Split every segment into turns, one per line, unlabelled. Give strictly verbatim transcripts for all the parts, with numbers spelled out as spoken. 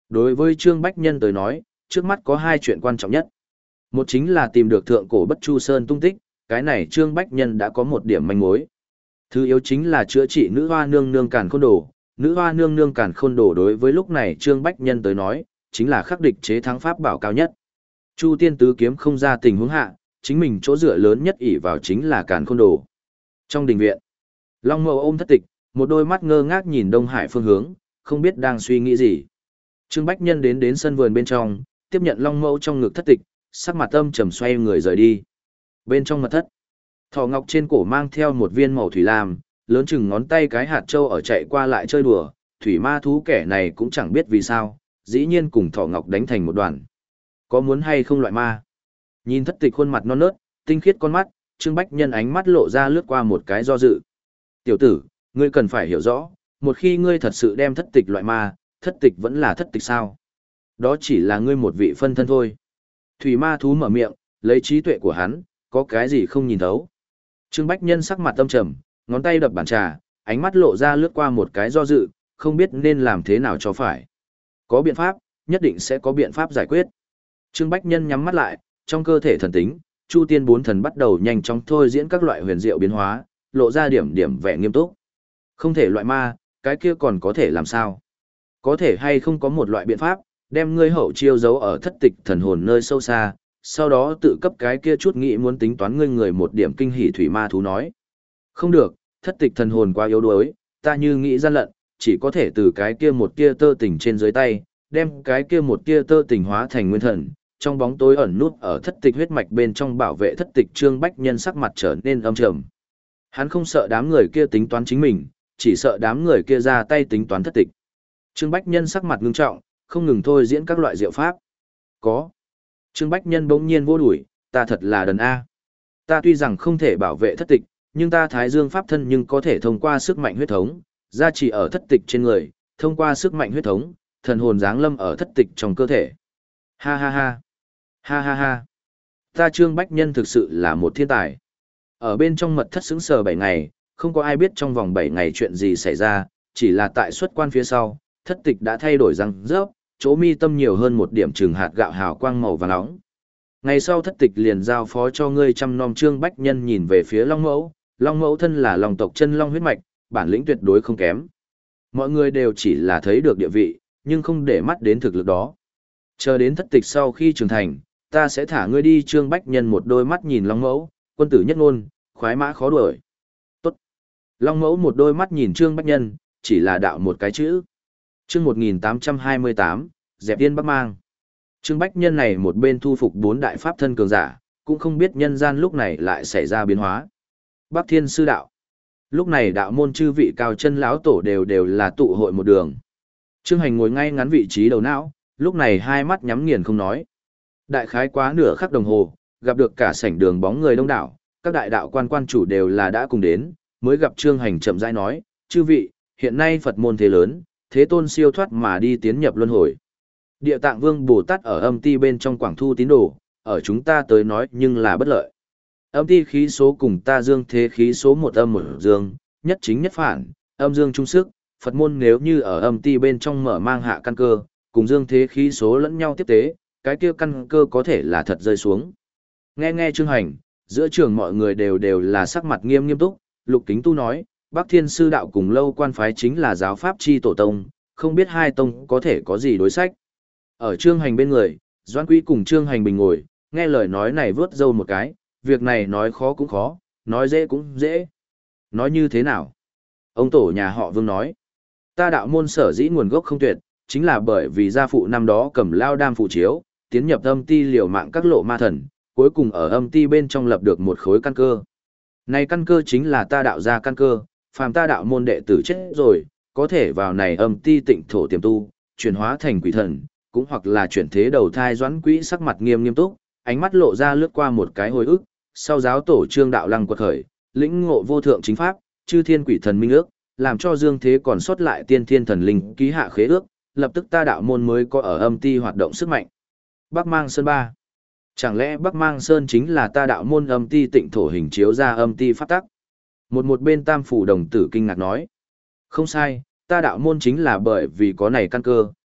Đối với Trương Bách Nhân tới nói, trước mắt có hai chuyện quan trọng nhất. Một chính là tìm được thượng cổ Bất Chu Sơn tung tích, cái này Trương Bách Nhân đã có một điểm manh mối. Thứ yếu chính là chữa trị nữ hoa nương nương càn khôn đồ. Nữ hoa nương nương càn khôn đồ đối với lúc này Trương Bách Nhân tới nói, chính là khắc địch chế thắng pháp bảo cao nhất. Chu tiên tứ kiếm không ra tình huống hạ, chính mình chỗ dựa lớn nhất ỷ vào chính là càn khôn đồ. Trong đình viện, Long Mậu ôm thất tịch, một đôi mắt ngơ ngác nhìn Đông Hải phương hướng, không biết đang suy nghĩ gì. Trương Bách Nhân đến đến sân vườn bên trong, tiếp nhận Long Mậu trong ngực thất tịch, sắc mặt âm trầm xoay người rời đi. Bên trong mật thất, thỏ ngọc trên cổ mang theo một viên màu thủy lam, lớn chừng ngón tay cái hạt châu ở chạy qua lại chơi đùa, thủy ma thú kẻ này cũng chẳng biết vì sao, dĩ nhiên cùng thỏ ngọc đánh thành một đoàn. Có muốn hay không loại ma? Nhìn thất tịch khuôn mặt non nớt, tinh khiết con mắt, Trương Bách Nhân ánh mắt lộ ra lướt qua một cái do dự. Tiểu tử, ngươi cần phải hiểu rõ, một khi ngươi thật sự đem thất tịch loại ma, thất tịch vẫn là thất tịch sao? Đó chỉ là ngươi một vị phân thân thôi. Thủy ma thú mở miệng, lấy trí tuệ của hắn, có cái gì không nhìn thấu. Trương Bách Nhân sắc mặt âm trầm, ngón tay đập bàn trà, ánh mắt lộ ra lướt qua một cái do dự, không biết nên làm thế nào cho phải. Có biện pháp, nhất định sẽ có biện pháp giải quyết. Trương Bách Nhân nhắm mắt lại, trong cơ thể thần tính, Chu Tiên bốn thần bắt đầu nhanh chóng thôi diễn các loại huyền diệu biến hóa, lộ ra điểm điểm vẻ nghiêm túc. Không thể loại ma, cái kia còn có thể làm sao? Có thể hay không có một loại biện pháp, đem ngươi hậu chiêu giấu ở thất tịch thần hồn nơi sâu xa, sau đó tự cấp cái kia chút nghĩ muốn tính toán ngươi người một điểm kinh hỉ thủy ma thú nói. Không được, thất tịch thần hồn quá yếu đuối, ta như nghĩ gian lận, chỉ có thể từ cái kia một kia tơ tình trên dưới tay, đem cái kia một kia tơ tình hóa thành nguyên thần, trong bóng tối ẩn nút ở thất tịch huyết mạch bên trong bảo vệ thất tịch. Trương Bách Nhân sắc mặt trở nên âm trầm. Hắn không sợ đám người kia tính toán chính mình, chỉ sợ đám người kia ra tay tính toán thất tịch. Trương Bách Nhân sắc mặt ngưng trọng, không ngừng thôi diễn các loại diệu pháp. Có. Trương Bách Nhân bỗng nhiên vô đuổi, ta thật là đần A. Ta tuy rằng không thể bảo vệ thất tịch, nhưng ta Thái Dương pháp thân nhưng có thể thông qua sức mạnh huyết thống, gia trì ở thất tịch trên người, thông qua sức mạnh huyết thống, thần hồn giáng lâm ở thất tịch trong cơ thể. Ha ha ha. Ha ha ha. Ta Trương Bách Nhân thực sự là một thiên tài. Ở bên trong mật thất sững sờ bảy ngày, không có ai biết trong vòng bảy ngày chuyện gì xảy ra, chỉ là tại xuất quan phía sau, thất tịch đã thay đổi răng rớp, chỗ mi tâm nhiều hơn một điểm trừng hạt gạo hào quang màu vàng nóng. Ngày sau thất tịch liền giao phó cho ngươi chăm nom. Trương Bách Nhân nhìn về phía Long Mẫu, Long Mẫu thân là Long tộc chân long huyết mạch, bản lĩnh tuyệt đối không kém. Mọi người đều chỉ là thấy được địa vị, nhưng không để mắt đến thực lực đó. Chờ đến thất tịch sau khi trưởng thành, ta sẽ thả ngươi đi. Trương Bách Nhân một đôi mắt nhìn Long Mẫu, quân tử nhất ngôn, khoái mã khó đuổi. Tốt. Long Mẫu một đôi mắt nhìn Trương Bách Nhân, chỉ là đạo một cái chữ. Chương một nghìn tám trăm hai mươi tám, dẹp yên Bắc Mang. Trương Bách Nhân này một bên thu phục bốn đại pháp thân cường giả, cũng không biết nhân gian lúc này lại xảy ra biến hóa. Bắc Thiên Sư Đạo. Lúc này đạo môn chư vị cao chân lão tổ đều đều là tụ hội một đường. Trương Hành ngồi ngay ngắn vị trí đầu não, lúc này hai mắt nhắm nghiền không nói. Đại khái quá nửa khắc đồng hồ, gặp được cả sảnh đường bóng người đông đảo, các đại đạo quan quan chủ đều là đã cùng đến, mới gặp Trương Hành chậm rãi nói, chư vị, hiện nay Phật môn thế lớn, thế tôn siêu thoát mà đi tiến nhập luân hồi. Địa Tạng Vương Bồ Tát ở âm ti bên trong quảng thu tín đồ, ở chúng ta tới nói nhưng là bất lợi. Âm ti khí số cùng ta dương thế khí số một âm một dương, nhất chính nhất phản, âm dương trung sức, Phật môn nếu như ở âm ti bên trong mở mang hạ căn cơ, cùng dương thế khí số lẫn nhau tiếp tế, cái kia căn cơ có thể là thật rơi xuống. Nghe nghe Trương Hành, giữa trường mọi người đều đều là sắc mặt nghiêm nghiêm túc, Lục Kính Tu nói, Bắc Thiên Sư Đạo cùng Lâu Quan phái chính là giáo pháp chi tổ tông, không biết hai tông có thể có gì đối sách. Ở Trương Hành bên người, Doãn Quý cùng Trương Hành bình ngồi, nghe lời nói này vớt râu một cái, việc này nói khó cũng khó, nói dễ cũng dễ. Nói như thế nào? Ông tổ nhà họ Vương nói, ta đạo môn sở dĩ nguồn gốc không tuyệt, chính là bởi vì gia phụ năm đó cầm lao đam phụ chiếu, tiến nhập âm ti liều mạng các lộ ma thần, cuối cùng ở âm ti bên trong lập được một khối căn cơ. Này căn cơ chính là ta đạo gia căn cơ, phàm ta đạo môn đệ tử chết rồi, có thể vào này âm ti tịnh thổ tiềm tu, chuyển hóa thành quỷ thần, cũng hoặc là chuyển thế đầu thai. Doãn Quý sắc mặt nghiêm nghiêm túc, ánh mắt lộ ra lướt qua một cái hồi ức, sau giáo tổ Trương Đạo Lăng quật khởi, lĩnh ngộ vô thượng chính pháp, chư thiên quỷ thần minh ước, làm cho dương thế còn sót lại tiên thiên thần linh ký hạ khế ước, lập tức ta đạo môn mới có ở âm ti hoạt động sức mạnh. Bắc Mang Sơn ba. Chẳng lẽ Bắc Mang Sơn chính là ta đạo môn âm ti tịnh thổ hình chiếu ra âm ti pháp tắc? Một một bên Tam Phủ đồng tử kinh ngạc nói. Không sai, ta đạo môn chính là bởi vì có này căn cơ,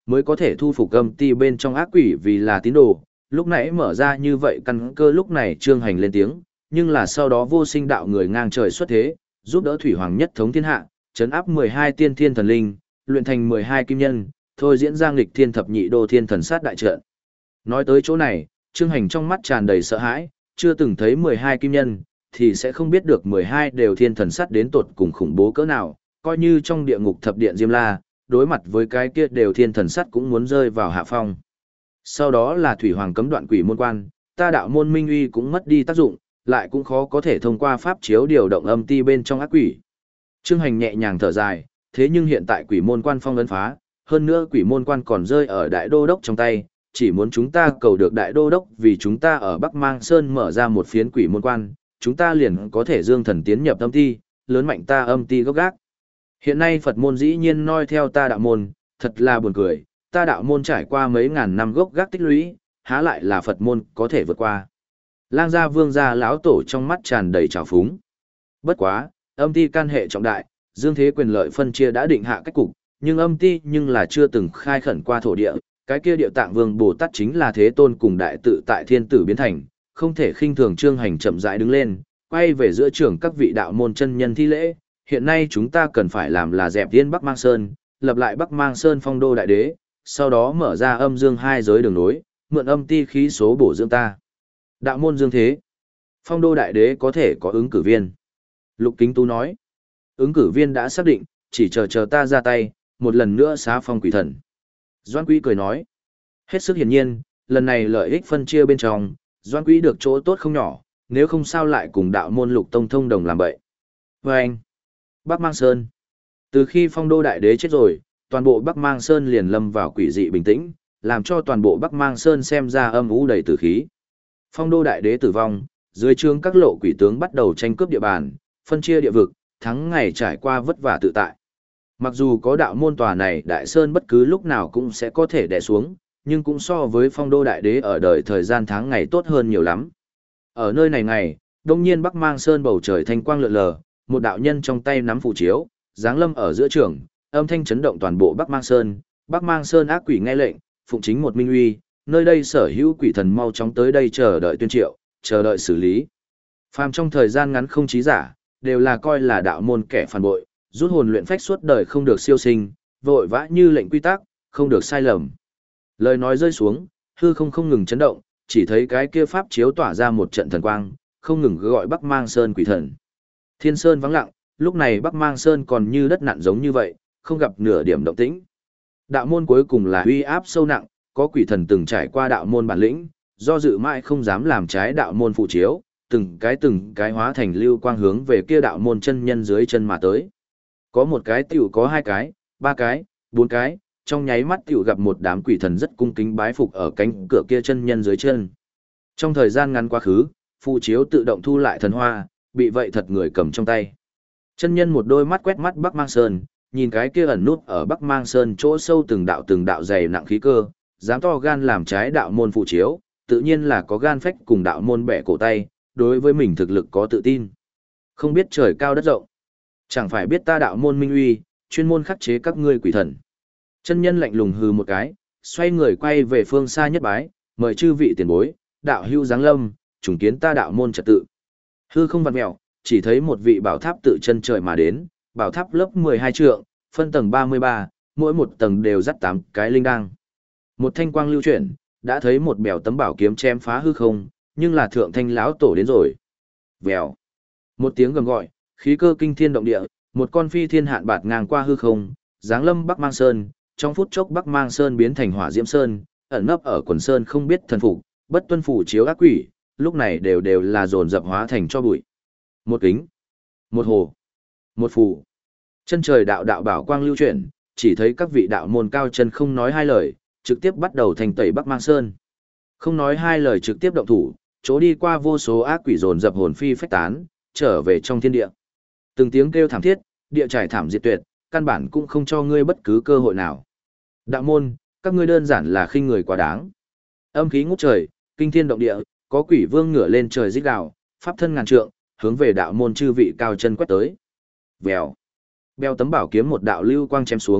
mới có thể thu phục âm ti bên trong ác quỷ vì là tín đồ. Lúc nãy mở ra như vậy căn cơ lúc này Trương Hành lên tiếng, nhưng là sau đó vô sinh đạo người ngang trời xuất thế, giúp đỡ thủy hoàng nhất thống thiên hạ, trấn áp mười hai tiên thiên thần linh, luyện thành mười hai kim nhân, thôi diễn ra nghịch thiên thập nhị đô thiên thần sát đại trận. Nói tới chỗ này, Trương Hành trong mắt tràn đầy sợ hãi, chưa từng thấy mười hai kim nhân, thì sẽ không biết được mười hai đều thiên thần sát đến tột cùng khủng bố cỡ nào, coi như trong địa ngục thập điện Diêm La, đối mặt với cái kia đều thiên thần sát cũng muốn rơi vào hạ phong. Sau đó là thủy hoàng cấm đoạn quỷ môn quan, ta đạo môn minh uy cũng mất đi tác dụng, lại cũng khó có thể thông qua pháp chiếu điều động âm ti bên trong ác quỷ. Trương Hành nhẹ nhàng thở dài, thế nhưng hiện tại quỷ môn quan phong ấn phá, hơn nữa quỷ môn quan còn rơi ở đại đô đốc trong tay, chỉ muốn chúng ta cầu được đại đô đốc vì chúng ta ở Bắc Mang Sơn mở ra một phiến quỷ môn quan, chúng ta liền có thể dương thần tiến nhập âm ti, lớn mạnh ta âm ti gốc gác. Hiện nay Phật môn dĩ nhiên noi theo ta đạo môn, thật là buồn cười, ta đạo môn trải qua mấy ngàn năm gốc gác tích lũy, há lại là Phật môn có thể vượt qua. Lang gia vương gia lão tổ trong mắt tràn đầy trào phúng. Bất quá, âm ti can hệ trọng đại, dương thế quyền lợi phân chia đã định hạ cách cục, nhưng âm ti nhưng là chưa từng khai khẩn qua thổ địa, cái kia địa tạng vương Bồ Tát chính là thế tôn cùng đại tự tại thiên tử biến thành, không thể khinh thường. Trương Hành chậm rãi đứng lên, quay về giữa trường các vị đạo môn chân nhân thi lễ, hiện nay chúng ta cần phải làm là dẹp tiên Bắc Mang Sơn, lập lại Bắc Mang Sơn phong đô đại đế, sau đó mở ra âm dương hai giới đường nối, mượn âm ti khí số bổ dưỡng ta. Đạo môn dương thế, phong đô đại đế có thể có ứng cử viên. Lục Kính Tú nói, ứng cử viên đã xác định, chỉ chờ chờ ta ra tay, một lần nữa xá phong quỷ thần. Doan Quý cười nói, hết sức hiển nhiên, lần này lợi ích phân chia bên trong, Doan Quý được chỗ tốt không nhỏ, nếu không sao lại cùng đạo môn Lục Tông thông đồng làm bậy. Và anh, Bắc Mang Sơn, từ khi phong đô đại đế chết rồi, toàn bộ Bắc Mang Sơn liền lâm vào quỷ dị bình tĩnh, làm cho toàn bộ Bắc Mang Sơn xem ra âm u đầy tử khí. Phong đô đại đế tử vong, dưới trướng các lộ quỷ tướng bắt đầu tranh cướp địa bàn, phân chia địa vực, thắng ngày trải qua vất vả tự tại. Mặc dù có đạo môn tòa này đại sơn bất cứ lúc nào cũng sẽ có thể đè xuống, nhưng cũng so với phong đô đại đế ở đời thời gian tháng ngày tốt hơn nhiều lắm. Ở nơi này ngày, đông nhiên Bắc Mang Sơn bầu trời thanh quang lượn lờ, một đạo nhân trong tay nắm phù chiếu, giáng lâm ở giữa trường, âm thanh chấn động toàn bộ Bắc Mang Sơn. Bắc Mang Sơn ác quỷ nghe lệnh, phụng chính một minh uy, nơi đây sở hữu quỷ thần mau chóng tới đây chờ đợi tuyên triệu, chờ đợi xử lý. Phàm trong thời gian ngắn không chí giả, đều là coi là đạo môn kẻ phản bội, rút hồn luyện phách suốt đời không được siêu sinh, vội vã như lệnh quy tắc, không được sai lầm. Lời nói rơi xuống, hư không không ngừng chấn động, chỉ thấy cái kia pháp chiếu tỏa ra một trận thần quang, không ngừng gọi Bắc Mang Sơn quỷ thần. Thiên Sơn vắng lặng, lúc này Bắc Mang Sơn còn như đất nặn giống như vậy, không gặp nửa điểm động tĩnh. Đạo môn cuối cùng là uy áp sâu nặng, có quỷ thần từng trải qua đạo môn bản lĩnh, do dự mãi không dám làm trái đạo môn phụ chiếu, từng cái từng cái hóa thành lưu quang hướng về kia đạo môn chân nhân dưới chân mà tới. Có một cái tiểu có hai cái, ba cái, bốn cái, trong nháy mắt tiểu gặp một đám quỷ thần rất cung kính bái phục ở cánh cửa kia chân nhân dưới chân. Trong thời gian ngắn quá khứ, phụ chiếu tự động thu lại thần hoa, bị vậy thật người cầm trong tay. Chân nhân một đôi mắt quét mắt Bắc Mang Sơn, nhìn cái kia ẩn nút ở Bắc Mang Sơn chỗ sâu từng đạo từng đạo dày nặng khí cơ, dám to gan làm trái đạo môn phụ chiếu, tự nhiên là có gan phách cùng đạo môn bẻ cổ tay, đối với mình thực lực có tự tin. Không biết trời cao đất rộng, chẳng phải biết ta đạo môn minh uy, chuyên môn khắc chế các ngươi quỷ thần. Chân nhân lạnh lùng hừ một cái, xoay người quay về phương xa nhất bái, mời chư vị tiền bối, đạo hữu giáng lâm, trùng kiến ta đạo môn trật tự. Hư không vặn mèo, chỉ thấy một vị bảo tháp tự chân trời mà đến, bảo tháp lớp mười hai trượng, phân tầng ba mươi ba, mỗi một tầng đều dắt tám cái linh đăng. Một thanh quang lưu chuyển, đã thấy một bèo tấm bảo kiếm chém phá hư không, nhưng là thượng thanh lão tổ đến rồi. Vèo. Một tiếng gầm gọi, khí cơ kinh thiên động địa, một con phi thiên hạn bạt ngang qua hư không, giáng lâm Bắc Mang Sơn, trong phút chốc Bắc Mang Sơn biến thành Hỏa Diễm Sơn, ẩn nấp ở quần sơn không biết thần phục, bất tuân phủ chiếu ác quỷ, lúc này đều đều là dồn dập hóa thành cho bụi. Một kính, một hồ, một phù. Chân trời đạo đạo bảo quang lưu chuyển, chỉ thấy các vị đạo môn cao chân không nói hai lời, trực tiếp bắt đầu thành tẩy Bắc Mang Sơn. Không nói hai lời trực tiếp động thủ, chỗ đi qua vô số ác quỷ dồn dập hồn phi phách tán, trở về trong thiên địa. Từng tiếng kêu thảm thiết, địa trải thảm diệt tuyệt, căn bản cũng không cho ngươi bất cứ cơ hội nào. Đạo môn, các ngươi đơn giản là khinh người quá đáng. Âm khí ngút trời, kinh thiên động địa, có quỷ vương ngửa lên trời rít gào, pháp thân ngàn trượng, hướng về đạo môn chư vị cao chân quét tới. Vèo. Beo tấm bảo kiếm một đạo lưu quang chém xuống,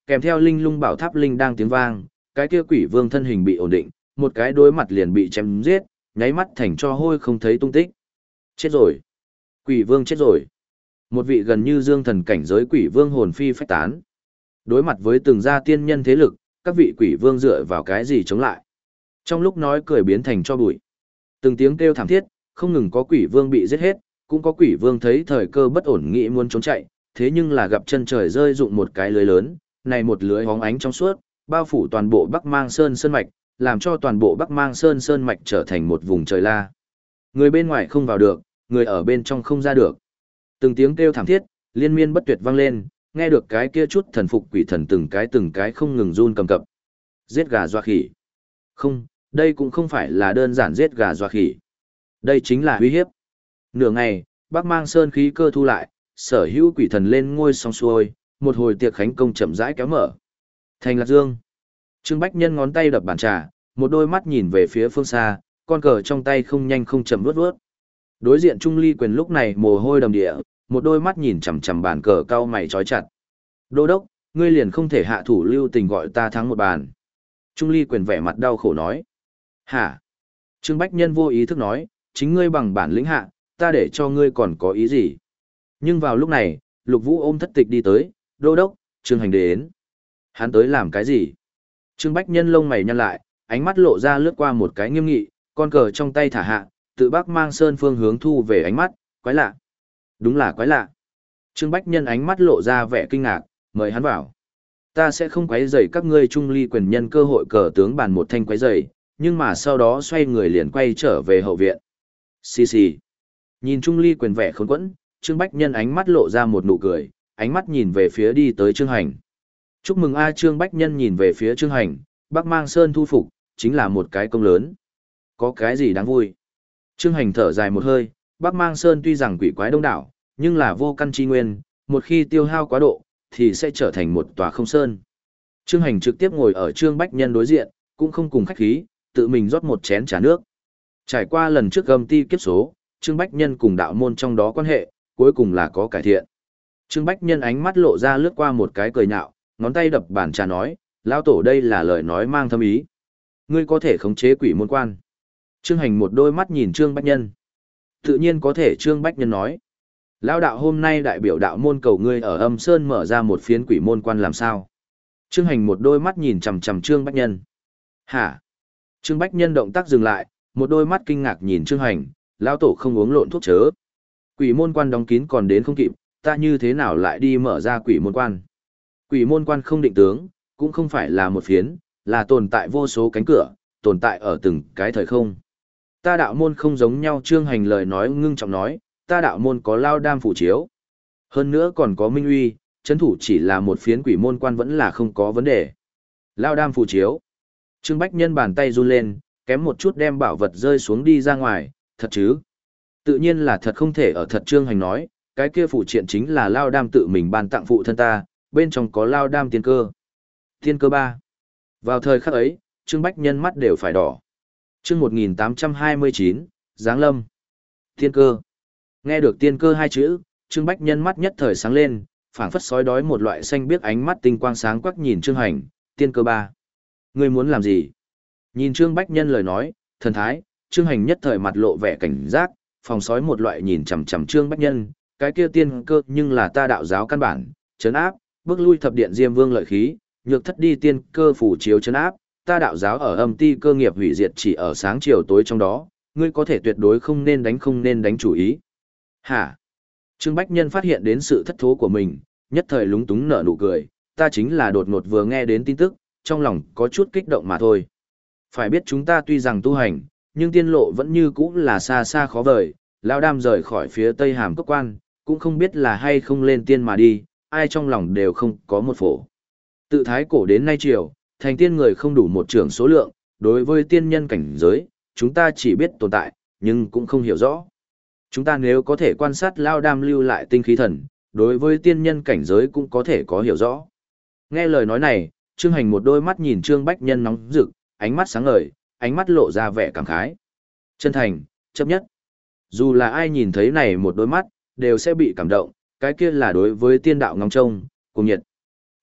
Kèm theo linh lung bảo tháp linh đang tiếng vang, cái kia quỷ vương thân hình bị ổn định, một cái đối mặt liền bị chém giết, nháy mắt thành cho hôi không thấy tung tích. Chết rồi. Quỷ vương chết rồi. Một vị gần như dương thần cảnh giới quỷ vương hồn phi phách tán. Đối mặt với từng gia tiên nhân thế lực, các vị quỷ vương dựa vào cái gì chống lại. Trong lúc nói cười biến thành cho bụi. Từng tiếng kêu thảm thiết, không ngừng có quỷ vương bị giết hết, cũng có quỷ vương thấy thời cơ bất ổn nghĩ muốn trốn chạy, thế nhưng là gặp chân trời rơi dụng một cái lưới lớn, này một lưới hóng ánh trong suốt, bao phủ toàn bộ Bắc Mang Sơn Sơn Mạch, làm cho toàn bộ Bắc Mang Sơn Sơn Mạch trở thành một vùng trời la. Người bên ngoài không vào được, người ở bên trong không ra được. Từng tiếng kêu thảm thiết, liên miên bất tuyệt vang lên, nghe được cái kia chút thần phục quỷ thần từng cái từng cái không ngừng run cầm cập. Giết gà doa khỉ. Không, đây cũng không phải là đơn giản giết gà doa khỉ. Đây chính là uy hiếp. Nửa ngày, Bắc Mang Sơn khí cơ thu lại, sở hữu quỷ thần lên ngôi song xuôi, một hồi tiệc khánh công chậm rãi kéo mở. Thành Lạc Dương. Trương Bách Nhân ngón tay đập bàn trà, một đôi mắt nhìn về phía phương xa, con cờ trong tay không nhanh không chậm vuốt vuốt. Đối diện Trung Ly Quyền lúc này mồ hôi đầm địa, một đôi mắt nhìn chằm chằm bàn cờ cau mày chói chặt. Đô đốc, ngươi liền không thể hạ thủ lưu tình gọi ta thắng một bàn. Trung Ly Quyền vẻ mặt đau khổ nói. Hả? Trương Bách Nhân vô ý thức nói, chính ngươi bằng bản lĩnh hạ, ta để cho ngươi còn có ý gì? Nhưng vào lúc này, Lục Vũ ôm thất tịch đi tới, đô đốc, Trương Hành đến. Hắn tới làm cái gì? Trương Bách Nhân lông mày nhăn lại, ánh mắt lộ ra lướt qua một cái nghiêm nghị, con cờ trong tay thả hạ, tự Bắc Mang Sơn phương hướng thu về ánh mắt, quái lạ. Đúng là quái lạ. Trương Bách Nhân ánh mắt lộ ra vẻ kinh ngạc, mời hắn vào. Ta sẽ không quấy rầy các ngươi Trung Ly Quyền nhân cơ hội cờ tướng bàn một thanh quấy rầy, nhưng mà sau đó xoay người liền quay trở về hậu viện. Xì xì. Nhìn Trung Ly Quyền vẻ khốn quẫn, Trương Bách Nhân ánh mắt lộ ra một nụ cười, ánh mắt nhìn về phía đi tới Trương Hành. Chúc mừng a Trương Bách Nhân nhìn về phía Trương Hành, Bắc Mang Sơn thu phục, chính là một cái công lớn. Có cái gì đáng vui? Trương Hành thở dài một hơi, Bắc Mang Sơn tuy rằng quỷ quái đông đảo, nhưng là vô căn chi nguyên, một khi tiêu hao quá độ, thì sẽ trở thành một tòa không sơn. Trương Hành trực tiếp ngồi ở Trương Bách Nhân đối diện, cũng không cùng khách khí, tự mình rót một chén trà nước. Trải qua lần trước gầm ti kiếp số, Trương Bách Nhân cùng đạo môn trong đó quan hệ, cuối cùng là có cải thiện. Trương Bách Nhân ánh mắt lộ ra lướt qua một cái cười nhạo, ngón tay đập bàn trà nói, lão tổ đây là lời nói mang thâm ý. Ngươi có thể khống chế quỷ môn quan. Trương Hành một đôi mắt nhìn Trương Bách Nhân. Tự nhiên có thể Trương Bách Nhân nói. Lão đạo hôm nay đại biểu đạo môn cầu ngươi ở âm sơn mở ra một phiến quỷ môn quan làm sao. Trương Hành một đôi mắt nhìn chằm chằm Trương Bách Nhân. Hả? Trương Bách Nhân động tác dừng lại, một đôi mắt kinh ngạc nhìn Trương Hành, lão tổ không uống lộn thuốc chớ. Quỷ môn quan đóng kín còn đến không kịp, ta như thế nào lại đi mở ra quỷ môn quan? Quỷ môn quan không định tướng, cũng không phải là một phiến, là tồn tại vô số cánh cửa, tồn tại ở từng cái thời không. Ta đạo môn không giống nhau. Trương Hành lời nói ngưng trọng nói, ta đạo môn có lao đam phủ chiếu. Hơn nữa còn có minh uy, chấn thủ chỉ là một phiến quỷ môn quan vẫn là không có vấn đề. Lao đam phủ chiếu. Trương Bách Nhân bàn tay run lên, kém một chút đem bảo vật rơi xuống đi ra ngoài, thật chứ? Tự nhiên là thật không thể ở thật. Trương Hành nói, cái kia phụ triện chính là lao đam tự mình ban tặng phụ thân ta, bên trong có lao đam tiên cơ. Tiên cơ ba. Vào thời khắc ấy, Trương Bách Nhân mắt đều phải đỏ. Chương một nghìn tám trăm hai mươi chín, Giáng Lâm. Tiên cơ. Nghe được tiên cơ hai chữ, Trương Bách Nhân mắt nhất thời sáng lên, phảng phất sói đói một loại xanh biếc ánh mắt tinh quang sáng quắc nhìn Trương Hành, tiên cơ ba. Ngươi muốn làm gì? Nhìn Trương Bách Nhân lời nói, thần thái, Trương Hành nhất thời mặt lộ vẻ cảnh giác, phòng sói một loại nhìn chằm chằm Trương Bách Nhân, cái kia tiên cơ nhưng là ta đạo giáo căn bản, trấn áp, bước lui thập điện Diêm Vương lợi khí, nhược thất đi tiên cơ phủ chiếu trấn áp, ta đạo giáo ở âm ti cơ nghiệp hủy diệt chỉ ở sáng chiều tối trong đó, ngươi có thể tuyệt đối không nên đánh không nên đánh chủ ý. Hả? Trương Bách Nhân phát hiện đến sự thất thố của mình, nhất thời lúng túng nở nụ cười, ta chính là đột ngột vừa nghe đến tin tức, trong lòng có chút kích động mà thôi. Phải biết chúng ta tuy rằng tu hành, nhưng tiên lộ vẫn như cũ là xa xa khó vời, lão đam rời khỏi phía tây hàm cốc quan, cũng không biết là hay không lên tiên mà đi, ai trong lòng đều không có một phổ. Tự thái cổ đến nay triều, thành tiên người không đủ một trưởng số lượng, đối với tiên nhân cảnh giới, chúng ta chỉ biết tồn tại, nhưng cũng không hiểu rõ. Chúng ta nếu có thể quan sát lao đam lưu lại tinh khí thần, đối với tiên nhân cảnh giới cũng có thể có hiểu rõ. Nghe lời nói này, Trương Hành một đôi mắt nhìn Trương Bách Nhân nóng rực, ánh mắt sáng ngời, ánh mắt lộ ra vẻ cảm khái. Chân thành, chấp nhất. Dù là ai nhìn thấy này một đôi mắt, đều sẽ bị cảm động, cái kia là đối với tiên đạo ngóng trông, cùng nhiệt.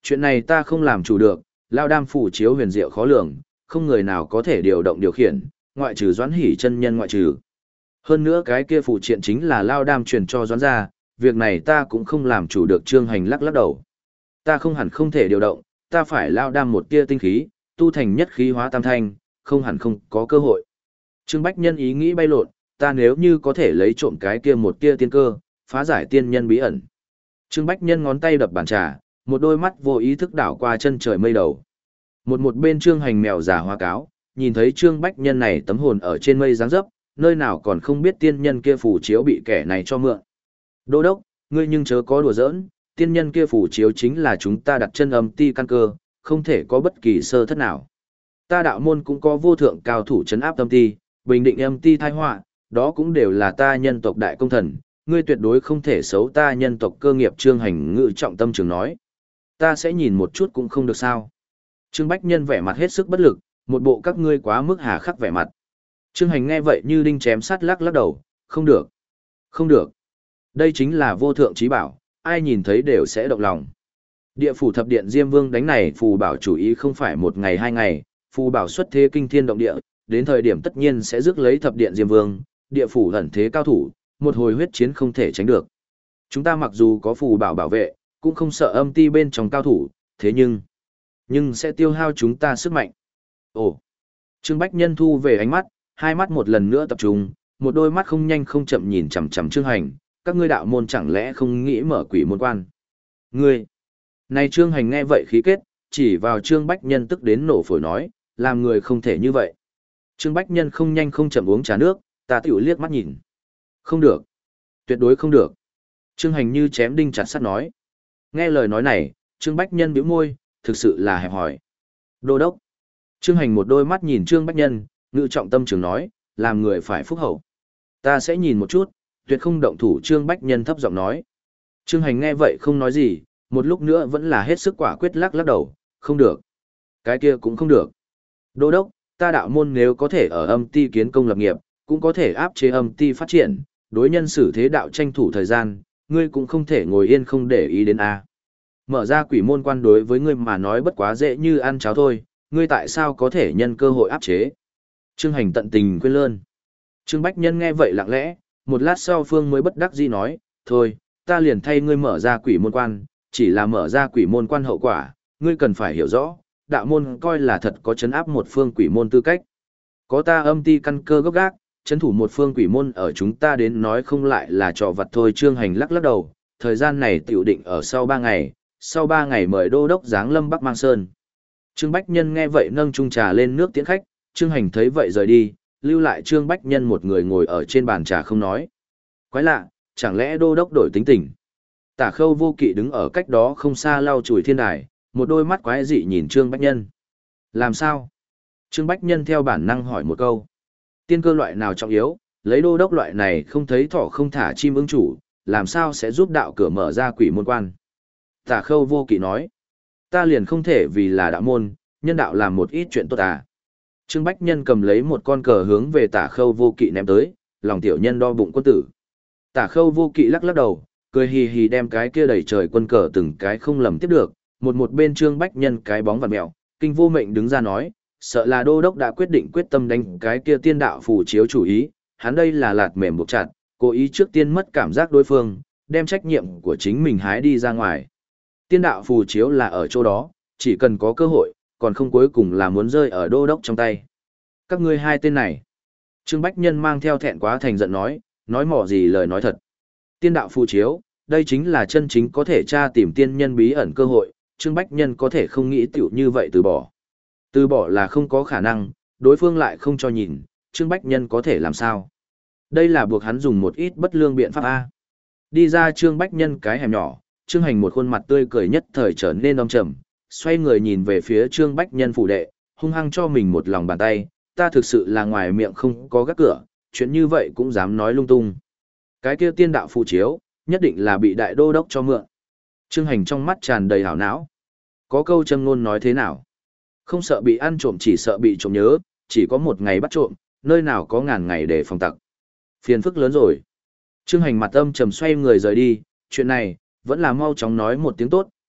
Chuyện này ta không làm chủ được, Lao Đam phủ chiếu huyền diệu khó lường, không người nào có thể điều động điều khiển, ngoại trừ Doãn Hỷ chân nhân ngoại trừ. Hơn nữa cái kia phụ triện chính là Lao Đam truyền cho Doãn gia, việc này ta cũng không làm chủ được. Trương Hành lắc lắc đầu. Ta không hẳn không thể điều động, ta phải Lao Đam một tia tinh khí, tu thành nhất khí hóa tam thanh, không hẳn không có cơ hội. Trương Bách Nhân ý nghĩ bay lộn, ta nếu như có thể lấy trộm cái kia một tia tiên cơ, phá giải tiên nhân bí ẩn. Trương Bách Nhân ngón tay đập bàn trà, một đôi mắt vô ý thức đảo qua chân trời mây đầu. Một một bên Trương Hành mèo giả hoa cáo, nhìn thấy Trương Bách Nhân này tấm hồn ở trên mây dáng dấp, nơi nào còn không biết tiên nhân kia phù chiếu bị kẻ này cho mượn. Đô đốc, ngươi nhưng chớ có đùa giỡn, tiên nhân kia phù chiếu chính là chúng ta đặt chân âm ti căn cơ, không thể có bất kỳ sơ thất nào. Ta đạo môn cũng có vô thượng cao thủ trấn áp âm ti, bình định âm ti tai họa, đó cũng đều là ta nhân tộc đại công thần, ngươi tuyệt đối không thể xấu ta nhân tộc cơ nghiệp. Trương Hành ngự trọng tâm trường nói. Ta sẽ nhìn một chút cũng không được sao. Trương Bách Nhân vẻ mặt hết sức bất lực, một bộ các ngươi quá mức hà khắc vẻ mặt. Trương Hành nghe vậy như đinh chém sắt lắc lắc đầu, không được, không được. Đây chính là vô thượng trí bảo, ai nhìn thấy đều sẽ động lòng. Địa phủ thập điện Diêm Vương đánh này phù bảo chủ ý không phải một ngày hai ngày, phù bảo xuất thế kinh thiên động địa, đến thời điểm tất nhiên sẽ rước lấy thập điện Diêm Vương, địa phủ ẩn thế cao thủ, một hồi huyết chiến không thể tránh được. Chúng ta mặc dù có phù bảo bảo vệ, cũng không sợ âm ti bên trong cao thủ, thế nhưng, nhưng sẽ tiêu hao chúng ta sức mạnh. Ồ! Trương Bách Nhân thu về ánh mắt, hai mắt một lần nữa tập trung, một đôi mắt không nhanh không chậm nhìn chằm chằm Trương Hành, các ngươi đạo môn chẳng lẽ không nghĩ mở quỷ môn quan? Ngươi! Này Trương Hành nghe vậy khí kết, chỉ vào Trương Bách Nhân tức đến nổ phổi nói, làm người không thể như vậy. Trương Bách Nhân không nhanh không chậm uống trà nước, ta tiểu liếc mắt nhìn. Không được. Tuyệt đối không được. Trương Hành như chém đinh chặt sắt nói. Nghe lời nói này, Trương Bách Nhân bĩu môi, thực sự là hẹp hỏi. Đô đốc. Trương Hành một đôi mắt nhìn Trương Bách Nhân, ngự trọng tâm trường nói, làm người phải phúc hậu. Ta sẽ nhìn một chút, tuyệt không động thủ. Trương Bách Nhân thấp giọng nói. Trương Hành nghe vậy không nói gì, một lúc nữa vẫn là hết sức quả quyết lắc lắc đầu, không được. Cái kia cũng không được. Đô đốc, ta đạo môn nếu có thể ở âm ti kiến công lập nghiệp, cũng có thể áp chế âm ti phát triển, đối nhân xử thế đạo tranh thủ thời gian, ngươi cũng không thể ngồi yên không để ý đến a. Mở ra quỷ môn quan đối với ngươi mà nói bất quá dễ như ăn cháo thôi, ngươi tại sao có thể nhân cơ hội áp chế? Trương Hành tận tình quên lơn. Trương Bách Nhân nghe vậy lặng lẽ, một lát sau Phương mới bất đắc dĩ nói, thôi, ta liền thay ngươi mở ra quỷ môn quan, chỉ là mở ra quỷ môn quan hậu quả, ngươi cần phải hiểu rõ, đạo môn coi là thật có chấn áp một phương quỷ môn tư cách. Có ta âm ti căn cơ gốc gác, chấn thủ một phương quỷ môn ở chúng ta đến nói không lại là trò vặt thôi. Trương Hành lắc lắc đầu, thời gian này tiểu định ở sau ba ngày, sau ba ngày mời đô đốc giáng lâm Bắc Mang Sơn. Trương Bách Nhân nghe vậy nâng chung trà lên nước tiễn khách, Trương Hành thấy vậy rời đi, lưu lại Trương Bách Nhân một người ngồi ở trên bàn trà không nói. Quái lạ, chẳng lẽ đô đốc đổi tính tình? Tả Khâu Vô Kỵ đứng ở cách đó không xa lau chùi thiên đài, một đôi mắt quái dị nhìn Trương Bách Nhân. Làm sao? Trương Bách Nhân theo bản năng hỏi một câu. Tiên cơ loại nào trọng yếu, lấy đô đốc loại này không thấy thỏ không thả chim ưng chủ, làm sao sẽ giúp đạo cửa mở ra quỷ môn quan? Tả Khâu Vô Kỵ nói. Ta liền không thể vì là đạo môn, nhân đạo làm một ít chuyện tốt à. Trương Bách Nhân cầm lấy một con cờ hướng về Tả Khâu Vô Kỵ ném tới, lòng tiểu nhân đo bụng quân tử. Tả Khâu Vô Kỵ lắc lắc đầu, cười hì hì đem cái kia đầy trời quân cờ từng cái không lầm tiếp được, một một bên Trương Bách Nhân cái bóng vặn mèo, Kinh Vô Mệnh đứng ra nói, sợ là đô đốc đã quyết định quyết tâm đánh cái kia tiên đạo phù chiếu chủ ý, hắn đây là lạt mềm buộc chặt, cố ý trước tiên mất cảm giác đối phương, đem trách nhiệm của chính mình hái đi ra ngoài. Tiên đạo phù chiếu là ở chỗ đó, chỉ cần có cơ hội, còn không cuối cùng là muốn rơi ở đô đốc trong tay. Các ngươi hai tên này. Trương Bách Nhân mang theo thẹn quá thành giận nói, nói mỏ gì lời nói thật. Tiên đạo phù chiếu, đây chính là chân chính có thể tra tìm tiên nhân bí ẩn cơ hội, Trương Bách Nhân có thể không nghĩ tiểu như vậy từ bỏ. Từ bỏ là không có khả năng, đối phương lại không cho nhìn, Trương Bách Nhân có thể làm sao? Đây là buộc hắn dùng một ít bất lương biện pháp A. Đi ra Trương Bách Nhân cái hẻm nhỏ, Trương Hành một khuôn mặt tươi cười nhất thời trở nên âm trầm, xoay người nhìn về phía Trương Bách Nhân phủ đệ, hung hăng cho mình một lòng bàn tay, ta thực sự là ngoài miệng không có gác cửa, chuyện như vậy cũng dám nói lung tung. Cái kia tiên đạo phù chiếu, nhất định là bị đại đô đốc cho mượn. Trương Hành trong mắt tràn đầy hảo não. Có câu châm ngôn nói thế nào? Không sợ bị ăn trộm, chỉ sợ bị trộm nhớ, chỉ có một ngày bắt trộm, nơi nào có ngàn ngày để phòng tặc. Phiền phức lớn rồi. Trương Hành mặt âm trầm xoay người rời đi, chuyện này, vẫn là mau chóng nói một tiếng tốt,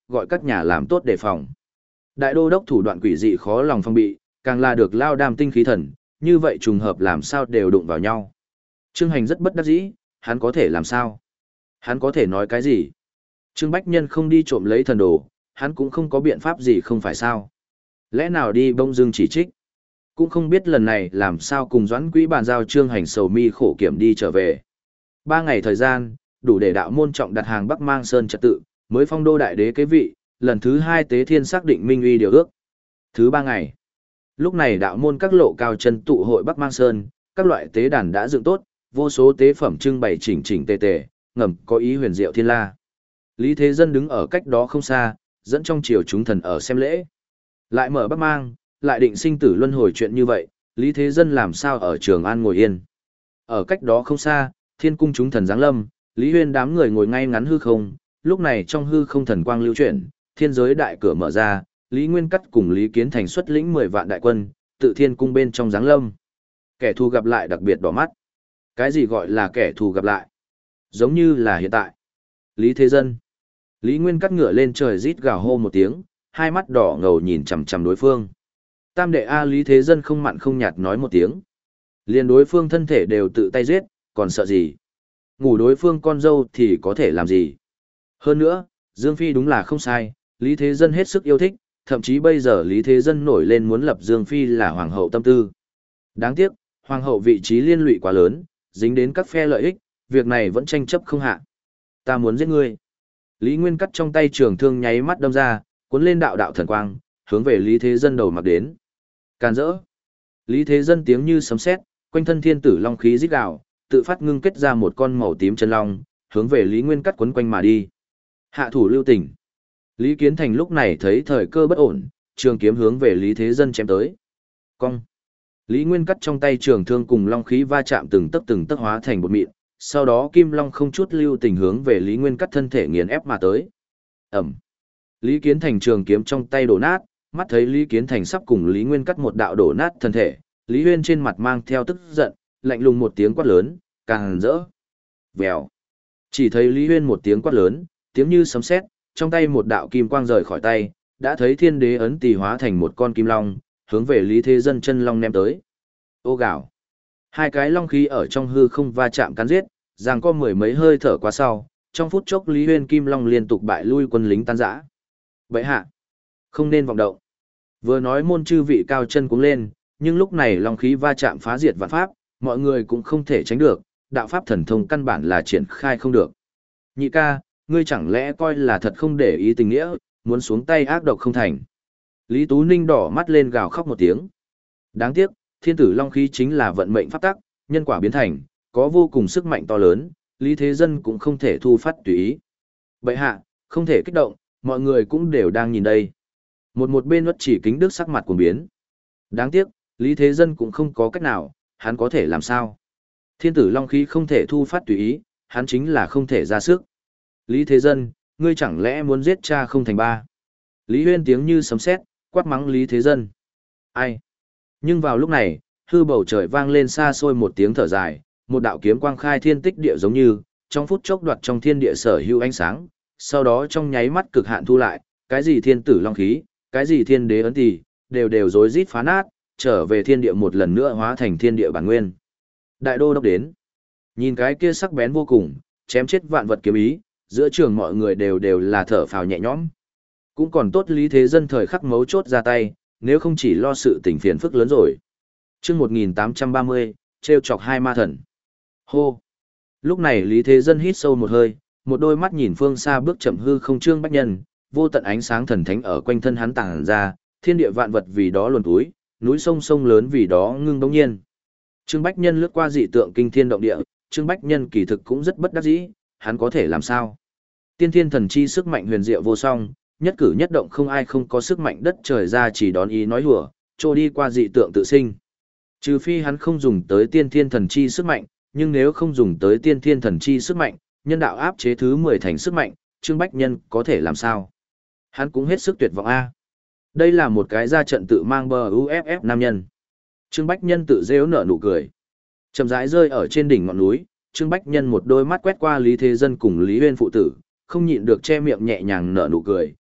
gọi các nhà làm tốt đề phòng. Đại đô đốc thủ đoạn quỷ dị khó lòng phong bị, càng là được lao đam tinh khí thần, như vậy trùng hợp làm sao đều đụng vào nhau. Trương Hành rất bất đắc dĩ, hắn có thể làm sao? Hắn có thể nói cái gì? Trương Bách Nhân không đi trộm lấy thần đồ, hắn cũng không có biện pháp gì không phải sao? Lẽ nào đi bông dưng chỉ trích? Cũng không biết lần này làm sao cùng Doãn Quỹ bàn giao Trương Hành sầu mi khổ kiểm đi trở về. Ba ngày thời gian, đủ để đạo môn trọng đặt hàng Bắc Mang Sơn trật tự, mới phong đô đại đế kế vị, lần thứ hai tế thiên xác định minh uy điều ước. Thứ ba ngày, lúc này đạo môn các lộ cao chân tụ hội Bắc Mang Sơn, các loại tế đàn đã dựng tốt, vô số tế phẩm trưng bày chỉnh chỉnh tề tề, ngầm có ý huyền diệu thiên la. Lý Thế Dân đứng ở cách đó không xa, dẫn trong triều chúng thần ở xem lễ. Lại mở Bắc Mang, lại định sinh tử luân hồi chuyện như vậy, Lý Thế Dân làm sao ở Trường An ngồi yên. Ở cách đó không xa, thiên cung chúng thần giáng lâm, Lý Huyên đám người ngồi ngay ngắn hư không, lúc này trong hư không thần quang lưu chuyển, thiên giới đại cửa mở ra, Lý Nguyên Cắt cùng Lý Kiến Thành xuất lĩnh mười vạn đại quân, tự thiên cung bên trong giáng lâm. Kẻ thù gặp lại đặc biệt đỏ mắt. Cái gì gọi là kẻ thù gặp lại? Giống như là hiện tại. Lý Thế Dân. Lý Nguyên Cắt ngửa lên trời rít gào hô một tiếng, hai mắt đỏ ngầu nhìn chằm chằm đối phương. Tam đệ A Lý Thế Dân không mặn không nhạt nói một tiếng. Liền đối phương thân thể đều tự tay giết, còn sợ gì? Ngủ đối phương con dâu thì có thể làm gì? Hơn nữa, Dương Phi đúng là không sai, Lý Thế Dân hết sức yêu thích, thậm chí bây giờ Lý Thế Dân nổi lên muốn lập Dương Phi là hoàng hậu tâm tư. Đáng tiếc, hoàng hậu vị trí liên lụy quá lớn, dính đến các phe lợi ích, việc này vẫn tranh chấp không hạ. Ta muốn giết ngươi. Lý Nguyên Cắt trong tay trường thương nháy mắt đâm ra, cuốn lên đạo đạo thần quang, hướng về Lý Thế Dân đầu mặc đến. Càn rỡ. Lý Thế Dân tiếng như sấm sét, quanh thân thiên tử long khí rít gào, tự phát ngưng kết ra một con màu tím chân long, hướng về Lý Nguyên Cắt quấn quanh mà đi. Hạ thủ lưu tình. Lý Kiến Thành lúc này thấy thời cơ bất ổn, trường kiếm hướng về Lý Thế Dân chém tới. Cong. Lý Nguyên Cắt trong tay trường thương cùng long khí va chạm từng tấc từng tấc hóa thành bột mịn, sau đó kim long không chút lưu tình hướng về Lý Nguyên Cắt thân thể nghiền ép mà tới. Ẩm. Lý Kiến Thành trường kiếm trong tay đổ nát, mắt thấy Lý Kiến Thành sắp cùng Lý Nguyên Cắt một đạo đổ nát thân thể, Lý Huyên trên mặt mang theo tức giận, lạnh lùng một tiếng quát lớn, càng rỡ. Vèo. Chỉ thấy Lý Huyên một tiếng quát lớn, tiếng như sấm sét, trong tay một đạo kim quang rời khỏi tay, đã thấy thiên đế ấn tỳ hóa thành một con kim long, hướng về Lý Thế Dân chân long ném tới. Ô gạo. Hai cái long khí ở trong hư không va chạm cắn giết, giằng co mười mấy hơi thở qua sau, trong phút chốc Lý Huyên kim long liên tục bại lui quân lính tan rã. Bệ hạ, không nên vọng động. Vừa nói môn chư vị cao chân cuống lên, nhưng lúc này long khí va chạm phá diệt vạn pháp, mọi người cũng không thể tránh được, đạo pháp thần thông căn bản là triển khai không được. Nhị ca, ngươi chẳng lẽ coi là thật không để ý tình nghĩa, muốn xuống tay ác độc không thành. Lý Tú Ninh đỏ mắt lên gào khóc một tiếng. Đáng tiếc, thiên tử long khí chính là vận mệnh pháp tắc, nhân quả biến thành, có vô cùng sức mạnh to lớn, Lý Thế Dân cũng không thể thu phát tùy ý. Bệ hạ, không thể kích động, mọi người cũng đều đang nhìn đây. Một một bên Uất Chỉ Kính Đức sắc mặt cuồng biến. Đáng tiếc, Lý Thế Dân cũng không có cách nào, hắn có thể làm sao? Thiên tử long khí không thể thu phát tùy ý, hắn chính là không thể ra sức. Lý Thế Dân, ngươi chẳng lẽ muốn giết cha không thành ba? Lý Huyên tiếng như sấm sét, quát mắng Lý Thế Dân. Ai? Nhưng vào lúc này, hư bầu trời vang lên xa xôi một tiếng thở dài, một đạo kiếm quang khai thiên tích địa giống như, trong phút chốc đoạt trong thiên địa sở hữu ánh sáng, sau đó trong nháy mắt cực hạn thu lại, cái gì thiên tử long khí, cái gì thiên đế ấn tỳ, đều đều rối rít phá nát, trở về thiên địa một lần nữa hóa thành thiên địa bản nguyên. Đại đô đốc đến. Nhìn cái kia sắc bén vô cùng, chém chết vạn vật kiếm ý, giữa trường mọi người đều đều là thở phào nhẹ nhõm. Cũng còn tốt Lý Thế Dân thời khắc mấu chốt ra tay, nếu không chỉ lo sự tình phiền phức lớn rồi. Chương một nghìn tám trăm ba mươi, trêu chọc hai ma thần. Hô. Lúc này Lý Thế Dân hít sâu một hơi, một đôi mắt nhìn phương xa bước chậm hư không Trương Bách Nhân, vô tận ánh sáng thần thánh ở quanh thân hắn tàng ra, thiên địa vạn vật vì đó luồn túi, núi sông sông lớn vì đó ngưng bỗng nhiên. Trương Bách Nhân lướt qua dị tượng kinh thiên động địa, Trương Bách Nhân kỳ thực cũng rất bất đắc dĩ, hắn có thể làm sao? Tiên thiên thần chi sức mạnh huyền diệu vô song, nhất cử nhất động không ai không có sức mạnh đất trời ra chỉ đón ý nói hùa, trôi đi qua dị tượng tự sinh. Trừ phi hắn không dùng tới tiên thiên thần chi sức mạnh, nhưng nếu không dùng tới tiên thiên thần chi sức mạnh, nhân đạo áp chế thứ mười thành sức mạnh, Trương Bách Nhân có thể làm sao? Hắn cũng hết sức tuyệt vọng a. Đây là một cái ra trận tự mang bờ u ép ép nam nhân. Trương Bách Nhân tự rêu nở nụ cười. Chậm rãi rơi ở trên đỉnh ngọn núi, Trương Bách Nhân một đôi mắt quét qua Lý Thế Dân cùng Lý Huyên phụ tử, không nhịn được che miệng nhẹ nhàng nở nụ cười,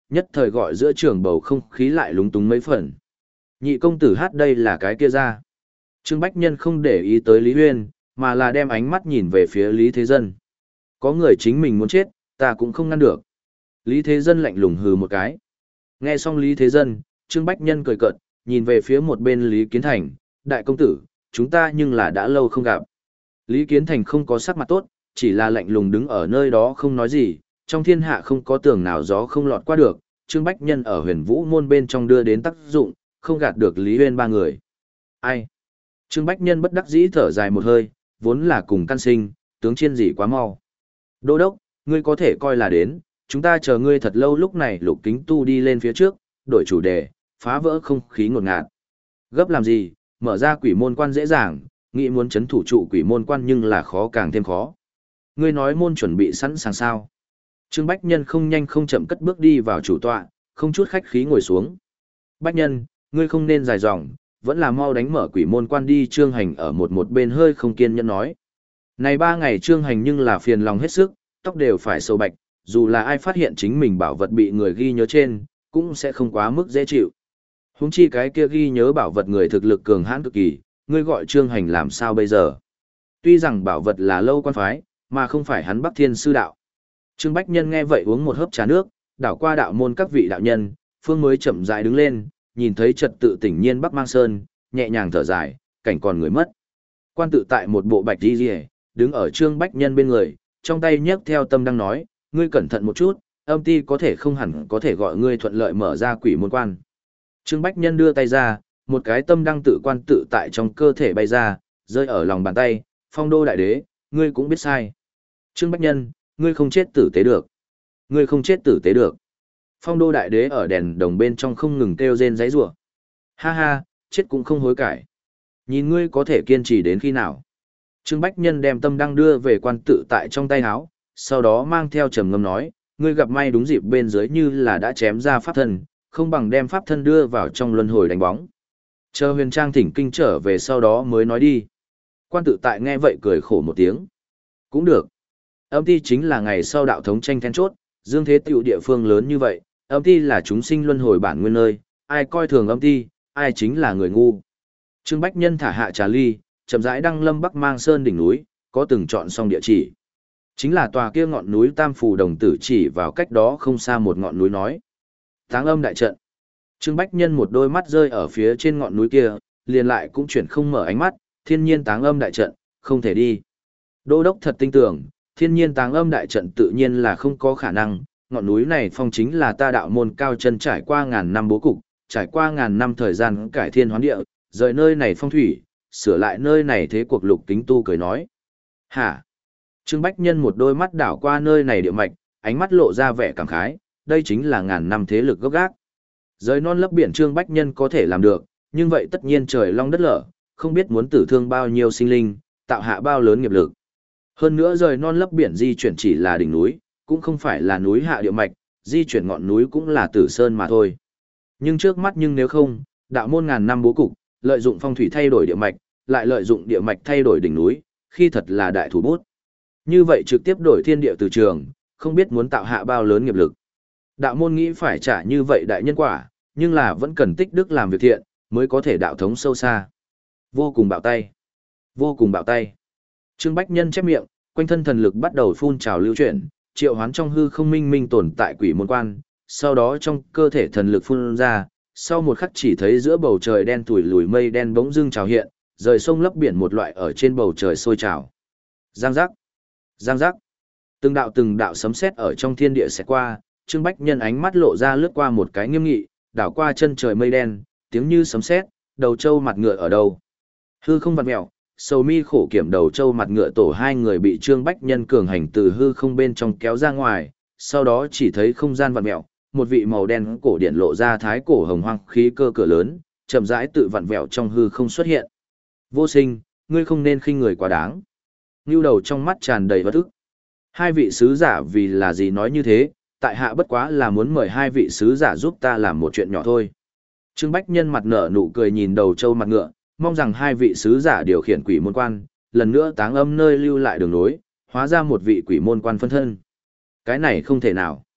nhất thời gọi giữa trường bầu không khí lại lúng túng mấy phần. Nhị công tử hát đây là cái kia ra. Trương Bách Nhân không để ý tới Lý Huyên, mà là đem ánh mắt nhìn về phía Lý Thế Dân. Có người chính mình muốn chết, ta cũng không ngăn được. Lý Thế Dân lạnh lùng hừ một cái. Nghe xong Lý Thế Dân, Trương Bách Nhân cười cợt, nhìn về phía một bên Lý Kiến Thành, đại công tử, chúng ta nhưng là đã lâu không gặp. Lý Kiến Thành không có sắc mặt tốt, chỉ là lạnh lùng đứng ở nơi đó không nói gì, trong thiên hạ không có tường nào gió không lọt qua được, Trương Bách Nhân ở huyền vũ môn bên trong đưa đến tác dụng, không gạt được Lý Huyên ba người. Ai? Trương Bách Nhân bất đắc dĩ thở dài một hơi, vốn là cùng căn sinh, tướng chiên gì quá mau. Đô đốc, ngươi có thể coi là đến, chúng ta chờ ngươi thật lâu lúc này Lục Kính Tu đi lên phía trước, đổi chủ đề, phá vỡ không khí ngột ngạt. Gấp làm gì, mở ra quỷ môn quan dễ dàng, nghĩ muốn chấn thủ trụ quỷ môn quan nhưng là khó càng thêm khó. Ngươi nói môn chuẩn bị sẵn sàng sao? Trương Bách Nhân không nhanh không chậm cất bước đi vào chủ tọa, không chút khách khí ngồi xuống. Bách Nhân, ngươi không nên dài dòng, vẫn là mau đánh mở quỷ môn quan đi. Trương Hành ở một một bên hơi không kiên nhẫn nói. Này ba ngày Trương Hành nhưng là phiền lòng hết sức, tóc đều phải sâu bạch, dù là ai phát hiện chính mình bảo vật bị người ghi nhớ trên, cũng sẽ không quá mức dễ chịu. Huống chi cái kia ghi nhớ bảo vật người thực lực cường hãn cực kỳ, ngươi gọi Trương Hành làm sao bây giờ? Tuy rằng bảo vật là lâu quan phái, mà không phải hắn Bắc Thiên sư đạo. Trương Bách Nhân nghe vậy uống một hớp trà nước, đảo qua đạo môn các vị đạo nhân, phương mới chậm rãi đứng lên, nhìn thấy trật tự tỉnh nhiên Bắc Mang Sơn, nhẹ nhàng thở dài, cảnh còn người mất. Quan tự tại một bộ bạch đi rìa, đứng ở Trương Bách Nhân bên người, trong tay nhấc theo tâm đang nói, ngươi cẩn thận một chút, âm ti có thể không hẳn có thể gọi ngươi thuận lợi mở ra quỷ môn quan. Trương Bách Nhân đưa tay ra, một cái tâm đăng tự quan tự tại trong cơ thể bay ra, rơi ở lòng bàn tay, Phong Đô đại đế, ngươi cũng biết sai. Trương Bách Nhân, ngươi không chết tử tế được. Ngươi không chết tử tế được. Phong Đô đại đế ở đèn đồng bên trong không ngừng kêu rên giấy rủa. Ha ha, chết cũng không hối cải. Nhìn ngươi có thể kiên trì đến khi nào. Trương Bách Nhân đem tâm đăng đưa về quan tự tại trong tay áo, sau đó mang theo trầm ngâm nói, ngươi gặp may đúng dịp bên dưới như là đã chém ra pháp thân, không bằng đem pháp thân đưa vào trong luân hồi đánh bóng. Chờ Huyền Trang thỉnh kinh trở về sau đó mới nói đi. Quan tự tại nghe vậy cười khổ một tiếng. Cũng được. Âm ti chính là ngày sau đạo thống tranh then chốt, dương thế tiểu địa phương lớn như vậy, âm ti là chúng sinh luân hồi bản nguyên nơi, ai coi thường âm ti, ai chính là người ngu. Trương Bách Nhân thả hạ trà ly, chậm rãi đăng lâm Bắc Mang Sơn đỉnh núi, có từng chọn xong địa chỉ. Chính là tòa kia ngọn núi Tam Phù Đồng Tử chỉ vào cách đó không xa một ngọn núi nói. Táng âm đại trận. Trương Bách Nhân một đôi mắt rơi ở phía trên ngọn núi kia, liền lại cũng chuyển không mở ánh mắt, thiên nhiên táng âm đại trận, không thể đi. Đô đốc thật tin tưởng, thiên nhiên táng âm đại trận tự nhiên là không có khả năng, ngọn núi này phong chính là ta đạo môn cao chân trải qua ngàn năm bố cục, trải qua ngàn năm thời gian cải thiên hoán địa, rời nơi này phong thủy, sửa lại nơi này thế cuộc Lục Kính Tu cười nói. Hả? Trương Bách Nhân một đôi mắt đảo qua nơi này địa mạch, ánh mắt lộ ra vẻ cảm khái, đây chính là ngàn năm thế lực gốc gác. Rời non lấp biển Trương Bách Nhân có thể làm được, nhưng vậy tất nhiên trời long đất lở, không biết muốn tử thương bao nhiêu sinh linh, tạo hạ bao lớn nghiệp lực. Hơn nữa rời non lấp biển di chuyển chỉ là đỉnh núi, cũng không phải là núi hạ địa mạch, di chuyển ngọn núi cũng là tử sơn mà thôi. Nhưng trước mắt nhưng nếu không, đạo môn ngàn năm bố cục, lợi dụng phong thủy thay đổi địa mạch, lại lợi dụng địa mạch thay đổi đỉnh núi, khi thật là đại thủ bút. Như vậy trực tiếp đổi thiên địa từ trường, không biết muốn tạo hạ bao lớn nghiệp lực. Đạo môn nghĩ phải trả như vậy đại nhân quả, nhưng là vẫn cần tích đức làm việc thiện, mới có thể đạo thống sâu xa. Vô cùng bạo tay. Vô cùng bạo tay. Trương Bách Nhân chép miệng, quanh thân thần lực bắt đầu phun trào lưu chuyển, triệu hoán trong hư không minh minh tồn tại quỷ môn quan, sau đó trong cơ thể thần lực phun ra, sau một khắc chỉ thấy giữa bầu trời đen tủi lùi mây đen bỗng dưng trào hiện, rời sông lấp biển một loại ở trên bầu trời sôi trào. Giang giác. Giang giác. Từng đạo từng đạo sấm sét ở trong thiên địa sẽ qua, Trương Bách Nhân ánh mắt lộ ra lướt qua một cái nghiêm nghị, đảo qua chân trời mây đen, tiếng như sấm sét, đầu trâu mặt ngựa ở đâu? Hư không vặn mèo, sầu mi khổ kiểm đầu trâu mặt ngựa tổ hai người bị Trương Bách Nhân cường hành từ hư không bên trong kéo ra ngoài, sau đó chỉ thấy không gian vặn mèo, một vị màu đen cổ điển lộ ra thái cổ hồng hoang khí cơ cửa lớn, chậm rãi tự vặn vẹo trong hư không xuất hiện. Vô Sinh, ngươi không nên khinh người quá đáng. Nưu đầu trong mắt tràn đầy bất ức. Hai vị sứ giả vì là gì nói như thế, tại hạ bất quá là muốn mời hai vị sứ giả giúp ta làm một chuyện nhỏ thôi. Trương Bách Nhân mặt nở nụ cười nhìn đầu trâu mặt ngựa, mong rằng hai vị sứ giả điều khiển quỷ môn quan, lần nữa táng âm nơi lưu lại đường nối, hóa ra một vị quỷ môn quan phân thân. Cái này không thể nào.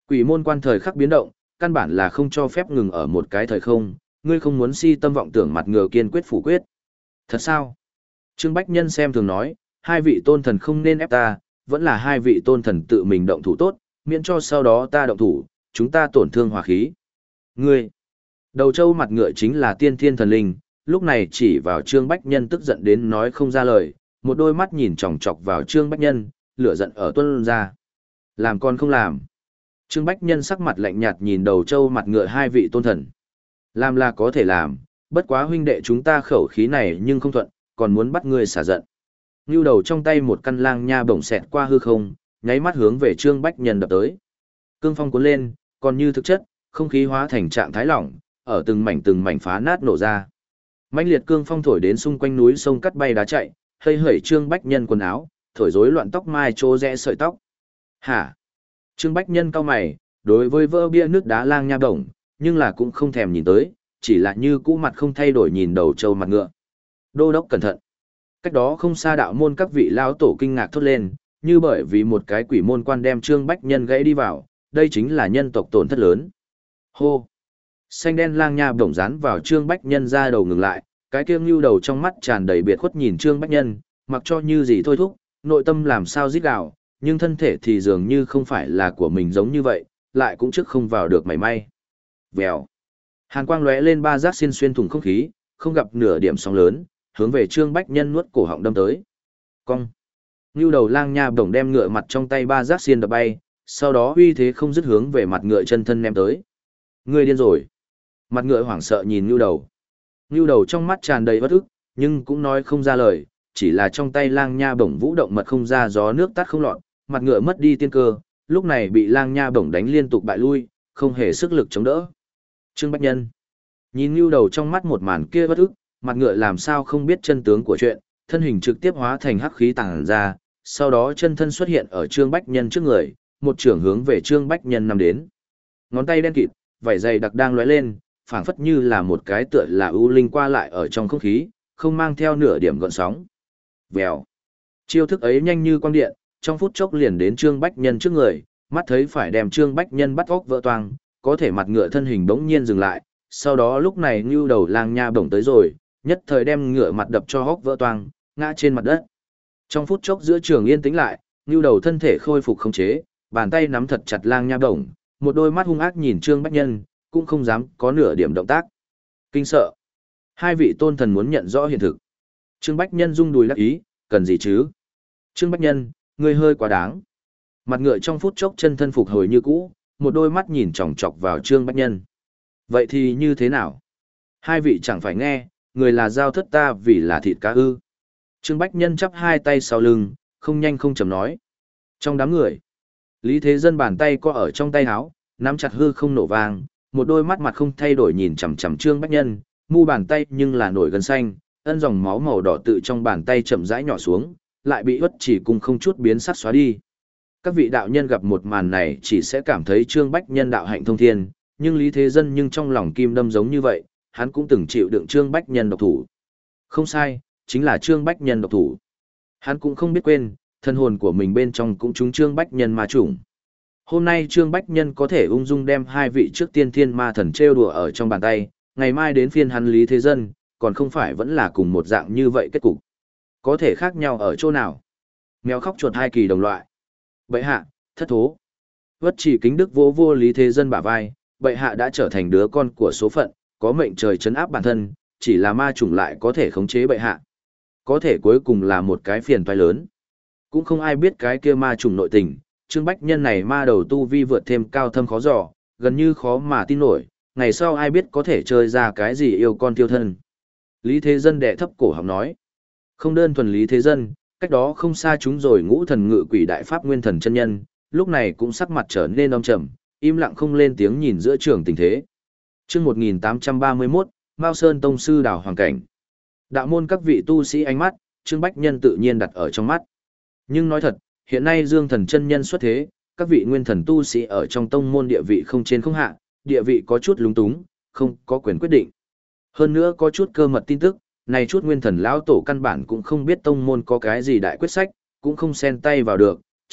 Quỷ môn quan thời khắc biến động, căn bản là không cho phép ngừng ở một cái thời không, ngươi không muốn si tâm vọng tưởng mặt ngựa kiên quyết phủ quyết. Thật sao? Trương Bách Nhân xem thường nói, hai vị tôn thần không nên ép ta, vẫn là hai vị tôn thần tự mình động thủ tốt, miễn cho sau đó ta động thủ, chúng ta tổn thương hòa khí. Ngươi! Đầu trâu mặt ngựa chính là tiên thiên thần linh, lúc này chỉ vào Trương Bách Nhân tức giận đến nói không ra lời, một đôi mắt nhìn chòng chọc vào Trương Bách Nhân, lửa giận ở tuôn ra. Làm con không làm. Trương Bách Nhân sắc mặt lạnh nhạt nhìn đầu trâu mặt ngựa hai vị tôn thần. Làm là có thể làm, bất quá huynh đệ chúng ta khẩu khí này nhưng không thuận, còn muốn bắt ngươi xả giận. Ngưu đầu trong tay một căn lang nha bổng xẹt qua hư không, nháy mắt hướng về Trương Bách Nhân đập tới. Cương phong cuốn lên, còn như thực chất, không khí hóa thành trạng thái lỏng, ở từng mảnh từng mảnh phá nát nổ ra. Mãnh liệt cương phong thổi đến xung quanh núi sông cắt bay đá chạy, hơi hởi Trương Bách Nhân quần áo, thổi rối loạn tóc mai trô rẽ sợi tóc. Hả? Trương Bách Nhân cau mày, đối với vỡ bia nước đá lang nha bổng, nhưng là cũng không thèm nhìn tới, chỉ là như cũ mặt không thay đổi nhìn đầu trâu mặt ngựa. Đô đốc cẩn thận. Cách đó không xa đạo môn các vị lão tổ kinh ngạc thốt lên, như bởi vì một cái quỷ môn quan đem Trương Bách Nhân gãy đi vào, đây chính là nhân tộc tổn thất lớn. Hô! Xanh đen lang nha bổng dán vào Trương Bách Nhân ra đầu ngừng lại, cái kia ngưu đầu trong mắt tràn đầy biệt khuất nhìn Trương Bách Nhân, mặc cho như gì thôi thúc, nội tâm làm sao rít gào, nhưng thân thể thì dường như không phải là của mình giống như vậy, lại cũng trước không vào được mảy may. Vèo. Hàn quang lóe lên ba giác xiên xuyên thủng không khí, không gặp nửa điểm sóng lớn, hướng về Trương Bách Nhân nuốt cổ họng đâm tới. Cong. Ngưu đầu lang nha bổng đem ngựa mặt trong tay ba giác xiên đập bay, sau đó uy thế không dứt hướng về mặt ngựa chân thân ném tới. Ngươi điên rồi. Mặt ngựa hoảng sợ nhìn Ngưu đầu. Ngưu đầu trong mắt tràn đầy bất ức, nhưng cũng nói không ra lời, chỉ là trong tay lang nha bổng vũ động mật không ra gió nước tắt không lọt, mặt ngựa mất đi tiên cơ, lúc này bị lang nha bổng đánh liên tục bại lui, không hề sức lực chống đỡ. Trương Bách Nhân nhìn Ngưu đầu trong mắt một màn kia bất ức, mặt ngựa làm sao không biết chân tướng của chuyện, thân hình trực tiếp hóa thành hắc khí tàng ra, sau đó chân thân xuất hiện ở Trương Bách Nhân trước người, một trưởng hướng về Trương Bách Nhân nằm đến. Ngón tay đen kịt, vảy dày đặc đang lóe lên, phảng phất như là một cái tựa là ưu linh qua lại ở trong không khí, không mang theo nửa điểm gợn sóng. Vèo. Chiêu thức ấy nhanh như quang điện, trong phút chốc liền đến Trương Bách Nhân trước người, mắt thấy phải đem Trương Bách Nhân bắt óc vỡ toang, có thể mặt ngựa thân hình bỗng nhiên dừng lại, sau đó lúc này Ngưu đầu lang nha bổng tới rồi, nhất thời đem ngựa mặt đập cho hốc vỡ toang, ngã trên mặt đất. Trong phút chốc giữa trường yên tĩnh lại, Ngưu đầu thân thể khôi phục khống chế, bàn tay nắm thật chặt lang nha bổng, một đôi mắt hung ác nhìn Trương Bách Nhân, cũng không dám có nửa điểm động tác. Kinh sợ. Hai vị tôn thần muốn nhận rõ hiện thực. Trương Bách Nhân rung đùi đắc ý, cần gì chứ? Trương Bách Nhân, ngươi hơi quá đáng. Mặt ngựa trong phút chốc chân thân phục hồi như cũ, một đôi mắt nhìn chòng chọc vào Trương Bách Nhân. Vậy thì như thế nào? Hai vị chẳng phải nghe, người là giao thất ta vì là thịt cá ư. Trương Bách Nhân chắp hai tay sau lưng, không nhanh không chậm nói. Trong đám người, Lý Thế Dân bàn tay co ở trong tay áo, nắm chặt hư không nổ vang, một đôi mắt mặt không thay đổi nhìn chằm chằm Trương Bách Nhân, mu bàn tay nhưng là nổi gân xanh, ân dòng máu màu đỏ tự trong bàn tay chậm rãi nhỏ xuống, lại bị uất chỉ cùng không chút biến sắc xóa đi. Các vị đạo nhân gặp một màn này chỉ sẽ cảm thấy Trương Bách Nhân đạo hạnh thông thiên, nhưng Lý Thế Dân nhưng trong lòng kim đâm giống như vậy, hắn cũng từng chịu đựng Trương Bách Nhân độc thủ. Không sai, chính là Trương Bách Nhân độc thủ. Hắn cũng không biết quên, thân hồn của mình bên trong cũng trúng Trương Bách Nhân ma chủng. Hôm nay Trương Bách Nhân có thể ung dung đem hai vị trước tiên thiên ma thần trêu đùa ở trong bàn tay, ngày mai đến phiên hắn Lý Thế Dân, còn không phải vẫn là cùng một dạng như vậy kết cục. Có thể khác nhau ở chỗ nào? Mèo khóc chuột hai kỳ đồng loại. Bệ hạ, thất thố. Vất chỉ kính đức vỗ vô Lý Thế Dân bả vai, bệ hạ đã trở thành đứa con của số phận, có mệnh trời trấn áp bản thân, chỉ là ma chủng lại có thể khống chế bệ hạ. Có thể cuối cùng là một cái phiền toái lớn. Cũng không ai biết cái kia ma chủng nội tình, Trương Bách Nhân này ma đầu tu vi vượt thêm cao thâm khó dò, gần như khó mà tin nổi, ngày sau ai biết có thể chơi ra cái gì yêu con tiêu thân. Lý Thế Dân đệ thấp cổ họng nói. Không đơn thuần Lý Thế Dân, cách đó không xa chúng rồi ngũ thần ngự quỷ đại pháp nguyên thần chân nhân, lúc này cũng sắc mặt trở nên âm trầm, im lặng không lên tiếng nhìn giữa trường tình thế. Chương một nghìn tám trăm ba mươi mốt, Mao Sơn Tông Sư Đảo Hoàng Cảnh. Đạo môn các vị tu sĩ ánh mắt, Trương Bách Nhân tự nhiên đặt ở trong mắt. Nhưng nói thật, hiện nay Dương Thần chân nhân xuất thế, các vị nguyên thần tu sĩ ở trong tông môn địa vị không trên không hạ, địa vị có chút lúng túng, không có quyền quyết định. Hơn nữa có chút cơ mật tin tức, này chút nguyên thần lão tổ căn bản cũng không biết tông môn có cái gì đại quyết sách, cũng không xen tay vào được,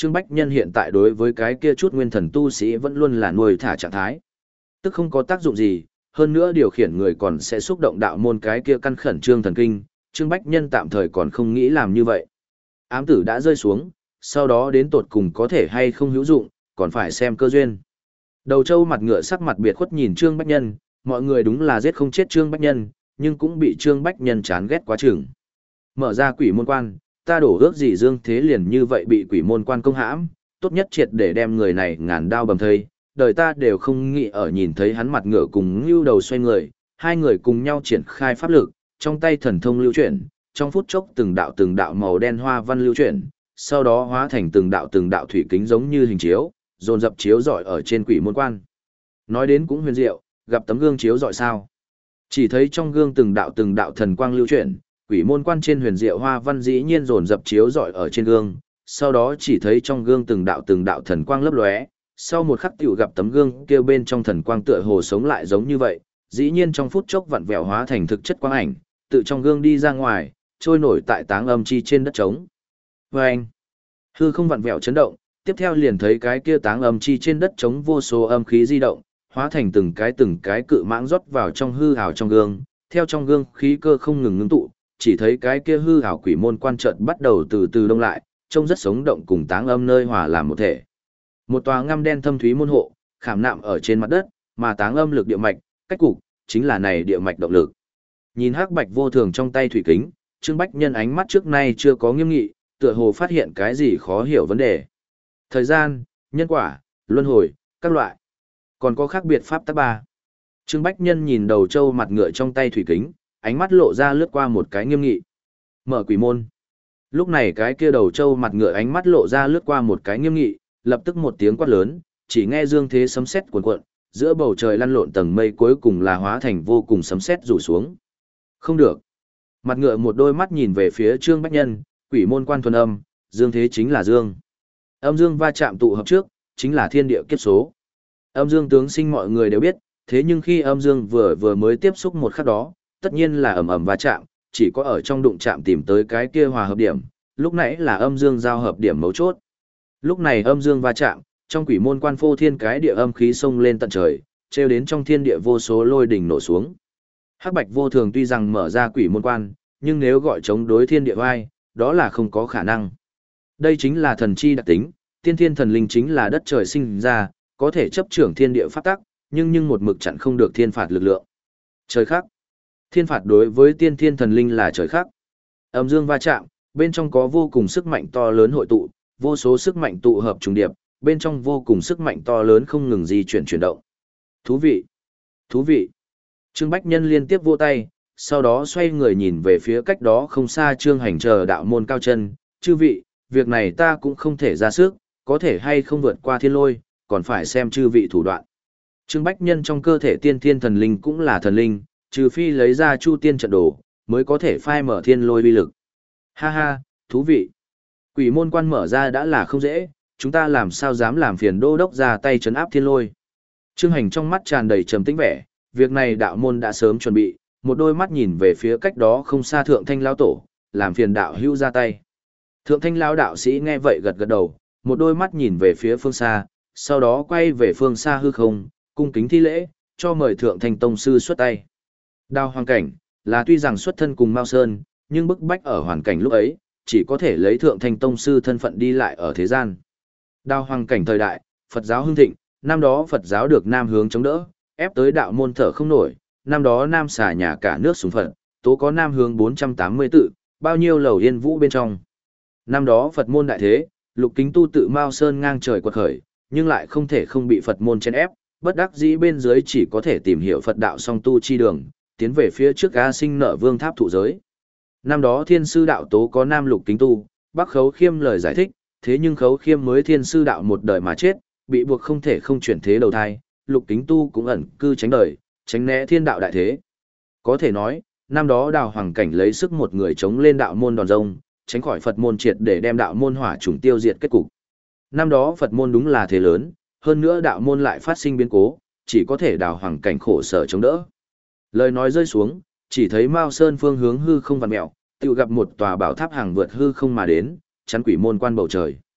Trương Bách Nhân hiện tại đối với cái kia chút nguyên thần tu sĩ vẫn luôn là nuôi thả trạng thái. Tức không có tác dụng gì, hơn nữa điều khiển người còn sẽ xúc động đạo môn cái kia căn khẩn trương thần kinh, Trương Bách Nhân tạm thời còn không nghĩ làm như vậy. Ám tử đã rơi xuống, sau đó đến tột cùng có thể hay không hữu dụng, còn phải xem cơ duyên. Đầu trâu mặt ngựa sắc mặt biệt khuất nhìn Trương Bách Nhân, mọi người đúng là giết không chết Trương Bách Nhân, nhưng cũng bị Trương Bách Nhân chán ghét quá chừng. Mở ra quỷ môn quan, ta đổ ước gì Dương Thế liền như vậy bị quỷ môn quan công hãm, tốt nhất triệt để đem người này ngàn đao bầm thây, đời ta đều không nghĩ ở nhìn thấy hắn mặt ngựa cùng ngưu đầu xoay người, hai người cùng nhau triển khai pháp lực, trong tay thần thông lưu chuyển, trong phút chốc từng đạo từng đạo màu đen hoa văn lưu chuyển, sau đó hóa thành từng đạo từng đạo thủy kính giống như hình chiếu, dồn dập chiếu rọi ở trên quỷ môn quan. Nói đến cũng huyền diệu, gặp tấm gương chiếu rọi sao? Chỉ thấy trong gương từng đạo từng đạo thần quang lưu chuyển, quỷ môn quan trên huyền diệu hoa văn dĩ nhiên dồn dập chiếu rọi ở trên gương, sau đó chỉ thấy trong gương từng đạo từng đạo thần quang lấp lóe, sau một khắc tiểu gặp tấm gương kia bên trong thần quang tựa hồ sống lại giống như vậy, dĩ nhiên trong phút chốc vặn vẹo hóa thành thực chất quang ảnh, tự trong gương đi ra ngoài, trôi nổi tại táng âm chi trên đất trống. Vâng! Hư không vặn vẹo chấn động, tiếp theo liền thấy cái kia táng âm chi trên đất trống vô số âm khí di động, hóa thành từng cái từng cái cự mãng rót vào trong hư ảo trong gương, theo trong gương khí cơ không ngừng ngưng tụ, chỉ thấy cái kia hư ảo quỷ môn quan chợt bắt đầu từ từ đông lại, trông rất sống động cùng táng âm nơi hòa làm một thể. Một tòa ngăm đen thâm thúy môn hộ, khảm nạm ở trên mặt đất, mà táng âm lực địa mạch, cách cục, chính là này địa mạch động lực. Nhìn hắc bạch vô thường trong tay thủy kính, Trương Bách Nhân ánh mắt trước nay chưa có nghiêm nghị, tựa hồ phát hiện cái gì khó hiểu vấn đề. Thời gian, nhân quả, luân hồi, các loại. Còn có khác biệt pháp tắc ba. Trương Bách Nhân nhìn đầu trâu mặt ngựa trong tay thủy kính, ánh mắt lộ ra lướt qua một cái nghiêm nghị. Mở quỷ môn. Lúc này cái kia đầu trâu mặt ngựa ánh mắt lộ ra lướt qua một cái nghiêm nghị, lập tức một tiếng quát lớn, chỉ nghe dương thế sấm sét cuồn cuộn, giữa bầu trời lăn lộn tầng mây cuối cùng là hóa thành vô cùng sấm sét rủ xuống. Không được. Mặt ngựa một đôi mắt nhìn về phía Trương Bách Nhân, quỷ môn quan thuần âm, dương thế chính là dương. Âm dương va chạm tụ hợp trước, chính là thiên địa kiếp số. Âm dương tướng sinh mọi người đều biết, thế nhưng khi âm dương vừa vừa mới tiếp xúc một khắc đó, tất nhiên là ầm ầm va chạm, chỉ có ở trong đụng chạm tìm tới cái kia hòa hợp điểm, lúc nãy là âm dương giao hợp điểm mấu chốt. Lúc này âm dương va chạm, trong quỷ môn quan phô thiên cái địa âm khí xông lên tận trời, treo đến trong thiên địa vô số lôi đỉnh nổ xuống. Hắc bạch vô thường tuy rằng mở ra quỷ môn quan, nhưng nếu gọi chống đối thiên địa vai, đó là không có khả năng. Đây chính là thần chi đặc tính, tiên thiên thần linh chính là đất trời sinh ra, có thể chấp trưởng thiên địa pháp tắc, nhưng nhưng một mực chặn không được thiên phạt lực lượng. Trời khắc. Thiên phạt đối với tiên thiên thần linh là trời khắc. Âm dương va chạm, bên trong có vô cùng sức mạnh to lớn hội tụ, vô số sức mạnh tụ hợp trùng điệp, bên trong vô cùng sức mạnh to lớn không ngừng di chuyển chuyển động. Thú vị! Thú vị! Trương Bách Nhân liên tiếp vỗ tay, sau đó xoay người nhìn về phía cách đó không xa Trương Hành chờ đạo môn cao chân, chư vị, việc này ta cũng không thể ra sức, có thể hay không vượt qua thiên lôi, còn phải xem chư vị thủ đoạn. Trương Bách Nhân trong cơ thể tiên thiên thần linh cũng là thần linh, trừ phi lấy ra chu tiên trận đồ, mới có thể phai mở thiên lôi uy lực. Ha ha, thú vị! Quỷ môn quan mở ra đã là không dễ, chúng ta làm sao dám làm phiền đô đốc ra tay trấn áp thiên lôi. Trương Hành trong mắt tràn đầy trầm tĩnh vẻ, việc này đạo môn đã sớm chuẩn bị, một đôi mắt nhìn về phía cách đó không xa Thượng Thanh lão tổ, làm phiền đạo hữu ra tay. Thượng Thanh lão đạo sĩ nghe vậy gật gật đầu, một đôi mắt nhìn về phía phương xa, sau đó quay về phương xa hư không, cung kính thi lễ, cho mời Thượng Thanh tông sư xuất tay. Đao Hoàng Cảnh là tuy rằng xuất thân cùng Mao Sơn, nhưng bức bách ở hoàn cảnh lúc ấy, chỉ có thể lấy Thượng Thanh tông sư thân phận đi lại ở thế gian. Đao Hoàng Cảnh thời đại, Phật giáo hưng thịnh, năm đó Phật giáo được Nam hướng chống đỡ, ép tới đạo môn thở không nổi, năm đó Nam xả nhà cả nước súng Phật, tố có Nam hướng bốn trăm tám mươi tự, bao nhiêu lầu yên vũ bên trong. Năm đó Phật môn đại thế, Lục Kính Tu tự Mao Sơn ngang trời quật khởi, nhưng lại không thể không bị Phật môn chen ép, bất đắc dĩ bên dưới chỉ có thể tìm hiểu Phật đạo song tu chi đường, tiến về phía trước A Sinh nợ vương tháp thụ giới. Năm đó Thiên sư đạo tố có Nam Lục Kính Tu, Bắc Khấu Khiêm lời giải thích, thế nhưng Khấu Khiêm mới Thiên sư đạo một đời mà chết, bị buộc không thể không chuyển thế đầu thai, Lục Kính Tu cũng ẩn cư tránh đời, tránh né thiên đạo đại thế. Có thể nói, năm đó Đào Hoàng Cảnh lấy sức một người chống lên đạo môn đòn rông, tránh khỏi Phật môn triệt để đem đạo môn hỏa chủng tiêu diệt kết cục. Năm đó Phật môn đúng là thế lớn, hơn nữa đạo môn lại phát sinh biến cố, chỉ có thể Đào Hoàng Cảnh khổ sở chống đỡ. Lời nói rơi xuống, chỉ thấy Mao Sơn phương hướng hư không vặn mèo, tự gặp một tòa bảo tháp hàng vượt hư không mà đến, chắn quỷ môn quan bầu trời.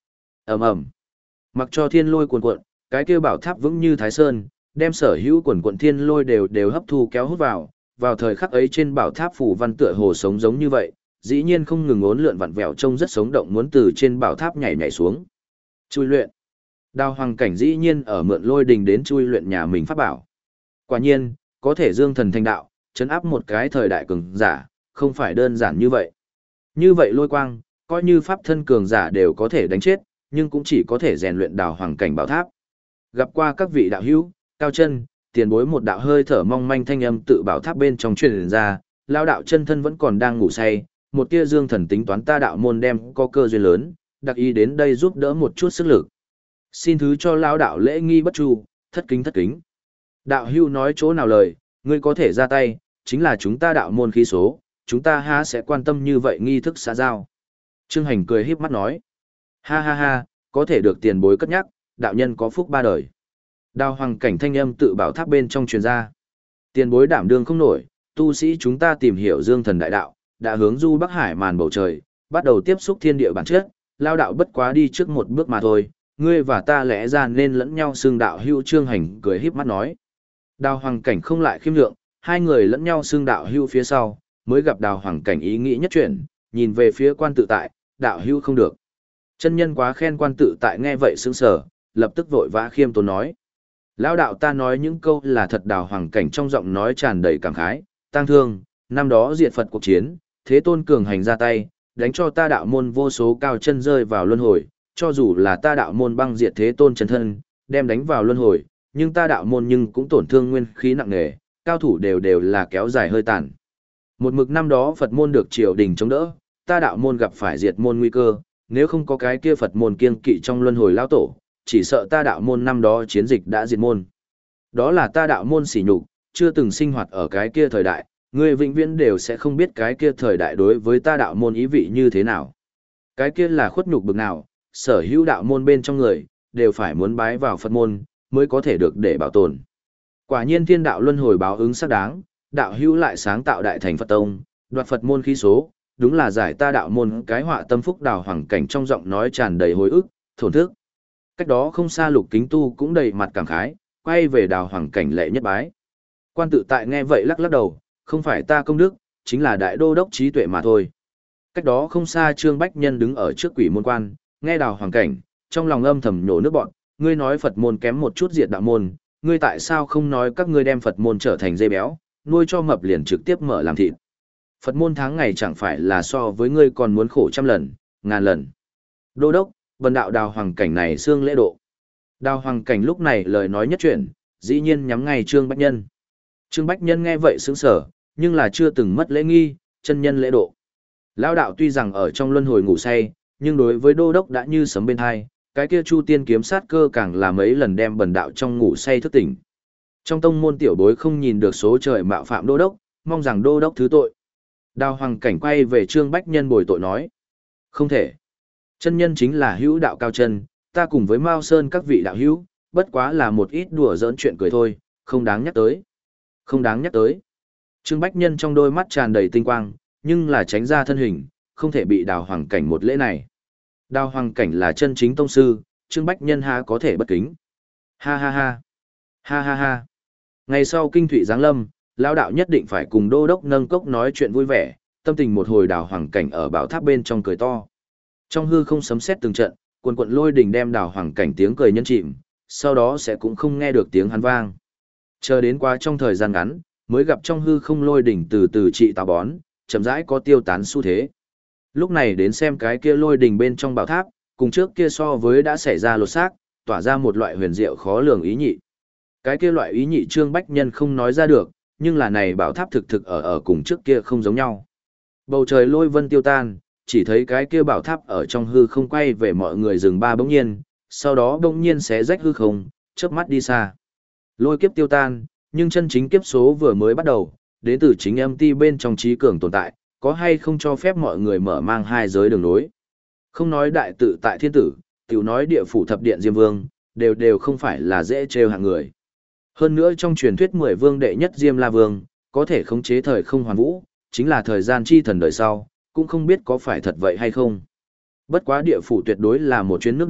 Ầm ầm. Mặc cho thiên lôi cuồn cuộn, cái kia bảo tháp vững như Thái Sơn, đem sở hữu quần quận thiên lôi đều đều hấp thu kéo hút vào, vào thời khắc ấy trên bảo tháp phủ văn tựa hồ sống giống như vậy, dĩ nhiên không ngừng uốn lượn vặn vẹo trông rất sống động muốn từ trên bảo tháp nhảy nhảy xuống. Chui luyện. Đào Hoàng Cảnh dĩ nhiên ở mượn lôi đình đến chui luyện nhà mình pháp bảo. Quả nhiên, có thể dương thần thành đạo, chấn áp một cái thời đại cường giả, không phải đơn giản như vậy. Như vậy lôi quang, coi như pháp thân cường giả đều có thể đánh chết, nhưng cũng chỉ có thể rèn luyện Đào Hoàng Cảnh bảo tháp. Gặp qua các vị đạo hữu, cao chân, tiền bối một đạo hơi thở mong manh thanh âm tự bảo tháp bên trong truyền ra, lao đạo chân thân vẫn còn đang ngủ say, một tia dương thần tính toán ta đạo môn đem có cơ duyên lớn, đặc ý đến đây giúp đỡ một chút sức lực. Xin thứ cho lao đạo lễ nghi bất chu, thất kính thất kính. Đạo hữu nói chỗ nào lời, ngươi có thể ra tay, chính là chúng ta đạo môn khí số, chúng ta há sẽ quan tâm như vậy nghi thức xã giao. Trương Hành cười híp mắt nói, ha ha ha, có thể được tiền bối cất nhắc, đạo nhân có phúc ba đời. Đào Hoàng Cảnh thanh âm tự bảo tháp bên trong truyền ra. Tiền bối đảm đương không nổi, tu sĩ chúng ta tìm hiểu dương thần đại đạo, đã hướng du Bắc Hải màn bầu trời, bắt đầu tiếp xúc thiên địa bản chất, lao đạo bất quá đi trước một bước mà thôi, ngươi và ta lẽ ra nên lẫn nhau xưng đạo hữu. Trương Hành cười híp mắt nói. Đào Hoàng Cảnh không lại khiêm lượng, hai người lẫn nhau xưng đạo hữu phía sau, mới gặp Đào Hoàng Cảnh ý nghĩ nhất chuyển, nhìn về phía quan tự tại, đạo hữu không được. Chân nhân quá khen quan tự tại nghe vậy sững sờ, lập tức vội vã khiêm tốn nói. Lão đạo ta nói những câu là thật. Đào Hoàng Cảnh trong giọng nói tràn đầy cảm khái, tang thương, năm đó diệt Phật cuộc chiến, thế tôn cường hành ra tay, đánh cho ta đạo môn vô số cao chân rơi vào luân hồi, cho dù là ta đạo môn băng diệt thế tôn chân thân, đem đánh vào luân hồi, nhưng ta đạo môn nhưng cũng tổn thương nguyên khí nặng nề, cao thủ đều đều là kéo dài hơi tàn. Một mực năm đó Phật môn được triều đình chống đỡ, ta đạo môn gặp phải diệt môn nguy cơ, nếu không có cái kia Phật môn kiêng kỵ trong luân hồi lao tổ, chỉ sợ ta đạo môn năm đó chiến dịch đã diệt môn. Đó là ta đạo môn sỉ nhục, chưa từng sinh hoạt ở cái kia thời đại, người vĩnh viễn đều sẽ không biết cái kia thời đại đối với ta đạo môn ý vị như thế nào. Cái kia là khuất nhục bực nào, sở hữu đạo môn bên trong người, đều phải muốn bái vào Phật môn, mới có thể được để bảo tồn. Quả nhiên thiên đạo luân hồi báo ứng xác đáng, đạo hữu lại sáng tạo đại thành Phật tông, đoạt Phật môn khí số, đúng là giải ta đạo môn cái họa tâm phúc. Đào Hoàng Cảnh trong giọng nói tràn đầy hồi ức, thổn thức. Cách đó không xa Lục Kính Tu cũng đầy mặt cảm khái, quay về Đào Hoàng Cảnh lệ nhất bái. Quan tự tại nghe vậy lắc lắc đầu, không phải ta công đức, chính là đại đô đốc trí tuệ mà thôi. Cách đó không xa Trương Bách Nhân đứng ở trước quỷ môn quan, nghe Đào Hoàng Cảnh, trong lòng âm thầm nhổ nước bọn, ngươi nói Phật môn kém một chút diệt đạo môn, ngươi tại sao không nói các ngươi đem Phật môn trở thành dê béo, nuôi cho mập liền trực tiếp mở làm thịt. Phật môn tháng ngày chẳng phải là so với ngươi còn muốn khổ trăm lần, ngàn lần. Đô đốc, vần đạo Đào Hoàng Cảnh này xương lễ độ. Đào Hoàng Cảnh lúc này lời nói nhất chuyển, dĩ nhiên nhắm ngay Trương Bách Nhân. Trương Bách Nhân nghe vậy sững sờ, nhưng là chưa từng mất lễ nghi, chân nhân lễ độ. Lão đạo tuy rằng ở trong luân hồi ngủ say, nhưng đối với đô đốc đã như sấm bên hai, cái kia Chu Tiên kiếm sát cơ càng là mấy lần đem bần đạo trong ngủ say thức tỉnh. Trong tông môn tiểu bối không nhìn được số trời mạo phạm đô đốc, mong rằng đô đốc thứ tội. Đào Hoàng Cảnh quay về Trương Bách Nhân bồi tội nói. Không thể. Chân nhân chính là hữu đạo cao chân, ta cùng với Mao Sơn các vị đạo hữu, bất quá là một ít đùa giỡn chuyện cười thôi, không đáng nhắc tới. Không đáng nhắc tới. Trương Bách Nhân trong đôi mắt tràn đầy tinh quang, nhưng là tránh ra thân hình, không thể bị Đào Hoàng Cảnh một lễ này. Đào Hoàng Cảnh là chân chính tông sư, Trương Bách Nhân ha có thể bất kính. Ha ha ha. Ha ha ha. Ngày sau kinh thủy giáng lâm, lão đạo nhất định phải cùng đô đốc nâng cốc nói chuyện vui vẻ, tâm tình một hồi Đào Hoàng Cảnh ở bảo tháp bên trong cười to. Trong hư không sấm sét từng trận, cuồn cuộn lôi đình đem Đào Hoàng Cảnh tiếng cười nhân chìm, sau đó sẽ cũng không nghe được tiếng hắn vang. Chờ đến qua trong thời gian ngắn, mới gặp trong hư không lôi đỉnh từ từ trị táo bón, chậm rãi có tiêu tán xu thế. Lúc này đến xem cái kia lôi đỉnh bên trong bảo tháp, cùng trước kia so với đã xảy ra lột xác, tỏa ra một loại huyền diệu khó lường ý nhị. Cái kia loại ý nhị Trương Bách Nhân không nói ra được, nhưng là này bảo tháp thực thực ở ở cùng trước kia không giống nhau. Bầu trời lôi vân tiêu tan, chỉ thấy cái kia bảo tháp ở trong hư không quay về mọi người dừng ba bỗng nhiên, sau đó bỗng nhiên xé rách hư không, chớp mắt đi xa. Lôi kiếp tiêu tan, nhưng chân chính kiếp số vừa mới bắt đầu, đến từ chính âm ti bên trong trí cường tồn tại, có hay không cho phép mọi người mở mang hai giới đường nối. Không nói đại tự tại thiên tử, tiểu nói địa phủ thập điện Diêm Vương, đều đều không phải là dễ trêu hạng người. Hơn nữa trong truyền thuyết mười vương đệ nhất Diêm La Vương, có thể khống chế thời không hoàn vũ, chính là thời gian chi thần đời sau, cũng không biết có phải thật vậy hay không. Bất quá địa phủ tuyệt đối là một chuyến nước đục,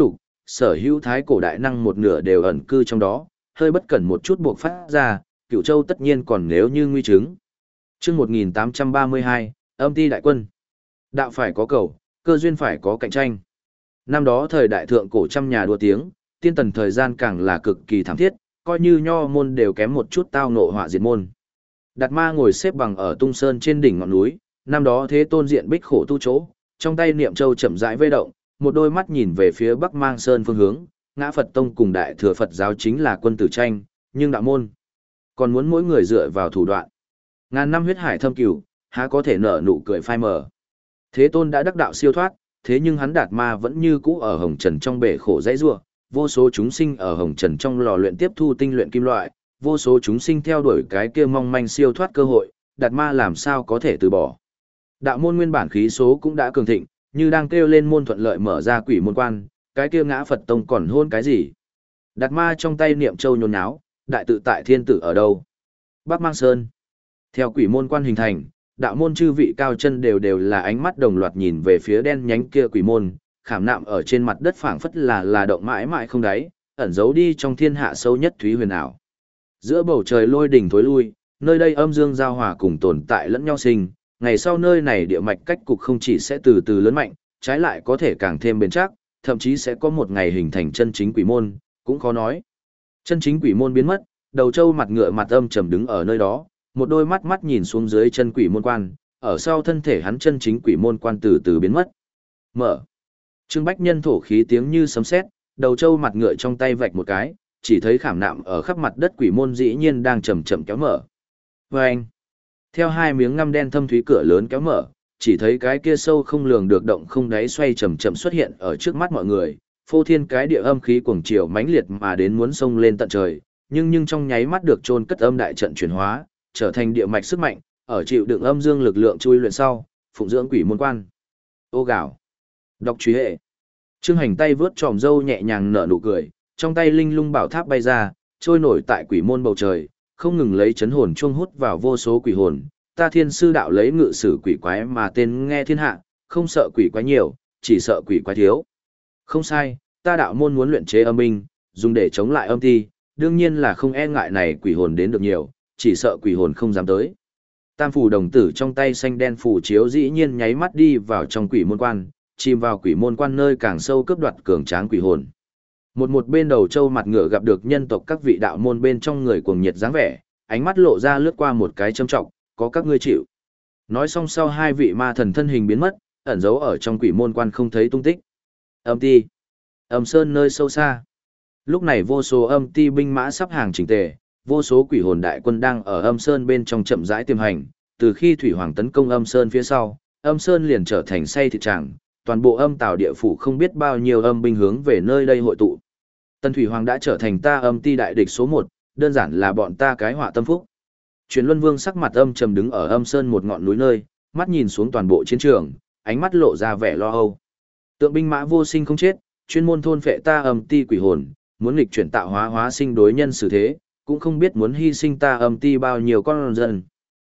sở hữu thái cổ đại năng một nửa đều ẩn cư trong đó, hơi bất cẩn một chút buộc phát ra, Cửu Châu tất nhiên còn nếu như nguy chứng. Chương một nghìn tám trăm ba mươi hai, Âm Ti đại quân. Đạo phải có cầu, cơ duyên phải có cạnh tranh. Năm đó thời đại thượng cổ trăm nhà đua tiếng, tiên tần thời gian càng là cực kỳ thảm thiết, coi như nho môn đều kém một chút tao nộ họa diệt môn. Đạt Ma ngồi xếp bằng ở Tung Sơn trên đỉnh ngọn núi, năm đó Thế Tôn diện bích khổ tu chỗ, trong tay niệm châu chậm rãi vây động, một đôi mắt nhìn về phía Bắc Mang Sơn phương hướng, Ngã Phật Tông cùng Đại Thừa Phật giáo chính là quân tử tranh, nhưng đạo môn còn muốn mỗi người dựa vào thủ đoạn. Ngàn năm huyết hải thâm cửu, há có thể nở nụ cười phai mờ. Thế Tôn đã đắc đạo siêu thoát, thế nhưng hắn Đạt Ma vẫn như cũ ở hồng trần trong bể khổ dãy rủa, vô số chúng sinh ở hồng trần trong lò luyện tiếp thu tinh luyện kim loại, vô số chúng sinh theo đuổi cái kia mong manh siêu thoát cơ hội, Đạt Ma làm sao có thể từ bỏ. Đạo môn nguyên bản khí số cũng đã cường thịnh, như đang kêu lên môn thuận lợi mở ra quỷ môn quan, cái kia Ngã Phật Tông còn hôn cái gì? Đạt Ma trong tay niệm châu nhốn nháo, đại tự tại thiên tử ở đâu? Bắc Mang Sơn. Theo quỷ môn quan hình thành, đạo môn chư vị cao chân đều đều là ánh mắt đồng loạt nhìn về phía đen nhánh kia quỷ môn, khảm nạm ở trên mặt đất phảng phất là là động mãi mãi không đáy, ẩn giấu đi trong thiên hạ sâu nhất thúy huyền ảo. Giữa bầu trời lôi đỉnh thối lui, nơi đây âm dương giao hòa cùng tồn tại lẫn nhau sinh, ngày sau nơi này địa mạch cách cục không chỉ sẽ từ từ lớn mạnh, trái lại có thể càng thêm bền chắc, thậm chí sẽ có một ngày hình thành chân chính quỷ môn, cũng khó nói. Chân chính quỷ môn biến mất, đầu trâu mặt ngựa mặt âm trầm đứng ở nơi đó, một đôi mắt mắt nhìn xuống dưới chân quỷ môn quan, ở sau thân thể hắn chân chính quỷ môn quan từ từ biến mất. Mở. Trương Bách Nhân thổ khí tiếng như sấm sét, đầu trâu mặt ngựa trong tay vạch một cái, chỉ thấy khảm nạm ở khắp mặt đất quỷ môn dĩ nhiên đang chậm chậm kéo mở. Vâng! Theo hai miếng ngăm đen thâm thúy cửa lớn kéo mở, chỉ thấy cái kia sâu không lường được động không đáy xoay chậm chậm xuất hiện ở trước mắt mọi người, phô thiên cái địa âm khí cuồng triều mãnh liệt mà đến muốn xông lên tận trời, nhưng nhưng trong nháy mắt được chôn cất âm đại trận chuyển hóa, trở thành địa mạch sức mạnh, ở chịu đựng âm dương lực lượng chui luyện sau, phụng dưỡng quỷ môn quan. Ô gạo. Đọc truy hệ. Trương Hành tay vướt tròm râu nhẹ nhàng nở nụ cười, trong tay linh lung bảo tháp bay ra, trôi nổi tại quỷ môn bầu trời, không ngừng lấy chấn hồn chuông hút vào vô số quỷ hồn. Ta Thiên Sư đạo lấy ngự sử quỷ quái mà tên nghe thiên hạ, không sợ quỷ quái nhiều, chỉ sợ quỷ quái thiếu. Không sai, ta đạo môn muốn luyện chế âm binh, dùng để chống lại âm ti, đương nhiên là không e ngại này quỷ hồn đến được nhiều, chỉ sợ quỷ hồn không dám tới. Tam phù đồng tử trong tay xanh đen phù chiếu dĩ nhiên nháy mắt đi vào trong quỷ môn quan, chìm vào quỷ môn quan nơi càng sâu cướp đoạt cường tráng quỷ hồn. Một một bên đầu trâu mặt ngựa gặp được nhân tộc các vị đạo môn bên trong người cuồng nhiệt dáng vẻ, ánh mắt lộ ra lướt qua một cái châm trọng, có các ngươi chịu. Nói xong sau hai vị ma thần thân hình biến mất, ẩn giấu ở trong quỷ môn quan không thấy tung tích. Âm ti, âm sơn nơi sâu xa. Lúc này vô số âm ti binh mã sắp hàng chỉnh tề, vô số quỷ hồn đại quân đang ở âm sơn bên trong chậm rãi tiềm hành, từ khi thủy hoàng tấn công âm sơn phía sau, âm sơn liền trở thành say thịt tràng, toàn bộ âm tào địa phủ không biết bao nhiêu âm binh hướng về nơi đây hội tụ. Tân thủy hoàng đã trở thành ta âm ti đại địch số một, đơn giản là bọn ta cái họa tâm phúc. Truyền Luân Vương sắc mặt âm trầm đứng ở âm sơn một ngọn núi nơi, mắt nhìn xuống toàn bộ chiến trường, ánh mắt lộ ra vẻ lo âu. Tượng binh mã vô sinh không chết, chuyên môn thôn phệ ta âm ti quỷ hồn, muốn nghịch chuyển tạo hóa hóa sinh đối nhân xử thế, cũng không biết muốn hy sinh ta âm ti bao nhiêu con dân.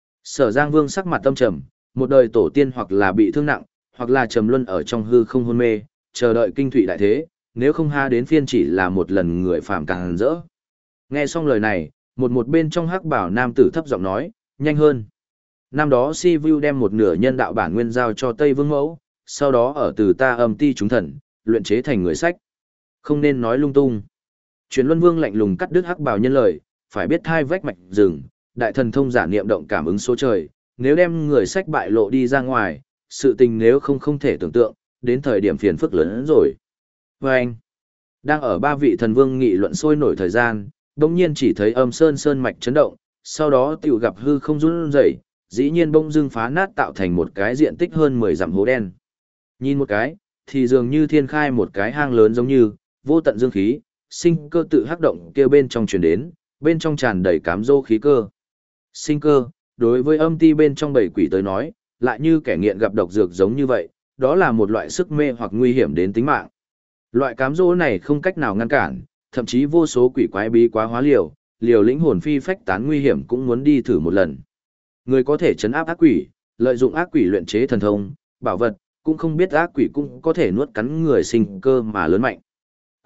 Sở Giang Vương sắc mặt âm trầm, một đời tổ tiên hoặc là bị thương nặng, hoặc là trầm luân ở trong hư không hôn mê, chờ đợi kinh thủy đại thế, nếu không ha đến phiên chỉ là một lần người phàm càng rỡ. Nghe xong lời này, một một bên trong hắc bảo nam tử thấp giọng nói, nhanh hơn. Năm đó Si Vu đem một nửa nhân đạo bản nguyên giao cho Tây Vương Mẫu, sau đó ở từ ta âm ti chúng thần, luyện chế thành người sách. Không nên nói lung tung. Truyền Luân Vương lạnh lùng cắt đứt hắc bảo nhân lời, phải biết hai vách mạch rừng, đại thần thông giả niệm động cảm ứng số trời, nếu đem người sách bại lộ đi ra ngoài, sự tình nếu không không thể tưởng tượng, đến thời điểm phiền phức lớn hơn rồi. Và anh, đang ở ba vị thần vương nghị luận sôi nổi thời gian, bỗng nhiên chỉ thấy âm sơn sơn mạch chấn động, sau đó tiểu gặp hư không run rẩy, dĩ nhiên bỗng dưng phá nát tạo thành một cái diện tích hơn mười dặm hố đen. Nhìn một cái, thì dường như thiên khai một cái hang lớn giống như, vô tận dương khí, sinh cơ tự hắc động kia bên trong truyền đến, bên trong tràn đầy cám dỗ khí cơ. Sinh cơ, đối với âm ti bên trong bầy quỷ tới nói, lại như kẻ nghiện gặp độc dược giống như vậy, đó là một loại sức mê hoặc nguy hiểm đến tính mạng. Loại cám dỗ này không cách nào ngăn cản, thậm chí vô số quỷ quái bí quá hóa liều, liều lĩnh hồn phi phách tán nguy hiểm cũng muốn đi thử một lần. Người có thể trấn áp ác quỷ, lợi dụng ác quỷ luyện chế thần thông, bảo vật, cũng không biết ác quỷ cũng có thể nuốt cắn người sinh cơ mà lớn mạnh.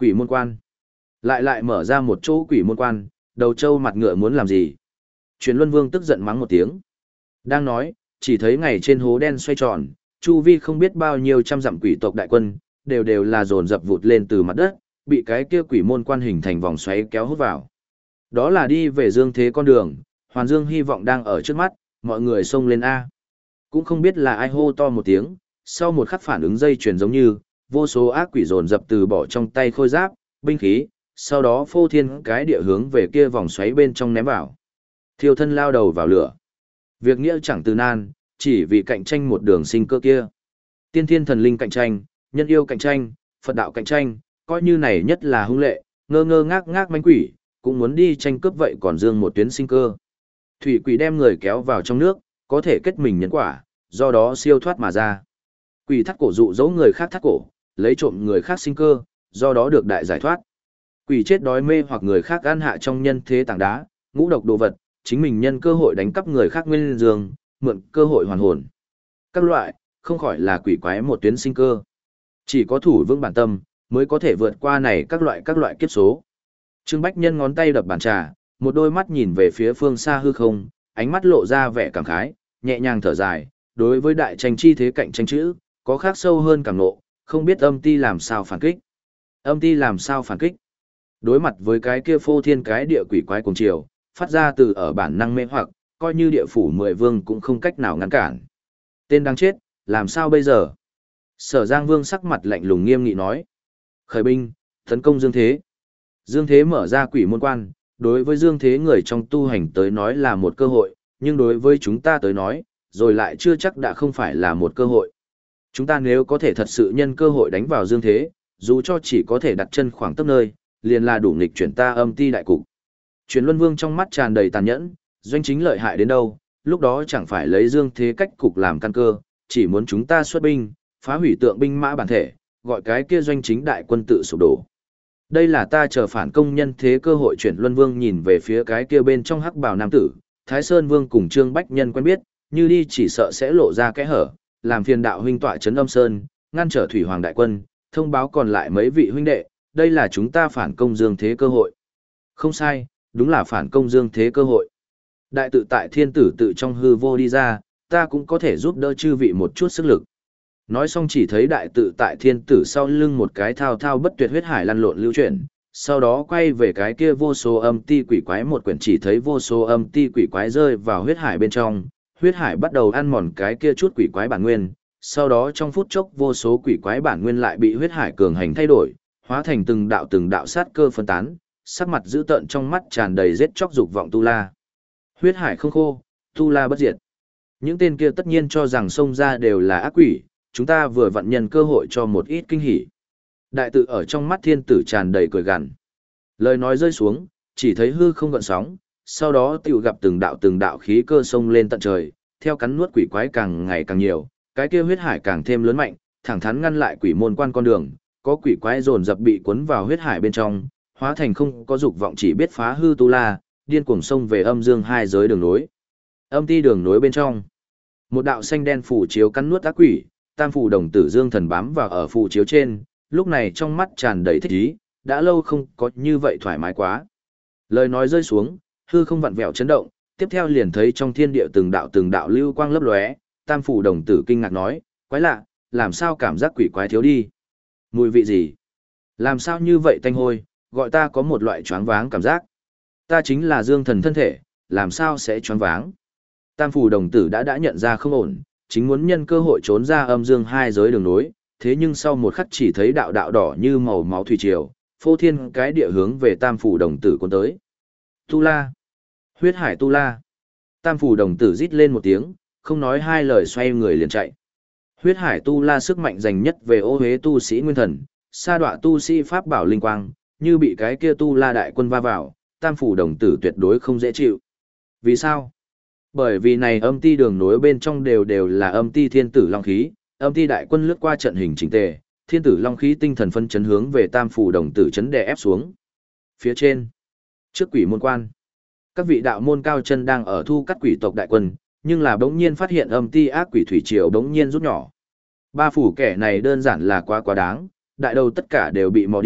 Quỷ môn quan. Lại lại mở ra một chỗ quỷ môn quan, đầu trâu mặt ngựa muốn làm gì? Truyền Luân Vương tức giận mắng một tiếng. Đang nói, chỉ thấy ngày trên hố đen xoay tròn, chu vi không biết bao nhiêu trăm dặm quỷ tộc đại quân, đều đều là dồn dập vụt lên từ mặt đất, bị cái kia quỷ môn quan hình thành vòng xoáy kéo hút vào. Đó là đi về dương thế con đường, Hoàn Dương hy vọng đang ở trước mắt, mọi người xông lên A. Cũng không biết là ai hô to một tiếng, sau một khắc phản ứng dây chuyền giống như, vô số ác quỷ dồn dập từ bỏ trong tay khôi giáp, binh khí, sau đó phô thiên cái địa hướng về kia vòng xoáy bên trong ném vào. Thiêu thân lao đầu vào lửa. Việc nghĩa chẳng từ nan, chỉ vì cạnh tranh một đường sinh cơ kia. Tiên thiên thần linh cạnh tranh, nhân yêu cạnh tranh, Phật đạo cạnh tranh, coi như này nhất là hung lệ, ngơ ngơ ngác ngác manh quỷ, cũng muốn đi tranh cướp vậy còn dương một tuyến sinh cơ. Thủy quỷ đem người kéo vào trong nước, có thể kết mình nhân quả, do đó siêu thoát mà ra. Quỷ thắt cổ dụ dỗ người khác thắt cổ, lấy trộm người khác sinh cơ, do đó được đại giải thoát. Quỷ chết đói mê hoặc người khác ăn hạ trong nhân thế tảng đá, ngũ độc đồ vật, chính mình nhân cơ hội đánh cắp người khác nguyên dương, mượn cơ hội hoàn hồn. Các loại, không khỏi là quỷ quái một tuyến sinh cơ. Chỉ có thủ vững bản tâm, mới có thể vượt qua này các loại các loại kiếp số. Trương Bách Nhân ngón tay đập bàn trà, một đôi mắt nhìn về phía phương xa hư không, ánh mắt lộ ra vẻ cảm khái, nhẹ nhàng thở dài, đối với đại tranh chi thế cạnh tranh chữ, có khác sâu hơn cảm nộ, không biết âm ti làm sao phản kích. Âm ti làm sao phản kích? Đối mặt với cái kia phô thiên cái địa quỷ quái cùng chiều, phát ra từ ở bản năng mê hoặc, coi như địa phủ mười vương cũng không cách nào ngăn cản. Tên đang chết, làm sao bây giờ? Sở Giang Vương sắc mặt lạnh lùng nghiêm nghị nói. Khởi binh, tấn công Dương Thế. Dương Thế mở ra quỷ môn quan, đối với Dương Thế người trong tu hành tới nói là một cơ hội, nhưng đối với chúng ta tới nói, rồi lại chưa chắc đã không phải là một cơ hội. Chúng ta nếu có thể thật sự nhân cơ hội đánh vào Dương Thế, dù cho chỉ có thể đặt chân khoảng tấp nơi, liền là đủ nghịch chuyển ta âm ti đại cục. Truyền Luân Vương trong mắt tràn đầy tàn nhẫn, doanh chính lợi hại đến đâu, lúc đó chẳng phải lấy Dương Thế cách cục làm căn cơ, chỉ muốn chúng ta xuất binh, phá hủy tượng binh mã bản thể, gọi cái kia doanh chính đại quân tự sụp đổ. Đây là ta chờ phản công nhân thế cơ hội. Chuyển Luân Vương nhìn về phía cái kia bên trong hắc bào nam tử, Thái Sơn Vương cùng Trương Bách Nhân quen biết, như đi chỉ sợ sẽ lộ ra kẽ hở, làm phiền đạo huynh tọa trấn Âm Sơn, ngăn trở Thủy Hoàng đại quân, thông báo còn lại mấy vị huynh đệ, đây là chúng ta phản công Dương Thế cơ hội. Không sai, đúng là phản công Dương Thế cơ hội. Đại tự tại thiên tử tự trong hư vô đi ra, ta cũng có thể giúp đỡ chư vị một chút sức lực. Nói xong chỉ thấy đại tự tại thiên tử sau lưng một cái thao thao bất tuyệt huyết hải lăn lộn lưu chuyển, sau đó quay về cái kia vô số âm ti quỷ quái một quyển, chỉ thấy vô số âm ti quỷ quái rơi vào huyết hải bên trong, huyết hải bắt đầu ăn mòn cái kia chút quỷ quái bản nguyên, sau đó trong phút chốc vô số quỷ quái bản nguyên lại bị huyết hải cường hành thay đổi, hóa thành từng đạo từng đạo sát cơ phân tán, sắc mặt dữ tợn trong mắt tràn đầy giết chóc dục vọng tu la. Huyết hải không khô, tu la bất diệt. Những tên kia tất nhiên cho rằng xông ra đều là ác quỷ, chúng ta vừa vận nhân cơ hội cho một ít kinh hỉ. Đại tự ở trong mắt thiên tử tràn đầy cười gằn. Lời nói rơi xuống, chỉ thấy hư không gợn sóng, sau đó tiểu gặp từng đạo từng đạo khí cơ sông lên tận trời, theo cắn nuốt quỷ quái càng ngày càng nhiều, cái kia huyết hải càng thêm lớn mạnh, thẳng thắn ngăn lại quỷ môn quan con đường, có quỷ quái dồn dập bị cuốn vào huyết hải bên trong, hóa thành không có dục vọng chỉ biết phá hư tu la, điên cuồng xông về âm dương hai giới đường nối. Âm ti đường nối bên trong, một đạo xanh đen phủ chiếu cắn nuốt ác quỷ, tam phủ đồng tử dương thần bám vào ở phủ chiếu trên, lúc này trong mắt tràn đầy thích ý, đã lâu không có như vậy thoải mái quá. Lời nói rơi xuống, hư không vặn vẹo chấn động, tiếp theo liền thấy trong thiên địa từng đạo từng đạo lưu quang lấp lóe, tam phủ đồng tử kinh ngạc nói, quái lạ, làm sao cảm giác quỷ quái thiếu đi? Mùi vị gì? Làm sao như vậy tanh hôi, gọi ta có một loại choáng váng cảm giác. Ta chính là dương thần thân thể, làm sao sẽ choáng váng? Tam phủ đồng tử đã đã nhận ra không ổn, chính muốn nhân cơ hội trốn ra âm dương hai giới đường nối, thế nhưng sau một khắc chỉ thấy đạo đạo đỏ như màu máu thủy triều, phô thiên cái địa hướng về tam phủ đồng tử cuốn tới. Tu la! Huyết hải tu la! Tam phủ đồng tử rít lên một tiếng, không nói hai lời xoay người liền chạy. Huyết hải tu la sức mạnh dành nhất về ô hế tu sĩ nguyên thần, sa đọa tu sĩ pháp bảo linh quang, như bị cái kia tu la đại quân va vào, tam phủ đồng tử tuyệt đối không dễ chịu. Vì sao? Bởi vì này âm ti đường nối bên trong đều đều là âm ti thiên tử long khí, âm ti đại quân lướt qua trận hình chỉnh tề, thiên tử long khí tinh thần phân chấn hướng về tam phủ đồng tử chấn đè ép xuống. Phía trên, trước quỷ môn quan, các vị đạo môn cao chân đang ở thu cắt quỷ tộc đại quân, nhưng là bỗng nhiên phát hiện âm ti ác quỷ thủy triều bỗng nhiên rút nhỏ. Ba phủ kẻ này đơn giản là quá quá đáng, đại đầu tất cả đều bị mò đi,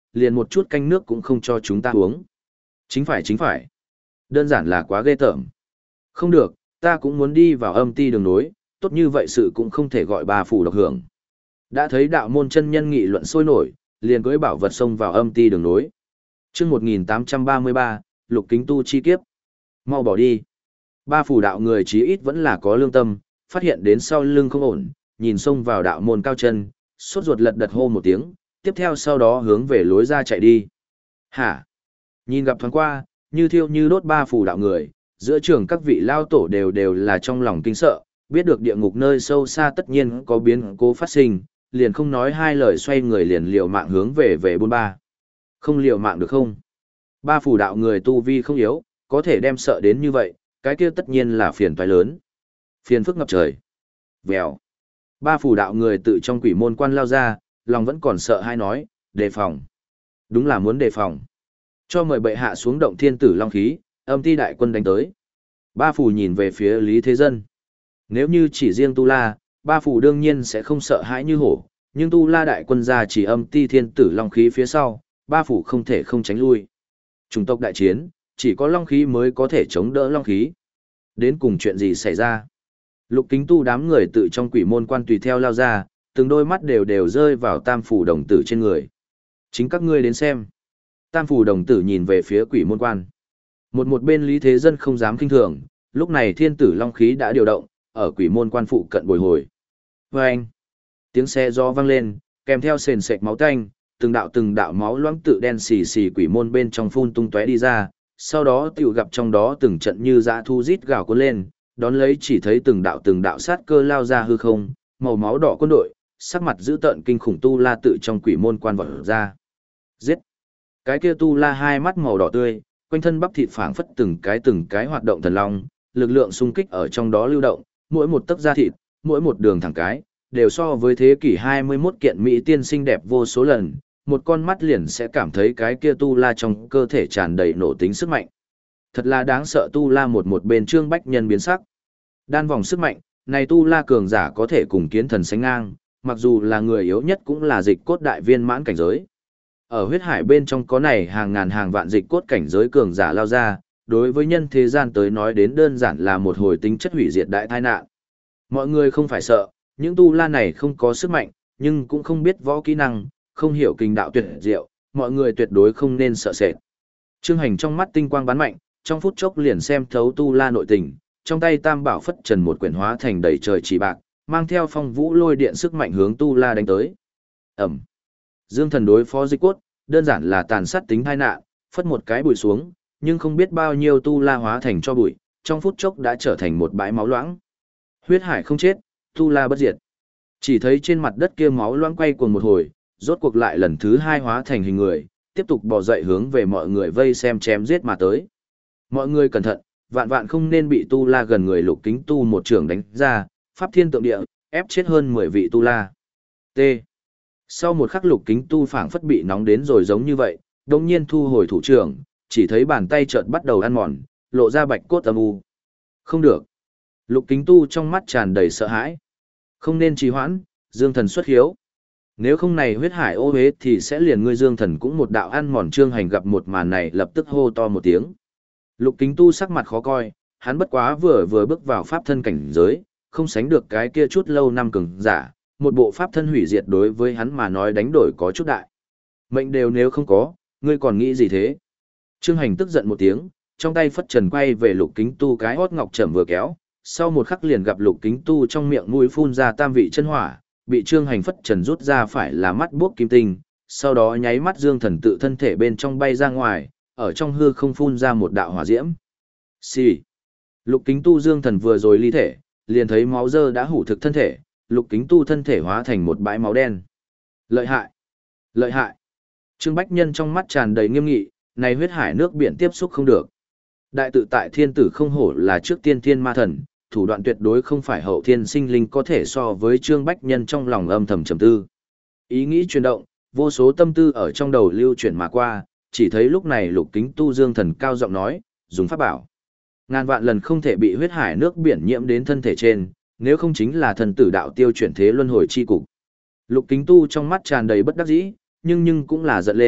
liền một chút canh nước cũng không cho chúng ta uống. Chính phải chính phải. Đơn giản là quá ghê tởm. Không được, ta cũng muốn đi vào âm ti đường nối, tốt như vậy sự cũng không thể gọi ba phủ độc hưởng. Đã thấy đạo môn chân nhân nghị luận sôi nổi, liền cưỡi bảo vật xông vào âm ti đường nối. Chương một nghìn tám trăm ba mươi ba, Lục Kính Tu chi kiếp. Mau bỏ đi. Ba phủ đạo người chí ít vẫn là có lương tâm, phát hiện đến sau lưng không ổn, nhìn xông vào đạo môn cao chân, sốt ruột lật đật hô một tiếng, tiếp theo sau đó hướng về lối ra chạy đi. Hả? Nhìn gặp thoáng qua, như thiêu như đốt ba phủ đạo người, giữa trường các vị lao tổ đều đều là trong lòng kinh sợ, biết được địa ngục nơi sâu xa tất nhiên có biến cố phát sinh, liền không nói hai lời xoay người liền liều mạng hướng về về bôn ba. Không liều mạng được không? Ba phủ đạo người tu vi không yếu, có thể đem sợ đến như vậy, cái kia tất nhiên là phiền toái lớn. Phiền phức ngập trời. Vèo. Ba phủ đạo người tự trong quỷ môn quan lao ra, lòng vẫn còn sợ hay nói, đề phòng. Đúng là muốn đề phòng. Cho mời bệ hạ xuống động thiên tử long khí, âm ti đại quân đánh tới. Ba phủ nhìn về phía Lý Thế Dân. Nếu như chỉ riêng Tu La, ba phủ đương nhiên sẽ không sợ hãi như hổ, nhưng Tu La đại quân ra chỉ âm ti thiên tử long khí phía sau, ba phủ không thể không tránh lui. Chủng tộc đại chiến, chỉ có long khí mới có thể chống đỡ long khí. Đến cùng chuyện gì xảy ra? Lục Kính Tu đám người tự trong quỷ môn quan tùy theo lao ra, từng đôi mắt đều đều rơi vào tam phủ đồng tử trên người. Chính các ngươi đến xem. Tam phủ đồng tử nhìn về phía quỷ môn quan. Một một bên Lý Thế Dân không dám kinh thường, lúc này thiên tử long khí đã điều động, ở quỷ môn quan phụ cận bồi hồi. Và anh, tiếng xe gió vang lên, kèm theo sền sệt máu tanh, từng đạo từng đạo máu loãng tự đen xì xì quỷ môn bên trong phun tung tóe đi ra, sau đó tiểu gặp trong đó từng trận như dã thu rít gào cuốn lên, đón lấy chỉ thấy từng đạo từng đạo sát cơ lao ra hư không, màu máu đỏ quân đội, sắc mặt dữ tợn kinh khủng Tu La tự trong quỷ môn quan vọt ra. Giết! Cái kia Tu La hai mắt màu đỏ tươi, quanh thân bắp thịt phảng phất từng cái từng cái hoạt động thần long, lực lượng xung kích ở trong đó lưu động, mỗi một tấc da thịt, mỗi một đường thẳng cái, đều so với thế kỷ hai mươi mốt kiện mỹ tiên xinh đẹp vô số lần, một con mắt liền sẽ cảm thấy cái kia Tu La trong cơ thể tràn đầy nổ tính sức mạnh. Thật là đáng sợ. Tu La một một bên Trương Bách Nhân biến sắc. Đan vòng sức mạnh, này Tu La cường giả có thể cùng kiến thần sánh ngang, mặc dù là người yếu nhất cũng là dịch cốt đại viên mãn cảnh giới. Ở huyết hải bên trong có này hàng ngàn hàng vạn dịch cốt cảnh giới cường giả lao ra, đối với nhân thế gian tới nói đến đơn giản là một hồi tính chất hủy diệt đại tai nạn. Mọi người không phải sợ, những Tu La này không có sức mạnh, nhưng cũng không biết võ kỹ năng, không hiểu kinh đạo tuyệt diệu, mọi người tuyệt đối không nên sợ sệt. Trương Hành trong mắt tinh quang bắn mạnh, trong phút chốc liền xem thấu Tu La nội tình, trong tay Tam Bảo phất trần một quyển hóa thành đầy trời chỉ bạc, mang theo phong vũ lôi điện sức mạnh hướng Tu La đánh tới. Ẩm. Dương Thần đối phó dịch cốt, đơn giản là tàn sát tính tai nạn, phất một cái bụi xuống, nhưng không biết bao nhiêu Tu La hóa thành cho bụi, trong phút chốc đã trở thành một bãi máu loãng. Huyết hải không chết, Tu La bất diệt. Chỉ thấy trên mặt đất kia máu loãng quay cuồng một hồi, rốt cuộc lại lần thứ hai hóa thành hình người, tiếp tục bò dậy hướng về mọi người vây xem chém giết mà tới. Mọi người cẩn thận, vạn vạn không nên bị Tu La gần người Lục Kính Tu một trường đánh ra, pháp thiên tượng địa, ép chết hơn mười vị Tu La. T. Sau một khắc Lục Kính Tu phảng phất bị nóng đến rồi giống như vậy, đồng nhiên thu hồi thủ trưởng, chỉ thấy bàn tay chợt bắt đầu ăn mòn, lộ ra bạch cốt âm u. Không được. Lục Kính Tu trong mắt tràn đầy sợ hãi. Không nên trì hoãn, Dương Thần xuất hiếu. Nếu không này huyết hải ô hế thì sẽ liền ngươi Dương Thần cũng một đạo ăn mòn. Trương Hành gặp một màn này lập tức hô to một tiếng. Lục Kính Tu sắc mặt khó coi, hắn bất quá vừa vừa bước vào pháp thân cảnh giới, không sánh được cái kia chút lâu năm cường giả, một bộ pháp thân hủy diệt đối với hắn mà nói đánh đổi có chút đại. Mệnh đều nếu không có, ngươi còn nghĩ gì thế? Trương Hành tức giận một tiếng, trong tay phất trần quay về Lục Kính Tu cái hốt ngọc trầm vừa kéo, sau một khắc liền gặp Lục Kính Tu trong miệng mũi phun ra tam vị chân hỏa, bị Trương Hành phất trần rút ra phải là mắt buốc kim tinh, sau đó nháy mắt Dương Thần tự thân thể bên trong bay ra ngoài, ở trong hư không phun ra một đạo hỏa diễm. Xì. Lục Kính Tu Dương Thần vừa rồi ly thể, liền thấy máu dơ đã hủ thực thân thể, Lục Kính Tu thân thể hóa thành một bãi máu đen. Lợi hại, lợi hại. Trương Bách Nhân trong mắt tràn đầy nghiêm nghị, này huyết hải nước biển tiếp xúc không được. Đại tự tại thiên tử không hổ là trước tiên thiên ma thần, thủ đoạn tuyệt đối không phải hậu thiên sinh linh có thể so với Trương Bách Nhân trong lòng âm thầm trầm tư. Ý nghĩ chuyển động, vô số tâm tư ở trong đầu lưu chuyển mà qua, chỉ thấy lúc này Lục Kính Tu Dương Thần cao giọng nói, dùng pháp bảo. Ngàn vạn lần không thể bị huyết hải nước biển nhiễm đến thân thể trên, nếu không chính là thần tử đạo tiêu chuyển thế luân hồi chi cục. Lục Kính Tu trong mắt tràn đầy bất đắc dĩ, nhưng nhưng cũng là giận lên,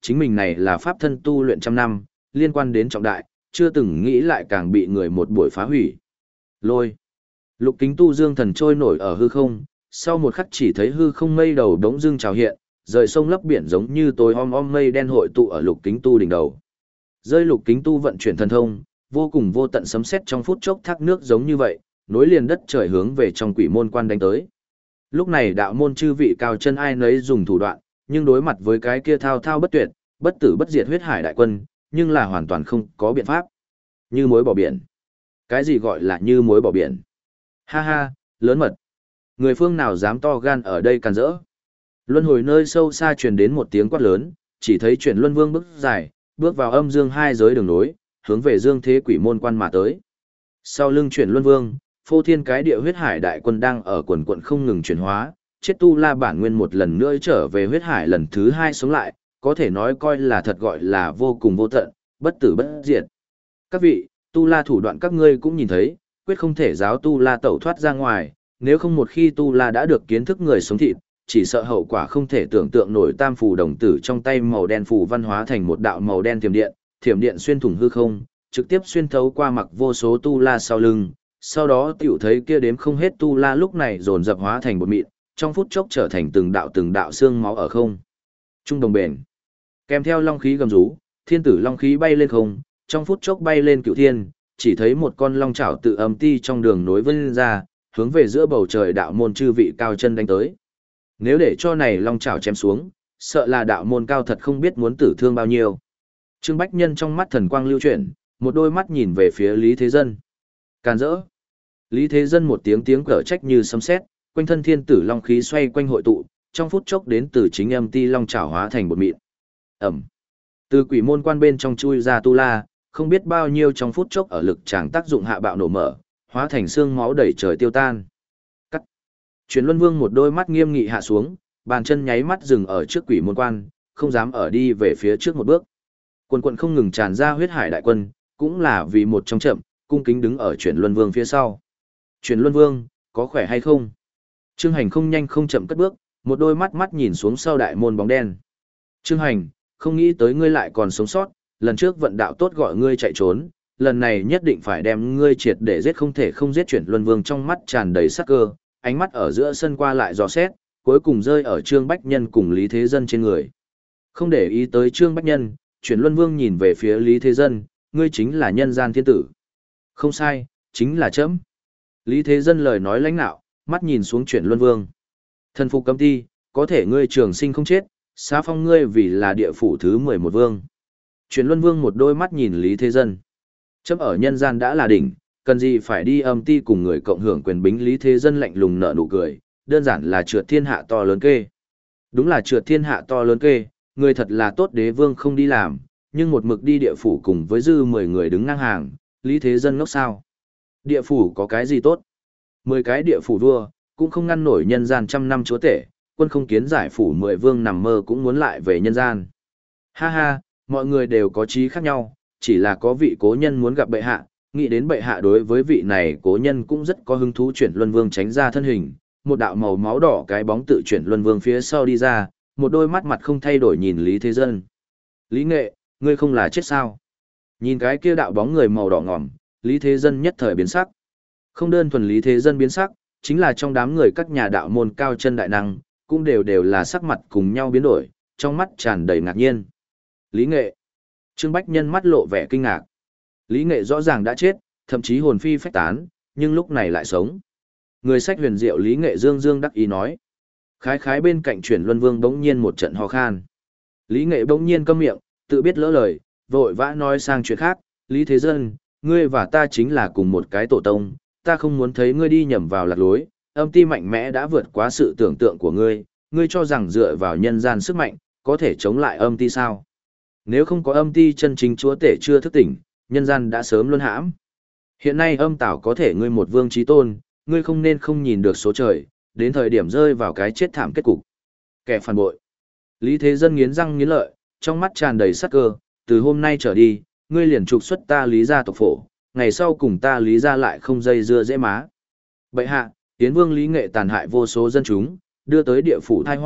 chính mình này là pháp thân tu luyện trăm năm, liên quan đến trọng đại, chưa từng nghĩ lại càng bị người một buổi phá hủy. Lôi. Lục Kính Tu dương thần trôi nổi ở hư không, sau một khắc chỉ thấy hư không mây đầu đống dương trào hiện, rời sông lấp biển giống như tối om om mây đen hội tụ ở Lục Kính Tu đỉnh đầu. Rơi Lục Kính Tu vận chuyển thần thông, vô cùng vô tận sấm sét trong phút chốc thác nước giống như vậy, nối liền đất trời hướng về trong quỷ môn quan đánh tới. Lúc này đạo môn chư vị cao chân ai nấy dùng thủ đoạn, nhưng đối mặt với cái kia thao thao bất tuyệt, bất tử bất diệt huyết hải đại quân, nhưng là hoàn toàn không có biện pháp. Như muối bỏ biển. Cái gì gọi là như muối bỏ biển? Ha ha, lớn mật. Người phương nào dám to gan ở đây càn rỡ? Luân hồi nơi sâu xa truyền đến một tiếng quát lớn, chỉ thấy chuyển luân vương bước dài, bước vào âm dương hai giới đường nối, hướng về dương thế quỷ môn quan mà tới. Sau lưng chuyển luân vương, phô thiên cái địa huyết hải đại quân đang ở quần quận không ngừng chuyển hóa, chết tu la bản nguyên một lần nữa trở về huyết hải lần thứ hai sống lại, có thể nói coi là thật gọi là vô cùng vô tận, bất tử bất diệt. Các vị, tu la thủ đoạn các ngươi cũng nhìn thấy, quyết không thể giáo tu la tẩu thoát ra ngoài, nếu không một khi tu la đã được kiến thức người sống thịt, chỉ sợ hậu quả không thể tưởng tượng nổi. Tam phù đồng tử trong tay màu đen phù văn hóa thành một đạo màu đen thiểm điện, thiểm điện xuyên thủng hư không, trực tiếp xuyên thấu qua mặc vô số tu la sau lưng, sau đó tiểu thấy kia đếm không hết tu la lúc này dồn dập hóa thành bột mịn, trong phút chốc trở thành từng đạo từng đạo xương máu ở không trung đồng bền. Kèm theo long khí gầm rú, thiên tử long khí bay lên không, trong phút chốc bay lên cửu thiên, chỉ thấy một con long chảo tự âm ti trong đường nối vân ra, hướng về giữa bầu trời đạo môn chư vị cao chân đánh tới. Nếu để cho này long chảo chém xuống, sợ là đạo môn cao thật không biết muốn tử thương bao nhiêu. Trương Bách Nhân trong mắt thần quang lưu chuyển, một đôi mắt nhìn về phía Lý Thế Dân. Càn rỡ. Lý Thế Dân một tiếng tiếng cở trách như sấm sét, quanh thân thiên tử long khí xoay quanh hội tụ, trong phút chốc đến từ chính âm ti long chảo hóa thành bột mịn. Ẩm. Từ quỷ môn quan bên trong chui ra tu la, không biết bao nhiêu trong phút chốc ở lực tràng tác dụng hạ bạo nổ mở, hóa thành xương máu đẩy trời tiêu tan. Cắt. Truyền Luân Vương một đôi mắt nghiêm nghị hạ xuống, bàn chân nháy mắt dừng ở trước quỷ môn quan, không dám ở đi về phía trước một bước. Quần quần không ngừng tràn ra huyết hải đại quân, cũng là vì một trong chậm, cung kính đứng ở Truyền Luân Vương phía sau. Truyền Luân Vương, có khỏe hay không? Trương Hành không nhanh không chậm cất bước, một đôi mắt mắt nhìn xuống sau đại môn bóng đen. Trương Hành, không nghĩ tới ngươi lại còn sống sót, lần trước vận đạo tốt gọi ngươi chạy trốn, lần này nhất định phải đem ngươi triệt để giết, không thể không giết. Chuyển Luân Vương trong mắt tràn đầy sắc cơ, ánh mắt ở giữa sân qua lại dò xét, cuối cùng rơi ở Trương Bách Nhân cùng Lý Thế Dân trên người. Không để ý tới Trương Bách Nhân, Chuyển Luân Vương nhìn về phía Lý Thế Dân, ngươi chính là nhân gian thiên tử. Không sai, chính là chấm. Lý Thế Dân lời nói lãnh nạo, mắt nhìn xuống Chuyển Luân Vương. Thần phục cấm ti, có thể ngươi trường sinh không chết, xá phong ngươi vì là địa phủ thứ mười một vương. Chuyển Luân Vương một đôi mắt nhìn Lý Thế Dân. Chấm ở nhân gian đã là đỉnh, cần gì phải đi âm ti cùng người cộng hưởng quyền bính. Lý Thế Dân lạnh lùng nở nụ cười, đơn giản là trượt thiên hạ to lớn kê. Đúng là trượt thiên hạ to lớn kê, người thật là tốt đế vương không đi làm, nhưng một mực đi địa phủ cùng với dư mười người đứng ngang hàng, Lý Thế Dân ngốc sao? Địa phủ có cái gì tốt? Mười cái địa phủ vua, cũng không ngăn nổi nhân gian trăm năm chúa tể, quân không kiến giải phủ mười vương nằm mơ cũng muốn lại về nhân gian. Ha ha, mọi người đều có trí khác nhau, chỉ là có vị cố nhân muốn gặp bệ hạ, nghĩ đến bệ hạ đối với vị này cố nhân cũng rất có hứng thú. Chuyển Luân Vương tránh ra thân hình, một đạo màu máu đỏ cái bóng tự Chuyển Luân Vương phía sau đi ra, một đôi mắt mặt không thay đổi nhìn Lý Thế Dân. Lý Nghệ, ngươi không là chết sao? Nhìn cái kia đạo bóng người màu đỏ ngòm, Lý Thế Dân nhất thời biến sắc. Không đơn thuần Lý Thế Dân biến sắc, chính là trong đám người các nhà đạo môn cao chân đại năng, cũng đều đều là sắc mặt cùng nhau biến đổi, trong mắt tràn đầy ngạc nhiên. Lý Nghệ. Trương Bách Nhân mắt lộ vẻ kinh ngạc. Lý Nghệ rõ ràng đã chết, thậm chí hồn phi phách tán, nhưng lúc này lại sống. Người sách huyền diệu Lý Nghệ dương dương đắc ý nói. Khái khái bên cạnh Chuyển Luân Vương bỗng nhiên một trận ho khan. Lý Nghệ bỗng nhiên câm miệng, tự biết lỡ lời, vội vã nói sang chuyện khác. Lý Thế Dân, ngươi và ta chính là cùng một cái tổ tông, ta không muốn thấy ngươi đi nhầm vào lạc lối. Âm ti mạnh mẽ đã vượt quá sự tưởng tượng của ngươi, ngươi cho rằng dựa vào nhân gian sức mạnh, có thể chống lại âm ti sao? Nếu không có âm ti chân chính chúa tể chưa thức tỉnh, nhân gian đã sớm luân hãm. Hiện nay âm tảo có thể ngươi một vương chí tôn, ngươi không nên không nhìn được số trời, đến thời điểm rơi vào cái chết thảm kết cục. Kẻ phản bội. Lý Thế Dân nghiến răng nghiến lợi, trong mắt tràn đầy sắc cơ, từ hôm nay trở đi, ngươi liền trục xuất ta Lý gia tộc phổ, ngày sau cùng ta Lý gia lại không dây dưa dễ má. Bệ hạ, Tiến Vương Lý Nghệ tàn hại vô số dân chúng, đưa tới địa phủ tai họa,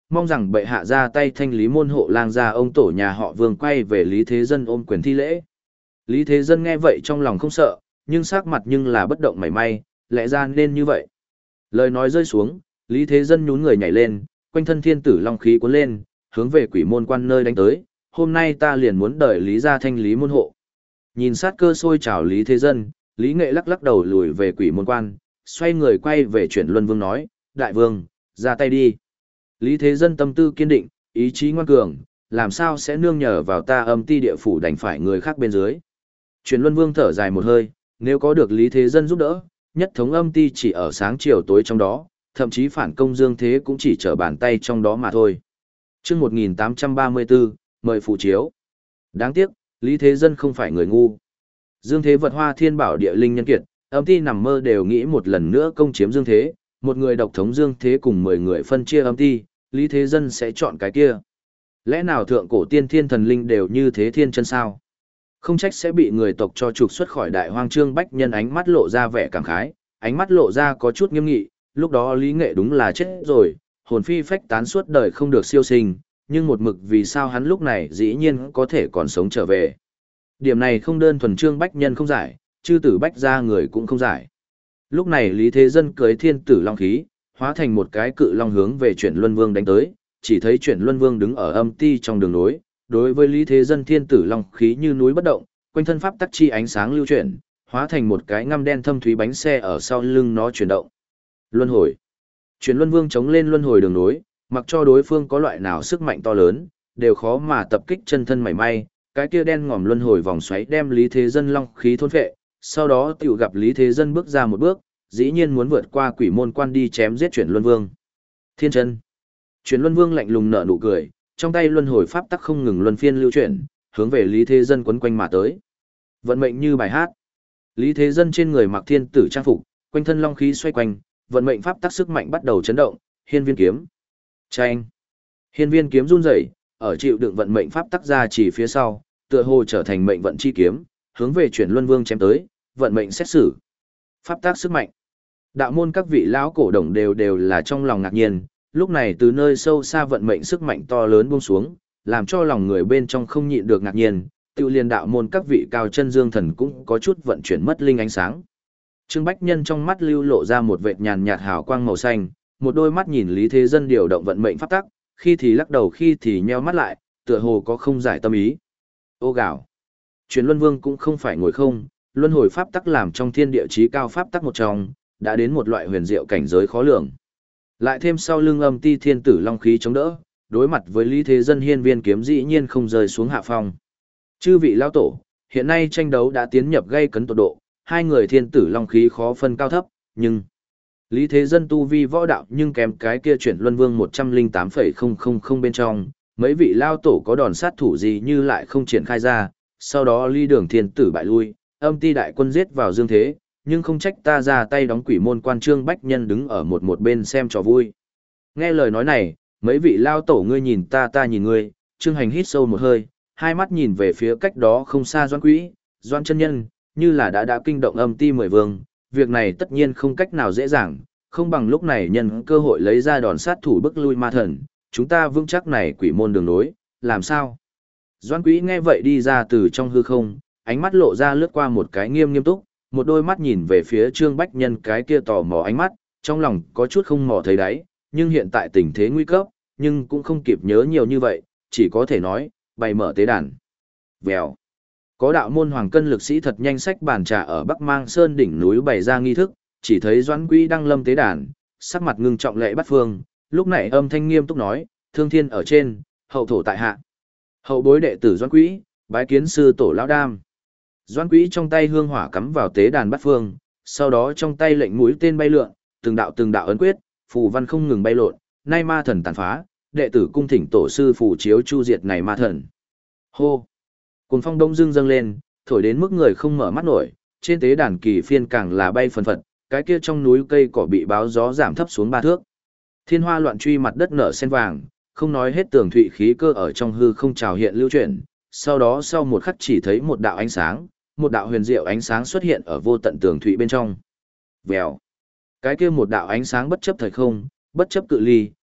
mong rằng bệ hạ ra tay thanh lý môn hộ lang gia ông tổ nhà họ Vương quay về Lý Thế Dân ôm quyền thi lễ. Lý Thế Dân nghe vậy trong lòng không sợ, nhưng sắc mặt nhưng là bất động mảy may, lẽ ra nên như vậy. Lời nói rơi xuống, Lý Thế Dân nhún người nhảy lên, quanh thân thiên tử long khí cuốn lên, hướng về quỷ môn quan nơi đánh tới, hôm nay ta liền muốn đợi Lý gia thanh lý môn hộ. Nhìn sát cơ sôi trào Lý Thế Dân, Lý Nghệ lắc lắc đầu lùi về quỷ môn quan, xoay người quay về chuyển Luân Vương nói, đại vương, ra tay đi. Lý Thế Dân tâm tư kiên định, ý chí ngoan cường, làm sao sẽ nương nhờ vào ta âm ti địa phủ đành phải người khác bên dưới. Chuyển Luân Vương thở dài một hơi, nếu có được Lý Thế Dân giúp đỡ, nhất thống âm ti chỉ ở sáng chiều tối trong đó, thậm chí phản công Dương Thế cũng chỉ trở bàn tay trong đó mà thôi. Chương một nghìn tám trăm ba mươi tư, mời phụ chiếu. Đáng tiếc, Lý Thế Dân không phải người ngu. Dương Thế vật hoa thiên bảo địa linh nhân kiệt, âm ti nằm mơ đều nghĩ một lần nữa công chiếm Dương Thế, một người độc thống Dương Thế cùng mười người phân chia âm ti, Lý Thế Dân sẽ chọn cái kia. Lẽ nào thượng cổ tiên thiên thần linh đều như thế thiên chân sao? Không trách sẽ bị người tộc cho trục xuất khỏi đại hoang. Trương Bách Nhân ánh mắt lộ ra vẻ cảm khái, ánh mắt lộ ra có chút nghiêm nghị, lúc đó Lý Nghệ đúng là chết rồi, hồn phi phách tán suốt đời không được siêu sinh, nhưng một mực vì sao hắn lúc này dĩ nhiên có thể còn sống trở về. Điểm này không đơn thuần Trương Bách Nhân không giải, chư tử Bách gia người cũng không giải. Lúc này Lý Thế Dân cưới thiên tử long khí, hóa thành một cái cự long hướng về Chuyển Luân Vương đánh tới, chỉ thấy Chuyển Luân Vương đứng ở âm ti trong đường nối, đối với Lý Thế Dân thiên tử long khí như núi bất động, quanh thân pháp tắc chi ánh sáng lưu chuyển, hóa thành một cái ngăm đen thâm thúy bánh xe ở sau lưng nó chuyển động. Luân hồi. Chuyển Luân Vương chống lên luân hồi đường nối, mặc cho đối phương có loại nào sức mạnh to lớn, đều khó mà tập kích chân thân mảy may, cái kia đen ngòm luân hồi vòng xoáy đem Lý Thế Dân long khí thôn phệ, sau đó tiểu gặp Lý Thế Dân bước ra một bước, dĩ nhiên muốn vượt qua quỷ môn quan đi chém giết Chuyển Luân Vương. Thiên chân. Chuyển Luân Vương lạnh lùng nở nụ cười, trong tay luân hồi pháp tắc không ngừng luân phiên lưu chuyển, hướng về Lý Thế Dân quấn quanh mà tới. Vận mệnh như bài hát. Lý Thế Dân trên người mặc thiên tử trang phục, quanh thân long khí xoay quanh, vận mệnh pháp tắc sức mạnh bắt đầu chấn động, hiên viên kiếm. Chanh. Hiên viên kiếm run rẩy, ở chịu đựng vận mệnh pháp tắc ra chỉ phía sau, tựa hồ trở thành mệnh vận chi kiếm, hướng về Chuyển Luân Vương chém tới, vận mệnh xét xử. Pháp tắc sức mạnh. Đạo môn các vị lão cổ đồng đều đều là trong lòng ngạc nhiên, lúc này từ nơi sâu xa vận mệnh sức mạnh to lớn buông xuống, làm cho lòng người bên trong không nhịn được ngạc nhiên, tiêu liên đạo môn các vị cao chân dương thần cũng có chút vận chuyển mất linh ánh sáng. Trương Bách Nhân trong mắt lưu lộ ra một vệt nhàn nhạt hào quang màu xanh, một đôi mắt nhìn Lý Thế Dân điều động vận mệnh pháp tắc, khi thì lắc đầu khi thì nheo mắt lại, tựa hồ có không giải tâm ý. Ô gạo. Chuyển Luân Vương cũng không phải ngồi không, luân hồi pháp tắc làm trong thiên địa chí cao pháp tắc một trong, đã đến một loại huyền diệu cảnh giới khó lường. Lại thêm sau lưng âm ti thiên tử long khí chống đỡ, đối mặt với Lý Thế Dân hiên viên kiếm dĩ nhiên không rơi xuống hạ phong. Chư vị lão tổ, hiện nay tranh đấu đã tiến nhập gây cấn tột độ, hai người thiên tử long khí khó phân cao thấp, nhưng Lý Thế Dân tu vi võ đạo nhưng kém cái kia Chuyển Luân Vương một trăm lẻ tám phẩy không không không bên trong, mấy vị lao tổ có đòn sát thủ gì như lại không triển khai ra, sau đó Ly Đường thiên tử bại lui, âm ti đại quân giết vào Dương Thế, nhưng không trách ta ra tay đóng quỷ môn quan. Trương Bách Nhân đứng ở một một bên xem trò vui. Nghe lời nói này, mấy vị lao tổ ngươi nhìn ta ta nhìn ngươi, Trương Hành hít sâu một hơi, hai mắt nhìn về phía cách đó không xa Doãn Quỹ, Doãn chân nhân, như là đã đã kinh động âm ti mười vương, việc này tất nhiên không cách nào dễ dàng, không bằng lúc này nhân cơ hội lấy ra đòn sát thủ bức lui ma thần, chúng ta vững chắc này quỷ môn đường nối, làm sao? Doãn Quỹ nghe vậy đi ra từ trong hư không, ánh mắt lộ ra lướt qua một cái nghiêm nghiêm túc, một đôi mắt nhìn về phía Trương Bách Nhân cái kia tò mò ánh mắt, trong lòng có chút không mò thấy đáy, nhưng hiện tại tình thế nguy cấp, nhưng cũng không kịp nhớ nhiều như vậy, chỉ có thể nói, bày mở tế đàn. Vèo. Có đạo môn hoàng cân lực sĩ thật nhanh sách bàn trà ở Bắc Mang Sơn đỉnh núi bày ra nghi thức, chỉ thấy Doãn Quỹ đăng lâm tế đàn, sắc mặt ngưng trọng lệ bắt phương, lúc này âm thanh nghiêm túc nói, thương thiên ở trên, hậu thổ tại hạ. Hậu bối đệ tử Doãn Quỹ, bái kiến sư tổ lão đam. Doãn Quỹ trong tay hương hỏa cắm vào tế đàn bát phương, sau đó trong tay lệnh mũi tên bay lượn, từng đạo từng đạo ấn quyết, phù văn không ngừng bay lộn, nay ma thần tàn phá, đệ tử cung thỉnh tổ sư phù chiếu chu diệt này ma thần. Hô! Cuồng phong đông dưng dâng lên, thổi đến mức người không mở mắt nổi, trên tế đàn kỳ phiên càng là bay phần phật, cái kia trong núi cây cỏ bị báo gió giảm thấp xuống ba thước. Thiên hoa loạn truy mặt đất nở sen vàng, không nói hết tường thụy khí cơ ở trong hư không trào hiện lưu chuyển, sau đó sau một khắc chỉ thấy một đạo ánh sáng, một đạo huyền diệu ánh sáng xuất hiện ở vô tận tường thụy bên trong. Vèo. Cái kia một đạo ánh sáng bất chấp thời không, bất chấp cự ly,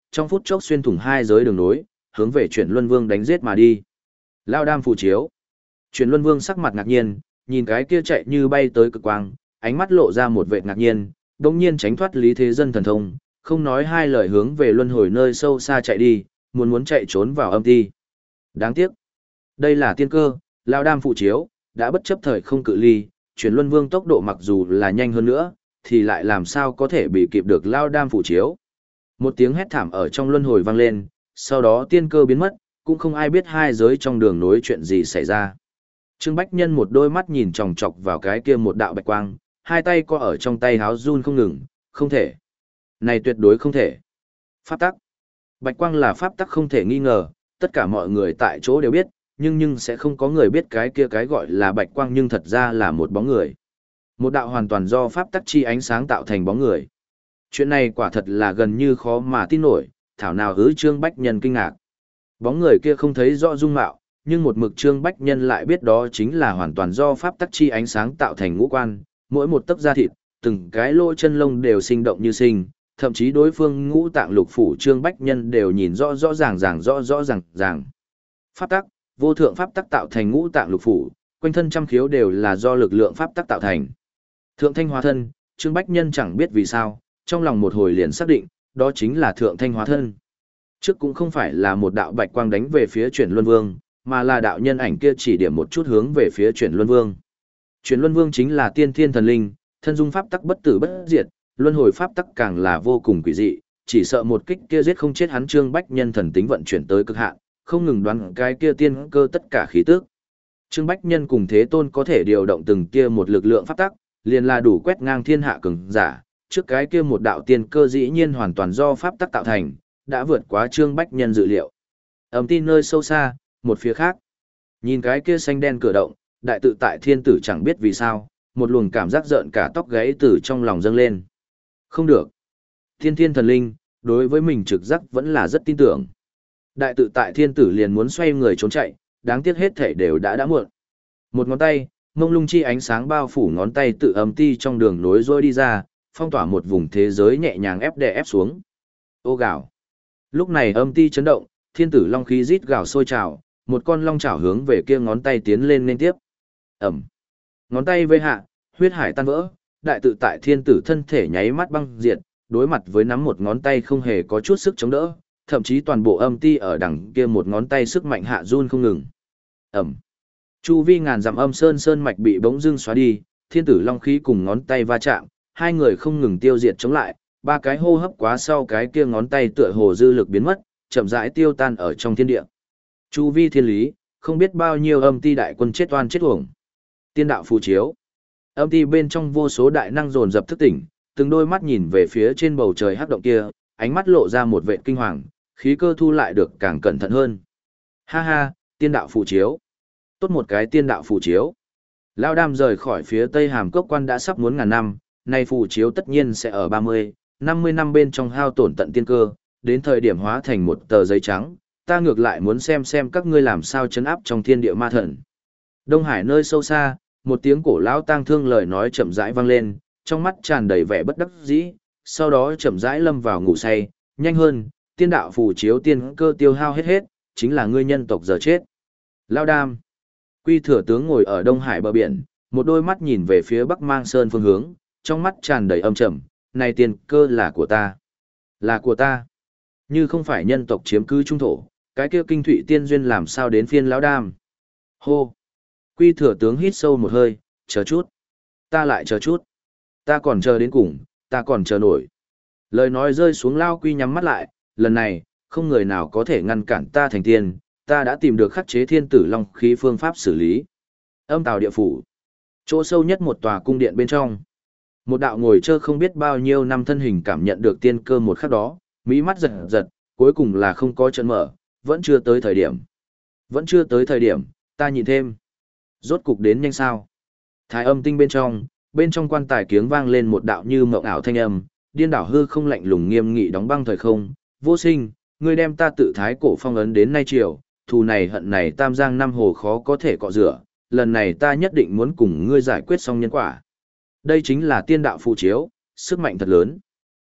trong phút chốc xuyên thủng hai giới đường nối, hướng về Chuyển Luân Vương đánh giết mà đi. Lao đam phù chiếu. Chuyển Luân Vương sắc mặt ngạc nhiên, nhìn cái kia chạy như bay tới cực quang, ánh mắt lộ ra một vẻ ngạc nhiên, đột nhiên tránh thoát Lý Thế Dân thần thông, không nói hai lời hướng về luân hồi nơi sâu xa chạy đi, muốn muốn chạy trốn vào âm ti. Đáng tiếc, đây là tiên cơ, Lao đam phù chiếu, đã bất chấp thời không cự ly, Chuyển Luân Vương tốc độ mặc dù là nhanh hơn nữa, thì lại làm sao có thể bị kịp được Lao đam phù chiếu. Một tiếng hét thảm ở trong luân hồi vang lên, sau đó tiên cơ biến mất, cũng không ai biết hai giới trong đường nối chuyện gì xảy ra. Trương Bách Nhân một đôi mắt nhìn chòng chọc vào cái kia một đạo bạch quang, hai tay co ở trong tay háo run không ngừng, không thể. Này tuyệt đối không thể. Pháp tắc. Bạch quang là pháp tắc không thể nghi ngờ, tất cả mọi người tại chỗ đều biết, nhưng nhưng sẽ không có người biết cái kia cái gọi là bạch quang nhưng thật ra là một bóng người. Một đạo hoàn toàn do pháp tắc chi ánh sáng tạo thành bóng người. Chuyện này quả thật là gần như khó mà tin nổi, thảo nào hứ Trương Bách Nhân kinh ngạc. Bóng người kia không thấy rõ dung mạo, nhưng một mực Trương Bách Nhân lại biết đó chính là hoàn toàn do pháp tắc chi ánh sáng tạo thành ngũ quan, mỗi một tấc da thịt, từng cái lỗ chân lông đều sinh động như sinh, thậm chí đối phương ngũ tạng lục phủ Trương Bách Nhân đều nhìn rõ rõ ràng ràng rõ rõ ràng ràng. Pháp tắc, vô thượng pháp tắc tạo thành ngũ tạng lục phủ, quanh thân trăm khiếu đều là do lực lượng pháp tắc tạo thành. Thượng thanh hóa thân, Trương Bách Nhân chẳng biết vì sao, trong lòng một hồi liền xác định, đó chính là thượng thanh hóa thân. Trước cũng không phải là một đạo bạch quang đánh về phía Chuyển Luân Vương, mà là đạo nhân ảnh kia chỉ điểm một chút hướng về phía Chuyển Luân Vương. Chuyển Luân Vương chính là tiên thiên thần linh, thân dung pháp tắc bất tử bất diệt, luân hồi pháp tắc càng là vô cùng quỷ dị, chỉ sợ một kích kia giết không chết hắn. Trương Bách Nhân thần tính vận chuyển tới cực hạn, không ngừng đoán cái kia tiên cơ tất cả khí tức. Trương Bách Nhân cùng Thế Tôn có thể điều động từng kia một lực lượng pháp tắc, liền là đủ quét ngang thiên hạ cường giả, trước cái kia một đạo tiên cơ dĩ nhiên hoàn toàn do pháp tắc tạo thành, đã vượt quá Trương Bách Nhân dự liệu. Ầm tin nơi sâu xa, một phía khác, nhìn cái kia xanh đen cửa động, đại tự tại thiên tử chẳng biết vì sao, một luồng cảm giác rợn cả tóc gáy từ trong lòng dâng lên. Không được. Thiên thiên thần linh, đối với mình trực giác vẫn là rất tin tưởng. Đại tự tại thiên tử liền muốn xoay người trốn chạy, đáng tiếc hết thể đều đã đã muộn. Một ngón tay, mông lung chi ánh sáng bao phủ ngón tay tự âm ti trong đường nối rôi đi ra, phong tỏa một vùng thế giới nhẹ nhàng ép đè ép xuống. Ô gào. Lúc này âm ti chấn động, thiên tử long khí rít gào sôi trào, một con long chảo hướng về kia ngón tay tiến lên liên tiếp. Ẩm. Ngón tay vây hạ, huyết hải tan vỡ, đại tự tại thiên tử thân thể nháy mắt băng diệt, đối mặt với nắm một ngón tay không hề có chút sức chống đỡ, thậm chí toàn bộ âm ti ở đằng kia một ngón tay sức mạnh hạ run không ngừng. Ẩm. Chu vi ngàn dặm âm sơn sơn mạch bị bỗng dưng xóa đi, thiên tử long khí cùng ngón tay va chạm, hai người không ngừng tiêu diệt chống lại, ba cái hô hấp quá sau cái kia ngón tay tựa hồ dư lực biến mất, chậm rãi tiêu tan ở trong thiên địa. Chu vi thiên lý, không biết bao nhiêu âm ti đại quân chết oan chết uổng. Tiên đạo phù chiếu. Âm ti bên trong vô số đại năng dồn dập thức tỉnh, từng đôi mắt nhìn về phía trên bầu trời hắc động kia, ánh mắt lộ ra một vẻ kinh hoàng, khí cơ thu lại được càng cẩn thận hơn. Ha ha, tiên đạo phù chiếu. Tốt một cái tiên đạo phù chiếu. Lao Đam rời khỏi phía Tây Hàm Cốc quan đã sắp muốn ngàn năm, nay phù chiếu tất nhiên sẽ ở ba mươi, năm mươi năm bên trong hao tổn tận tiên cơ, đến thời điểm hóa thành một tờ giấy trắng, ta ngược lại muốn xem xem các ngươi làm sao chấn áp trong thiên địa ma thần. Đông Hải nơi sâu xa, một tiếng cổ lão tang thương lời nói chậm rãi vang lên, trong mắt tràn đầy vẻ bất đắc dĩ, sau đó chậm rãi lâm vào ngủ say, nhanh hơn, tiên đạo phù chiếu tiên cơ tiêu hao hết hết, chính là ngươi nhân tộc giờ chết. Lao Đam. Quy Thừa tướng ngồi ở Đông Hải bờ biển, một đôi mắt nhìn về phía Bắc Mang Sơn phương hướng, trong mắt tràn đầy âm trầm, này tiên cơ là của ta. Là của ta. Như không phải nhân tộc chiếm cứ trung thổ, cái kia kinh thụy tiên duyên làm sao đến phiên Lão Đam. Hô. Quy Thừa tướng hít sâu một hơi, chờ chút. Ta lại chờ chút. Ta còn chờ đến cùng, ta còn chờ nổi. Lời nói rơi xuống Lao Quy nhắm mắt lại, lần này, không người nào có thể ngăn cản ta thành tiên, ta đã tìm được khắc chế thiên tử long khí phương pháp xử lý. Âm tào địa phủ. Chỗ sâu nhất một tòa cung điện bên trong. Một đạo ngồi chơi không biết bao nhiêu năm thân hình cảm nhận được tiên cơ một khắc đó, mỹ mắt giật giật, cuối cùng là không có trận mở, vẫn chưa tới thời điểm. Vẫn chưa tới thời điểm, ta nhìn thêm. Rốt cục đến nhanh sao. Thái âm tinh bên trong, bên trong quan tài kiếng vang lên một đạo như mộng ảo thanh âm, điên đảo hư không lạnh lùng nghiêm nghị đóng băng thời không, vô sinh, ngươi đem ta tự thái cổ phong ấn đến nay chiều, thù này hận này tam giang năm hồ khó có thể cọ rửa, lần này ta nhất định muốn cùng ngươi giải quyết xong nhân quả. Đây chính là tiên đạo phù chiếu, sức mạnh thật lớn.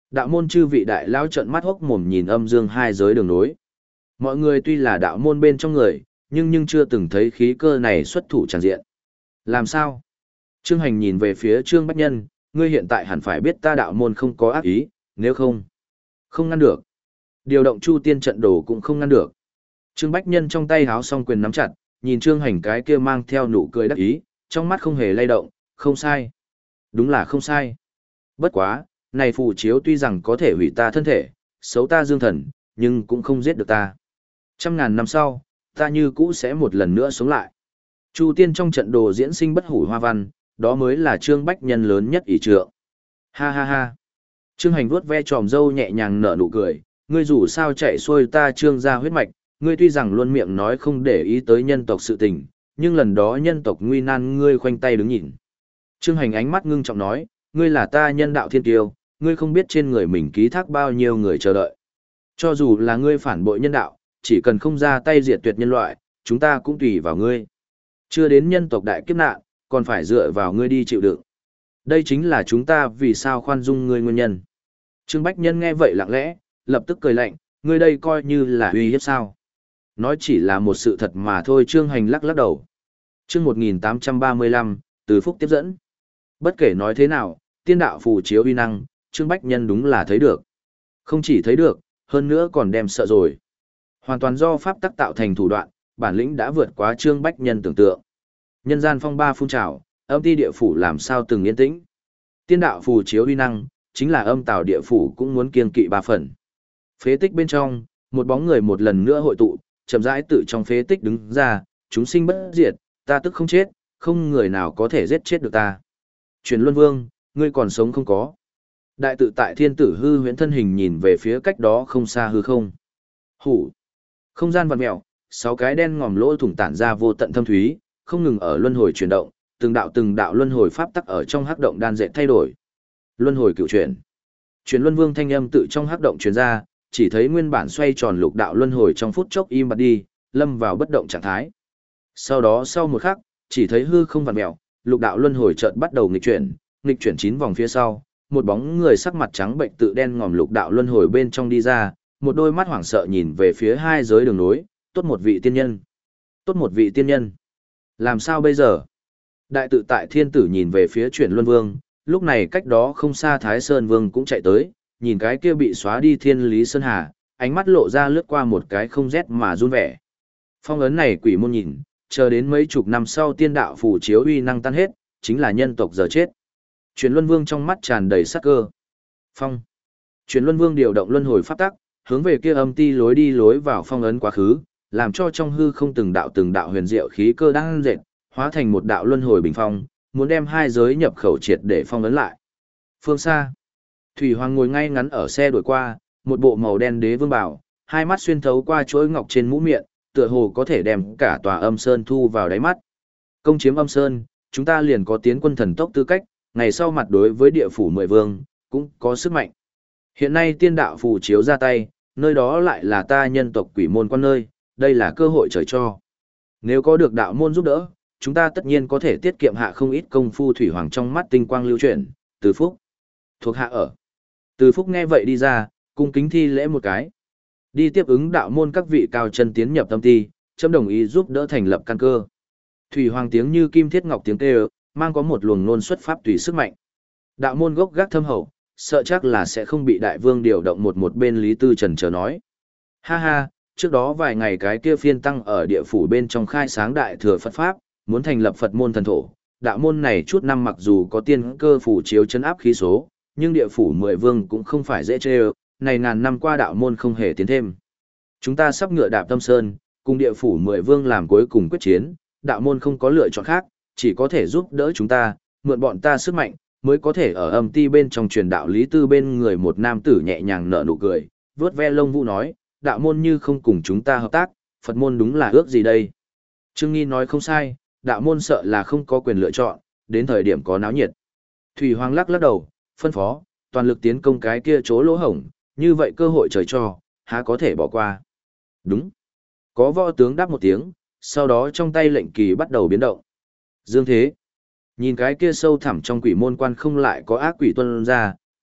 Đạo môn chư vị đại lão trợn mắt hốc mồm nhìn âm dương hai giới đường nối. Mọi người tuy là đạo môn bên trong người, nhưng nhưng chưa từng thấy khí cơ này xuất thủ tràn diện. Làm sao? Trương Hành nhìn về phía Trương Bách Nhân, ngươi hiện tại hẳn phải biết ta đạo môn không có ác ý, nếu không, không ngăn được. Điều động Chu Tiên trận đồ cũng không ngăn được. Trương Bách Nhân trong tay háo song quyền nắm chặt, nhìn Trương Hành cái kia mang theo nụ cười đắc ý, trong mắt không hề lay động, không sai. Đúng là không sai. Bất quá, này phù chiếu tuy rằng có thể hủy ta thân thể, xấu ta dương thần, nhưng cũng không giết được ta. Trăm ngàn năm sau, ta như cũ sẽ một lần nữa sống lại. Chu Tiên trong trận đồ diễn sinh bất hủ hoa văn, đó mới là Trương Bách Nhân lớn nhất ỷ trượng. Ha ha ha. Trương Hành vuốt ve tròm râu nhẹ nhàng nở nụ cười, ngươi dù sao chạy xuôi ta Trương gia huyết mạch, ngươi tuy rằng luôn miệng nói không để ý tới nhân tộc sự tình, nhưng lần đó nhân tộc nguy nan ngươi khoanh tay đứng nhìn. Trương Hành ánh mắt ngưng trọng nói, ngươi là ta nhân đạo thiên tiêu, ngươi không biết trên người mình ký thác bao nhiêu người chờ đợi. Cho dù là ngươi phản bội nhân đạo, chỉ cần không ra tay diệt tuyệt nhân loại, chúng ta cũng tùy vào ngươi. Chưa đến nhân tộc đại kiếp nạn, còn phải dựa vào ngươi đi chịu đựng. Đây chính là chúng ta vì sao khoan dung ngươi nguyên nhân. Trương Bách Nhân nghe vậy lặng lẽ, lập tức cười lạnh, ngươi đây coi như là uy hiếp sao. Nói chỉ là một sự thật mà thôi. Trương Hành lắc lắc đầu. Chương một nghìn tám trăm ba mươi lăm, Từ Phúc tiếp dẫn. Bất kể nói thế nào, tiên đạo phù chiếu uy năng, Trương Bách Nhân đúng là thấy được. Không chỉ thấy được, hơn nữa còn đem sợ rồi. Hoàn toàn do pháp tắc tạo thành thủ đoạn, bản lĩnh đã vượt quá Trương Bách Nhân tưởng tượng. Nhân gian phong ba phun trào, âm ti địa phủ làm sao từng yên tĩnh. Tiên đạo phù chiếu uy năng, chính là âm tào địa phủ cũng muốn kiêng kỵ ba phần. Phế tích bên trong, một bóng người một lần nữa hội tụ, chậm rãi tự trong phế tích đứng ra, chúng sinh bất diệt, ta tức không chết, không người nào có thể giết chết được ta. Truyền Luân Vương, ngươi còn sống không có. Đại tự tại thiên tử hư huyễn thân hình nhìn về phía cách đó không xa hư không. Hủ. Không gian vặn mèo, sáu cái đen ngòm lỗ thủng tản ra vô tận thâm thúy, không ngừng ở luân hồi chuyển động, từng đạo từng đạo luân hồi pháp tắc ở trong hắc động đan dệt thay đổi. Luân hồi cựu chuyển. Truyền Luân Vương thanh âm tự trong hắc động truyền ra, chỉ thấy nguyên bản xoay tròn lục đạo luân hồi trong phút chốc im bặt đi, lâm vào bất động trạng thái. Sau đó sau một khắc, chỉ thấy hư không vặn mèo, lục đạo luân hồi chợt bắt đầu nghịch chuyển, nghịch chuyển chín vòng phía sau, một bóng người sắc mặt trắng bệnh tự đen ngòm lục đạo luân hồi bên trong đi ra, một đôi mắt hoảng sợ nhìn về phía hai giới đường nối, tốt một vị tiên nhân. Tốt một vị tiên nhân. Làm sao bây giờ? Đại tự tại thiên tử nhìn về phía Truyền Luân Vương, lúc này cách đó không xa Thái Sơn Vương cũng chạy tới, nhìn cái kia bị xóa đi thiên lý sơn hà, ánh mắt lộ ra lướt qua một cái không rét mà run vẻ. Phong ấn này quỷ môn nhìn, chờ đến mấy chục năm sau tiên đạo phù chiếu uy năng tan hết, chính là nhân tộc giờ chết. Truyền Luân Vương trong mắt tràn đầy sắc cơ. Phong. Truyền Luân Vương điều động luân hồi pháp tắc, hướng về kia âm ti lối đi lối vào phong ấn quá khứ, làm cho trong hư không từng đạo từng đạo huyền diệu khí cơ đang dệt, hóa thành một đạo luân hồi bình phong, muốn đem hai giới nhập khẩu triệt để phong ấn lại. Phương xa, Thủy Hoàng ngồi ngay ngắn ở xe đuổi qua, một bộ màu đen đế vương bào, hai mắt xuyên thấu qua chuỗi ngọc trên mũ miệng, tựa hồ có thể đem cả tòa âm sơn thu vào đáy mắt. Công chiếm âm sơn, chúng ta liền có tiến quân thần tốc tư cách, ngày sau mặt đối với địa phủ mười vương, cũng có sức mạnh. Hiện nay tiên đạo phù chiếu ra tay, nơi đó lại là ta nhân tộc quỷ môn quan nơi, đây là cơ hội trời cho. Nếu có được đạo môn giúp đỡ, chúng ta tất nhiên có thể tiết kiệm hạ không ít công phu. Thủy Hoàng trong mắt tinh quang lưu chuyển, Từ Phúc. Thuộc hạ ở. Từ Phúc nghe vậy đi ra, cung kính thi lễ một cái. Đi tiếp ứng đạo môn các vị cao chân tiến nhập tâm ti, chấm đồng ý giúp đỡ thành lập căn cơ. Thủy Hoàng tiếng như kim thiết ngọc tiếng kêu, mang có một luồng nôn xuất pháp tùy sức mạnh. Đạo môn gốc gác thâm hậu, sợ chắc là sẽ không bị đại vương điều động. Một một bên Lý Tư Trần chờ nói. Ha ha, trước đó vài ngày cái kia phiên tăng ở địa phủ bên trong khai sáng đại thừa Phật Pháp, muốn thành lập Phật môn thần thổ. Đạo môn này chút năm mặc dù có tiên cơ phủ chiếu chấn áp khí số, nhưng địa phủ mười vương cũng không phải dễ chê ơ, này ngàn năm qua đạo môn không hề tiến thêm. Chúng ta sắp ngựa đạp Tâm Sơn, cùng địa phủ mười vương làm cuối cùng quyết chiến, đạo môn không có lựa chọn khác, chỉ có thể giúp đỡ chúng ta, mượn bọn ta sức mạnh, mới có thể ở âm ti bên trong truyền đạo. Lý Tư bên người một nam tử nhẹ nhàng nở nụ cười, vớt ve lông vũ nói, đạo môn như không cùng chúng ta hợp tác, Phật môn đúng là ước gì đây. Trương Nghi nói không sai, đạo môn sợ là không có quyền lựa chọn, đến thời điểm có náo nhiệt. Thủy Hoàng lắc lắc đầu, phân phó, toàn lực tiến công cái kia chỗ lỗ hổng, như vậy cơ hội trời cho, há có thể bỏ qua. Đúng. Có võ tướng đáp một tiếng, sau đó trong tay lệnh kỳ bắt đầu biến động. Dương thế. Nhìn cái kia sâu thẳm trong quỷ môn quan không lại có ác quỷ tuân ra,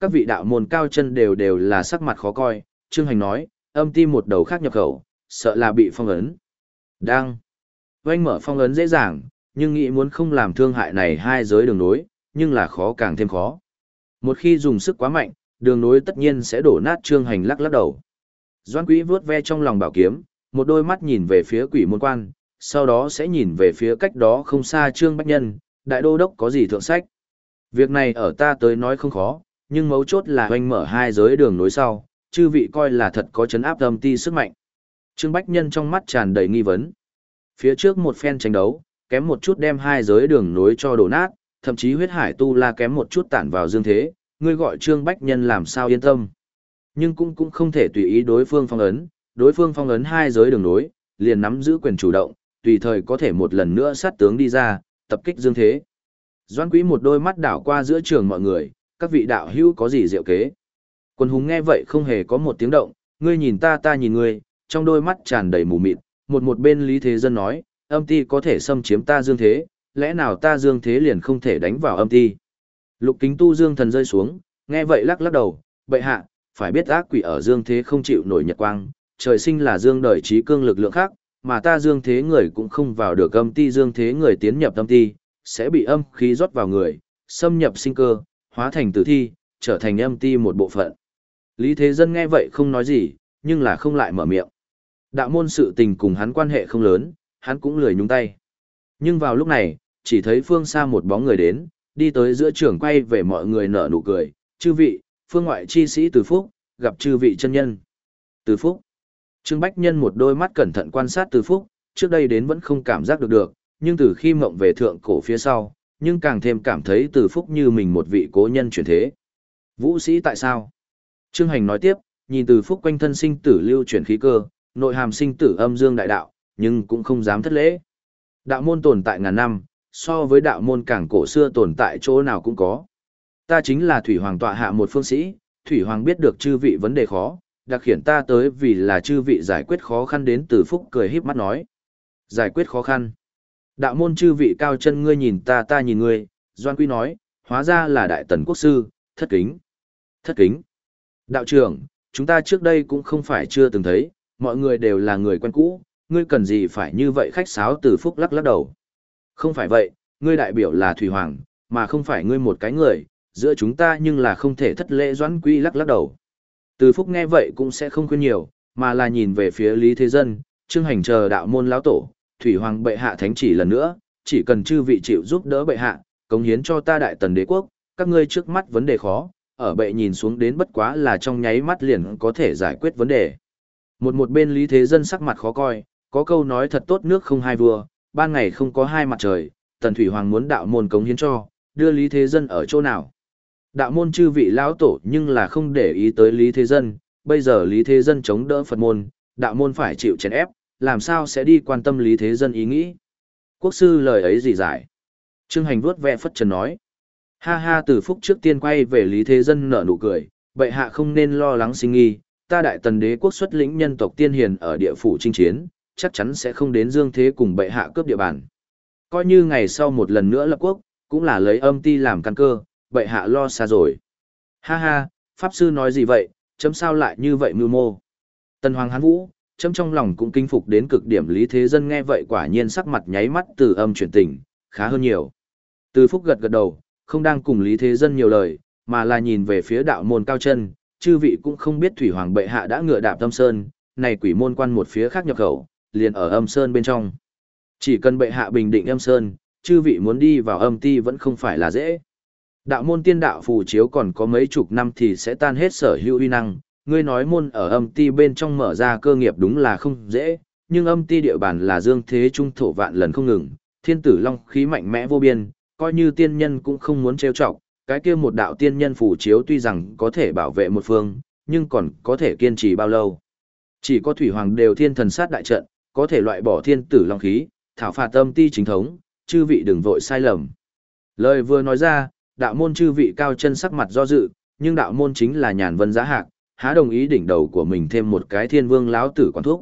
các vị đạo môn cao chân đều đều là sắc mặt khó coi, Trương Hành nói, âm ti một đầu khác nhập khẩu, sợ là bị phong ấn. Đang oanh mở phong ấn dễ dàng, nhưng nghĩ muốn không làm thương hại này hai giới đường nối, nhưng là khó càng thêm khó. Một khi dùng sức quá mạnh, đường nối tất nhiên sẽ đổ nát. Trương Hành lắc lắc đầu. Doãn Quý vướt ve trong lòng bảo kiếm, một đôi mắt nhìn về phía quỷ môn quan, sau đó sẽ nhìn về phía cách đó không xa Trương Bách Nhân, đại đô đốc có gì thượng sách. Việc này ở ta tới nói không khó, nhưng mấu chốt là hoành mở hai giới đường nối sau, chư vị coi là thật có chấn áp âm ti sức mạnh. Trương Bách Nhân trong mắt tràn đầy nghi vấn. Phía trước một phen tranh đấu, kém một chút đem hai giới đường nối cho đổ nát, thậm chí huyết hải tu la kém một chút tản vào dương thế, ngươi gọi Trương Bách Nhân làm sao yên tâm. Nhưng cũng cũng không thể tùy ý đối phương phong ấn, đối phương phong ấn hai giới đường nối, liền nắm giữ quyền chủ động, tùy thời có thể một lần nữa sát tướng đi ra, tập kích dương thế. Doãn Quý một đôi mắt đảo qua giữa trường mọi người, các vị đạo hữu có gì diệu kế. Quân hùng nghe vậy không hề có một tiếng động, ngươi nhìn ta ta nhìn ngươi, trong đôi mắt tràn đầy mù mịt, một một bên Lý Thế Dân nói, âm ti có thể xâm chiếm ta dương thế, lẽ nào ta dương thế liền không thể đánh vào âm ti. Lục Kính Tu dương thần rơi xuống, nghe vậy lắc lắc đầu, bệ hạ, phải biết ác quỷ ở dương thế không chịu nổi nhật quang, trời sinh là dương đời trí cương lực lượng khác, mà ta dương thế người cũng không vào được âm ti, dương thế người tiến nhập âm ti, sẽ bị âm khí rót vào người, xâm nhập sinh cơ, hóa thành tử thi, trở thành âm ti một bộ phận. Lý Thế Dân nghe vậy không nói gì, nhưng là không lại mở miệng. Đạo môn sự tình cùng hắn quan hệ không lớn, hắn cũng lười nhúng tay. Nhưng vào lúc này, chỉ thấy phương xa một bóng người đến, đi tới giữa trường quay về mọi người nở nụ cười, chư vị, phương ngoại chi sĩ Từ Phúc, gặp chư vị chân nhân. Từ Phúc. Trương Bách Nhân một đôi mắt cẩn thận quan sát Từ Phúc, trước đây đến vẫn không cảm giác được được, nhưng từ khi mộng về thượng cổ phía sau, nhưng càng thêm cảm thấy Từ Phúc như mình một vị cố nhân chuyển thế. Vũ sĩ tại sao? Trương Hành nói tiếp, nhìn Từ Phúc quanh thân sinh tử lưu chuyển khí cơ, nội hàm sinh tử âm dương đại đạo, nhưng cũng không dám thất lễ. Đạo môn tồn tại ngàn năm, so với đạo môn càng cổ xưa tồn tại chỗ nào cũng có. Ta chính là Thủy Hoàng tọa hạ một phương sĩ, Thủy Hoàng biết được chư vị vấn đề khó, đặc khiển ta tới vì là chư vị giải quyết khó khăn. Đến Từ Phúc cười híp mắt nói. Giải quyết khó khăn. Đạo môn chư vị cao chân, ngươi nhìn ta ta nhìn ngươi, Doan Quy nói, hóa ra là Đại Tần Quốc sư, thất kính. Thất kính. Đạo trưởng, chúng ta trước đây cũng không phải chưa từng thấy, mọi người đều là người quen cũ, ngươi cần gì phải như vậy khách sáo. Từ Phúc lắc lắc đầu. Không phải vậy, ngươi đại biểu là Thủy Hoàng, mà không phải ngươi một cái người, giữa chúng ta nhưng là không thể thất lễ. Doãn Quy lắc lắc đầu. Từ Phúc nghe vậy cũng sẽ không khuyên nhiều, mà là nhìn về phía Lý Thế Dân, Trương Hành chờ đạo môn lão tổ, Thủy Hoàng bệ hạ thánh chỉ lần nữa, chỉ cần chư vị chịu giúp đỡ bệ hạ, cống hiến cho ta Đại Tần đế quốc, các ngươi trước mắt vấn đề khó, ở bệ nhìn xuống đến bất quá là trong nháy mắt liền có thể giải quyết vấn đề. Một một bên Lý Thế Dân sắc mặt khó coi, có câu nói thật tốt, nước không hai vua, ban ngày không có hai mặt trời, Tần Thủy Hoàng muốn đạo môn cống hiến cho, đưa Lý Thế Dân ở chỗ nào. Đạo môn chư vị lão tổ nhưng là không để ý tới Lý Thế Dân, bây giờ Lý Thế Dân chống đỡ Phật môn, đạo môn phải chịu chèn ép, làm sao sẽ đi quan tâm Lý Thế Dân ý nghĩ. Quốc sư lời ấy gì giải? Trương Hành vuốt ve phất trần nói. Ha ha. Từ Phúc trước tiên quay về Lý Thế Dân nở nụ cười, bệ hạ không nên lo lắng sinh nghi, ta Đại Tần đế quốc xuất lĩnh nhân tộc tiên hiền ở địa phủ chinh chiến, chắc chắn sẽ không đến dương thế cùng bệ hạ cướp địa bàn. Coi như ngày sau một lần nữa lập quốc, cũng là lấy âm ti làm căn cơ, bệ hạ lo xa rồi. Ha ha, Pháp Sư nói gì vậy, chấm sao lại như vậy mưu mô. Tần Hoàng Hán Vũ, chấm trong lòng cũng kinh phục đến cực điểm. Lý Thế Dân nghe vậy quả nhiên sắc mặt nháy mắt từ âm chuyển tình, khá hơn nhiều. Từ Phúc gật gật đầu, không đang cùng Lý Thế Dân nhiều lời, mà là nhìn về phía đạo môn cao chân, chư vị cũng không biết Thủy Hoàng bệ hạ đã ngựa đạp âm sơn, này quỷ môn quan một phía khác nhập khẩu, liền ở âm sơn bên trong. Chỉ cần bệ hạ bình định âm sơn, chư vị muốn đi vào âm ti vẫn không phải là dễ. Đạo môn tiên đạo phù chiếu còn có mấy chục năm thì sẽ tan hết sở hữu uy năng, ngươi nói môn ở âm ti bên trong mở ra cơ nghiệp đúng là không dễ, nhưng âm ti địa bàn là dương thế trung thổ vạn lần không ngừng, thiên tử long khí mạnh mẽ vô biên, coi như tiên nhân cũng không muốn trêu chọc, cái kia một đạo tiên nhân phù chiếu tuy rằng có thể bảo vệ một phương, nhưng còn có thể kiên trì bao lâu. Chỉ có Thủy Hoàng đều thiên thần sát đại trận, có thể loại bỏ thiên tử long khí, thảo phạt âm ti chính thống, chư vị đừng vội sai lầm. Lời vừa nói ra, đạo môn chư vị cao chân sắc mặt do dự, nhưng đạo môn chính là nhàn vân giá hạc, há đồng ý đỉnh đầu của mình thêm một cái thiên vương lão tử quản thúc.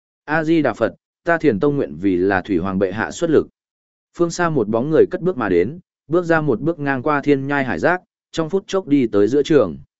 A Di Đà Phật, ta Thiền Tông nguyện vì là Thủy Hoàng bệ hạ xuất lực. Phương xa một bóng người cất bước mà đến, bước ra một bước ngang qua thiên nhai hải giác, trong phút chốc đi tới giữa trường.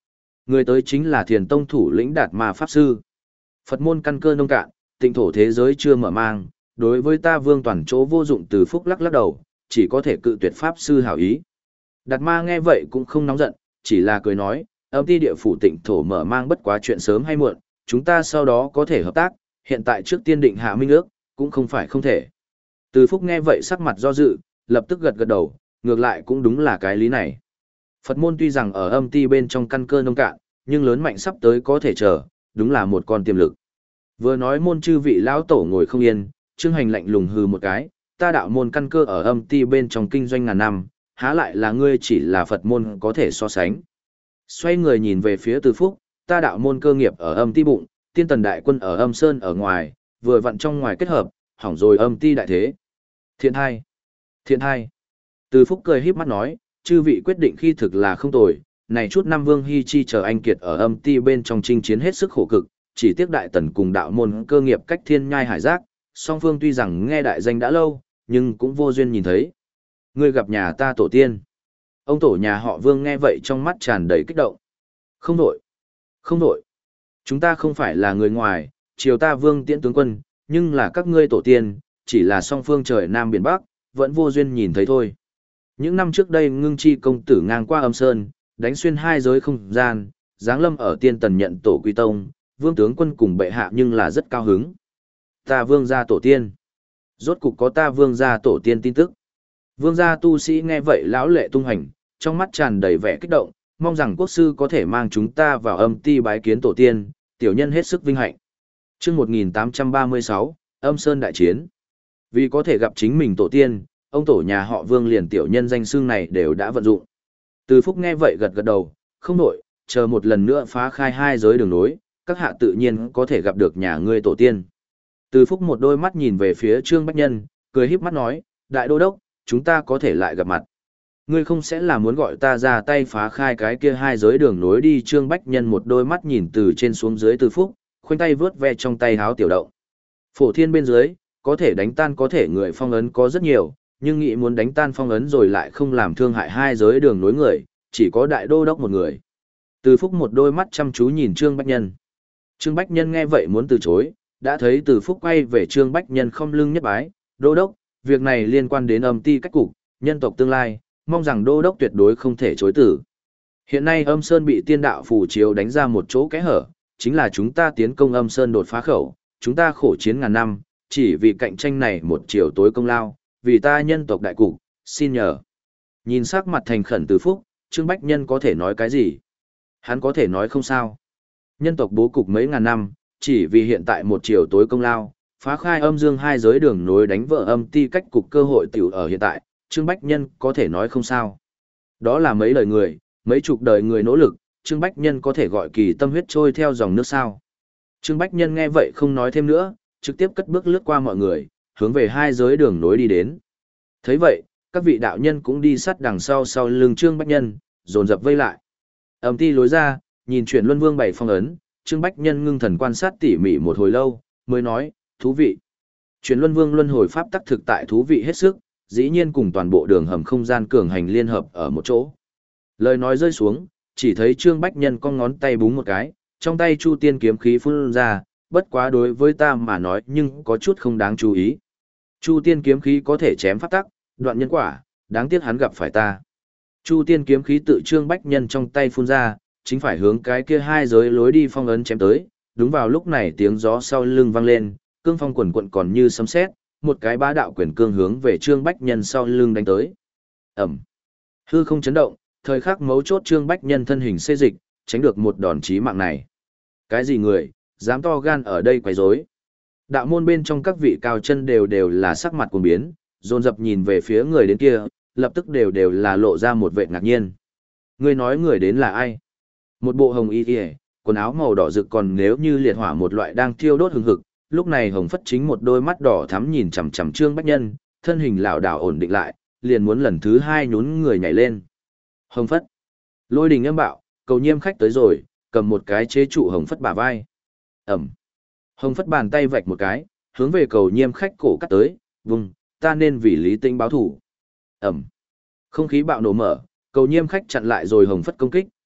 Người tới chính là Thiền Tông thủ lĩnh Đạt Ma Pháp Sư. Phật môn căn cơ nông cạn, tịnh thổ thế giới chưa mở mang, đối với ta Vương Toàn chỗ vô dụng. Từ Phúc lắc lắc đầu, chỉ có thể cự tuyệt Pháp Sư hảo ý. Đạt Ma nghe vậy cũng không nóng giận, chỉ là cười nói, âm ti địa phủ tịnh thổ mở mang bất quá chuyện sớm hay muộn, chúng ta sau đó có thể hợp tác, hiện tại trước tiên định hạ minh ước, cũng không phải không thể. Từ Phúc nghe vậy sắc mặt do dự, lập tức gật gật đầu, ngược lại cũng đúng là cái lý này. Phật môn tuy rằng ở âm ti bên trong căn cơ nông cạn, nhưng lớn mạnh sắp tới có thể chờ, đúng là một con tiềm lực. Vừa nói môn chư vị lão tổ ngồi không yên, Trương Hành lạnh lùng hừ một cái, ta đạo môn căn cơ ở âm ti bên trong kinh doanh ngàn năm, há lại là ngươi chỉ là Phật môn có thể so sánh. Xoay người nhìn về phía Từ Phúc, ta đạo môn cơ nghiệp ở âm ti bụng, tiên tần đại quân ở âm sơn ở ngoài, vừa vặn trong ngoài kết hợp, hỏng rồi âm ti đại thế. Thiện hai. Thiện hai. Từ Phúc cười híp mắt nói, chư vị quyết định khi thực là không tồi, này chút năm Vương Hy Chi chờ anh kiệt ở âm ti bên trong chinh chiến hết sức khổ cực, chỉ tiếc đại tần cùng đạo môn cơ nghiệp cách thiên nhai hải giác, song phương tuy rằng nghe đại danh đã lâu, nhưng cũng vô duyên nhìn thấy. Ngươi gặp nhà ta tổ tiên. Ông tổ nhà họ Vương nghe vậy trong mắt tràn đầy kích động. Không đổi. Không đổi. Chúng ta không phải là người ngoài, triều ta Vương Tiễn tướng quân, nhưng là các ngươi tổ tiên, chỉ là song phương trời Nam Biển Bắc, vẫn vô duyên nhìn thấy thôi. Những năm trước đây Ngưng Chi công tử ngang qua âm sơn, đánh xuyên hai giới không gian, giáng lâm ở tiên tần nhận tổ quy tông, Vương tướng quân cùng bệ hạ nhưng là rất cao hứng. Ta Vương gia tổ tiên. Rốt cục có ta Vương gia tổ tiên tin tức. Vương gia tu sĩ nghe vậy lão lệ tung hành, trong mắt tràn đầy vẻ kích động, mong rằng quốc sư có thể mang chúng ta vào âm ti bái kiến tổ tiên, tiểu nhân hết sức vinh hạnh. Chương một nghìn tám trăm ba mươi sáu, Âm Sơn đại chiến. Vì có thể gặp chính mình tổ tiên, ông tổ nhà họ Vương liền tiểu nhân danh xưng này đều đã vận dụng. Từ Phúc nghe vậy gật gật đầu, không đổi, chờ một lần nữa phá khai hai giới đường nối, các hạ tự nhiên có thể gặp được nhà ngươi tổ tiên. Từ Phúc một đôi mắt nhìn về phía Trương Bách Nhân, cười híp mắt nói, đại đô đốc, chúng ta có thể lại gặp mặt. Ngươi không sẽ là muốn gọi ta ra tay phá khai cái kia hai giới đường nối đi. Trương Bách Nhân một đôi mắt nhìn từ trên xuống dưới Từ Phúc, khoanh tay vướt ve trong tay háo tiểu động. Phổ thiên bên dưới, có thể đánh tan có thể người phong ấn có rất nhiều, nhưng nghĩ muốn đánh tan phong ấn rồi lại không làm thương hại hai giới đường nối người, chỉ có đại đô đốc một người. Từ Phúc một đôi mắt chăm chú nhìn Trương Bách Nhân. Trương Bách Nhân nghe vậy muốn từ chối, đã thấy Từ Phúc quay về Trương Bách Nhân không lưng nhất bái, đô đốc, việc này liên quan đến âm ti cách cục, nhân tộc tương lai, mong rằng đô đốc tuyệt đối không thể chối từ. Hiện nay âm sơn bị tiên đạo phù chiếu đánh ra một chỗ kẽ hở, chính là chúng ta tiến công âm sơn đột phá khẩu, chúng ta khổ chiến ngàn năm, chỉ vì cạnh tranh này một chiều tối công lao, vì ta nhân tộc đại cục, xin nhờ. Nhìn sắc mặt thành khẩn Từ Phúc, Trương Bách Nhân có thể nói cái gì? Hắn có thể nói không sao. Nhân tộc bố cục mấy ngàn năm, chỉ vì hiện tại một chiều tối công lao, phá khai âm dương hai giới đường nối đánh vỡ âm ti cách cục cơ hội tiểu ở hiện tại, Trương Bách Nhân có thể nói không sao. Đó là mấy đời người, mấy chục đời người nỗ lực, Trương Bách Nhân có thể gọi kỳ tâm huyết trôi theo dòng nước sao. Trương Bách Nhân nghe vậy không nói thêm nữa, trực tiếp cất bước lướt qua mọi người, hướng về hai giới đường nối đi đến. Thấy vậy, các vị đạo nhân cũng đi sát đằng sau sau lưng Trương Bách Nhân, dồn dập vây lại. Âm ti lối ra, nhìn chuyển Luân Vương bày phong ấn, Trương Bách Nhân ngưng thần quan sát tỉ mỉ một hồi lâu, mới nói, thú vị. Chuyển Luân Vương luân hồi pháp tắc thực tại thú vị hết sức, dĩ nhiên cùng toàn bộ đường hầm không gian cường hành liên hợp ở một chỗ. Lời nói rơi xuống, chỉ thấy Trương Bách Nhân con ngón tay búng một cái, trong tay Chu Tiên kiếm khí phun ra, bất quá đối với ta mà nói nhưng có chút không đáng chú ý. Chu Tiên kiếm khí có thể chém pháp tắc, đoạn nhân quả, đáng tiếc hắn gặp phải ta. Chu Tiên kiếm khí tự Trương Bách Nhân trong tay phun ra, chính phải hướng cái kia hai giới lối đi phong ấn chém tới. Đúng vào lúc này tiếng gió sau lưng vang lên, cương phong quần quận còn như sấm sét, một cái bá đạo quyền cương hướng về Trương Bách Nhân sau lưng đánh tới. Ầm. Hư không chấn động, thời khắc mấu chốt Trương Bách Nhân thân hình xê dịch, tránh được một đòn chí mạng này. Cái gì người, dám to gan ở đây quấy rối? Đạo môn bên trong các vị cao chân đều đều là sắc mặt cuồng biến, dồn dập nhìn về phía người đến kia, lập tức đều đều là lộ ra một vẻ ngạc nhiên. Ngươi nói người đến là ai? Một bộ hồng y y, quần áo màu đỏ rực còn nếu như liệt hỏa một loại đang thiêu đốt hừng hực, lúc này Hồng Phất chính một đôi mắt đỏ thắm nhìn chằm chằm Trương Bách Nhân, thân hình lảo đảo ổn định lại, liền muốn lần thứ hai nhún người nhảy lên. Hồng Phất, lôi đình âm bạo, cầu nhiêm khách tới rồi, cầm một cái chế trụ Hồng Phất bả vai. Ẩm. Hồng Phất bàn tay vạch một cái, hướng về cầu nhiêm khách cổ cắt tới, vùng, ta nên vì Lý Tĩnh báo thủ. Ẩm. Không khí bạo nổ mở, cầu nhiêm khách chặn lại rồi Hồng Phất công kích,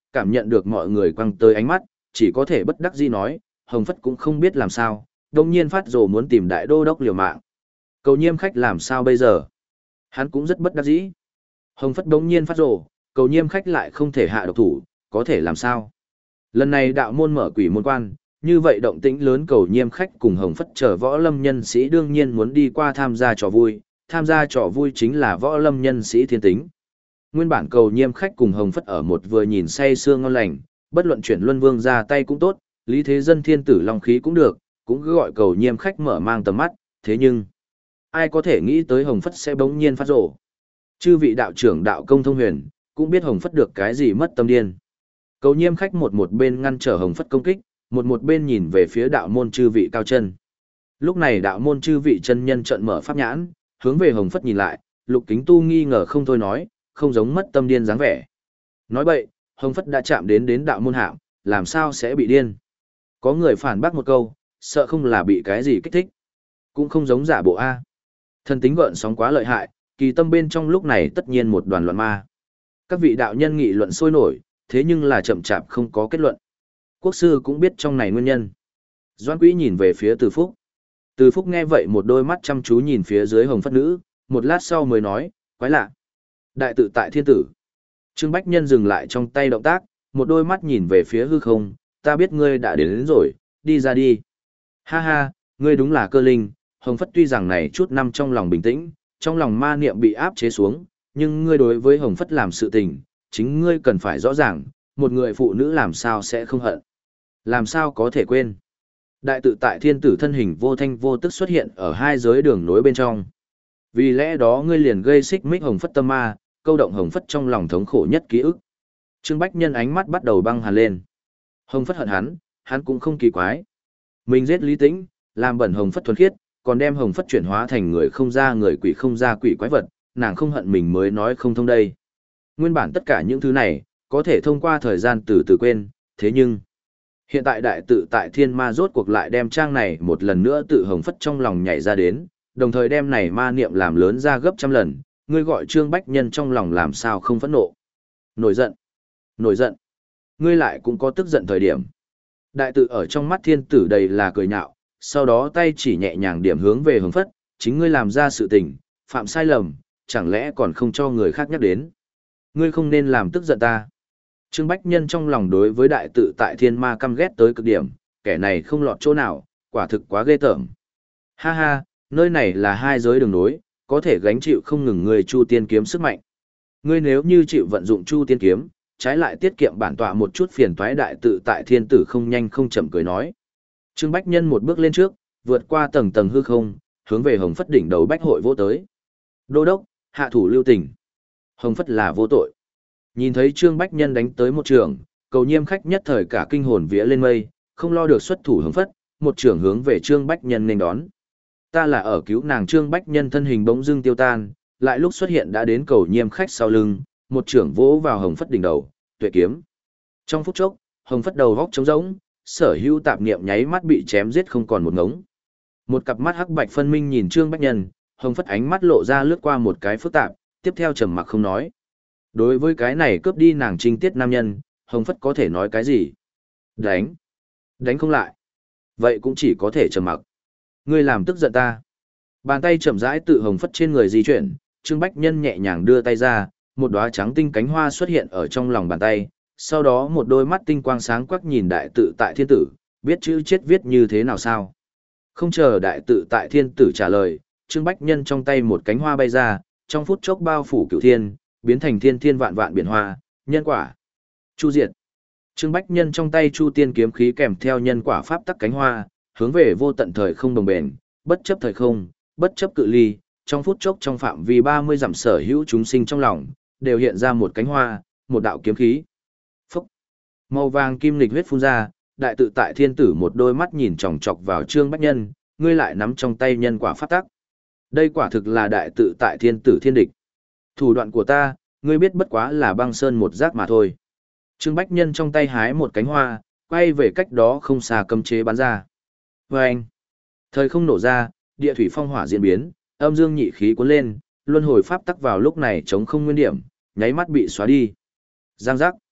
cảm nhận được mọi người quăng tới ánh mắt, chỉ có thể bất đắc dĩ nói, Hồng Phất cũng không biết làm sao, đồng nhiên phát rồ muốn tìm đại đô đốc liều mạng. Cầu nhiêm khách làm sao bây giờ? Hắn cũng rất bất đắc dĩ. Hồng Phất đống nhiên phát rồ, cầu nhiêm khách lại không thể hạ độc thủ, có thể làm sao? Lần này đạo môn mở quỷ môn quan, như vậy động tĩnh lớn cầu nhiêm khách cùng Hồng Phất chờ võ lâm nhân sĩ đương nhiên muốn đi qua tham gia trò vui, tham gia trò vui chính là võ lâm nhân sĩ thiên tính. Nguyên bản cầu nhiêm khách cùng Hồng Phất ở một vừa nhìn say sưa ngon lành, bất luận chuyển luân vương ra tay cũng tốt, lý thế dân thiên tử long khí cũng được, cũng cứ gọi cầu nhiêm khách mở mang tầm mắt, thế nhưng, ai có thể nghĩ tới Hồng Phất sẽ bỗng nhiên phát rổ. Chư vị đạo trưởng đạo công thông huyền, cũng biết Hồng Phất được cái gì mất tâm điên. Cầu nhiêm khách một một bên ngăn trở Hồng Phất công kích, một một bên nhìn về phía đạo môn chư vị cao chân. Lúc này đạo môn chư vị chân nhân trợn mở pháp nhãn, hướng về Hồng Phất nhìn lại, Lục Kính Tu nghi ngờ không thôi nói, không giống mất tâm điên dáng vẻ. Nói vậy, Hồng Phất đã chạm đến đến đạo môn hạm, làm sao sẽ bị điên? Có người phản bác một câu, sợ không là bị cái gì kích thích. Cũng không giống giả bộ A. Thần tính gợn sóng quá lợi hại, kỳ tâm bên trong lúc này tất nhiên một đoàn loạn ma. Các vị đạo nhân nghị luận sôi nổi, thế nhưng là chậm chạp không có kết luận. Quốc sư cũng biết trong này nguyên nhân. Doan Quý nhìn về phía Từ Phúc. Từ Phúc nghe vậy một đôi mắt chăm chú nhìn phía dưới Hồng Phất nữ, một lát sau mới nói, quái lạ. Đại tự tại thiên tử. Trương Bách Nhân dừng lại trong tay động tác, một đôi mắt nhìn về phía hư không, ta biết ngươi đã đến, đến rồi, đi ra đi. Ha ha, ngươi đúng là cơ linh, Hồng Phất tuy rằng này chút năm trong lòng bình tĩnh, trong lòng ma niệm bị áp chế xuống, nhưng ngươi đối với Hồng Phất làm sự tình, chính ngươi cần phải rõ ràng, một người phụ nữ làm sao sẽ không hận. Làm sao có thể quên. Đại tự tại thiên tử thân hình vô thanh vô tức xuất hiện ở hai giới đường nối bên trong. Vì lẽ đó ngươi liền gây xích mích Hồng Phất tâm ma, câu động Hồng Phất trong lòng thống khổ nhất ký ức. Trương Bách Nhân ánh mắt bắt đầu băng hàn lên. Hồng Phất hận hắn, hắn cũng không kỳ quái. Mình giết Lý Tĩnh, làm bẩn Hồng Phất thuần khiết, còn đem Hồng Phất chuyển hóa thành người không ra người quỷ không ra quỷ quái vật, nàng không hận mình mới nói không thông đây. Nguyên bản tất cả những thứ này, có thể thông qua thời gian từ từ quên, thế nhưng... Hiện tại đại tự tại thiên ma rốt cuộc lại đem trang này một lần nữa tự Hồng Phất trong lòng nhảy ra đến, đồng thời đem này ma niệm làm lớn ra gấp trăm lần, ngươi gọi Trương Bách Nhân trong lòng làm sao không phẫn nộ. Nổi giận, nổi giận, ngươi lại cũng có tức giận thời điểm. Đại tự ở trong mắt thiên tử đầy là cười nhạo, sau đó tay chỉ nhẹ nhàng điểm hướng về Hồng Phất, chính ngươi làm ra sự tình, phạm sai lầm, chẳng lẽ còn không cho người khác nhắc đến. Ngươi không nên làm tức giận ta. Trương Bách Nhân trong lòng đối với đại tự tại thiên ma căm ghét tới cực điểm, kẻ này không lọt chỗ nào, quả thực quá ghê tởm. Ha ha, nơi này là hai giới đường nối, có thể gánh chịu không ngừng người Chu Tiên kiếm sức mạnh. Ngươi nếu như chịu vận dụng Chu Tiên kiếm, trái lại tiết kiệm bản tọa một chút phiền toái đại tự tại thiên tử không nhanh không chậm cười nói. Trương Bách Nhân một bước lên trước, vượt qua tầng tầng hư không, hướng về Hồng Phất đỉnh đầu bách hội vô tới. Đô đốc, hạ thủ lưu tình. Hồng Phất là vô tội. Nhìn thấy Trương Bách Nhân đánh tới một trường, cầu nhiêm khách nhất thời cả kinh hồn vía lên mây, không lo được xuất thủ Hồng Phất, một trường hướng về Trương Bách Nhân nên đón. Ta là ở cứu nàng. Trương Bách Nhân thân hình bỗng dưng tiêu tan, lại lúc xuất hiện đã đến cầu nhiêm khách sau lưng, một trưởng vỗ vào Hồng Phất đỉnh đầu, tuệ kiếm. Trong phút chốc, Hồng Phất đầu góc trống rỗng, sở hữu tạp niệm nháy mắt bị chém giết không còn một ngống. Một cặp mắt hắc bạch phân minh nhìn Trương Bách Nhân, Hồng Phất ánh mắt lộ ra lướt qua một cái phức tạp, tiếp theo trầm mặc không nói. Đối với cái này cướp đi nàng trinh tiết nam nhân, Hồng Phất có thể nói cái gì? Đánh. Đánh không lại. Vậy cũng chỉ có thể trầm mặc. Ngươi làm tức giận ta. Bàn tay chậm rãi tự Hồng Phất trên người di chuyển, Trương Bách Nhân nhẹ nhàng đưa tay ra, một đóa trắng tinh cánh hoa xuất hiện ở trong lòng bàn tay, sau đó một đôi mắt tinh quang sáng quắc nhìn đại tự tại thiên tử, biết chữ chết viết như thế nào sao? Không chờ đại tự tại thiên tử trả lời, Trương Bách Nhân trong tay một cánh hoa bay ra, trong phút chốc bao phủ cửu thiên, biến thành thiên thiên vạn vạn biển hoa, nhân quả. Chu diệt. Trương Bách Nhân trong tay Chu Tiên kiếm khí kèm theo nhân quả pháp tắc cánh hoa, hướng về vô tận thời không đồng bền, bất chấp thời không, bất chấp cự ly, trong phút chốc trong phạm vi ba mươi dặm sở hữu chúng sinh trong lòng, đều hiện ra một cánh hoa, một đạo kiếm khí. Phúc. Màu vàng kim lịch huyết phun ra, đại tự tại thiên tử một đôi mắt nhìn chòng chọc vào Trương Bách Nhân, ngươi lại nắm trong tay nhân quả pháp tắc. Đây quả thực là đại tự tại thiên tử thiên địch. Thủ đoạn của ta, ngươi biết bất quá là băng sơn một giác mà thôi. Trương Bách Nhân trong tay hái một cánh hoa, quay về cách đó không xa cấm chế bắn ra. Và anh, thời không nổ ra, địa thủy phong hỏa diễn biến, âm dương nhị khí cuốn lên, luân hồi pháp tắc vào lúc này chống không nguyên điểm, nháy mắt bị xóa đi. Giang giác.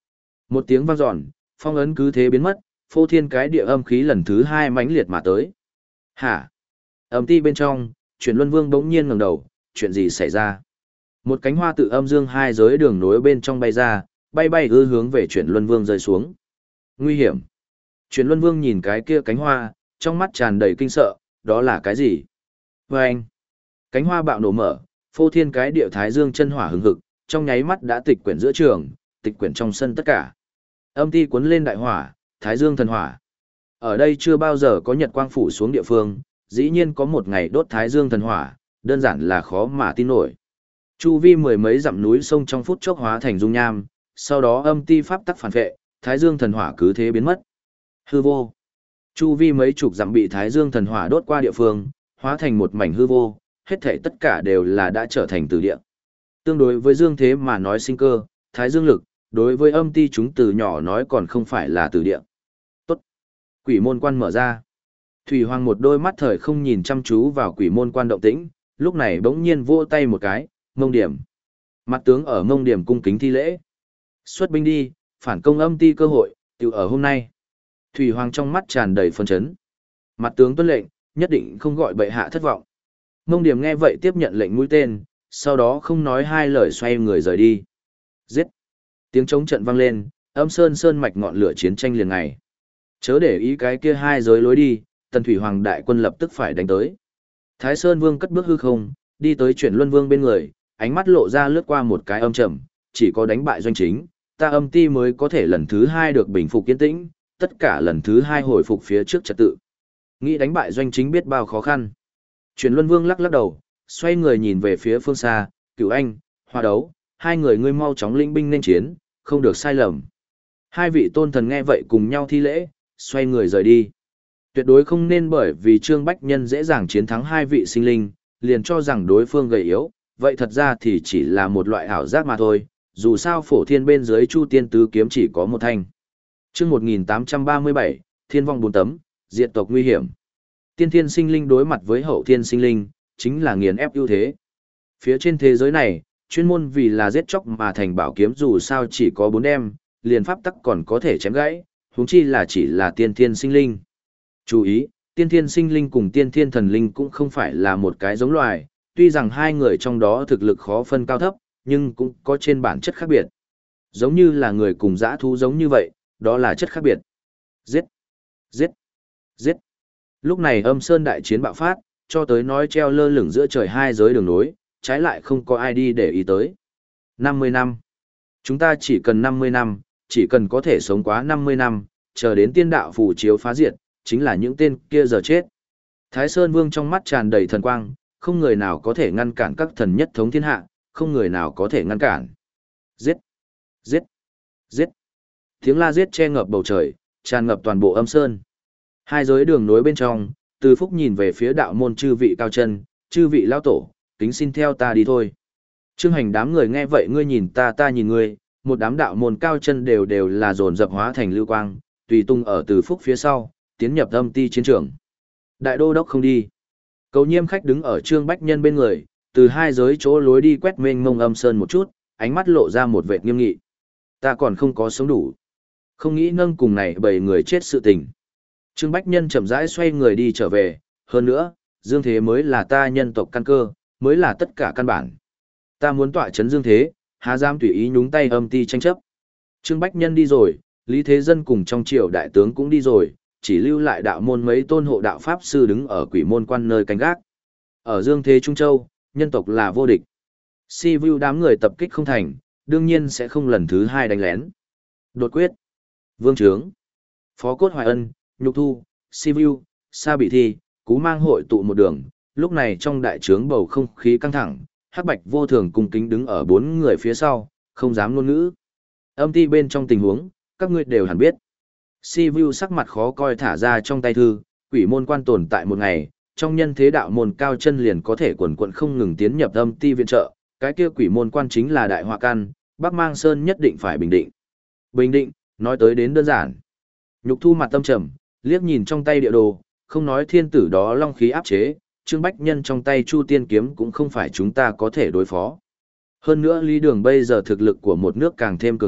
Một tiếng vang dọn, phong ấn cứ thế biến mất, phô thiên cái địa âm khí lần thứ hai mãnh liệt mà tới. Hả? Âm ti bên trong, chuyển luân vương bỗng nhiên ngẩng đầu, chuyện gì xảy ra? Một cánh hoa tự âm dương hai giới đường nối bên trong bay ra, bay bay ư hướng về chuyển luân vương rơi xuống. Nguy hiểm. Chuyển luân vương nhìn cái kia cánh hoa, trong mắt tràn đầy kinh sợ, đó là cái gì? Và anh, cánh hoa bạo nổ mở, phô thiên cái địa thái dương chân hỏa hừng hực, trong nháy mắt đã tịch quyển giữa trường, tịch quyển trong sân tất cả. Âm ti cuốn lên đại hỏa, thái dương thần hỏa. Ở đây chưa bao giờ có nhật quang phủ xuống địa phương, dĩ nhiên có một ngày đốt thái dương thần hỏa, đơn giản là khó mà tin nổi. Chu vi mười mấy dặm núi sông trong phút chốc hóa thành dung nham, sau đó âm ti pháp tắc phản vệ, thái dương thần hỏa cứ thế biến mất. Hư vô. Chu vi mấy chục dặm bị thái dương thần hỏa đốt qua địa phương, hóa thành một mảnh hư vô, hết thảy tất cả đều là đã trở thành từ địa. Tương đối với dương thế mà nói sinh cơ, thái dương lực, đối với âm ti chúng từ nhỏ nói còn không phải là từ địa. Tốt. Quỷ môn quan mở ra. Thủy Hoàng một đôi mắt thời không nhìn chăm chú vào quỷ môn quan động tĩnh, lúc này bỗng nhiên vỗ tay một cái, Mông Điểm. Mặt tướng ở Mông Điểm cung kính thi lễ. Xuất binh đi, phản công âm ti cơ hội, tiểu ở hôm nay. Thủy Hoàng trong mắt tràn đầy phấn chấn. Mặt tướng tuân lệnh, nhất định không gọi bệ hạ thất vọng. Mông Điểm nghe vậy tiếp nhận lệnh mũi tên, sau đó không nói hai lời xoay người rời đi. Giết! Tiếng trống trận vang lên, âm sơn sơn mạch ngọn lửa chiến tranh liền ngày. Chớ để ý cái kia hai giới lối đi, Tần Thủy Hoàng đại quân lập tức phải đánh tới. Thái Sơn Vương cất bước hư không, đi tới Chuyển Luân Vương bên người, ánh mắt lộ ra lướt qua một cái âm trầm, chỉ có đánh bại doanh chính, ta âm ti mới có thể lần thứ hai được bình phục kiên tĩnh, tất cả lần thứ hai hồi phục phía trước trật tự. Nghĩ đánh bại doanh chính biết bao khó khăn. Chuyển Luân Vương lắc lắc đầu, xoay người nhìn về phía phương xa, Cửu Anh, Hoa Đấu, hai người ngươi mau chóng lĩnh binh nên chiến, không được sai lầm. Hai vị tôn thần nghe vậy cùng nhau thi lễ, xoay người rời đi. Tuyệt đối không nên bởi vì Trương Bách Nhân dễ dàng chiến thắng hai vị sinh linh, liền cho rằng đối phương gầy yếu, vậy thật ra thì chỉ là một loại ảo giác mà thôi, dù sao phổ thiên bên dưới Chu Tiên Tứ Kiếm chỉ có một thanh. Chương một nghìn tám trăm ba mươi bảy, Thiên vong bốn tấm, diệt tộc nguy hiểm. Tiên thiên sinh linh đối mặt với hậu thiên sinh linh, chính là nghiền ép ưu thế. Phía trên thế giới này, chuyên môn vì là giết chóc mà thành bảo kiếm dù sao chỉ có bốn đem, liền pháp tắc còn có thể chém gãy, huống chi là chỉ là tiên thiên sinh linh. Chú ý, tiên thiên sinh linh cùng tiên thiên thần linh cũng không phải là một cái giống loài, tuy rằng hai người trong đó thực lực khó phân cao thấp, nhưng cũng có trên bản chất khác biệt. Giống như là người cùng dã thú giống như vậy, đó là chất khác biệt. Giết! Giết! Giết! Lúc này âm sơn đại chiến bạo phát, cho tới nói treo lơ lửng giữa trời hai giới đường nối, trái lại không có ai đi để ý tới. năm mươi năm. Chúng ta chỉ cần năm mươi năm, chỉ cần có thể sống quá năm mươi năm, chờ đến tiên đạo phù chiếu phá diệt, chính là những tên kia giờ chết. Thái Sơn Vương trong mắt tràn đầy thần quang, không người nào có thể ngăn cản các thần nhất thống thiên hạ, không người nào có thể ngăn cản. Giết! Giết! Giết! Tiếng la giết che ngập bầu trời, tràn ngập toàn bộ âm sơn. Hai giới đường nối bên trong, Từ Phúc nhìn về phía đạo môn chư vị cao chân, chư vị lao tổ, kính xin theo ta đi thôi. Trương Hành đám người nghe vậy ngươi nhìn ta ta nhìn ngươi, một đám đạo môn cao chân đều đều là dồn dập hóa thành lưu quang, tùy tung ở Từ Phúc phía sau, tiến nhập âm ti chiến trường. Đại đô đốc không đi. Cầu Nhiêm khách đứng ở Trương Bách Nhân bên người, từ hai giới chỗ lối đi quét mênh mông âm sơn một chút, ánh mắt lộ ra một vệt nghiêm nghị. Ta còn không có sống đủ. Không nghĩ nâng cùng này bầy người chết sự tình. Trương Bách Nhân chậm rãi xoay người đi trở về, hơn nữa, Dương Thế mới là ta nhân tộc căn cơ, mới là tất cả căn bản. Ta muốn tọa chấn Dương Thế, há dám tùy ý nhúng tay âm ti tranh chấp. Trương Bách Nhân đi rồi, Lý Thế Dân cùng trong triều đại tướng cũng đi rồi, chỉ lưu lại đạo môn mấy tôn hộ đạo pháp sư đứng ở quỷ môn quan nơi canh gác. Ở Dương Thế Trung Châu, nhân tộc là vô địch. Si Vu đám người tập kích không thành, đương nhiên sẽ không lần thứ hai đánh lén. Đột quyết, Vương Trướng, Phó Cốt Hoài Ân, Nhục Thu, Si Vu, Sa Bị Thi, Cú Mang hội tụ một đường, lúc này trong đại trướng bầu không khí căng thẳng, Hắc Bạch vô thường cung kính đứng ở bốn người phía sau, không dám ngôn ngữ. Âm ti bên trong tình huống, các ngươi đều hẳn biết. Si Vu sắc mặt khó coi thả ra trong tay thư, quỷ môn quan tồn tại một ngày, trong nhân thế đạo môn cao chân liền có thể quần quận không ngừng tiến nhập âm ti viện trợ, cái kia quỷ môn quan chính là đại họa căn, Bắc Mang Sơn nhất định phải bình định. Bình định, nói tới đến đơn giản. Nhục Thu mặt tâm trầm, liếc nhìn trong tay địa đồ, không nói thiên tử đó long khí áp chế, Trương Bách Nhân trong tay Chu Tiên kiếm cũng không phải chúng ta có thể đối phó. Hơn nữa Lý Đường bây giờ thực lực của một nước càng thêm cường thịnh,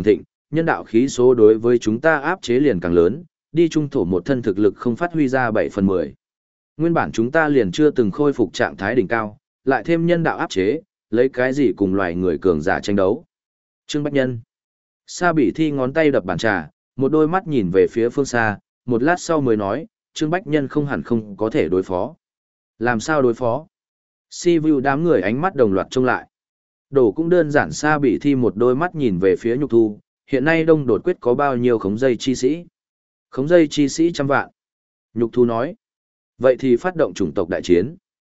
nhân đạo khí số đối với chúng ta áp chế liền càng lớn, đi trung thổ một thân thực lực không phát huy ra bảy phần mười. Nguyên bản chúng ta liền chưa từng khôi phục trạng thái đỉnh cao, lại thêm nhân đạo áp chế, lấy cái gì cùng loài người cường giả tranh đấu. Trương Bách Nhân. Sa Bỉ Thi ngón tay đập bàn trà, một đôi mắt nhìn về phía phương xa, một lát sau mới nói, Trương Bách Nhân không hẳn không có thể đối phó. Làm sao đối phó? Si Vu đám người ánh mắt đồng loạt trông lại. Đổ cũng đơn giản. Sa Bỉ Thi một đôi mắt nhìn về phía Nhục Thu, hiện nay Đông Đột Quyết có bao nhiêu khống dây chi sĩ? Khống dây chi sĩ trăm vạn. Nhục Thu nói. Vậy thì phát động chủng tộc đại chiến.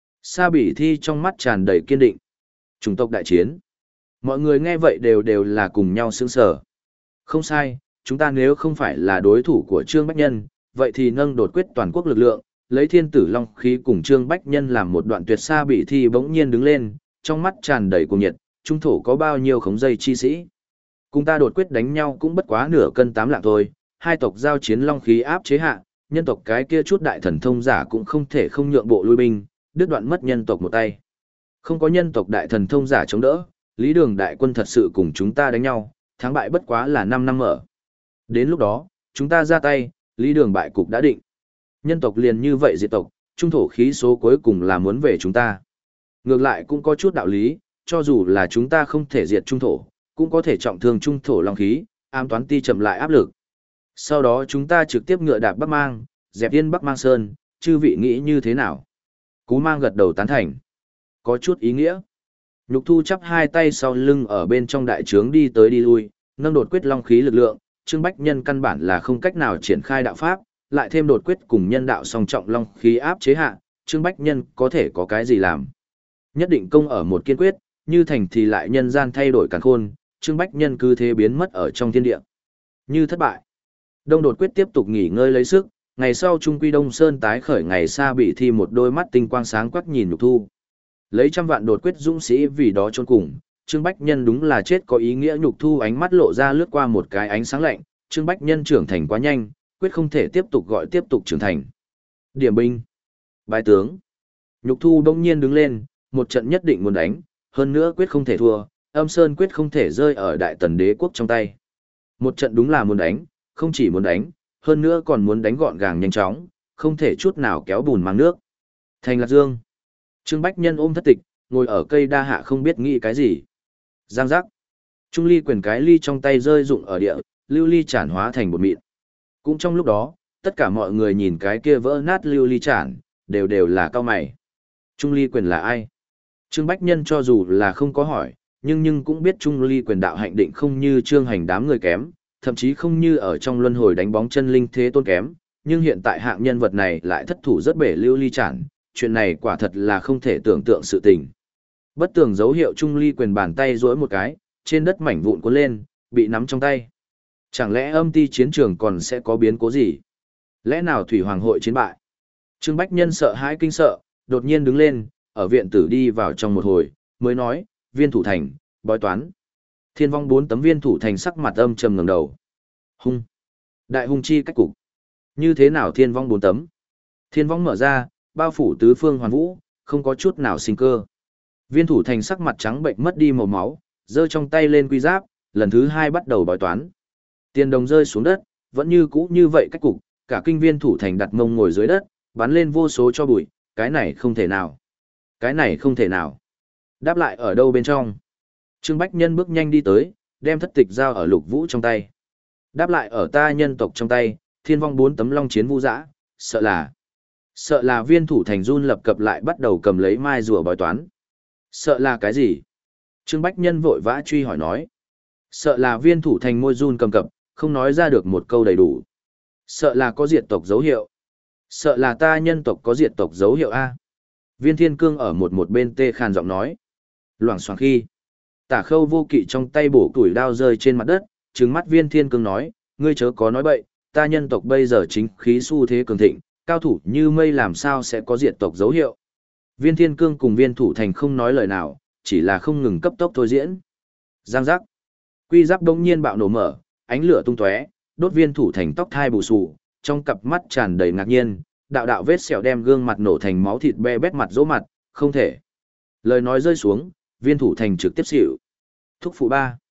Sa Bỉ Thi trong mắt tràn đầy kiên định. Chủng tộc đại chiến. Mọi người nghe vậy đều đều là cùng nhau sững sờ. Không sai, chúng ta nếu không phải là đối thủ của Trương Bách Nhân, vậy thì nâng Đột Quyết toàn quốc lực lượng, lấy Thiên Tử Long khí cùng Trương Bách Nhân làm một đoạn tuyệt. Sa Bỉ Thi bỗng nhiên đứng lên, trong mắt tràn đầy cuồng nhiệt, trung thổ có bao nhiêu khống dây chi sĩ? Cùng ta Đột Quyết đánh nhau cũng bất quá nửa cân tám lạng thôi, hai tộc giao chiến long khí áp chế hạ, nhân tộc cái kia chút đại thần thông giả cũng không thể không nhượng bộ lui binh, đứt đoạn mất nhân tộc một tay. Không có nhân tộc đại thần thông giả chống đỡ, Lý Đường đại quân thật sự cùng chúng ta đánh nhau, thắng bại bất quá là năm năm mở. Đến lúc đó, chúng ta ra tay, Lý Đường bại cục đã định. Nhân tộc liền như vậy diệt tộc, trung thổ khí số cuối cùng là muốn về chúng ta. Ngược lại cũng có chút đạo lý, cho dù là chúng ta không thể diệt trung thổ, cũng có thể trọng thương trung thổ long khí, ám toán ti chậm lại áp lực. Sau đó chúng ta trực tiếp ngựa đạp Bắc Mang, dẹp yên Bắc Mang Sơn, chư vị nghĩ như thế nào? Cú Mang gật đầu tán thành. Có chút ý nghĩa. Nhục Thu chắp hai tay sau lưng ở bên trong đại trướng đi tới đi lui, nâng Đột Quyết long khí lực lượng, Trương Bách Nhân căn bản là không cách nào triển khai đạo pháp, lại thêm Đột Quyết cùng nhân đạo song trọng long khí áp chế hạ, Trương Bách Nhân có thể có cái gì làm? Nhất định công ở một kiên quyết, như thành thì lại nhân gian thay đổi càn khôn, Trương Bách Nhân cứ thế biến mất ở trong thiên địa. Như thất bại, Đông Đột Quyết tiếp tục nghỉ ngơi lấy sức, ngày sau Trung Quy Đông Sơn tái khởi. Ngày Sa Bỉ Thi một đôi mắt tinh quang sáng quắc nhìn Nhục Thu. Lấy trăm vạn Đột Quyết dũng sĩ vì đó chôn cùng, Trương Bách Nhân đúng là chết có ý nghĩa. Nhục Thu ánh mắt lộ ra lướt qua một cái ánh sáng lạnh, Trương Bách Nhân trưởng thành quá nhanh, quyết không thể tiếp tục gọi tiếp tục trưởng thành. Điểm binh, bái tướng. Nhục Thu bỗng nhiên đứng lên, một trận nhất định muốn đánh, hơn nữa quyết không thể thua, Âm Sơn quyết không thể rơi ở Đại Tần Đế quốc trong tay. Một trận đúng là muốn đánh, không chỉ muốn đánh, hơn nữa còn muốn đánh gọn gàng nhanh chóng, không thể chút nào kéo bùn mang nước. Thành Lạc Dương. Trương Bách Nhân ôm thất tịch, ngồi ở cây đa hạ không biết nghĩ cái gì. Giang giác. Trung ly quyền cái ly trong tay rơi rụng ở địa, lưu ly chản hóa thành bột mịn. Cũng trong lúc đó, tất cả mọi người nhìn cái kia vỡ nát lưu ly chản, đều đều là cao mày. Trung ly quyền là ai? Trương Bách Nhân cho dù là không có hỏi, nhưng nhưng cũng biết Trung ly quyền đạo hạnh định không như Trương Hành đám người kém, thậm chí không như ở trong luân hồi đánh bóng chân linh thế tôn kém, nhưng hiện tại hạng nhân vật này lại thất thủ rất bể lưu ly chản, chuyện này quả thật là không thể tưởng tượng sự tình. Bất tường dấu hiệu Trung ly quyền bàn tay duỗi một cái, trên đất mảnh vụn cuốn lên, bị nắm trong tay. Chẳng lẽ âm ti chiến trường còn sẽ có biến cố gì? Lẽ nào thủy hoàng hội chiến bại? Trương Bách Nhân sợ hãi kinh sợ, đột nhiên đứng lên, ở viện tử đi vào trong một hồi, mới nói, Viên Thủ Thành, bói toán. Thiên vong bốn tấm Viên Thủ Thành sắc mặt âm trầm ngẩng đầu. Hung. Đại hung chi cách cục. Như thế nào thiên vong bốn tấm? Thiên vong mở ra, bao phủ tứ phương hoàn vũ, không có chút nào sinh cơ. Viên Thủ Thành sắc mặt trắng bệnh mất đi màu máu, giơ trong tay lên quy giáp, lần thứ hai bắt đầu bói toán. Tiền đồng rơi xuống đất, vẫn như cũ như vậy cách cục, cả kinh Viên Thủ Thành đặt mông ngồi dưới đất, bắn lên vô số cho bụi, cái này không thể nào. Cái này không thể nào. Đáp lại ở đâu bên trong? Trương Bách Nhân bước nhanh đi tới, đem thất tịch giao ở Lục Vũ trong tay. Đáp lại ở ta nhân tộc trong tay, thiên vong bốn tấm long chiến vũ dã, sợ là... Sợ là Viên Thủ Thành run lập cập lại bắt đầu cầm lấy mai rùa bói toán. Sợ là cái gì? Trương Bách Nhân vội vã truy hỏi nói. Sợ là Viên Thủ Thành môi run cầm cập, không nói ra được một câu đầy đủ. Sợ là có diệt tộc dấu hiệu. Sợ là ta nhân tộc có diệt tộc dấu hiệu A. Viên Thiên Cương ở một một bên tê khàn giọng nói. Loảng xoảng khi. Tả Khâu Vô Kỵ trong tay bổ củi đao rơi trên mặt đất, trừng mắt Viên Thiên Cương nói, ngươi chớ có nói bậy, ta nhân tộc bây giờ chính khí xu thế cường thịnh, cao thủ như mây làm sao sẽ có diệt tộc dấu hiệu. Viên Thiên Cương cùng Viên Thủ Thành không nói lời nào, chỉ là không ngừng cấp tốc thôi diễn. Giang giác. Quy giáp đống nhiên bạo nổ mở, ánh lửa tung tóe, đốt Viên Thủ Thành tóc thai bù xù, trong cặp mắt tràn đầy ngạc nhiên, đạo đạo vết sẹo đem gương mặt nổ thành máu thịt be bét mặt dỗ mặt, không thể. Lời nói rơi xuống, Viên Thủ Thành trực tiếp xỉu. Thúc phụ ba.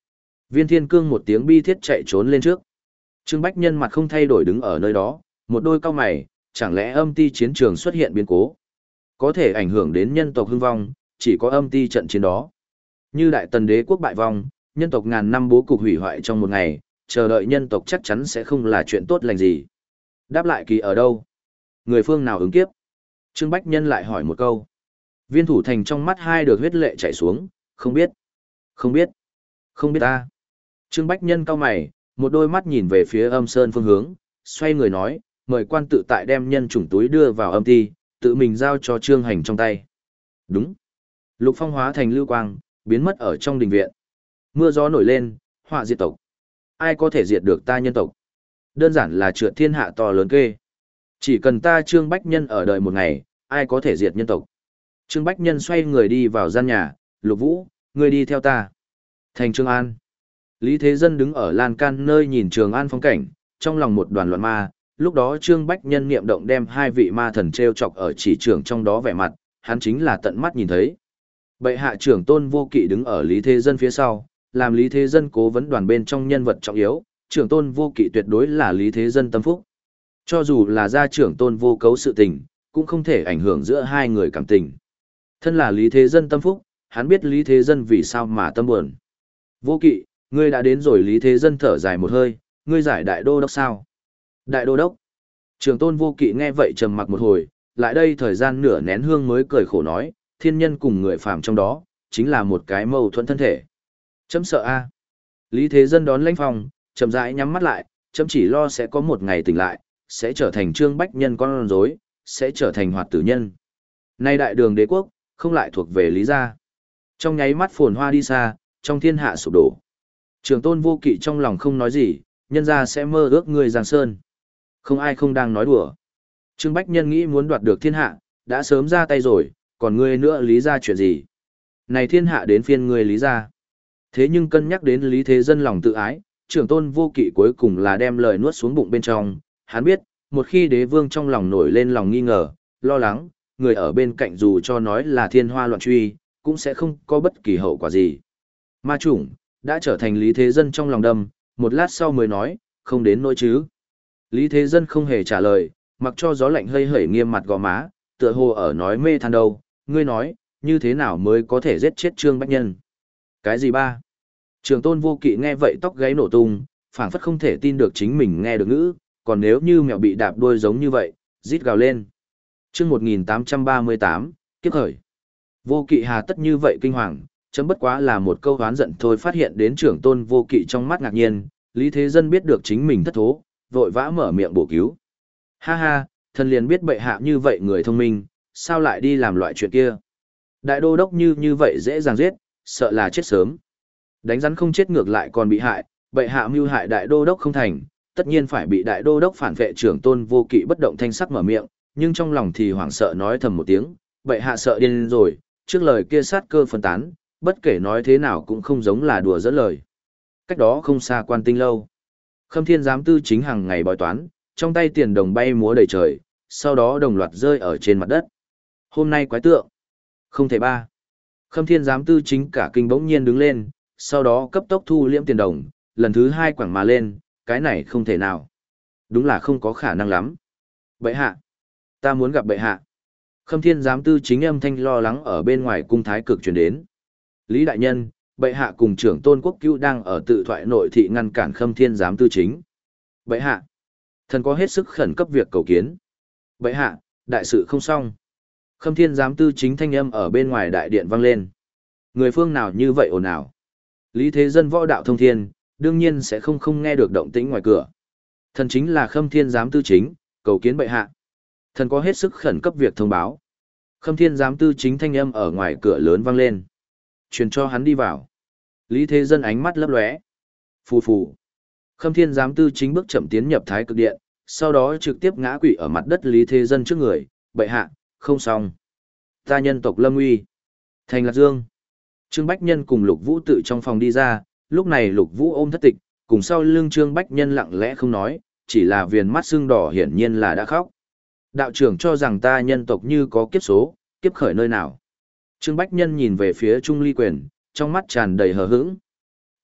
Viên Thiên Cương một tiếng bi thiết chạy trốn lên trước. Trương Bách Nhân mặt không thay đổi đứng ở nơi đó, một đôi cau mày, chẳng lẽ âm ti chiến trường xuất hiện biến cố? Có thể ảnh hưởng đến nhân tộc hưng vong, chỉ có âm ti trận chiến đó. Như Đại Tần đế quốc bại vong, nhân tộc ngàn năm bố cục hủy hoại trong một ngày, chờ đợi nhân tộc chắc chắn sẽ không là chuyện tốt lành gì. Đáp lại kỳ ở đâu? Người phương nào ứng kiếp? Trương Bách Nhân lại hỏi một câu. Viên Thủ Thành trong mắt hai được huyết lệ chảy xuống, không biết. Không biết. Không biết ta. Trương Bách Nhân cau mày, một đôi mắt nhìn về phía âm sơn phương hướng, xoay người nói, mời quan tự tại đem nhân chủng túi đưa vào âm ti, tự mình giao cho Trương Hành trong tay. Đúng. Lục Phong hóa thành lưu quang, biến mất ở trong đình viện. Mưa gió nổi lên, họa diệt tộc. Ai có thể diệt được ta nhân tộc? Đơn giản là trượt thiên hạ to lớn kê. Chỉ cần ta Trương Bách Nhân ở đời một ngày, ai có thể diệt nhân tộc? Trương Bách Nhân xoay người đi vào gian nhà, Lục Vũ, ngươi đi theo ta. Thành Trường An. Lý Thế Dân đứng ở lan can nơi nhìn Trường An phong cảnh, trong lòng một đoàn loạn ma. Lúc đó Trương Bách Nhân niệm động đem hai vị ma thần treo chọc ở chỉ trường trong đó vẻ mặt, hắn chính là tận mắt nhìn thấy. Bệ hạ trưởng Tôn Vô Kỵ đứng ở Lý Thế Dân phía sau, làm Lý Thế Dân cố vấn đoàn bên trong nhân vật trọng yếu, trưởng Tôn Vô Kỵ tuyệt đối là Lý Thế Dân tâm phúc. Cho dù là gia trưởng Tôn Vô Cấu sự tình, cũng không thể ảnh hưởng giữa hai người cảm tình. Thân là Lý Thế Dân tâm phúc, hắn biết Lý Thế Dân vì sao mà tâm buồn. Vô Kỵ, ngươi đã đến rồi. Lý Thế Dân thở dài một hơi, ngươi giải đại đô đốc sao? Đại đô đốc. Trưởng Tôn Vô Kỵ nghe vậy trầm mặc một hồi, lại đây thời gian nửa nén hương mới cười khổ nói, thiên nhân cùng người phàm trong đó, chính là một cái mâu thuẫn thân thể. Chấm sợ a. Lý Thế Dân đón lãnh phong, chậm rãi nhắm mắt lại, chấm chỉ lo sẽ có một ngày tỉnh lại, sẽ trở thành Trương Bách Nhân con rối, sẽ trở thành hoạt tử nhân. Nay đại đường đế quốc, không lại thuộc về Lý gia. Trong nháy mắt phồn hoa đi xa, trong thiên hạ sụp đổ. Trường Tôn Vô Kỵ trong lòng không nói gì, nhân gia sẽ mơ ước ngươi Giang Sơn. Không ai không đang nói đùa. Trương Bách Nhân nghĩ muốn đoạt được thiên hạ, đã sớm ra tay rồi, còn ngươi nữa Lý gia chuyện gì? Này thiên hạ đến phiên ngươi Lý gia. Thế nhưng cân nhắc đến Lý Thế Dân lòng tự ái, Trường Tôn Vô Kỵ cuối cùng là đem lời nuốt xuống bụng bên trong. Hắn biết, một khi đế vương trong lòng nổi lên lòng nghi ngờ, lo lắng, người ở bên cạnh dù cho nói là thiên hoa loạn truy, cũng sẽ không có bất kỳ hậu quả gì. Ma chủng, đã trở thành Lý Thế Dân trong lòng đâm, một lát sau mới nói, không đến nỗi chứ. Lý Thế Dân không hề trả lời, mặc cho gió lạnh hơi hởi nghiêm mặt gò má, tựa hồ ở nói mê than đâu, ngươi nói, như thế nào mới có thể giết chết Trương Bách Nhân? Cái gì ba? Trường Tôn Vô Kỵ nghe vậy tóc gáy nổ tung, phảng phất không thể tin được chính mình nghe được ngữ, còn nếu như mèo bị đạp đuôi giống như vậy, rít gào lên. Chương một nghìn tám trăm ba mươi tám, kiếp khởi. Vô Kỵ hà tất như vậy kinh hoàng, chấm bất quá là một câu oán giận thôi. Phát hiện đến Trưởng Tôn Vô Kỵ trong mắt ngạc nhiên, Lý Thế Dân biết được chính mình thất thố, vội vã mở miệng bổ cứu. Ha ha, thần liền biết bệ hạ như vậy người thông minh, sao lại đi làm loại chuyện kia? Đại đô đốc như như vậy dễ dàng giết, sợ là chết sớm. Đánh rắn không chết ngược lại còn bị hại, bệ hạ mưu hại đại đô đốc không thành, tất nhiên phải bị đại đô đốc phản vệ. Trưởng Tôn Vô Kỵ bất động thanh sắc mở miệng, nhưng trong lòng thì hoảng sợ nói thầm một tiếng, bệ hạ sợ điên rồi, trước lời kia sát cơ phân tán, bất kể nói thế nào cũng không giống là đùa dẫn lời. Cách đó không xa Quan Tinh lâu, Khâm Thiên giám tư chính hàng ngày bói toán, trong tay tiền đồng bay múa đầy trời, sau đó đồng loạt rơi ở trên mặt đất. Hôm nay quái tượng, không thể ba. Khâm Thiên giám tư chính cả kinh bỗng nhiên đứng lên, sau đó cấp tốc thu liễm tiền đồng, lần thứ hai quẳng mà lên, cái này không thể nào. Đúng là không có khả năng lắm. Bệ hạ, ta muốn gặp bệ hạ. Khâm Thiên giám tư chính âm thanh lo lắng ở bên ngoài cung thái cực truyền đến. Lý đại nhân, bệ hạ cùng trưởng Tôn Quốc Cưu đang ở tự thoại nội thị ngăn cản Khâm Thiên giám tư chính. Bệ hạ, thần có hết sức khẩn cấp việc cầu kiến. Bệ hạ, đại sự không xong. Khâm Thiên giám tư chính thanh âm ở bên ngoài đại điện vang lên. Người phương nào như vậy ồn ào? Lý Thế Dân võ đạo thông thiên, đương nhiên sẽ không không nghe được động tĩnh ngoài cửa. Thần chính là Khâm Thiên giám tư chính, cầu kiến bệ hạ. Thần có hết sức khẩn cấp việc thông báo. Khâm Thiên giám tư chính thanh âm ở ngoài cửa lớn vang lên. Truyền cho hắn đi vào. Lý Thế Dân ánh mắt lấp lóe. Phù phù. Khâm Thiên giám tư chính bước chậm tiến nhập thái cực điện, sau đó trực tiếp ngã quỵ ở mặt đất Lý Thế Dân trước người. Bệ hạ, không xong. Ta nhân tộc lâm uy. Thành Lạc Dương. Trương Bách Nhân cùng Lục Vũ tự trong phòng đi ra, lúc này Lục Vũ ôm thất tịch, cùng sau lưng Trương Bách Nhân lặng lẽ không nói, chỉ là viền mắt sưng đỏ hiển nhiên là đã khóc. Đạo trưởng cho rằng ta nhân tộc như có kiếp số, kiếp khởi nơi nào. Trương Bách Nhân nhìn về phía Trung Ly Quyền, trong mắt tràn đầy hờ hững.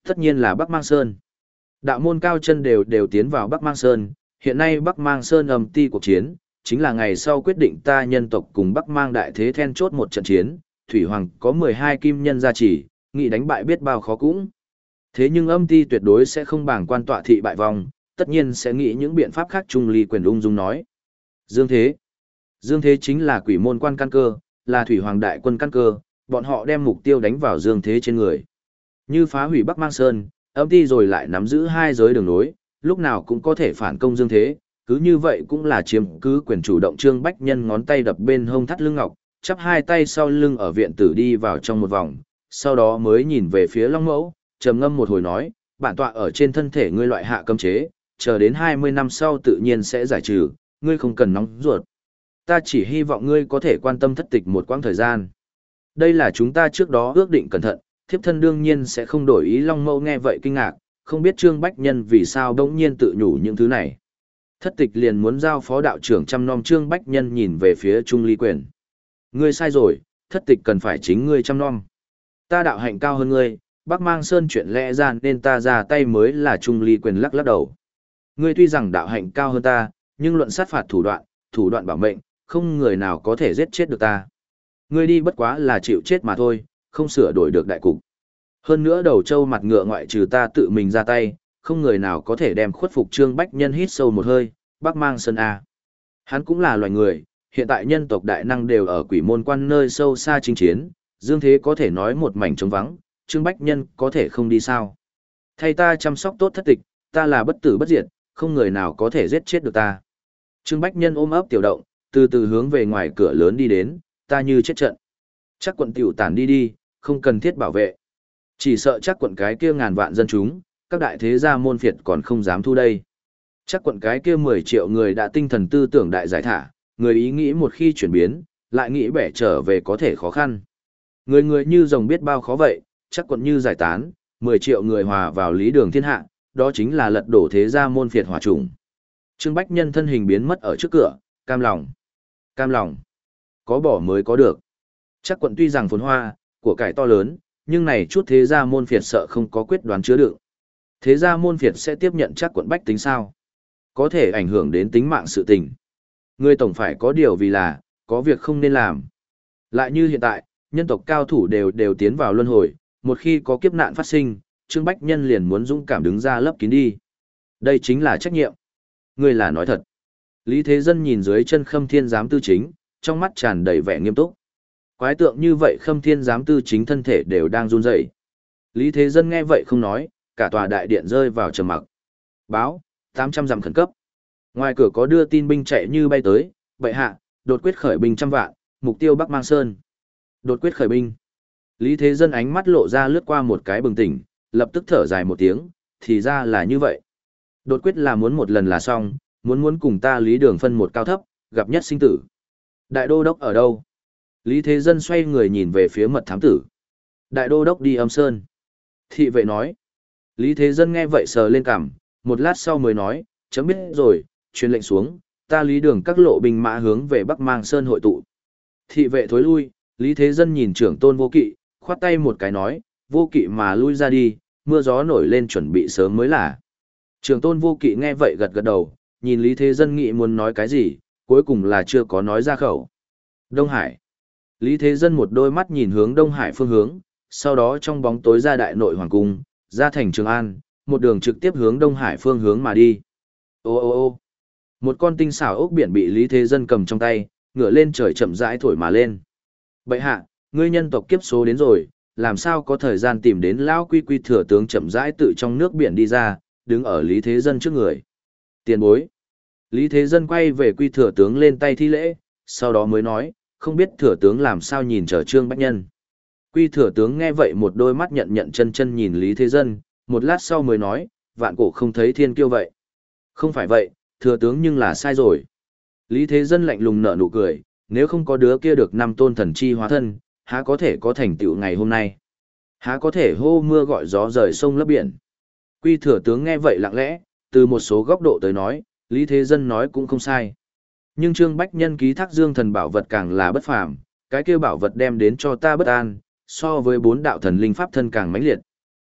Tất nhiên là Bắc Mang Sơn. Đạo môn cao chân đều đều tiến vào Bắc Mang Sơn, hiện nay Bắc Mang Sơn âm ti cuộc chiến, chính là ngày sau quyết định ta nhân tộc cùng Bắc Mang đại thế then chốt một trận chiến, Thủy Hoàng có mười hai kim nhân gia trì, nghị đánh bại biết bao khó cũng. Thế nhưng âm ti tuyệt đối sẽ không bảng quan tọa thị bại vong, tất nhiên sẽ nghĩ những biện pháp khác trung ly quyền ung dung nói. Dương Thế. Dương Thế chính là quỷ môn quan căn cơ, là Thủy Hoàng đại quân căn cơ, bọn họ đem mục tiêu đánh vào Dương Thế trên người. Như phá hủy Bắc Mang Sơn, âm ti rồi lại nắm giữ hai giới đường nối, lúc nào cũng có thể phản công Dương Thế, cứ như vậy cũng là chiếm cứ quyền chủ động. Trương Bách Nhân ngón tay đập bên hông thắt lưng ngọc, chắp hai tay sau lưng ở viện tử đi vào trong một vòng, sau đó mới nhìn về phía Long Mẫu, trầm ngâm một hồi nói, bản tọa ở trên thân thể ngươi loại hạ cấm chế, chờ đến hai mươi năm sau tự nhiên sẽ giải trừ, ngươi không cần nóng ruột. Ta chỉ hy vọng ngươi có thể quan tâm thất tịch một quãng thời gian. Đây là chúng ta trước đó ước định cẩn thận, thiếp thân đương nhiên sẽ không đổi ý. Long Mẫu nghe vậy kinh ngạc, không biết Trương Bách Nhân vì sao đống nhiên tự nhủ những thứ này. Thất tịch liền muốn giao phó đạo trưởng chăm nom. Trương Bách Nhân nhìn về phía Trung Ly Quyền. Ngươi sai rồi, thất tịch cần phải chính ngươi chăm nom. Ta đạo hạnh cao hơn ngươi, Bắc Mang Sơn chuyện lẽ ra nên ta ra tay mới là. Trung Ly Quyền lắc lắc đầu. Ngươi tuy rằng đạo hạnh cao hơn ta, nhưng luận sát phạt thủ đoạn, thủ đoạn bảo mệnh, không người nào có thể giết chết được ta. Ngươi đi bất quá là chịu chết mà thôi, không sửa đổi được đại cục. Hơn nữa đầu trâu mặt ngựa ngoại trừ ta tự mình ra tay, không người nào có thể đem khuất phục. Trương Bách Nhân hít sâu một hơi, Bắc Mang Sơn A. Hắn cũng là loài người, hiện tại nhân tộc đại năng đều ở quỷ môn quan nơi sâu xa chinh chiến, Dương Thế có thể nói một mảnh trống vắng, Trương Bách Nhân có thể không đi sao. Thay ta chăm sóc tốt thất tịch, ta là bất tử bất diệt, không người nào có thể giết chết được ta. Trương Bách Nhân ôm ấp tiểu động, từ từ hướng về ngoài cửa lớn đi đến, ta như chết trận. Chắc quận tiểu tản đi đi, không cần thiết bảo vệ. Chỉ sợ chắc quận cái kia ngàn vạn dân chúng, các đại thế gia môn phiệt còn không dám thu đây. Chắc quận cái kia mười triệu người đã tinh thần tư tưởng đại giải thả, người ý nghĩ một khi chuyển biến, lại nghĩ bẻ trở về có thể khó khăn. Người người như rồng biết bao khó vậy, chắc quận như giải tán, mười triệu người hòa vào lý đường thiên hạ, đó chính là lật đổ thế gia môn phiệt hỏa chủng. Trương Bách Nhân thân hình biến mất ở trước cửa, cam lòng. Cam lòng. Có bỏ mới có được. Chắc quận tuy rằng phồn hoa, của cải to lớn, nhưng này chút thế gia môn phiệt sợ không có quyết đoán chứa đựng. Thế gia môn phiệt sẽ tiếp nhận chắc quận bách tính sao? Có thể ảnh hưởng đến tính mạng sự tình. Người tổng phải có điều vì là, có việc không nên làm. Lại như hiện tại, nhân tộc cao thủ đều đều tiến vào luân hồi, một khi có kiếp nạn phát sinh, Trương Bách Nhân liền muốn dũng cảm đứng ra lấp kín đi. Đây chính là trách nhiệm. Người là nói thật. Lý Thế Dân nhìn dưới chân Khâm Thiên Giám Tư Chính, trong mắt tràn đầy vẻ nghiêm túc. Quái tượng như vậy Khâm Thiên Giám Tư Chính thân thể đều đang run rẩy. Lý Thế Dân nghe vậy không nói, cả tòa đại điện rơi vào trầm mặc. Báo, tám trăm dặm khẩn cấp. Ngoài cửa có đưa tin binh chạy như bay tới, bệ hạ, đột quyết khởi binh trăm vạn, mục tiêu Bắc Mang Sơn. Đột quyết khởi binh. Lý Thế Dân ánh mắt lộ ra lướt qua một cái bừng tỉnh, lập tức thở dài một tiếng, thì ra là như vậy. Đột quyết là muốn một lần là xong, muốn muốn cùng ta Lý Đường phân một cao thấp, gặp nhất sinh tử. Đại đô đốc ở đâu? Lý Thế Dân xoay người nhìn về phía mật thám tử. Đại đô đốc đi Âm Sơn. Thị vệ nói. Lý Thế Dân nghe vậy sờ lên cằm, một lát sau mới nói, chấm biết rồi, truyền lệnh xuống, ta Lý Đường các lộ binh mã hướng về Bắc Mang Sơn hội tụ. Thị vệ thối lui, Lý Thế Dân nhìn trưởng tôn Vô Kỵ, khoát tay một cái nói, Vô Kỵ mà lui ra đi, mưa gió nổi lên chuẩn bị sớm mới là. Trưởng tôn Vô Kỵ nghe vậy gật gật đầu, nhìn Lý Thế Dân nghĩ muốn nói cái gì, cuối cùng là chưa có nói ra khẩu. Đông Hải. Lý Thế Dân một đôi mắt nhìn hướng Đông Hải phương hướng, sau đó trong bóng tối ra đại nội hoàng cung, ra thành Trường An, một đường trực tiếp hướng Đông Hải phương hướng mà đi. Ô ô ô một con tinh xảo ốc biển bị Lý Thế Dân cầm trong tay, ngửa lên trời chậm rãi thổi mà lên. Bệ hạ, ngươi nhân tộc kiếp số đến rồi, làm sao có thời gian tìm đến lão quy quy thừa tướng chậm rãi tự trong nước biển đi ra, đứng ở Lý Thế Dân trước người. Tiền bối. Lý Thế Dân quay về quy thừa tướng lên tay thi lễ, sau đó mới nói, không biết thừa tướng làm sao nhìn trở Trương Bách Nhân. Quy thừa tướng nghe vậy một đôi mắt nhận nhận chân chân nhìn Lý Thế Dân, một lát sau mới nói, vạn cổ không thấy thiên kiêu vậy. Không phải vậy, thừa tướng nhưng là sai rồi. Lý Thế Dân lạnh lùng nở nụ cười, nếu không có đứa kia được năm tôn thần chi hóa thân, há có thể có thành tựu ngày hôm nay. Há có thể hô mưa gọi gió rời sông lấp biển. Quy thừa tướng nghe vậy lặng lẽ, từ một số góc độ tới nói, Lý Thế Dân nói cũng không sai. Nhưng Trương Bách Nhân ký thác dương thần bảo vật càng là bất phàm, cái kia bảo vật đem đến cho ta bất an, so với bốn đạo thần linh pháp thân càng mãnh liệt.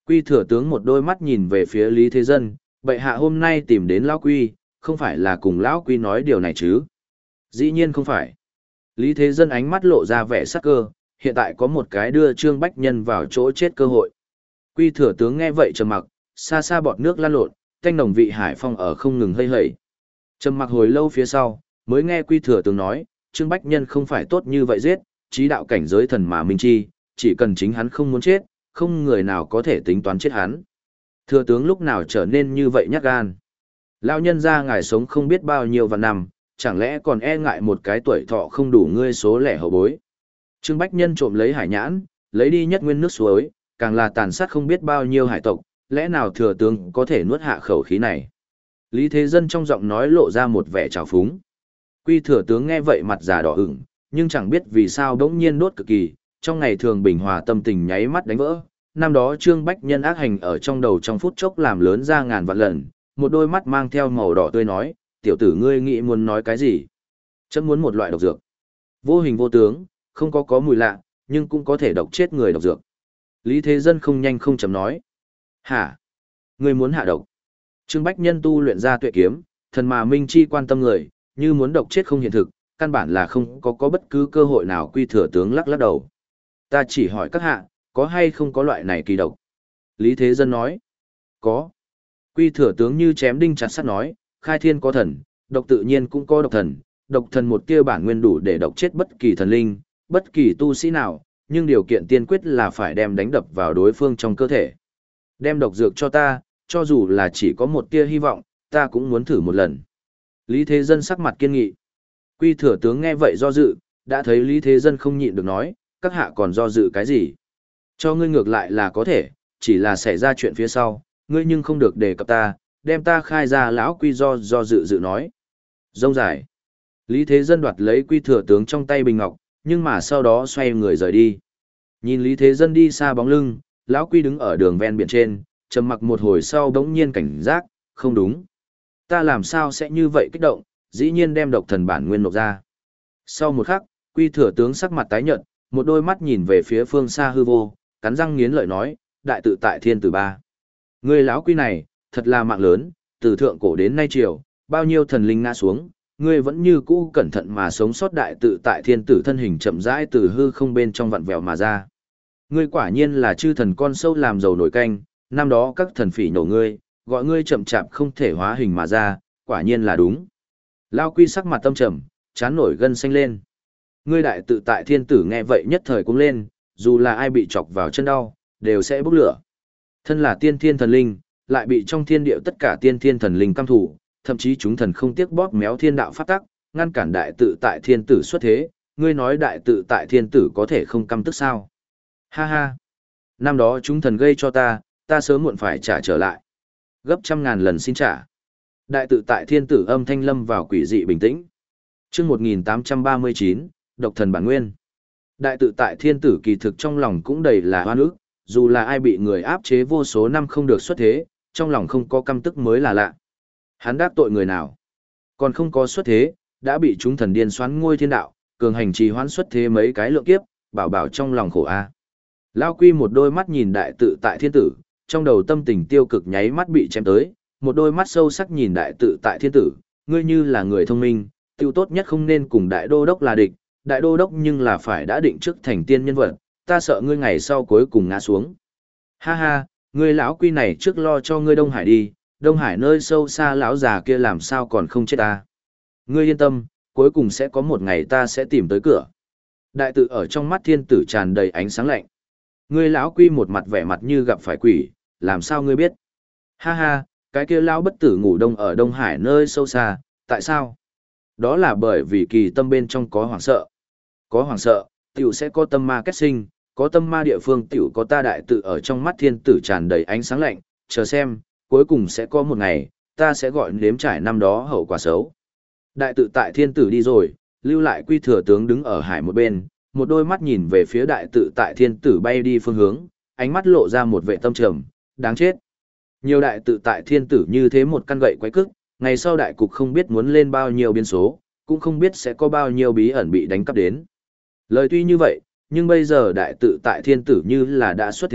Quy thừa tướng một đôi mắt nhìn về phía Lý Thế Dân, bệ hạ hôm nay tìm đến lão Quy, không phải là cùng lão Quy nói điều này chứ? Dĩ nhiên không phải. Lý Thế Dân ánh mắt lộ ra vẻ sắc cơ, hiện tại có một cái đưa Trương Bách Nhân vào chỗ chết cơ hội. Quy thừa tướng nghe vậy trầm mặc, xa xa bọt nước lan lộn, tanh nồng vị hải phong ở không ngừng hơi hẩy. Trầm mặc hồi lâu phía sau, mới nghe Quy thừa tướng nói, Trương Bách Nhân không phải tốt như vậy giết, trí đạo cảnh giới thần mà minh chi, chỉ cần chính hắn không muốn chết, không người nào có thể tính toán chết hắn. Thừa tướng lúc nào trở nên như vậy nhát gan. Lão nhân gia ngài sống không biết bao nhiêu vạn năm, chẳng lẽ còn e ngại một cái tuổi thọ không đủ ngươi số lẻ hậu bối. Trương Bách Nhân trộm lấy hải nhãn, lấy đi nhất nguyên nước suối, càng là tàn sát không biết bao nhiêu hải tộc, lẽ nào thừa tướng có thể nuốt hạ khẩu khí này. Lý Thế Dân trong giọng nói lộ ra một vẻ trào phúng. Quy thừa tướng nghe vậy mặt già đỏ ửng, nhưng chẳng biết vì sao đống nhiên đốt cực kỳ, trong ngày thường bình hòa tâm tình nháy mắt đánh vỡ. Năm đó Trương Bách Nhân ác hành ở trong đầu trong phút chốc làm lớn ra ngàn vạn lần, một đôi mắt mang theo màu đỏ tươi nói, tiểu tử ngươi nghĩ muốn nói cái gì? Chấm muốn một loại độc dược. Vô hình vô tướng, không có có mùi lạ, nhưng cũng có thể độc chết người độc dược. Lý Thế Dân không nhanh không chậm nói. Hả? Ngươi muốn hạ độc? Trương Bách Nhân tu luyện ra tuệ kiếm, thần mà minh chi quan tâm người, như muốn độc chết không hiện thực, căn bản là không có có bất cứ cơ hội nào. Quy thừa tướng lắc lắc đầu. Ta chỉ hỏi các hạ, có hay không có loại này kỳ độc? Lý Thế Dân nói. Có. Quy thừa tướng như chém đinh chặt sắt nói, khai thiên có thần, độc tự nhiên cũng có độc thần, độc thần một tia bản nguyên đủ để độc chết bất kỳ thần linh, bất kỳ tu sĩ nào, nhưng điều kiện tiên quyết là phải đem đánh đập vào đối phương trong cơ thể. Đem độc dược cho ta, cho dù là chỉ có một tia hy vọng, ta cũng muốn thử một lần. Lý Thế Dân sắc mặt kiên nghị. Quy thừa tướng nghe vậy do dự, đã thấy Lý Thế Dân không nhịn được nói, các hạ còn do dự cái gì? Cho ngươi ngược lại là có thể, chỉ là xảy ra chuyện phía sau, ngươi nhưng không được đề cập ta, đem ta khai ra. Lão Quy do do dự dự nói. Rông dài. Lý Thế Dân đoạt lấy Quy thừa tướng trong tay bình ngọc, nhưng mà sau đó xoay người rời đi. Nhìn Lý Thế Dân đi xa bóng lưng, Lão Quy đứng ở đường ven biển trên, trầm mặc một hồi sau đống nhiên cảnh giác, không đúng. Ta làm sao sẽ như vậy kích động, dĩ nhiên đem độc thần bản nguyên nộp ra. Sau một khắc, Quy thừa tướng sắc mặt tái nhợt, một đôi mắt nhìn về phía phương xa hư vô, cắn răng nghiến lợi nói, đại tự tại thiên tử ba. Người lão Quy này, thật là mạng lớn, từ thượng cổ đến nay triều, bao nhiêu thần linh ngã xuống, ngươi vẫn như cũ cẩn thận mà sống sót. Đại tự tại thiên tử thân hình chậm rãi từ hư không bên trong vặn vẹo mà ra. Ngươi quả nhiên là chư thần con sâu làm dầu nổi canh, năm đó các thần phỉ nổ ngươi, gọi ngươi chậm chạp không thể hóa hình mà ra, quả nhiên là đúng. Lao Quy sắc mặt tâm trầm, chán nổi gân xanh lên. Ngươi đại tự tại thiên tử nghe vậy nhất thời cũng lên, dù là ai bị chọc vào chân đau, đều sẽ bốc lửa. Thân là tiên thiên thần linh, lại bị trong thiên địa tất cả tiên thiên thần linh căm thủ, thậm chí chúng thần không tiếc bóp méo thiên đạo pháp tắc, ngăn cản đại tự tại thiên tử xuất thế, ngươi nói đại tự tại thiên tử có thể không căm tức sao? Ha ha! Năm đó chúng thần gây cho ta, ta sớm muộn phải trả trở lại. Gấp trăm ngàn lần xin trả. Đại tự tại thiên tử âm thanh lâm vào quỷ dị bình tĩnh. Chương một nghìn tám trăm ba mươi chín, độc thần bản nguyên. Đại tự tại thiên tử kỳ thực trong lòng cũng đầy là oan ức, dù là ai bị người áp chế vô số năm không được xuất thế, trong lòng không có căm tức mới là lạ. Hắn đắc tội người nào? Còn không có xuất thế, đã bị chúng thần điên xoắn ngôi thiên đạo, cường hành trì hoãn xuất thế mấy cái lượng kiếp, bảo bảo trong lòng khổ a. Lao Quy một đôi mắt nhìn đại tự tại thiên tử, trong đầu tâm tình tiêu cực nháy mắt bị chém tới, một đôi mắt sâu sắc nhìn đại tự tại thiên tử, ngươi như là người thông minh, tiêu tốt nhất không nên cùng đại đô đốc là địch, đại đô đốc nhưng là phải đã định trước thành tiên nhân vật, ta sợ ngươi ngày sau cuối cùng ngã xuống. Ha ha, ngươi lão Quy này trước lo cho ngươi Đông Hải đi, Đông Hải nơi sâu xa lão già kia làm sao còn không chết ta. Ngươi yên tâm, cuối cùng sẽ có một ngày ta sẽ tìm tới cửa. Đại tự ở trong mắt thiên tử tràn đầy ánh sáng lạnh. Ngươi lão Quy một mặt vẻ mặt như gặp phải quỷ, làm sao ngươi biết? Ha ha, cái kia lão bất tử ngủ đông ở Đông Hải nơi sâu xa, tại sao? Đó là bởi vì kỳ tâm bên trong có hoảng sợ. Có hoảng sợ, tiểu sẽ có tâm ma kết sinh, có tâm ma địa phương tiểu có ta. Đại tự ở trong mắt thiên tử tràn đầy ánh sáng lạnh, chờ xem, cuối cùng sẽ có một ngày, ta sẽ gọi nếm trải năm đó hậu quả xấu. Đại tự tại thiên tử đi rồi, lưu lại Quy thừa tướng đứng ở hải một bên, một đôi mắt nhìn về phía đại tự tại thiên tử bay đi phương hướng, ánh mắt lộ ra một vẻ tâm trầm, đáng chết. Nhiều đại tự tại thiên tử như thế một căn gậy quái cức, ngày sau đại cục không biết muốn lên bao nhiêu biến số, cũng không biết sẽ có bao nhiêu bí ẩn bị đánh cắp đến. Lời tuy như vậy, nhưng bây giờ đại tự tại thiên tử như là đã xuất thế,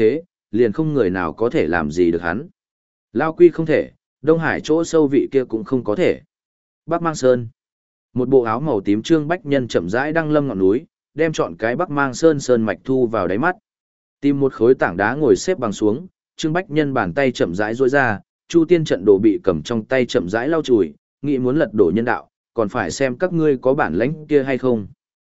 liền không người nào có thể làm gì được hắn. Lao Quy không thể, Đông Hải chỗ sâu vị kia cũng không có thể. Bắc Mang Sơn. Một bộ áo màu tím Trương Bách Nhân chậm rãi đăng lâm ngọn núi, đem chọn cái Bắc Mang Sơn sơn mạch thu vào đáy mắt. Tìm một khối tảng đá ngồi xếp bằng xuống, Trương Bách Nhân bàn tay chậm rãi duỗi ra, Chu Tiên trận đồ bị cầm trong tay chậm rãi lau chùi, nghĩ muốn lật đổ nhân đạo, còn phải xem các ngươi có bản lãnh kia hay không.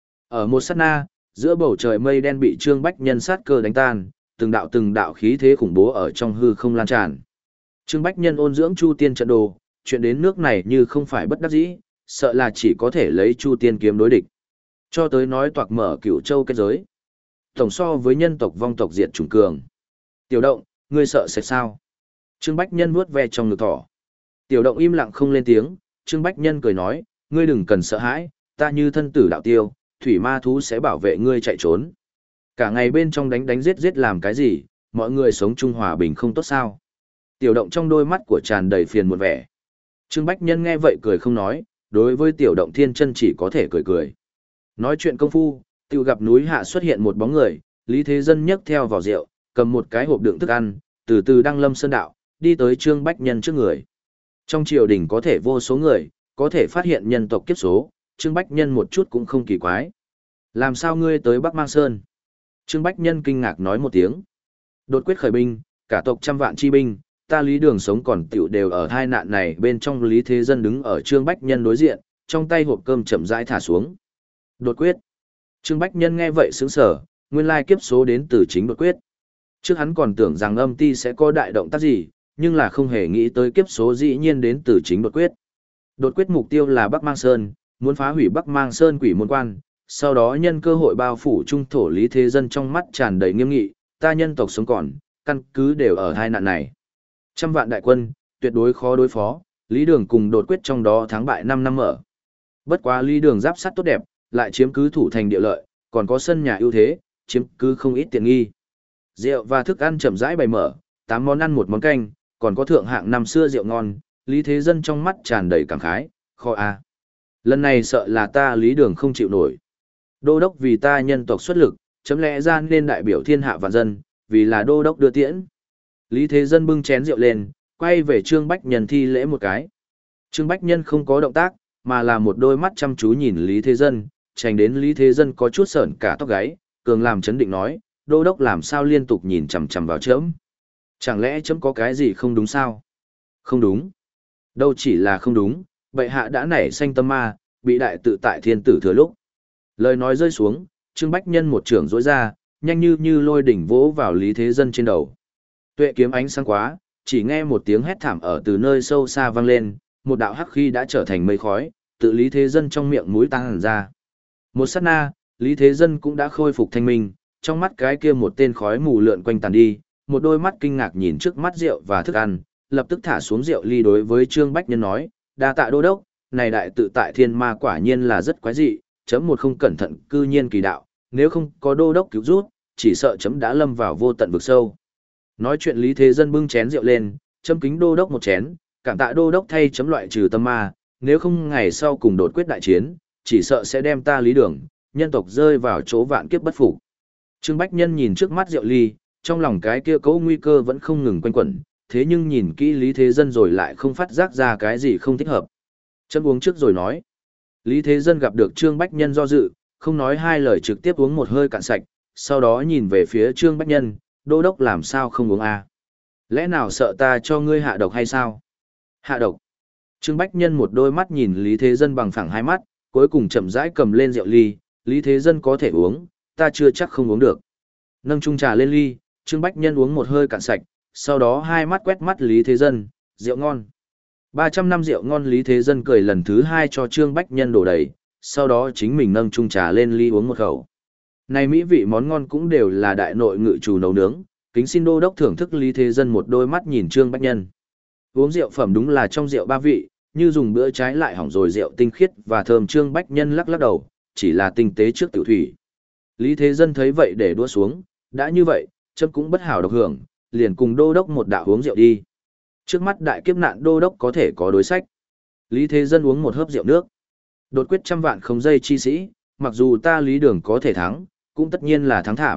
Ở một sát na, giữa bầu trời mây đen bị Trương Bách Nhân sát cơ đánh tan, từng đạo từng đạo khí thế khủng bố ở trong hư không lan tràn. Trương Bách Nhân ôn dưỡng Chu Tiên trận đồ, chuyện đến nước này như không phải bất đắc dĩ, sợ là chỉ có thể lấy Chu Tiên kiếm đối địch. Cho tới nói toạc mở Cửu Châu kết giới. Tổng so với nhân tộc vong tộc diệt chủng cường. Tiểu Động, ngươi sợ sẽ sao? Trương Bách Nhân vuốt ve trong ngực thỏ. Tiểu Động im lặng không lên tiếng, Trương Bách Nhân cười nói, ngươi đừng cần sợ hãi, ta như thân tử đạo tiêu, thủy ma thú sẽ bảo vệ ngươi chạy trốn. Cả ngày bên trong đánh đánh giết giết làm cái gì, mọi người sống chung hòa bình không tốt sao? Tiểu Động trong đôi mắt của tràn đầy phiền muộn vẻ. Trương Bách Nhân nghe vậy cười không nói, đối với Tiểu Động thiên chân chỉ có thể cười cười. Nói chuyện công phu, tiểu gặp núi hạ xuất hiện một bóng người, Lý Thế Dân nhấc theo vỏ rượu, cầm một cái hộp đựng thức ăn, từ từ đăng lâm sơn đạo, đi tới Trương Bách Nhân trước người. Trong triều đình có thể vô số người, có thể phát hiện nhân tộc kiếp số, Trương Bách Nhân một chút cũng không kỳ quái. Làm sao ngươi tới Bắc Mang Sơn? Trương Bách Nhân kinh ngạc nói một tiếng. Đột quyết khởi binh, cả tộc trăm vạn chi binh, ta Lý Đường sống còn tiểu đều ở hai nạn này bên trong. Lý Thế Dân đứng ở Trương Bách Nhân đối diện, trong tay hộp cơm chậm rãi thả xuống. Đột quyết. Trương Bách Nhân nghe vậy sững sờ, nguyên lai kiếp số đến từ chính đột quyết. Trước hắn còn tưởng rằng âm ti sẽ có đại động tác gì, nhưng là không hề nghĩ tới kiếp số dĩ nhiên đến từ chính đột quyết. Đột quyết mục tiêu là Bắc Mang Sơn, muốn phá hủy Bắc Mang Sơn quỷ môn quan, sau đó nhân cơ hội bao phủ trung thổ. Lý Thế Dân trong mắt tràn đầy nghiêm nghị, ta nhân tộc sống còn, căn cứ đều ở hai nạn này. Trăm vạn đại quân, tuyệt đối khó đối phó, Lý Đường cùng đột quyết trong đó thắng bại năm năm ở. Bất quá Lý Đường giáp sắt tốt đẹp, lại chiếm cứ thủ thành địa lợi, còn có sân nhà ưu thế, chiếm cứ không ít tiện nghi. Rượu và thức ăn chậm rãi bày mở, tám món ăn một món canh, còn có thượng hạng năm xưa rượu ngon, Lý Thế Dân trong mắt tràn đầy cảm khái, kho a. Lần này sợ là ta Lý Đường không chịu nổi. Đô đốc vì ta nhân tộc xuất lực, chấm lẽ ra nên đại biểu thiên hạ vạn dân, vì là đô đốc đưa tiễn. Lý Thế Dân bưng chén rượu lên, quay về Trương Bách Nhân thi lễ một cái. Trương Bách Nhân không có động tác, mà là một đôi mắt chăm chú nhìn Lý Thế Dân, tránh đến Lý Thế Dân có chút sởn cả tóc gáy, cường làm chấn định nói, đô đốc làm sao liên tục nhìn chằm chằm vào chấm. Chẳng lẽ chấm có cái gì không đúng sao? Không đúng. Đâu chỉ là không đúng, bệ hạ đã nảy sanh tâm ma, bị đại tự tại thiên tử thừa lúc. Lời nói rơi xuống, Trương Bách Nhân một trưởng rỗi ra, nhanh như như lôi đỉnh vỗ vào Lý Thế Dân trên đầu. Tuệ kiếm ánh sáng quá, chỉ nghe một tiếng hét thảm ở từ nơi sâu xa vang lên, một đạo hắc khí đã trở thành mây khói, tự Lý Thế Dân trong miệng mũi tăng hẳn ra. Một sát na, Lý Thế Dân cũng đã khôi phục thanh minh, trong mắt cái kia một tên khói mù lượn quanh tàn đi, một đôi mắt kinh ngạc nhìn trước mắt rượu và thức ăn, lập tức thả xuống rượu ly đối với Trương Bách Nhân nói, đa tạ đô đốc, này đại tự tại thiên ma quả nhiên là rất quái dị, chấm một không cẩn thận cư nhiên kỳ đạo, nếu không có đô đốc cứu rút, chỉ sợ chấm đã lâm vào vô tận vực sâu. Nói chuyện Lý Thế Dân bưng chén rượu lên, chấm kính đô đốc một chén, cảm tạ đô đốc thay chấm loại trừ tâm ma, nếu không ngày sau cùng đột quyết đại chiến, chỉ sợ sẽ đem ta Lý Đường, nhân tộc rơi vào chỗ vạn kiếp bất phục. Trương Bách Nhân nhìn trước mắt rượu ly, trong lòng cái kia cấu nguy cơ vẫn không ngừng quanh quẩn, thế nhưng nhìn kỹ Lý Thế Dân rồi lại không phát giác ra cái gì không thích hợp. Chấm uống trước rồi nói. Lý Thế Dân gặp được Trương Bách Nhân do dự, không nói hai lời trực tiếp uống một hơi cạn sạch, sau đó nhìn về phía Trương Bách Nhân, đô đốc làm sao không uống a? Lẽ nào sợ ta cho ngươi hạ độc hay sao? Hạ độc. Trương Bách Nhân một đôi mắt nhìn Lý Thế Dân bằng phẳng hai mắt, cuối cùng chậm rãi cầm lên rượu ly, Lý Thế Dân có thể uống, ta chưa chắc không uống được. Nâng chung trà lên ly, Trương Bách Nhân uống một hơi cạn sạch, sau đó hai mắt quét mắt Lý Thế Dân, rượu ngon. ba trăm năm rượu ngon. Lý Thế Dân cười lần thứ hai cho Trương Bách Nhân đổ đầy, sau đó chính mình nâng chung trà lên ly uống một khẩu. Này mỹ vị món ngon cũng đều là đại nội ngự chủ nấu nướng, kính xin đô đốc thưởng thức. Lý Thế Dân một đôi mắt nhìn Trương Bách Nhân. Uống rượu phẩm đúng là trong rượu ba vị, như dùng bữa trái lại hỏng rồi rượu tinh khiết và thơm. Trương Bách Nhân lắc lắc đầu, chỉ là tinh tế trước tiểu thủy. Lý Thế Dân thấy vậy để đua xuống, đã như vậy, chấm cũng bất hảo độc hưởng, liền cùng đô đốc một đạo uống rượu đi. Trước mắt đại kiếp nạn đô đốc có thể có đối sách. Lý Thế Dân uống một hớp rượu nước. Đột quyết trăm vạn không dây chi sĩ, mặc dù ta Lý Đường có thể thắng, cũng tất nhiên là thắng thảm,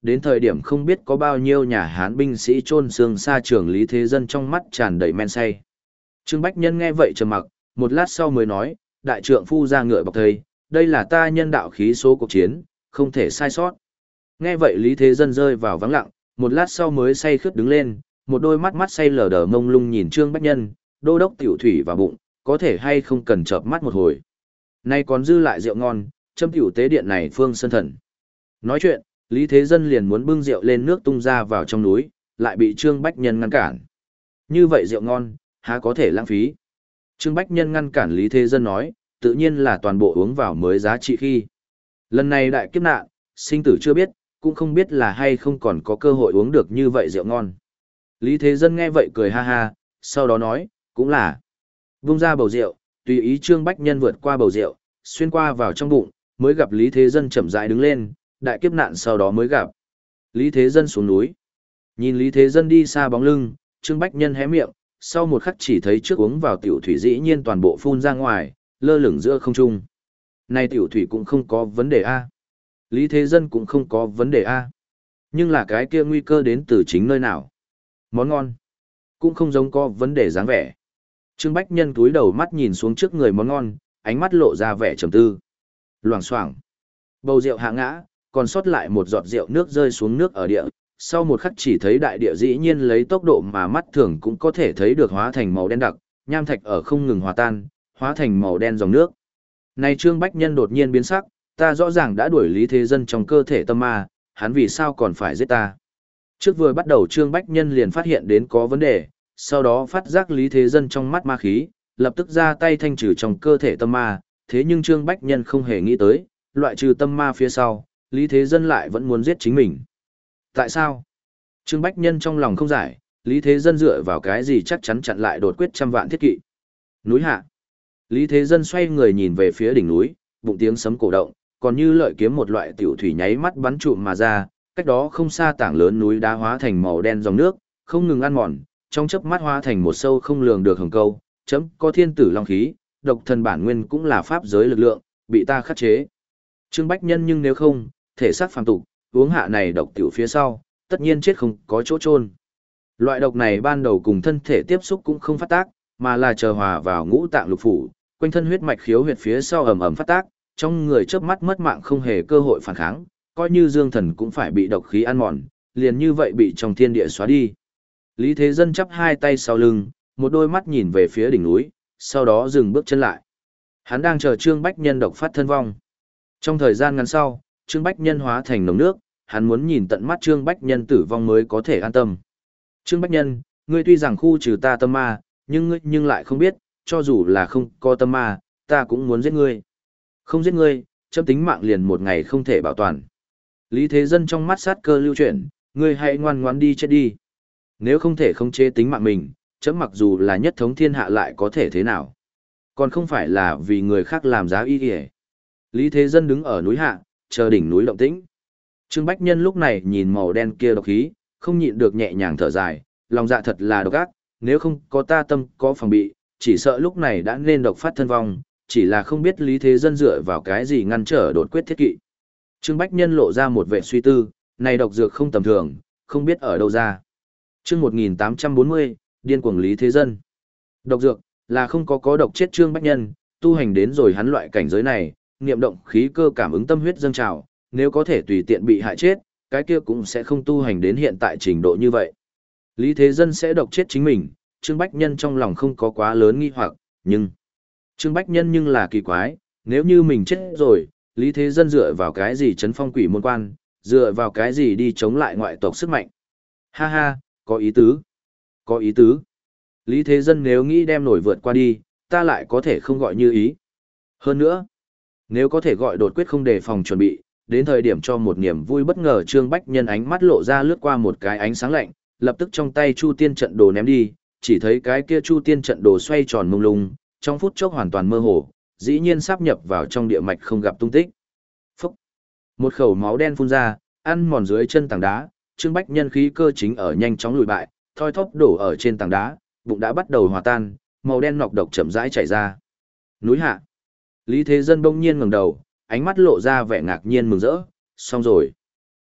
đến thời điểm không biết có bao nhiêu nhà Hán binh sĩ chôn xương xa trường Lý Thế Dân trong mắt tràn đầy men say. Trương Bách Nhân nghe vậy trầm mặc, một lát sau mới nói, đại trượng phu ra ngựa bọc thây, đây là ta nhân đạo khí số cuộc chiến, không thể sai sót. Nghe vậy Lý Thế Dân rơi vào vắng lặng, một lát sau mới say khướt đứng lên, một đôi mắt mắt say lờ đờ mông lung nhìn Trương Bách Nhân, đô đốc tiểu thủy vào bụng, có thể hay không cần chợp mắt một hồi. Nay còn dư lại rượu ngon, châm tiểu tế điện này phương sơn thần. Nói chuyện, Lý Thế Dân liền muốn bưng rượu lên nước tung ra vào trong núi, lại bị Trương Bách Nhân ngăn cản. Như vậy rượu ngon, há có thể lãng phí. Trương Bách Nhân ngăn cản Lý Thế Dân nói, tự nhiên là toàn bộ uống vào mới giá trị khi. Lần này đại kiếp nạn, sinh tử chưa biết, cũng không biết là hay không còn có cơ hội uống được như vậy rượu ngon. Lý Thế Dân nghe vậy cười ha ha, sau đó nói, cũng là. Vung ra bầu rượu, tùy ý Trương Bách Nhân vượt qua bầu rượu, xuyên qua vào trong bụng, mới gặp Lý Thế Dân chậm rãi đứng lên, đại kiếp nạn sau đó mới gặp. Lý Thế Dân xuống núi. Nhìn Lý Thế Dân đi xa bóng lưng, Trương Bách Nhân hé miệng, sau một khắc chỉ thấy trước uống vào tiểu thủy dĩ nhiên toàn bộ phun ra ngoài, lơ lửng giữa không trung. Này tiểu thủy cũng không có vấn đề a. Lý Thế Dân cũng không có vấn đề a. Nhưng là cái kia nguy cơ đến từ chính nơi nào? Món ngon. Cũng không giống có vấn đề dáng vẻ. Trương Bách Nhân túi đầu mắt nhìn xuống trước người món ngon, ánh mắt lộ ra vẻ trầm tư. Loảng xoảng. Bầu rượu hạ ngã, còn sót lại một giọt rượu nước rơi xuống nước ở địa. Sau một khắc chỉ thấy đại địa dĩ nhiên lấy tốc độ mà mắt thường cũng có thể thấy được hóa thành màu đen đặc, nham thạch ở không ngừng hòa tan, hóa thành màu đen dòng nước. Này Trương Bách Nhân đột nhiên biến sắc, ta rõ ràng đã đuổi Lý Thế Dân trong cơ thể tâm ma, hắn vì sao còn phải giết ta? Trước vừa bắt đầu Trương Bách Nhân liền phát hiện đến có vấn đề, sau đó phát giác Lý Thế Dân trong mắt ma khí, lập tức ra tay thanh trừ trong cơ thể tâm ma, thế nhưng Trương Bách Nhân không hề nghĩ tới, loại trừ tâm ma phía sau, Lý Thế Dân lại vẫn muốn giết chính mình. Tại sao? Trương Bách Nhân trong lòng không giải, Lý Thế Dân dựa vào cái gì chắc chắn chặn lại đột quyết trăm vạn thiết kỵ. Núi hạ. Lý Thế Dân xoay người nhìn về phía đỉnh núi, bụng tiếng sấm cổ động, còn như lợi kiếm một loại tiểu thủy nháy mắt bắn trụm mà ra, cách đó không xa tảng lớn núi đá hóa thành màu đen dòng nước, không ngừng ăn mòn, trong chớp mắt hóa thành một sâu không lường được hồng câu, chấm có thiên tử long khí, độc thần bản nguyên cũng là pháp giới lực lượng, bị ta khắc chế. Trương Bách Nhân nhưng nếu không, thể xác phàm tục, uống hạ này độc tiểu phía sau, tất nhiên chết không có chỗ chôn. Loại độc này ban đầu cùng thân thể tiếp xúc cũng không phát tác, mà là chờ hòa vào ngũ tạng lục phủ, quanh thân huyết mạch khiếu huyệt phía sau ầm ầm phát tác, trong người chớp mắt mất mạng không hề cơ hội phản kháng, coi như Dương Thần cũng phải bị độc khí ăn mòn, liền như vậy bị trong thiên địa xóa đi. Lý Thế Dân chắp hai tay sau lưng, một đôi mắt nhìn về phía đỉnh núi, sau đó dừng bước chân lại. Hắn đang chờ Trương Bách Nhân độc phát thân vong. Trong thời gian ngắn sau, Trương Bách Nhân hóa thành nồng nước, hắn muốn nhìn tận mắt Trương Bách Nhân tử vong mới có thể an tâm. Trương Bách Nhân, ngươi tuy rằng khu trừ ta tâm ma, nhưng ngươi nhưng lại không biết, cho dù là không có tâm ma, ta cũng muốn giết ngươi. Không giết ngươi, chấm tính mạng liền một ngày không thể bảo toàn. Lý Thế Dân trong mắt sát cơ lưu chuyển, ngươi hãy ngoan ngoãn đi chết đi. Nếu không thể khống chế tính mạng mình, chấm mặc dù là nhất thống thiên hạ lại có thể thế nào. Còn không phải là vì người khác làm giá y kìa. Lý Thế Dân đứng ở núi hạ, chờ đỉnh núi động tĩnh. Trương Bách Nhân lúc này nhìn màu đen kia độc khí, không nhịn được nhẹ nhàng thở dài, lòng dạ thật là độc ác, nếu không có ta tâm có phòng bị, chỉ sợ lúc này đã nên độc phát thân vong, chỉ là không biết Lý Thế Dân dựa vào cái gì ngăn trở đột quyết thiết kỵ. Trương Bách Nhân lộ ra một vẻ suy tư, này độc dược không tầm thường, không biết ở đâu ra. Chương một nghìn tám trăm bốn mươi, điên cuồng Lý Thế Dân. Độc dược là không có có độc chết Trương Bách Nhân, tu hành đến rồi hắn loại cảnh giới này, niệm động khí cơ cảm ứng tâm huyết dâng trào, nếu có thể tùy tiện bị hại chết, cái kia cũng sẽ không tu hành đến hiện tại trình độ như vậy. Lý Thế Dân sẽ độc chết chính mình, Trương Bách Nhân trong lòng không có quá lớn nghi hoặc, nhưng Trương Bách Nhân nhưng là kỳ quái, nếu như mình chết rồi, Lý Thế Dân dựa vào cái gì trấn phong quỷ môn quan, dựa vào cái gì đi chống lại ngoại tộc sức mạnh. Ha ha, có ý tứ, có ý tứ. Lý Thế Dân nếu nghĩ đem nổi vượt qua đi, ta lại có thể không gọi như ý. Hơn nữa, nếu có thể gọi đột quyết không đề phòng chuẩn bị, đến thời điểm cho một niềm vui bất ngờ Trương Bách Nhân ánh mắt lộ ra lướt qua một cái ánh sáng lạnh, lập tức trong tay Chu Tiên trận đồ ném đi, chỉ thấy cái kia Chu Tiên trận đồ xoay tròn mông lung, trong phút chốc hoàn toàn mơ hồ, dĩ nhiên sáp nhập vào trong địa mạch không gặp tung tích. Phúc! Một khẩu máu đen phun ra, ăn mòn dưới chân tảng đá, Trương Bách Nhân khí cơ chính ở nhanh chóng lùi bại, thoi thóp đổ ở trên tảng đá, bụng đã bắt đầu hòa tan, màu đen nọc độc chậm rãi chảy ra. Núi hạ. Lý Thế Dân bỗng nhiên ngẩng đầu, ánh mắt lộ ra vẻ ngạc nhiên mừng rỡ, xong rồi.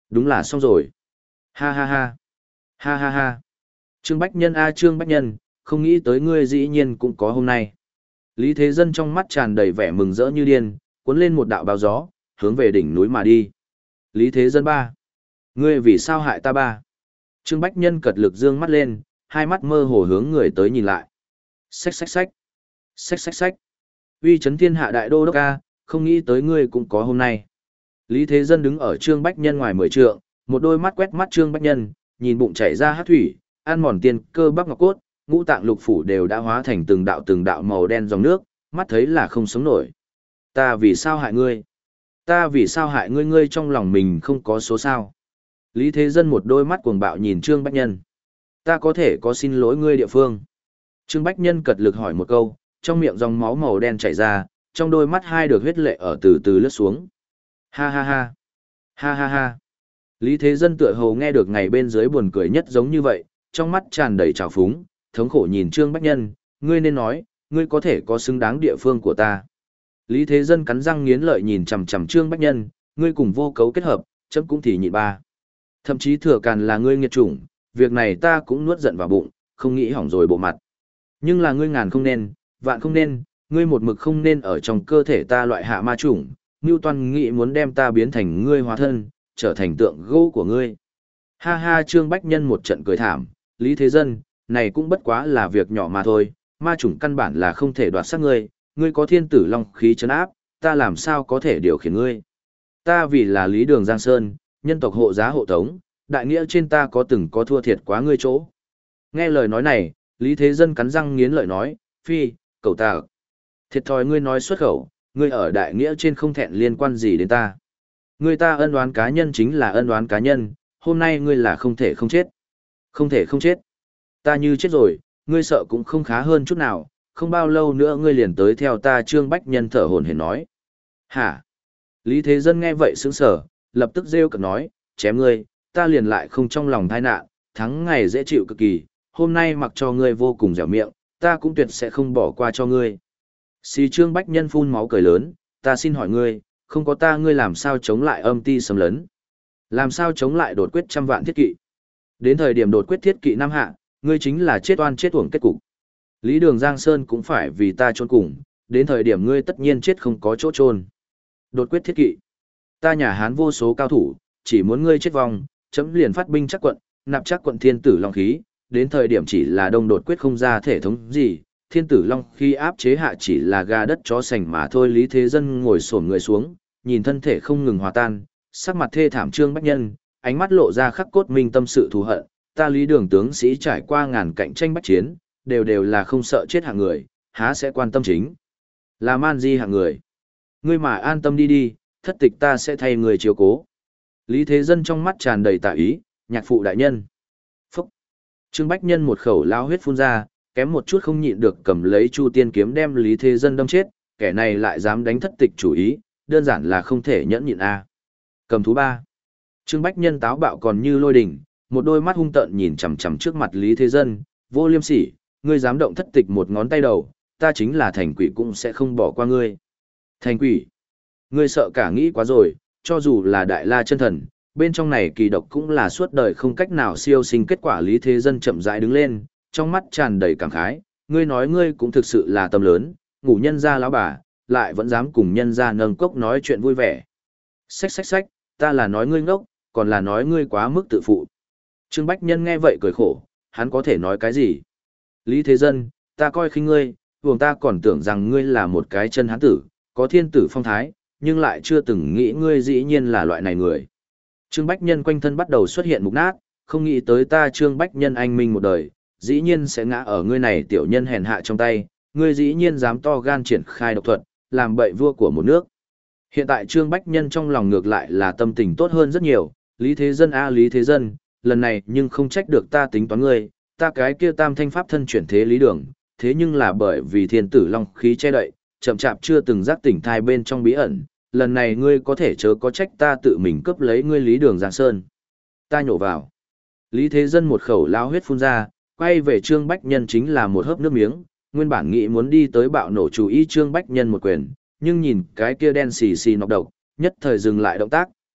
Đúng là xong rồi. Ha ha ha. Ha ha ha. Trương Bách Nhân a Trương Bách Nhân, không nghĩ tới ngươi dĩ nhiên cũng có hôm nay. Lý Thế Dân trong mắt tràn đầy vẻ mừng rỡ như điên, cuốn lên một đạo báo gió, hướng về đỉnh núi mà đi. Lý Thế Dân ba. Ngươi vì sao hại ta ba? Trương Bách Nhân cật lực dương mắt lên, hai mắt mơ hồ hướng người tới nhìn lại. Xách xách xách. Xách xách xách. Uy chấn thiên hạ đại đô đốc a, không nghĩ tới ngươi cũng có hôm nay. Lý Thế Dân đứng ở Trương Bách Nhân ngoài mười trượng, một đôi mắt quét mắt Trương Bách Nhân, nhìn bụng chảy ra hát thủy, ăn mòn tiền cơ bắp ngọc cốt, ngũ tạng lục phủ đều đã hóa thành từng đạo từng đạo màu đen dòng nước, mắt thấy là không sống nổi. Ta vì sao hại ngươi? Ta vì sao hại ngươi? Ngươi trong lòng mình không có số sao? Lý Thế Dân một đôi mắt cuồng bạo nhìn Trương Bách Nhân. Ta có thể có xin lỗi ngươi địa phương? Trương Bách Nhân cật lực hỏi một câu, trong miệng dòng máu màu đen chảy ra, trong đôi mắt hai được huyết lệ ở từ từ lướt xuống. Ha ha ha. Ha ha ha. Lý Thế Dân tựa hồ nghe được ngày bên dưới buồn cười nhất giống như vậy, trong mắt tràn đầy trào phúng, thống khổ nhìn Trương Bách Nhân, ngươi nên nói, ngươi có thể có xứng đáng địa phương của ta. Lý Thế Dân cắn răng nghiến lợi nhìn chằm chằm Trương Bách Nhân, ngươi cùng vô cấu kết hợp, chấm cũng thì nhịn ba. Thậm chí thừa càn là ngươi nghiệt chủng, việc này ta cũng nuốt giận vào bụng, không nghĩ hỏng rồi bộ mặt. Nhưng là ngươi ngàn không nên, vạn không nên, ngươi một mực không nên ở trong cơ thể ta loại hạ ma chủng, Newton nghĩ muốn đem ta biến thành ngươi hóa thân, trở thành tượng gỗ của ngươi. Ha ha Trương Bách Nhân một trận cười thảm, Lý Thế Dân, này cũng bất quá là việc nhỏ mà thôi, ma chủng căn bản là không thể đoạt xác ngươi, ngươi có thiên tử long khí trấn áp, ta làm sao có thể điều khiển ngươi. Ta vì là Lý Đường Giang Sơn, nhân tộc hộ giá hộ tống, đại nghĩa trên ta có từng có thua thiệt quá ngươi chỗ. Nghe lời nói này, Lý Thế Dân cắn răng nghiến lợi nói, phi, cậu ta. Thiệt thòi ngươi nói xuất khẩu, ngươi ở đại nghĩa trên không thẹn liên quan gì đến ta. Ngươi ta ân oán cá nhân chính là ân oán cá nhân, hôm nay ngươi là không thể không chết. Không thể không chết. Ta như chết rồi, ngươi sợ cũng không khá hơn chút nào, không bao lâu nữa ngươi liền tới theo ta. Trương Bách Nhân thở hổn hển nói. Hả? Lý Thế Dân nghe vậy sững sờ, lập tức rêu cực nói, chém ngươi, ta liền lại không trong lòng thai nạn, thắng ngày dễ chịu cực kỳ, hôm nay mặc cho ngươi vô cùng dẻo miệng, ta cũng tuyệt sẽ không bỏ qua cho ngươi. Xì Trương Bách Nhân phun máu cười lớn, ta xin hỏi ngươi, không có ta ngươi làm sao chống lại âm ti xâm lấn? Làm sao chống lại đột quyết trăm vạn thiết kỵ? Đến thời điểm đột quyết thiết kỵ năm hạ, ngươi chính là chết oan chết uổng kết cục. Lý Đường Giang Sơn cũng phải vì ta chôn cùng, đến thời điểm ngươi tất nhiên chết không có chỗ chôn. Đột quyết thiết kỵ. Ta nhà Hán vô số cao thủ, chỉ muốn ngươi chết vong, chấm liền phát binh chắc quận, nạp chắc quận thiên tử long khí, đến thời điểm chỉ là đông đột quyết không ra thể thống gì, thiên tử long khi áp chế hạ chỉ là gà đất chó sành mà thôi. Lý Thế Dân ngồi xổm người xuống, nhìn thân thể không ngừng hòa tan, sắc mặt thê thảm Trương Bách Nhân, ánh mắt lộ ra khắc cốt minh tâm sự thù hận, ta Lý Đường tướng sĩ trải qua ngàn cạnh tranh bách chiến, đều đều là không sợ chết hạng người, há sẽ quan tâm chính là man di hạng người. Ngươi mà an tâm đi đi, thất tịch ta sẽ thay người chiếu cố. Lý Thế Dân trong mắt tràn đầy tạ ý, nhạc phụ đại nhân. Phúc! Trương Bách Nhân một khẩu lao huyết phun ra, kém một chút không nhịn được cầm lấy Chu Tiên kiếm đem Lý Thế Dân đâm chết, kẻ này lại dám đánh thất tịch chủ ý, đơn giản là không thể nhẫn nhịn a. Cầm thú ba. Trương Bách Nhân táo bạo còn như lôi đình, một đôi mắt hung tợn nhìn chằm chằm trước mặt Lý Thế Dân, vô liêm sỉ, ngươi dám động thất tịch một ngón tay đầu, ta chính là thành quỷ cũng sẽ không bỏ qua ngươi. Thành quỷ? Ngươi sợ cả nghĩ quá rồi, cho dù là đại la chân thần, bên trong này kỳ độc cũng là suốt đời không cách nào siêu sinh kết quả. Lý Thế Dân chậm rãi đứng lên, trong mắt tràn đầy cảm khái, ngươi nói ngươi cũng thực sự là tâm lớn, ngủ nhân gia lão bà, lại vẫn dám cùng nhân gia nâng cốc nói chuyện vui vẻ. Xách xách xách, ta là nói ngươi ngốc, còn là nói ngươi quá mức tự phụ. Trương Bách Nhân nghe vậy cười khổ, hắn có thể nói cái gì? Lý Thế Dân, ta coi khinh ngươi, vùng ta còn tưởng rằng ngươi là một cái chân hán tử, có thiên tử phong thái, nhưng lại chưa từng nghĩ ngươi dĩ nhiên là loại này người. Trương Bách Nhân quanh thân bắt đầu xuất hiện mục nát, không nghĩ tới ta Trương Bách Nhân anh minh một đời, dĩ nhiên sẽ ngã ở ngươi này tiểu nhân hèn hạ trong tay, ngươi dĩ nhiên dám to gan triển khai độc thuật, làm bậy vua của một nước. Hiện tại Trương Bách Nhân trong lòng ngược lại là tâm tình tốt hơn rất nhiều, Lý Thế Dân a Lý Thế Dân, lần này nhưng không trách được ta tính toán ngươi, ta cái kia tam thanh pháp thân chuyển thế Lý Đường, thế nhưng là bởi vì thiên tử long khí che đậy, chậm chạp chưa từng giác tỉnh thai bên trong bí ẩn, lần này ngươi có thể chớ có trách ta tự mình cướp lấy ngươi Lý Đường Giang Sơn. Ta nhổ vào. Lý Thế Dân một khẩu lao huyết phun ra, quay về Trương Bách Nhân chính là một hớp nước miếng, nguyên bản nghĩ muốn đi tới bạo nổ chú ý Trương Bách Nhân một quyền, nhưng nhìn cái kia đen xì xì nọc độc, nhất thời dừng lại động tác,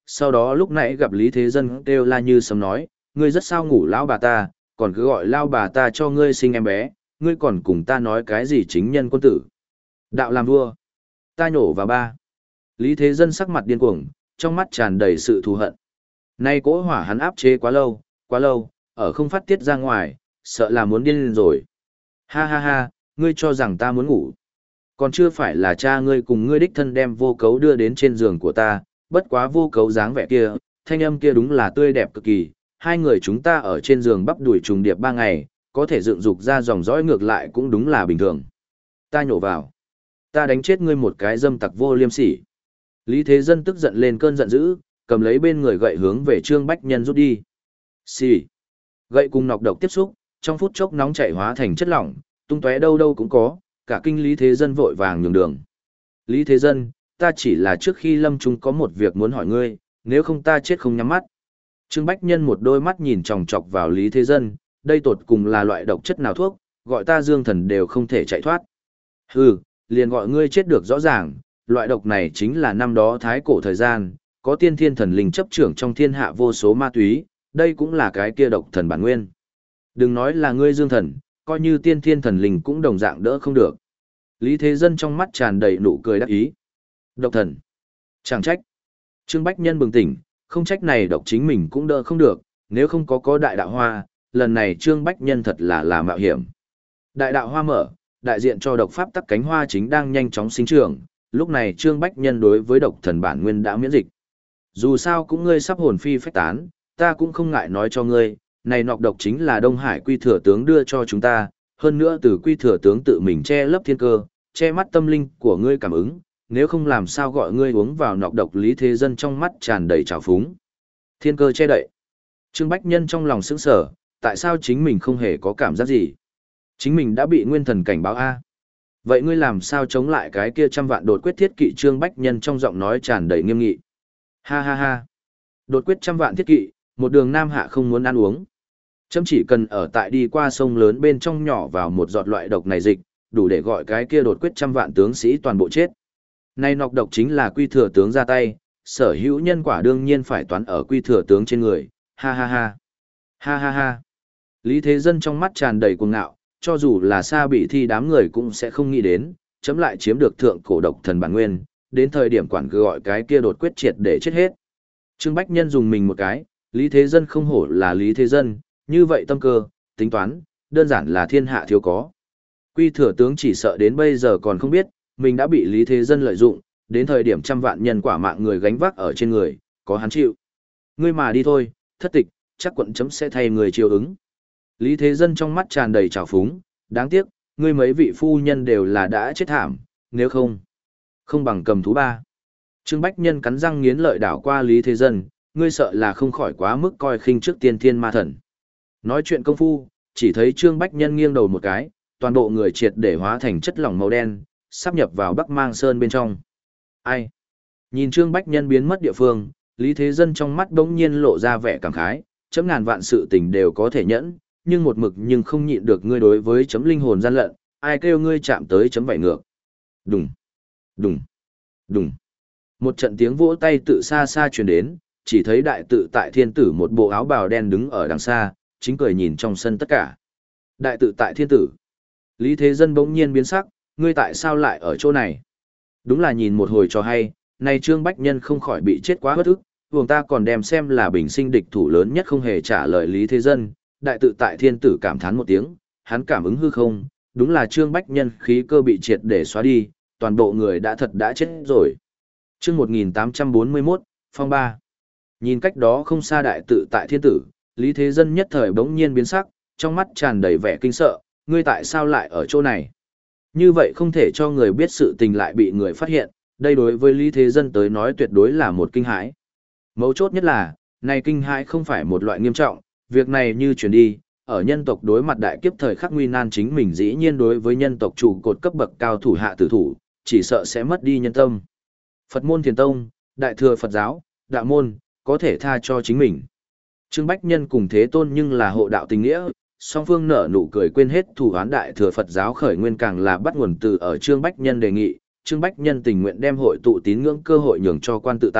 sau đó lúc nãy gặp Lý Thế Dân kêu la như sấm nói, ngươi rất sao ngủ lão bà ta, còn cứ gọi lao bà ta cho ngươi sinh em bé, ngươi còn cùng ta nói cái gì chính nhân quân tử. Đạo làm vua. Ta nhổ vào ba. Lý Thế Dân sắc mặt điên cuồng, trong mắt tràn đầy sự thù hận. Nay cỗ hỏa hắn áp chế quá lâu, quá lâu, ở không phát tiết ra ngoài, sợ là muốn điên lên rồi. Ha ha ha, ngươi cho rằng ta muốn ngủ. Còn chưa phải là cha ngươi cùng ngươi đích thân đem vô cấu đưa đến trên giường của ta, bất quá vô cấu dáng vẻ kia, thanh âm kia đúng là tươi đẹp cực kỳ. Hai người chúng ta ở trên giường bắp đuổi trùng điệp ba ngày, có thể dựng dục ra dòng dõi ngược lại cũng đúng là bình thường. Ta nhổ vào. Ta đánh chết ngươi một cái dâm tặc vô liêm sỉ. Lý Thế Dân tức giận lên cơn giận dữ, cầm lấy bên người gậy hướng về Trương Bách Nhân rút đi. Xì. Gậy cùng nọc độc tiếp xúc, trong phút chốc nóng chảy hóa thành chất lỏng, tung tóe đâu đâu cũng có, cả kinh Lý Thế Dân vội vàng nhường đường. Lý Thế Dân, ta chỉ là trước khi lâm trung có một việc muốn hỏi ngươi, nếu không ta chết không nhắm mắt. Trương Bách Nhân một đôi mắt nhìn chòng chọc vào Lý Thế Dân, đây tột cùng là loại độc chất nào thuốc, gọi ta dương thần đều không thể chạy thoát. Hừ, liền gọi ngươi chết được rõ ràng, loại độc này chính là năm đó thái cổ thời gian, có tiên thiên thần linh chấp trưởng trong thiên hạ vô số ma túy, đây cũng là cái kia độc thần bản nguyên. Đừng nói là ngươi dương thần, coi như tiên thiên thần linh cũng đồng dạng đỡ không được. Lý Thế Dân trong mắt tràn đầy nụ cười đắc ý. Độc thần. Chẳng trách. Trương Bách Nhân bừng tỉnh, không trách này độc chính mình cũng đỡ không được, nếu không có có đại đạo hoa, lần này Trương Bách Nhân thật là là mạo hiểm. Đại đạo hoa mở, đại diện cho độc pháp tắc cánh hoa chính đang nhanh chóng sinh trưởng, lúc này Trương Bách Nhân đối với độc thần bản nguyên đã miễn dịch. Dù sao cũng ngươi sắp hồn phi phách tán, ta cũng không ngại nói cho ngươi, này nọc độc chính là Đông Hải Quy Thừa Tướng đưa cho chúng ta, hơn nữa từ Quy Thừa Tướng tự mình che lấp thiên cơ, che mắt tâm linh của ngươi cảm ứng, nếu không làm sao gọi ngươi uống vào nọc độc. Lý Thế Dân trong mắt tràn đầy trào phúng. Thiên cơ che đậy. Trương Bách Nhân trong lòng sững sờ, tại sao chính mình không hề có cảm giác gì? Chính mình đã bị nguyên thần cảnh báo a. Vậy ngươi làm sao chống lại cái kia trăm vạn đột quyết thiết kỵ? Trương Bách Nhân trong giọng nói tràn đầy nghiêm nghị. Ha ha ha. Đột quyết trăm vạn thiết kỵ, một đường nam hạ không muốn ăn uống. Chấm chỉ cần ở tại đi qua sông lớn bên trong nhỏ vào một giọt loại độc này dịch, đủ để gọi cái kia đột quyết trăm vạn tướng sĩ toàn bộ chết. Này nọc độc chính là Quy Thừa Tướng ra tay, sở hữu nhân quả đương nhiên phải toán ở Quy Thừa Tướng trên người. Ha ha ha. Ha ha ha. Lý Thế Dân trong mắt tràn đầy cuồng ngạo, cho dù là xa bị thi đám người cũng sẽ không nghĩ đến, chấm lại chiếm được thượng cổ độc thần bản nguyên, đến thời điểm quản cứ gọi cái kia đột quyết triệt để chết hết. Trương Bách Nhân dùng mình một cái, Lý Thế Dân không hổ là Lý Thế Dân, như vậy tâm cơ, tính toán, đơn giản là thiên hạ thiếu có. Quy Thừa Tướng chỉ sợ đến bây giờ còn không biết, mình đã bị Lý Thế Dân lợi dụng, đến thời điểm trăm vạn nhân quả mạng người gánh vác ở trên người, có hắn chịu. Ngươi mà đi thôi, thất tịch, chắc quận chấm sẽ thay người chiều ứng. Lý Thế Dân trong mắt tràn đầy trào phúng, đáng tiếc, ngươi mấy vị phu nhân đều là đã chết thảm, nếu không, không bằng cầm thú ba. Trương Bách Nhân cắn răng nghiến lợi đảo qua Lý Thế Dân, ngươi sợ là không khỏi quá mức coi khinh trước tiên thiên ma thần. Nói chuyện công phu, chỉ thấy Trương Bách Nhân nghiêng đầu một cái, toàn bộ người triệt để hóa thành chất lỏng màu đen, sắp nhập vào Bắc Mang Sơn bên trong. Ai? Nhìn Trương Bách Nhân biến mất địa phương, Lý Thế Dân trong mắt bỗng nhiên lộ ra vẻ cảm khái, chấm ngàn vạn sự tình đều có thể nhẫn, nhưng một mực nhưng không nhịn được ngươi đối với chấm linh hồn gian lận, ai kêu ngươi chạm tới chấm vảy ngược. Đùng, đùng, đùng. Một trận tiếng vỗ tay tự xa xa truyền đến, chỉ thấy đại tự tại thiên tử một bộ áo bào đen đứng ở đằng xa, chính cười nhìn trong sân tất cả. Đại tự tại thiên tử. Lý Thế Dân bỗng nhiên biến sắc, ngươi tại sao lại ở chỗ này? Đúng là nhìn một hồi cho hay, này Trương Bách Nhân không khỏi bị chết quá bất ức, vùng ta còn đem xem là bình sinh địch thủ lớn nhất không hề trả lời Lý Thế Dân. Đại tự tại thiên tử cảm thán một tiếng, hắn cảm ứng hư không, đúng là Trương Bách Nhân khí cơ bị triệt để xóa đi, toàn bộ người đã thật đã chết rồi. Chương một nghìn tám trăm bốn mươi mốt, Phong ba. Nhìn cách đó không xa đại tự tại thiên tử, Lý Thế Dân nhất thời bỗng nhiên biến sắc, trong mắt tràn đầy vẻ kinh sợ, ngươi tại sao lại ở chỗ này? Như vậy không thể cho người biết sự tình lại bị người phát hiện, đây đối với Lý Thế Dân tới nói tuyệt đối là một kinh hãi. Mấu chốt nhất là, này kinh hãi không phải một loại nghiêm trọng, việc này như chuyển đi, ở nhân tộc đối mặt đại kiếp thời khắc nguy nan chính mình dĩ nhiên đối với nhân tộc trụ cột cấp bậc cao thủ hạ tử thủ, chỉ sợ sẽ mất đi nhân tâm. Phật môn Thiền Tông, Đại thừa Phật giáo, Đạo môn, có thể tha cho chính mình. Trương Bách Nhân cùng Thế Tôn nhưng là hộ đạo tình nghĩa, song phương nở nụ cười quên hết thù oán. Đại thừa Phật giáo khởi nguyên càng là bắt nguồn từ ở Trương Bách Nhân đề nghị, Trương Bách Nhân tình nguyện đem hội tụ tín ngưỡng cơ hội nhường cho quan tự tại,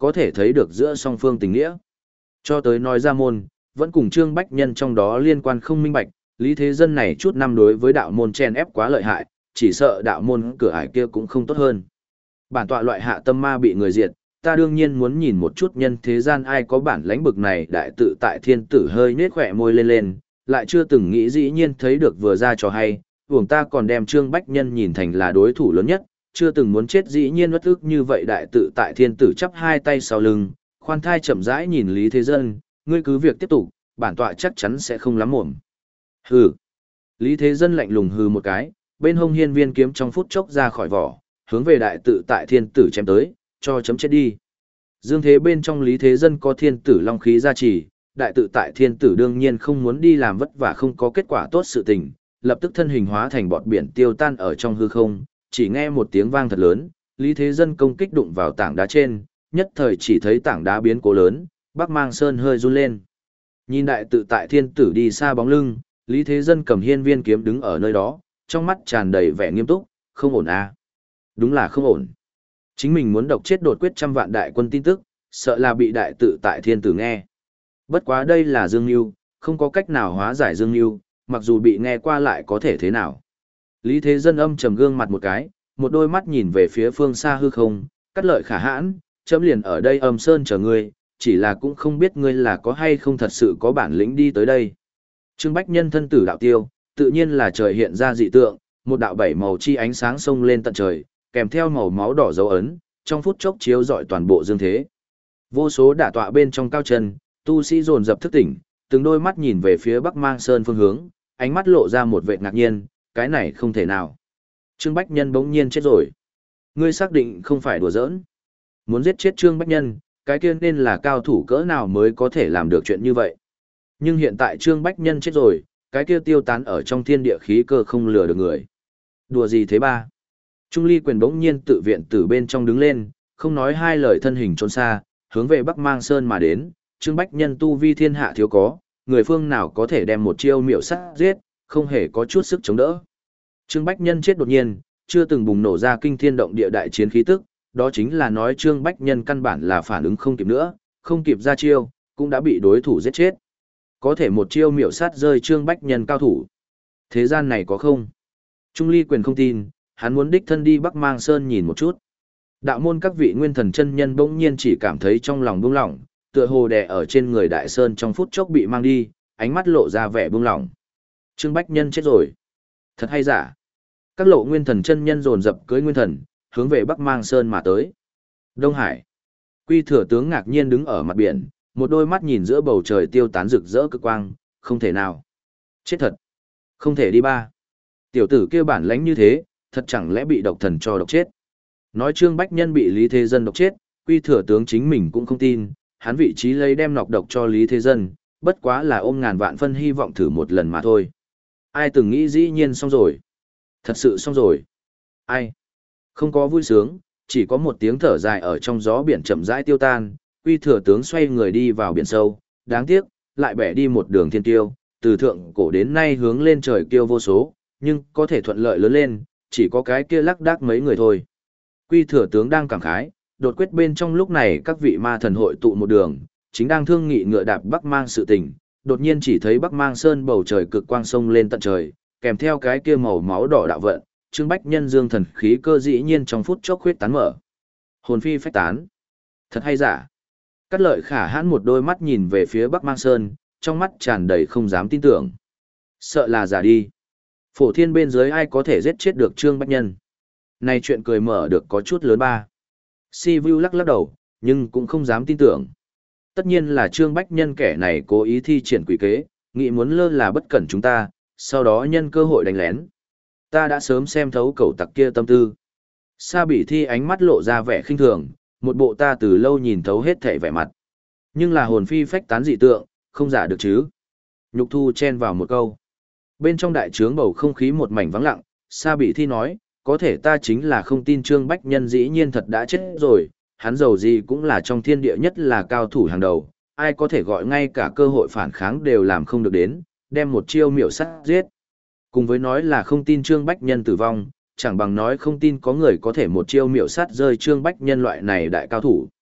có thể thấy được giữa song phương tình nghĩa. Cho tới nói ra môn, vẫn cùng Trương Bách Nhân trong đó liên quan không minh bạch, Lý Thế Dân này chút năm đối với đạo môn chen ép quá lợi hại, chỉ sợ đạo môn cửa ải kia cũng không tốt hơn. Bản tọa loại hạ tâm ma bị người diệt, ta đương nhiên muốn nhìn một chút nhân thế gian ai có bản lãnh bực này. Đại tự tại thiên tử hơi nết khỏe môi lên lên, lại chưa từng nghĩ dĩ nhiên thấy được vừa ra cho hay, uổng ta còn đem Trương Bách Nhân nhìn thành là đối thủ lớn nhất, chưa từng muốn chết dĩ nhiên bất ức như vậy. Đại tự tại thiên tử chắp hai tay sau lưng, khoan thai chậm rãi nhìn Lý Thế Dân, ngươi cứ việc tiếp tục, bản tọa chắc chắn sẽ không lắm mồm. Hừ. Lý Thế Dân lạnh lùng hừ một cái, bên hông hiên viên kiếm trong phút chốc ra khỏi vỏ, hướng về đại tự tại thiên tử chém tới, cho chấm chết đi. Dương thế bên trong Lý Thế Dân có thiên tử long khí gia trì, đại tự tại thiên tử đương nhiên không muốn đi làm vất vả không có kết quả tốt sự tình, lập tức thân hình hóa thành bọt biển tiêu tan ở trong hư không, chỉ nghe một tiếng vang thật lớn, Lý Thế Dân công kích đụng vào tảng đá trên, nhất thời chỉ thấy tảng đá biến cố lớn, Bắc Mang Sơn hơi run lên. Nhìn đại tự tại thiên tử đi xa bóng lưng, Lý Thế Dân cầm hiên viên kiếm đứng ở nơi đó, trong mắt tràn đầy vẻ nghiêm túc, không ổn à. Đúng là không ổn. Chính mình muốn độc chết đột quyết trăm vạn đại quân tin tức, sợ là bị đại tự tại thiên tử nghe. Bất quá đây là Dương Nhu, không có cách nào hóa giải Dương Nhu, mặc dù bị nghe qua lại có thể thế nào. Lý Thế Dân âm trầm gương mặt một cái, một đôi mắt nhìn về phía phương xa hư không, cắt lợi khả hãn, chấm liền ở đây âm sơn chờ ngươi, chỉ là cũng không biết ngươi là có hay không thật sự có bản lĩnh đi tới đây. Trương Bách Nhân thân tử đạo tiêu, tự nhiên là trời hiện ra dị tượng, một đạo bảy màu chi ánh sáng sông lên tận trời, kèm theo màu máu đỏ dấu ấn, trong phút chốc chiếu rọi toàn bộ dương thế. Vô số đả tọa bên trong cao chân, tu sĩ dồn dập thức tỉnh, từng đôi mắt nhìn về phía Bắc Mang Sơn phương hướng, ánh mắt lộ ra một vẻ ngạc nhiên, cái này không thể nào. Trương Bách Nhân bỗng nhiên chết rồi. Ngươi xác định không phải đùa giỡn. Muốn giết chết Trương Bách Nhân, cái kia nên là cao thủ cỡ nào mới có thể làm được chuyện như vậy. Nhưng hiện tại Trương Bách Nhân chết rồi, cái kia tiêu tán ở trong thiên địa khí cơ không lừa được người. Đùa gì thế ba? Trung Ly Quyền bỗng nhiên tự viện từ bên trong đứng lên, không nói hai lời thân hình trốn xa, hướng về Bắc Mang Sơn mà đến, Trương Bách Nhân tu vi thiên hạ thiếu có, người phương nào có thể đem một chiêu miểu sát giết, không hề có chút sức chống đỡ. Trương Bách Nhân chết đột nhiên, chưa từng bùng nổ ra kinh thiên động địa đại chiến khí tức, đó chính là nói Trương Bách Nhân căn bản là phản ứng không kịp nữa, không kịp ra chiêu, cũng đã bị đối thủ giết chết. Có thể một chiêu miểu sát rơi Trương Bách Nhân cao thủ. Thế gian này có không? Trung Ly Quyền không tin, hắn muốn đích thân đi Bắc Mang Sơn nhìn một chút. Đạo môn các vị nguyên thần chân nhân bỗng nhiên chỉ cảm thấy trong lòng buông lỏng, tựa hồ đè ở trên người Đại Sơn trong phút chốc bị mang đi, ánh mắt lộ ra vẻ buông lỏng. Trương Bách Nhân chết rồi. Thật hay giả? Các lộ nguyên thần chân nhân dồn dập cưỡi nguyên thần, hướng về Bắc Mang Sơn mà tới. Đông Hải. Quy Thừa tướng ngạc nhiên đứng ở mặt biển, một đôi mắt nhìn giữa bầu trời tiêu tán rực rỡ cực quang, không thể nào. Chết thật. Không thể đi ba. Tiểu tử kia bản lãnh như thế, thật chẳng lẽ bị độc thần cho độc chết. Nói Trương Bách Nhân bị Lý Thế Dân độc chết, Quy Thừa tướng chính mình cũng không tin, hắn vị trí lấy đem nọc độc cho Lý Thế Dân, bất quá là ôm ngàn vạn phân hy vọng thử một lần mà thôi. Ai từng nghĩ dĩ nhiên xong rồi. Thật sự xong rồi. Ai? Không có vui sướng, chỉ có một tiếng thở dài ở trong gió biển chậm rãi tiêu tan, Quy Thừa tướng xoay người đi vào biển sâu, đáng tiếc, lại bẻ đi một đường thiên tiêu, từ thượng cổ đến nay hướng lên trời kiêu vô số, nhưng có thể thuận lợi lớn lên, chỉ có cái kia lắc đác mấy người thôi. Quy Thừa tướng đang cảm khái, đột quyết bên trong lúc này các vị ma thần hội tụ một đường, chính đang thương nghị ngựa đạp Bắc Mang sự tình, đột nhiên chỉ thấy Bắc Mang Sơn bầu trời cực quang sông lên tận trời, kèm theo cái kia màu máu đỏ đạo vận, Trương Bách Nhân dương thần khí cơ dĩ nhiên trong phút chốc huyết tán mở. Hồn phi phách tán. Thật hay giả? Cát Lợi Khả Hãn một đôi mắt nhìn về phía Bắc Mang Sơn, trong mắt tràn đầy không dám tin tưởng. Sợ là giả đi. Phổ thiên bên dưới ai có thể giết chết được Trương Bách Nhân? Này chuyện cười mở được có chút lớn ba. Si Vu lắc lắc đầu, nhưng cũng không dám tin tưởng. Tất nhiên là Trương Bách Nhân kẻ này cố ý thi triển quỷ kế, nghĩ muốn lơ là bất cẩn chúng ta, sau đó nhân cơ hội đánh lén. Ta đã sớm xem thấu cẩu tặc kia tâm tư. Sa Bỉ Thi ánh mắt lộ ra vẻ khinh thường, một bộ ta từ lâu nhìn thấu hết thảy vẻ mặt. Nhưng là hồn phi phách tán dị tượng, không giả được chứ. Nhục Thu chen vào một câu. Bên trong đại trướng bầu không khí một mảnh vắng lặng, Sa Bỉ Thi nói, có thể ta chính là không tin Trương Bách Nhân dĩ nhiên thật đã chết rồi, hắn giàu gì cũng là trong thiên địa nhất là cao thủ hàng đầu, ai có thể gọi ngay cả cơ hội phản kháng đều làm không được đến, đem một chiêu miểu sát giết. Cùng với nói là không tin Trương Bách Nhân tử vong, chẳng bằng nói không tin có người có thể một chiêu miểu sát rơi Trương Bách Nhân loại này đại cao thủ.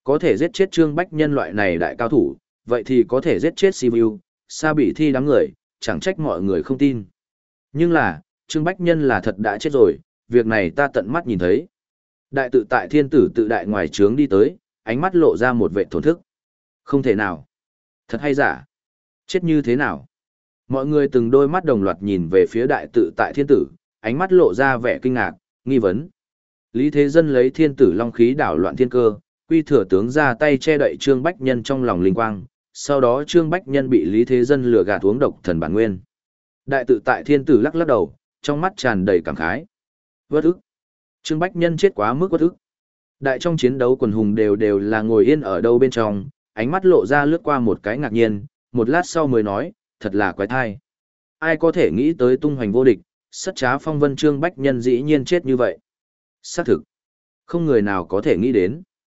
Có thể giết chết Trương Bách Nhân loại này đại cao thủ, vậy thì có thể giết chết Sivu, Sa Bị Thi đám người, chẳng trách mọi người không tin. Nhưng là, Trương Bách Nhân là thật đã chết rồi, việc này ta tận mắt nhìn thấy. Đại tự tại thiên tử tự đại ngoài trướng đi tới, ánh mắt lộ ra một vệ thổn thức. Không thể nào. Thật hay giả? Chết như thế nào? Mọi người từng đôi mắt đồng loạt nhìn về phía đại tự tại thiên tử, ánh mắt lộ ra vẻ kinh ngạc, nghi vấn. Lý Thế Dân lấy thiên tử long khí đảo loạn thiên cơ, quy thừa tướng ra tay che đậy Trương Bách Nhân trong lòng linh quang, sau đó Trương Bách Nhân bị Lý Thế Dân lừa gạt uống độc thần bản nguyên. Đại tự tại thiên tử lắc lắc đầu, trong mắt tràn đầy cảm khái. Vất ức. Trương Bách Nhân chết quá mức vất ức. Đại trong chiến đấu quần hùng đều đều là ngồi yên ở đâu bên trong, ánh mắt lộ ra lướt qua một cái ngạc nhiên, một lát sau mới nói, thật là quái thai. Ai có thể nghĩ tới tung hoành vô địch, sất trá phong vân Trương Bách Nhân dĩ nhiên chết như vậy. Xác thực. Không người nào có thể nghĩ đến.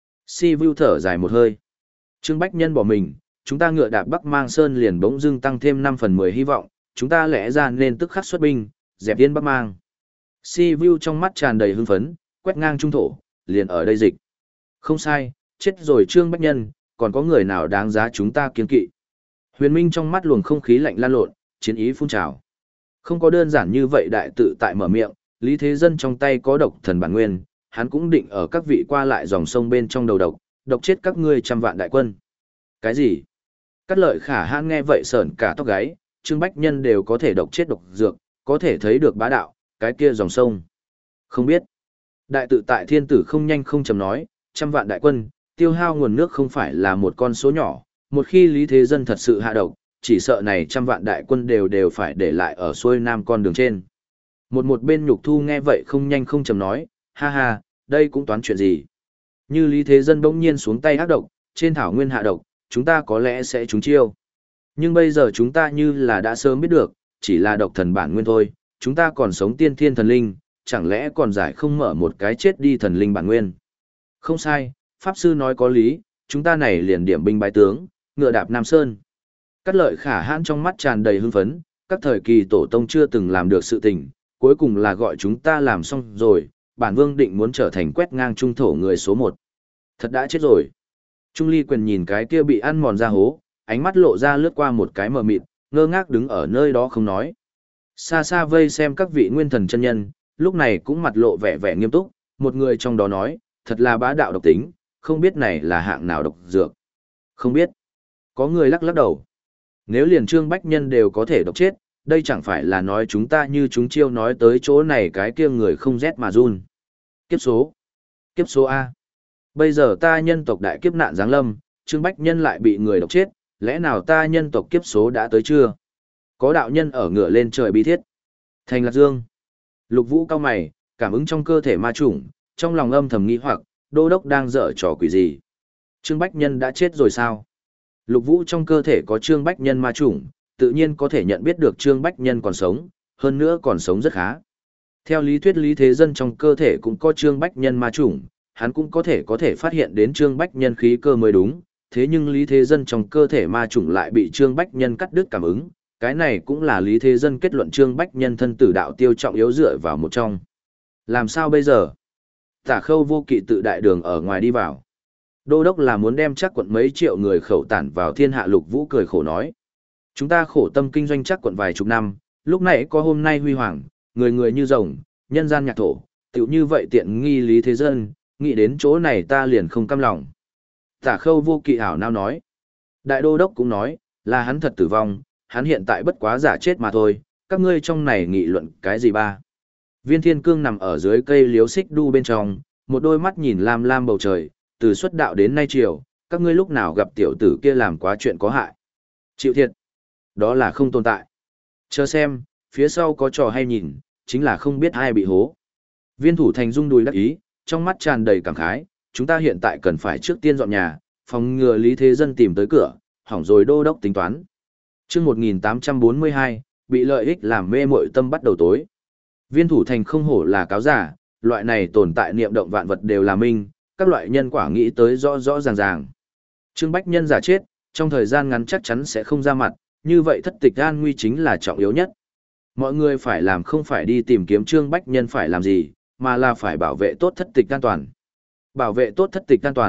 Si Vu thở dài một hơi. Trương Bách Nhân bỏ mình, chúng ta ngựa đạp Bắc Mang Sơn liền bỗng dưng tăng thêm năm phần mười hy vọng, chúng ta lẽ ra nên tức khắc xuất binh, dẹp yên Bắc Mang. Si Vu trong mắt tràn đầy hưng phấn, quét ngang trung thổ, liền ở đây dịch. Không sai, chết rồi Trương Bách Nhân, còn có người nào đáng giá chúng ta kiên kỵ. Huyền Minh trong mắt luồng không khí lạnh lan lộn, chiến ý phun trào. Không có đơn giản như vậy đại tự tại mở miệng, Lý Thế Dân trong tay có độc thần bản nguyên, hắn cũng định ở các vị qua lại dòng sông bên trong đầu độc, độc chết các ngươi trăm vạn đại quân. Cái gì? Cát Lợi Khả Hãn nghe vậy sởn cả tóc gáy, Trương Bách Nhân đều có thể độc chết độc dược, có thể thấy được bá đạo, cái kia dòng sông. Không biết. Đại tự tại thiên tử không nhanh không chậm nói, trăm vạn đại quân, tiêu hao nguồn nước không phải là một con số nhỏ, một khi Lý Thế Dân thật sự hạ độc, chỉ sợ này trăm vạn đại quân đều đều phải để lại ở xuôi nam con đường trên. Một một bên Nhục Thu nghe vậy không nhanh không chậm nói, ha ha, đây cũng toán chuyện gì. Như Lý Thế Dân bỗng nhiên xuống tay ác độc, trên thảo nguyên hạ độc, chúng ta có lẽ sẽ trúng chiêu. Nhưng bây giờ chúng ta như là đã sớm biết được, chỉ là độc thần bản nguyên thôi, chúng ta còn sống tiên thiên thần linh, chẳng lẽ còn giải không mở một cái chết đi thần linh bản nguyên. Không sai, Pháp Sư nói có lý, chúng ta này liền điểm binh bái tướng, ngựa đạp Nam Sơn. Cát Lợi Khả Hãn trong mắt tràn đầy hưng phấn, các thời kỳ tổ tông chưa từng làm được sự tình, cuối cùng là gọi chúng ta làm xong rồi, bản vương định muốn trở thành quét ngang trung thổ người số một. Thật đã chết rồi. Trung Ly Quyền nhìn cái kia bị ăn mòn ra hố, ánh mắt lộ ra lướt qua một cái mờ mịt, ngơ ngác đứng ở nơi đó không nói. Xa xa vây xem các vị nguyên thần chân nhân, lúc này cũng mặt lộ vẻ vẻ nghiêm túc, một người trong đó nói, thật là bá đạo độc tính, không biết này là hạng nào độc dược. Không biết. Có người lắc lắc đầu. Nếu liền Trương Bách Nhân đều có thể độc chết, đây chẳng phải là nói chúng ta như chúng chiêu nói tới chỗ này cái kia người không rét mà run. Kiếp số. Kiếp số A. Bây giờ ta nhân tộc đại kiếp nạn giáng lâm, Trương Bách Nhân lại bị người độc chết, lẽ nào ta nhân tộc kiếp số đã tới chưa? Có đạo nhân ở ngựa lên trời bi thiết. Thành Lạc Dương. Lục Vũ cao mày, cảm ứng trong cơ thể ma chủng, trong lòng âm thầm nghĩ hoặc, đô đốc đang dở trò quỷ gì? Trương Bách Nhân đã chết rồi sao? Lục Vũ trong cơ thể có Trương Bách Nhân ma chủng, tự nhiên có thể nhận biết được Trương Bách Nhân còn sống, hơn nữa còn sống rất khá. Theo lý thuyết Lý Thế Dân trong cơ thể cũng có Trương Bách Nhân ma chủng, hắn cũng có thể có thể phát hiện đến Trương Bách Nhân khí cơ mới đúng, thế nhưng Lý Thế Dân trong cơ thể ma chủng lại bị Trương Bách Nhân cắt đứt cảm ứng, cái này cũng là Lý Thế Dân kết luận Trương Bách Nhân thân tử đạo tiêu trọng yếu dựa vào một trong. Làm sao bây giờ? Tả Khâu Vô Kỵ tự đại đường ở ngoài đi vào. Đô đốc là muốn đem chắc quận mấy triệu người khẩu tản vào thiên hạ. Lục Vũ cười khổ nói. Chúng ta khổ tâm kinh doanh chắc quận vài chục năm, lúc này có hôm nay huy hoàng, người người như rồng, nhân gian nhạc thổ, tiểu như vậy tiện nghi Lý Thế Dân, nghĩ đến chỗ này ta liền không cam lòng. Tả Khâu Vô Kỵ ảo nao nói. Đại đô đốc cũng nói, là hắn thật tử vong, hắn hiện tại bất quá giả chết mà thôi, các ngươi trong này nghị luận cái gì ba. Viên Thiên Cương nằm ở dưới cây liếu xích đu bên trong, một đôi mắt nhìn lam lam bầu trời, từ xuất đạo đến nay chiều, các ngươi lúc nào gặp tiểu tử kia làm quá chuyện có hại. Chịu thiệt. Đó là không tồn tại. Chờ xem, phía sau có trò hay nhìn, chính là không biết ai bị hố. Viên Thủ Thành rung đùi đắc ý, trong mắt tràn đầy cảm khái, chúng ta hiện tại cần phải trước tiên dọn nhà, phòng ngừa Lý Thế Dân tìm tới cửa, hỏng rồi đô đốc tính toán. Chương một nghìn tám trăm bốn mươi hai, bị lợi ích làm mê muội tâm bắt đầu tối. Viên Thủ Thành không hổ là cáo giả, loại này tồn tại niệm động vạn vật đều là minh, các loại nhân quả nghĩ tới rõ rõ ràng ràng. Trương Bách Nhân giả chết, trong thời gian ngắn chắc chắn sẽ không ra mặt, như vậy thất tịch an nguy chính là trọng yếu nhất. Mọi người phải làm không phải đi tìm kiếm Trương Bách Nhân phải làm gì, mà là phải bảo vệ tốt thất tịch an toàn. Bảo vệ tốt thất tịch an toàn,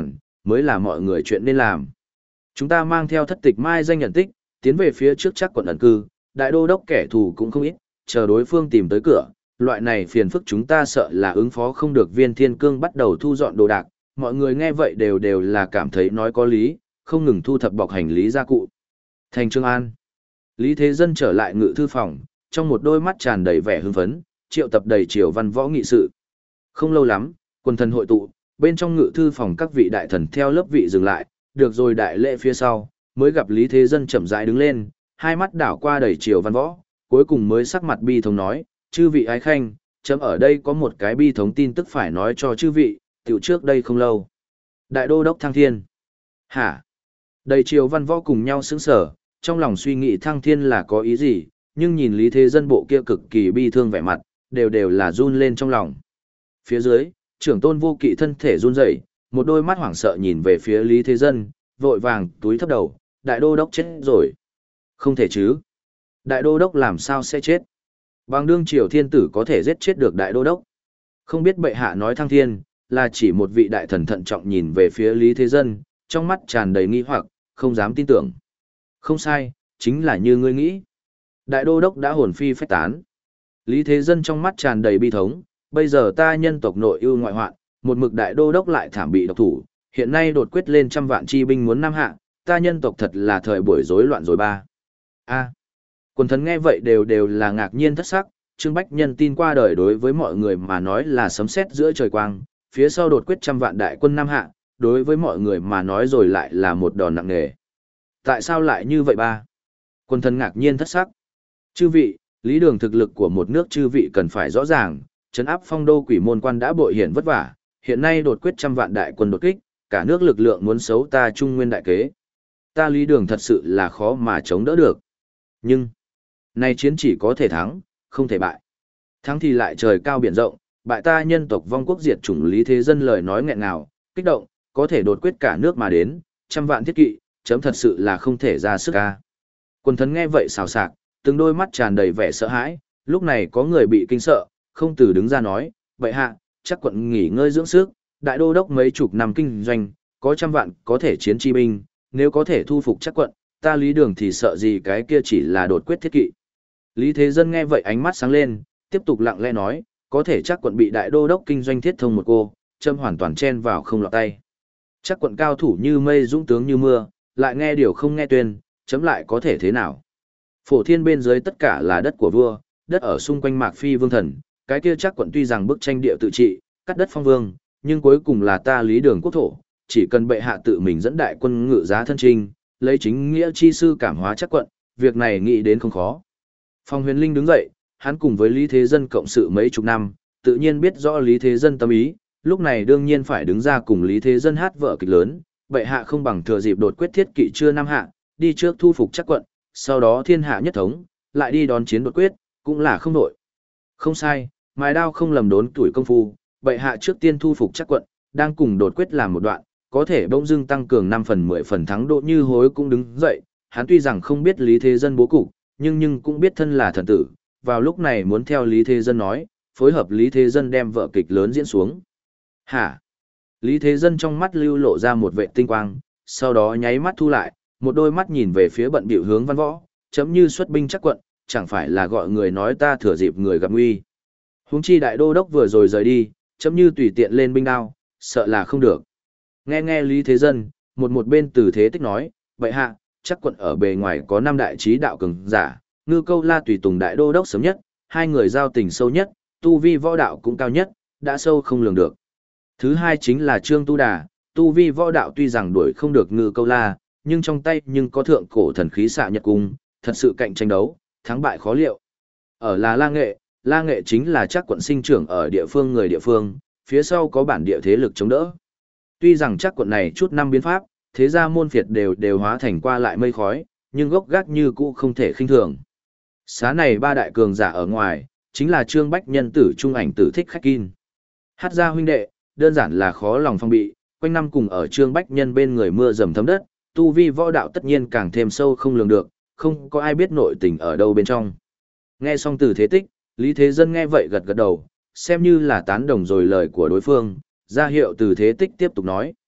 mới là mọi người chuyện nên làm. Chúng ta mang theo thất tịch mai danh nhận tích, tiến về phía trước chắc quận ẩn cư, đại đô đốc kẻ thù cũng không ít, chờ đối phương tìm tới cửa, loại này phiền phức chúng ta sợ là ứng phó không được. Viên Thiên Cương bắt đầu thu dọn đồ đạc, mọi người nghe vậy đều đều là cảm thấy nói có lý, không ngừng thu thập bọc hành lý gia cụ. Thành Trương An. Lý Thế Dân trở lại ngự thư phòng, trong một đôi mắt tràn đầy vẻ hưng phấn, triệu tập đầy triều văn võ nghị sự. Không lâu lắm, quần thần hội tụ, bên trong ngự thư phòng các vị đại thần theo lớp vị dừng lại, được rồi đại lễ phía sau, mới gặp Lý Thế Dân chậm rãi đứng lên, hai mắt đảo qua đầy triều văn võ, cuối cùng mới sắc mặt bi thống nói, chư vị ái khanh, chấm ở đây có một cái bi thống tin tức phải nói cho chư vị, tiểu trước đây không lâu. Đại đô đốc Thăng Thiên. Hả? Đầy triều văn võ cùng nhau sững sờ, trong lòng suy nghĩ Thăng Thiên là có ý gì, nhưng nhìn Lý Thế Dân bộ kia cực kỳ bi thương vẻ mặt, đều đều là run lên trong lòng. Phía dưới, trưởng tôn Vô Kỵ thân thể run rẩy, một đôi mắt hoảng sợ nhìn về phía Lý Thế Dân, vội vàng túi thấp đầu, đại đô đốc chết rồi. Không thể chứ. Đại đô đốc làm sao sẽ chết? Bằng đương triều thiên tử có thể giết chết được đại đô đốc. Không biết bệ hạ nói Thăng Thiên, là chỉ một vị đại thần thận trọng nhìn về phía Lý Thế Dân, trong mắt tràn đầy nghi hoặc, không dám tin tưởng. Không sai, chính là như ngươi nghĩ. Đại đô đốc đã hồn phi phách tán. Lý Thế Dân trong mắt tràn đầy bi thống, bây giờ ta nhân tộc nội ưu ngoại hoạn, một mực đại đô đốc lại thảm bị độc thủ, hiện nay đột quyết lên trăm vạn chi binh muốn nam hạ, ta nhân tộc thật là thời buổi rối loạn rồi ba. A. Quần thần nghe vậy đều đều là ngạc nhiên thất sắc, Trương Bách Nhân tin qua đời đối với mọi người mà nói là sấm sét giữa trời quang, phía sau đột quyết trăm vạn đại quân nam hạ, đối với mọi người mà nói rồi lại là một đòn nặng nề. Tại sao lại như vậy ba? Quần thần ngạc nhiên thất sắc. Chư vị, lý đường thực lực của một nước chư vị cần phải rõ ràng, trấn áp phong đô quỷ môn quan đã bội hiển vất vả, hiện nay đột quyết trăm vạn đại quân đột kích, cả nước lực lượng muốn xấu ta trung nguyên đại kế. Ta lý đường thật sự là khó mà chống đỡ được. Nhưng, nay chiến chỉ có thể thắng, không thể bại. Thắng thì lại trời cao biển rộng, bại ta nhân tộc vong quốc diệt chủng. Lý Thế Dân lời nói nghẹn ngào, kích động, có thể đột quyết cả nước mà đến, trăm vạn thiết kỵ, chấm thật sự là không thể ra sức ca. Quần thần nghe vậy xào xạc, từng đôi mắt tràn đầy vẻ sợ hãi, lúc này có người bị kinh sợ, không từ đứng ra nói, vậy hạ, chắc quận nghỉ ngơi dưỡng sức, đại đô đốc mấy chục năm kinh doanh, có trăm vạn có thể chiến chi binh, nếu có thể thu phục chắc quận, ta lý đường thì sợ gì cái kia chỉ là đột quyết thiết kỵ. Lý Thế Dân nghe vậy ánh mắt sáng lên, tiếp tục lặng lẽ nói, có thể chắc quận bị đại đô đốc kinh doanh thiết thông một cô, châm hoàn toàn chen vào không lọt tay. Chắc quận cao thủ như mây dũng tướng như mưa, lại nghe điều không nghe tuyên, chấm lại có thể thế nào. Phổ thiên bên dưới tất cả là đất của vua, đất ở xung quanh Mạc Phi vương thần, cái kia chắc quận tuy rằng bức tranh địa tự trị, cắt đất phong vương, nhưng cuối cùng là ta lý đường quốc thổ, chỉ cần bệ hạ tự mình dẫn đại quân ngự giá thân trinh, lấy chính nghĩa chi sư cảm hóa chắc quận, việc này nghĩ đến không khó. Phong Huyền Linh đứng dậy, hắn cùng với Lý Thế Dân cộng sự mấy chục năm, tự nhiên biết rõ Lý Thế Dân tâm ý, lúc này đương nhiên phải đứng ra cùng Lý Thế Dân hát vở kịch lớn, bệ hạ không bằng thừa dịp đột quyết thiết kỵ chưa năm hạ, đi trước thu phục chắc quận, sau đó thiên hạ nhất thống, lại đi đón chiến đột quyết, cũng là không đội. Không sai, mài đao không lầm đốn tuổi công phu, bệ hạ trước tiên thu phục chắc quận, đang cùng đột quyết làm một đoạn, có thể bỗng dưng tăng cường năm phần mười phần thắng độ. Như Hối cũng đứng dậy, hắn tuy rằng không biết Lý Thế Dân bố cục, nhưng nhưng cũng biết thân là thần tử, vào lúc này muốn theo Lý Thế Dân nói, phối hợp Lý Thế Dân đem vở kịch lớn diễn xuống. Hả? Lý Thế Dân trong mắt lưu lộ ra một vệ tinh quang, sau đó nháy mắt thu lại, một đôi mắt nhìn về phía bận bịu hướng văn võ, chấm như xuất binh chắc quận, chẳng phải là gọi người nói ta thừa dịp người gặp nguy. Huống chi đại đô đốc vừa rồi rời đi, chấm như tùy tiện lên binh đao, sợ là không được. Nghe nghe Lý Thế Dân, một một bên Từ Thế Tích nói, vậy hạ, chắc quận ở bề ngoài có năm đại trí đạo cường giả, Ngư Câu La tùy tùng đại đô đốc sớm nhất, hai người giao tình sâu nhất, tu vi võ đạo cũng cao nhất, đã sâu không lường được. Thứ hai chính là Trương Tu Đà, tu vi võ đạo tuy rằng đuổi không được Ngư Câu La, nhưng trong tay nhưng có thượng cổ thần khí xạ nhật cung, thật sự cạnh tranh đấu, thắng bại khó liệu. Ở là La Nghệ, La Nghệ chính là chắc quận sinh trưởng ở địa phương người địa phương, phía sau có bản địa thế lực chống đỡ. Tuy rằng chắc quận này chút năm biến pháp, thế gia môn phiệt đều đều hóa thành qua lại mây khói, nhưng gốc gác như cũ không thể khinh thường. Xá này ba đại cường giả ở ngoài, chính là Trương Bách Nhân tử trung ảnh tử Thích Khách Kin. Hát gia huynh đệ, đơn giản là khó lòng phong bị, quanh năm cùng ở Trương Bách Nhân bên người mưa dầm thấm đất, tu vi võ đạo tất nhiên càng thêm sâu không lường được, không có ai biết nội tình ở đâu bên trong. Nghe xong Từ Thế Tích, Lý Thế Dân nghe vậy gật gật đầu, xem như là tán đồng rồi lời của đối phương, ra hiệu Từ Thế Tích tiếp tục nói.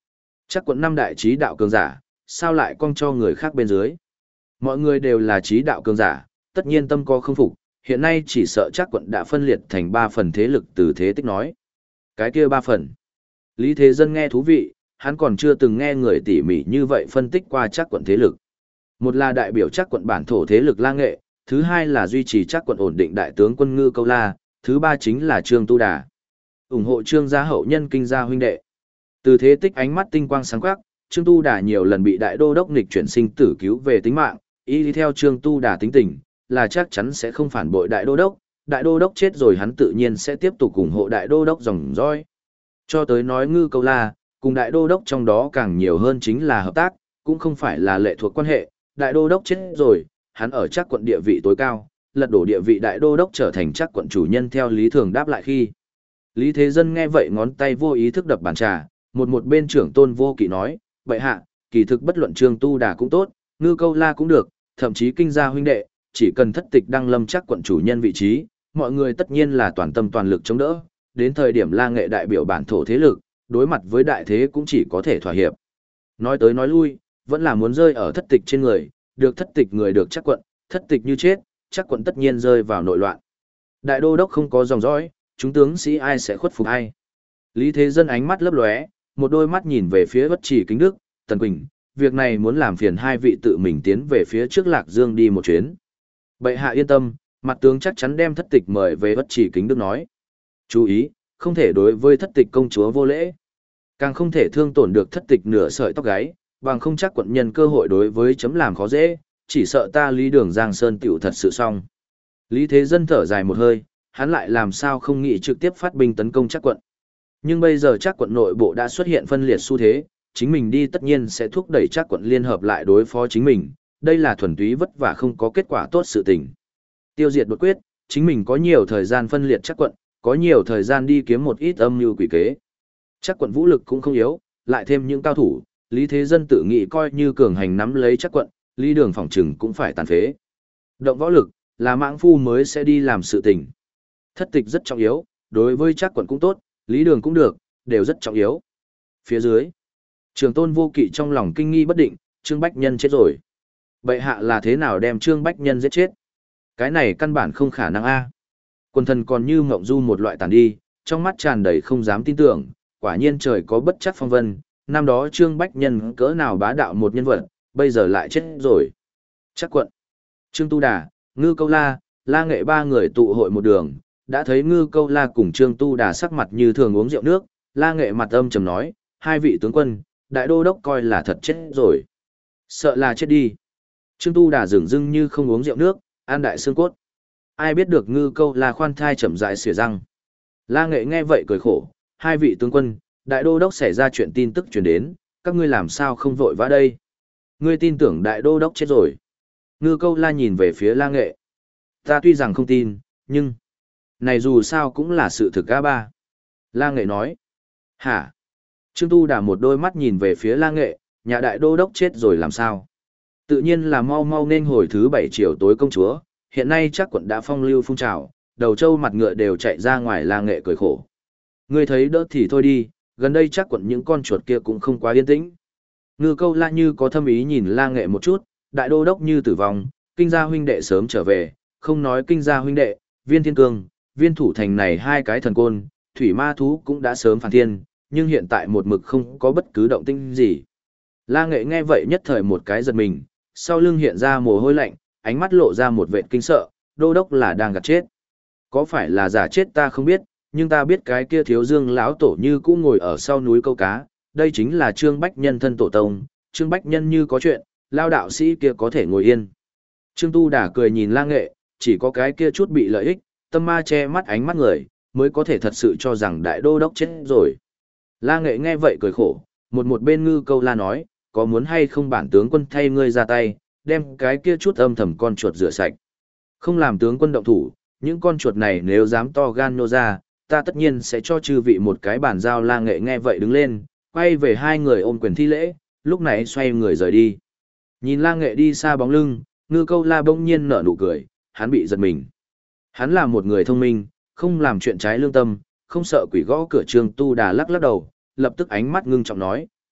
Chắc quận năm đại trí đạo cường giả, sao lại cong cho người khác bên dưới? Mọi người đều là trí đạo cường giả, tất nhiên tâm có không phục, hiện nay chỉ sợ chắc quận đã phân liệt thành ba phần thế lực từ thế tích nói. Cái kia ba phần. Lý Thế Dân nghe thú vị, hắn còn chưa từng nghe người tỉ mỉ như vậy phân tích qua chắc quận thế lực. Một là đại biểu chắc quận bản thổ thế lực La Nghệ, thứ hai là duy trì chắc quận ổn định đại tướng quân Ngư Câu La, thứ ba chính là Trương Tu Đà. Ủng hộ Trương gia hậu nhân kinh gia huynh đệ. Từ thế tích ánh mắt tinh quang sáng quắc, Trương Tu Đà nhiều lần bị đại đô đốc nghịch chuyển sinh tử cứu về tính mạng, y đi theo Trương Tu Đà tính tình, là chắc chắn sẽ không phản bội đại đô đốc, đại đô đốc chết rồi hắn tự nhiên sẽ tiếp tục ủng hộ đại đô đốc dòng dõi. Cho tới nói Ngư Câu La, cùng đại đô đốc trong đó càng nhiều hơn chính là hợp tác, cũng không phải là lệ thuộc quan hệ, đại đô đốc chết rồi, hắn ở chắc quận địa vị tối cao, lật đổ địa vị đại đô đốc trở thành chắc quận chủ nhân theo lý thường đáp lại khi. Lý Thế Dân nghe vậy ngón tay vô ý thức đập bàn trà, một một bên trưởng tôn vô kỵ nói, vậy hạ, kỳ thực bất luận Trương Tu Đà cũng tốt, Ngư Câu La cũng được, thậm chí kinh gia huynh đệ, chỉ cần thất tịch đăng lâm chắc quận chủ nhân vị trí, mọi người tất nhiên là toàn tâm toàn lực chống đỡ, đến thời điểm La Nghệ đại biểu bản thổ thế lực, đối mặt với đại thế cũng chỉ có thể thỏa hiệp. Nói tới nói lui, vẫn là muốn rơi ở thất tịch trên người, được thất tịch người được chắc quận, thất tịch như chết, chắc quận tất nhiên rơi vào nội loạn. Đại đô đốc không có dòng dõi, chúng tướng sĩ ai sẽ khuất phục ai. Lý Thế Dân ánh mắt lấp lóe, một đôi mắt nhìn về phía Bất Chỉ Kính Đức, Tần Quỳnh, việc này muốn làm phiền hai vị tự mình tiến về phía trước Lạc Dương đi một chuyến. Bệ hạ yên tâm, mặt tướng chắc chắn đem thất tịch mời về Bất Chỉ Kính Đức nói. Chú ý, không thể đối với thất tịch công chúa vô lễ. Càng không thể thương tổn được thất tịch nửa sợi tóc gáy, bằng không chắc quận nhân cơ hội đối với chấm làm khó dễ, chỉ sợ ta Lý Đường Giang Sơn tiểu thật sự xong. Lý Thế Dân thở dài một hơi, hắn lại làm sao không nghĩ trực tiếp phát binh tấn công chắc quận. Nhưng bây giờ chắc quận nội bộ đã xuất hiện phân liệt xu thế, chính mình đi tất nhiên sẽ thúc đẩy chắc quận liên hợp lại đối phó chính mình, đây là thuần túy vất vả không có kết quả tốt sự tình. Tiêu diệt đột quyết, chính mình có nhiều thời gian phân liệt chắc quận, có nhiều thời gian đi kiếm một ít âm mưu quỷ kế. Chắc quận vũ lực cũng không yếu, lại thêm những cao thủ, Lý Thế Dân tự nghĩ coi như cường hành nắm lấy chắc quận, Lý Đường phỏng trừng cũng phải tàn phế. Động võ lực, là mãng phu mới sẽ đi làm sự tình. Thất tịch rất trọng yếu, đối với chắc quận cũng tốt, Lý Đường cũng được, đều rất trọng yếu. Phía dưới, Trường Tôn Vô Kỵ trong lòng kinh nghi bất định, Trương Bách Nhân chết rồi. Bệ hạ là thế nào đem Trương Bách Nhân giết chết? Cái này căn bản không khả năng a. Quần thần còn như mộng du một loại tàn đi, trong mắt tràn đầy không dám tin tưởng, quả nhiên trời có bất chắc phong vân, năm đó Trương Bách Nhân cỡ nào bá đạo một nhân vật, bây giờ lại chết rồi. Chắc quận, Trương Tu Đà, Ngư Câu La, La Nghệ ba người tụ hội một đường, đã thấy Ngư Câu La cùng Trương Tu Đà sắc mặt như thường uống rượu nước, La Nghệ mặt âm trầm nói, hai vị tướng quân, đại đô đốc coi là thật chết rồi. Sợ là chết đi. Trương Tu Đà dửng dưng như không uống rượu nước, an đại xương cốt. Ai biết được Ngư Câu La khoan thai chậm rãi xỉa răng. La Nghệ nghe vậy cười khổ, hai vị tướng quân, đại đô đốc xảy ra chuyện tin tức truyền đến, các ngươi làm sao không vội vã đây? Ngươi tin tưởng đại đô đốc chết rồi. Ngư Câu La nhìn về phía La Nghệ. Ta tuy rằng không tin, nhưng này dù sao cũng là sự thực a ba. La Nghệ nói. Hả? Trương Tu Đà một đôi mắt nhìn về phía La Nghệ, nhà đại đô đốc chết rồi làm sao? Tự nhiên là mau mau nên hồi thứ bảy chiều tối công chúa, hiện nay chắc quận đã phong lưu phun trào, đầu trâu mặt ngựa đều chạy ra ngoài. La Nghệ cười khổ. Ngươi thấy đỡ thì thôi đi, gần đây chắc quận những con chuột kia cũng không quá yên tĩnh. Ngư Câu La như có thâm ý nhìn La Nghệ một chút, đại đô đốc như tử vong, kinh gia huynh đệ sớm trở về, không nói kinh gia huynh đệ, viên thiên cương, viên thủ thành này hai cái thần côn, thủy ma thú cũng đã sớm phản thiên, nhưng hiện tại một mực không có bất cứ động tĩnh gì. La Nghệ nghe vậy nhất thời một cái giật mình, sau lưng hiện ra mồ hôi lạnh, ánh mắt lộ ra một vệt kinh sợ, đô đốc là đang gạt chết. Có phải là giả chết ta không biết, nhưng ta biết cái kia thiếu dương lão tổ như cũ ngồi ở sau núi câu cá, đây chính là Trương Bách Nhân thân tổ tông, Trương Bách Nhân như có chuyện, lao đạo sĩ kia có thể ngồi yên. Trương Tu Đà cười nhìn La Nghệ, chỉ có cái kia chút bị lợi ích, tâm ma che mắt ánh mắt người, mới có thể thật sự cho rằng đại đô đốc chết rồi. La Nghệ nghe vậy cười khổ, một một bên Ngư Câu La nói, có muốn hay không bản tướng quân thay ngươi ra tay, đem cái kia chút âm thầm con chuột rửa sạch. Không làm tướng quân động thủ, những con chuột này nếu dám to gan nô ra, ta tất nhiên sẽ cho chư vị một cái bàn giao. La Nghệ nghe vậy đứng lên, quay về hai người ôm quyền thi lễ, lúc này xoay người rời đi. Nhìn La Nghệ đi xa bóng lưng, Ngư Câu La bỗng nhiên nở nụ cười, hắn bị giật mình. Hắn là một người thông minh, không làm chuyện trái lương tâm, không sợ quỷ gõ cửa. Trương Tu Đà lắc lắc đầu, lập tức ánh mắt ngưng trọng nói,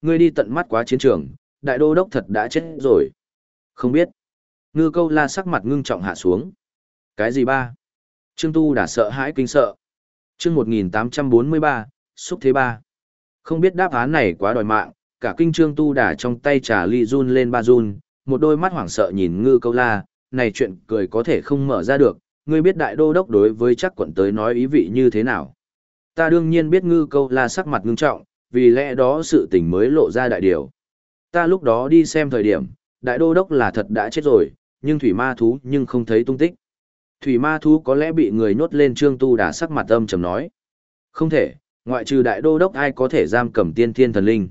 ngươi đi tận mắt quá chiến trường, đại đô đốc thật đã chết rồi. Không biết. Ngư Câu La sắc mặt ngưng trọng hạ xuống. Cái gì ba? Trương Tu đã sợ hãi kinh sợ. Chương một nghìn tám trăm bốn mươi ba, xúc thế ba. Không biết đáp án này quá đòi mạng, cả kinh Trương Tu đả trong tay trà ly run lên ba run, một đôi mắt hoảng sợ nhìn Ngư Câu La, này chuyện cười có thể không mở ra được, ngươi biết đại đô đốc đối với chắc quận tới nói ý vị như thế nào. Ta đương nhiên biết. Ngư Câu La sắc mặt ngưng trọng, vì lẽ đó sự tình mới lộ ra đại điều. Ta lúc đó đi xem thời điểm, đại đô đốc là thật đã chết rồi, nhưng thủy ma thú nhưng không thấy tung tích. Thủy ma thú có lẽ bị người nhốt lên. Trương Tu đả sắc mặt âm trầm nói. Không thể, ngoại trừ đại đô đốc ai có thể giam cầm tiên thiên thần linh.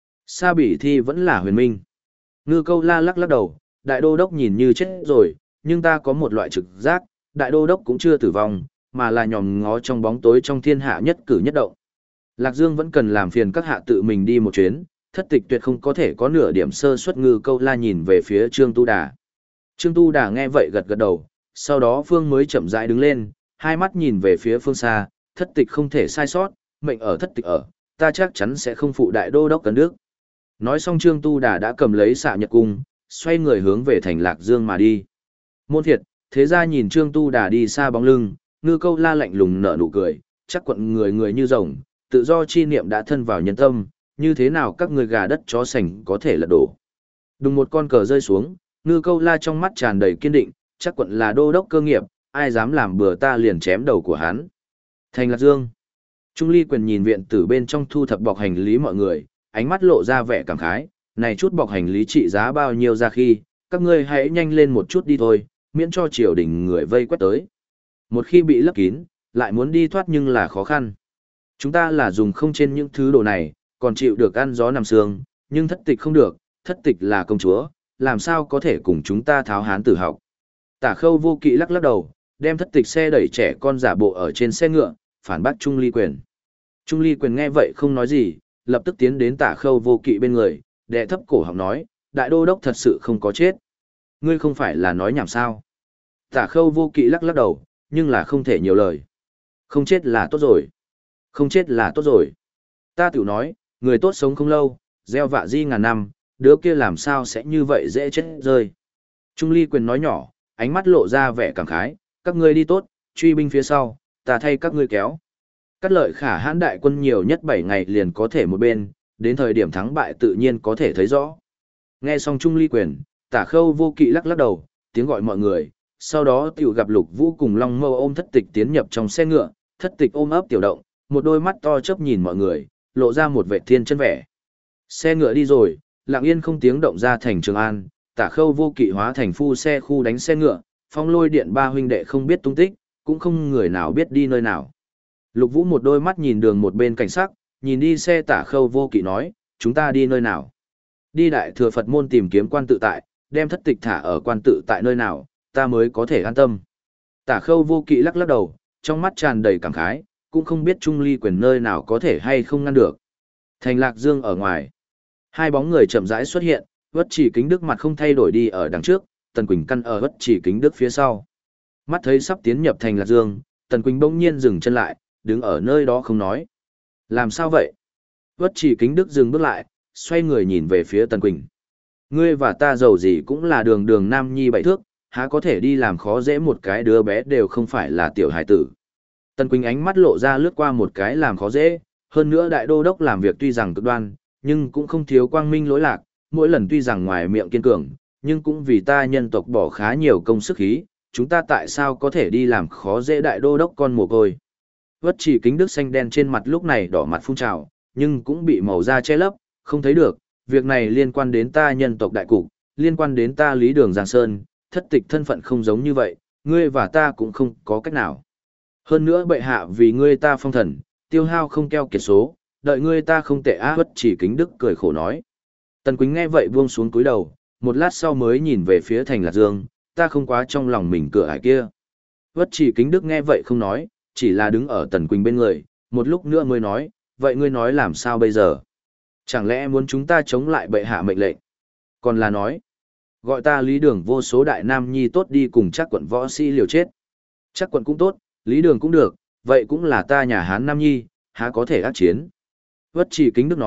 Sa Bỉ Thi vẫn là huyền minh. Ngư Câu La lắc lắc đầu, đại đô đốc nhìn như chết rồi, nhưng ta có một loại trực giác, đại đô đốc cũng chưa tử vong, mà là nhòm ngó trong bóng tối trong thiên hạ nhất cử nhất động. Lạc Dương vẫn cần làm phiền các hạ tự mình đi một chuyến, thất tịch tuyệt không có thể có nửa điểm sơ suất. Ngư Câu La nhìn về phía Trương Tu Đà. Trương Tu Đà nghe vậy gật gật đầu, sau đó Phương mới chậm rãi đứng lên, hai mắt nhìn về phía phương xa, thất tịch không thể sai sót, mệnh ở thất tịch ở, ta chắc chắn sẽ không phụ đại đô đốc cấn nước. Nói xong Trương Tu Đà đã cầm lấy xạ nhật cung, xoay người hướng về thành Lạc Dương mà đi. Môn thiệt, thế ra nhìn Trương Tu Đà đi xa bóng lưng, Ngư Câu La lạnh lùng nở nụ cười, chắc quận người người như rồng, tự do chi niệm đã thân vào nhân tâm, như thế nào các người gà đất chó sành có thể lật đổ. Đùng một con cờ rơi xuống, Ngư Câu La trong mắt tràn đầy kiên định, chắc quận là đô đốc cơ nghiệp, ai dám làm bừa ta liền chém đầu của hắn. Thành Lạc Dương. Trung Ly Quyền nhìn viện tử bên trong thu thập bọc hành lý mọi người, ánh mắt lộ ra vẻ cảm khái, này chút bọc hành lý trị giá bao nhiêu ra khi, các ngươi hãy nhanh lên một chút đi thôi, miễn cho triều đình người vây quét tới. Một khi bị lấp kín, lại muốn đi thoát nhưng là khó khăn. Chúng ta là dùng không trên những thứ đồ này, còn chịu được ăn gió nằm sương, nhưng thất tịch không được, thất tịch là công chúa, làm sao có thể cùng chúng ta tháo hán tử học. Tả Khâu Vô Kỵ lắc lắc đầu, đem thất tịch xe đẩy trẻ con giả bộ ở trên xe ngựa, phản bác Trung Ly Quyền. Trung Ly Quyền nghe vậy không nói gì, lập tức tiến đến Tả Khâu Vô Kỵ bên người, đệ thấp cổ họng nói, đại đô đốc thật sự không có chết. Ngươi không phải là nói nhảm sao. Tả Khâu Vô Kỵ lắc lắc đầu, nhưng là không thể nhiều lời. Không chết là tốt rồi. Không chết là tốt rồi. Ta tiểu nói, người tốt sống không lâu, gieo vạ di ngàn năm, đứa kia làm sao sẽ như vậy dễ chết rơi. Trung Ly Quyền nói nhỏ, ánh mắt lộ ra vẻ cảm khái, các ngươi đi tốt, truy binh phía sau, ta thay các ngươi kéo. Cắt lợi khả hãn đại quân nhiều nhất bảy ngày liền có thể một bên, đến thời điểm thắng bại tự nhiên có thể thấy rõ. Nghe xong Trung Ly Quyền, Tả Khâu Vô Kỵ lắc lắc đầu, tiếng gọi mọi người, sau đó tiểu gặp Lục Vũ cùng Long Mâu ôm thất tịch tiến nhập trong xe ngựa, thất tịch ôm ấp tiểu động, một đôi mắt to chớp nhìn mọi người, lộ ra một vẻ thiên chân vẻ. Xe ngựa đi rồi, lặng yên không tiếng động ra thành Trường An, Tả Khâu Vô Kỵ hóa thành phu xe khu đánh xe ngựa, Phong Lôi Điện ba huynh đệ không biết tung tích, cũng không người nào biết đi nơi nào. Lục Vũ một đôi mắt nhìn đường một bên cảnh sắc, nhìn đi xe Tả Khâu Vô Kỵ nói, chúng ta đi nơi nào? Đi Đại Thừa Phật môn tìm kiếm quan tự tại, đem thất tịch thả ở quan tự tại nơi nào, ta mới có thể an tâm. Tả Khâu Vô Kỵ lắc lắc đầu, trong mắt tràn đầy cảm khái, cũng không biết Trung Ly Quyền nơi nào có thể hay không ngăn được. Thành Lạc Dương ở ngoài, hai bóng người chậm rãi xuất hiện, Vất Chỉ Kính Đức mặt không thay đổi đi ở đằng trước, Tần Quỳnh căn ở Vất Chỉ Kính Đức phía sau. Mắt thấy sắp tiến nhập Thành Lạc Dương, Tần Quỳnh bỗng nhiên dừng chân lại, đứng ở nơi đó không nói. Làm sao vậy? Vất Chỉ Kính Đức dừng bước lại, xoay người nhìn về phía Tần Quỳnh. Ngươi và ta giàu gì cũng là đường đường nam nhi bảy thước, há có thể đi làm khó dễ một cái đứa bé đều không phải là tiểu hải tử. Tần Quỳnh ánh mắt lộ ra lướt qua một cái làm khó dễ, hơn nữa đại đô đốc làm việc tuy rằng cực đoan, nhưng cũng không thiếu quang minh lỗi lạc, mỗi lần tuy rằng ngoài miệng kiên cường, nhưng cũng vì ta nhân tộc bỏ khá nhiều công sức khí, chúng ta tại sao có thể đi làm khó dễ đại đô đốc con mồ côi. Vất Chỉ Kính Đức xanh đen trên mặt lúc này đỏ mặt phun trào, nhưng cũng bị màu da che lấp, không thấy được, việc này liên quan đến ta nhân tộc đại cục, liên quan đến ta Lý Đường Giang Sơn, thất tịch thân phận không giống như vậy, ngươi và ta cũng không có cách nào. Hơn nữa bệ hạ vì ngươi ta phong thần, tiêu hao không keo kiệt số, đợi ngươi ta không tệ á. Vất Chỉ Kính Đức cười khổ nói. Tần Quỳnh nghe vậy buông xuống cúi đầu, một lát sau mới nhìn về phía Thành Lạc Dương, ta không quá trong lòng mình cửa ải kia. Vất Chỉ Kính Đức nghe vậy không nói, chỉ là đứng ở Tần Quỳnh bên người, một lúc nữa mới nói, vậy ngươi nói làm sao bây giờ? Chẳng lẽ muốn chúng ta chống lại bệ hạ mệnh lệnh? Còn là nói, gọi ta Lý Đường vô số đại nam nhi tốt đi cùng chắc quận võ sĩ liều chết. Chắc quận cũng tốt, Lý Đường cũng được, vậy cũng là ta nhà Hán nam nhi, há có thể ác chiến. Vất Chỉ Kính Đức nói,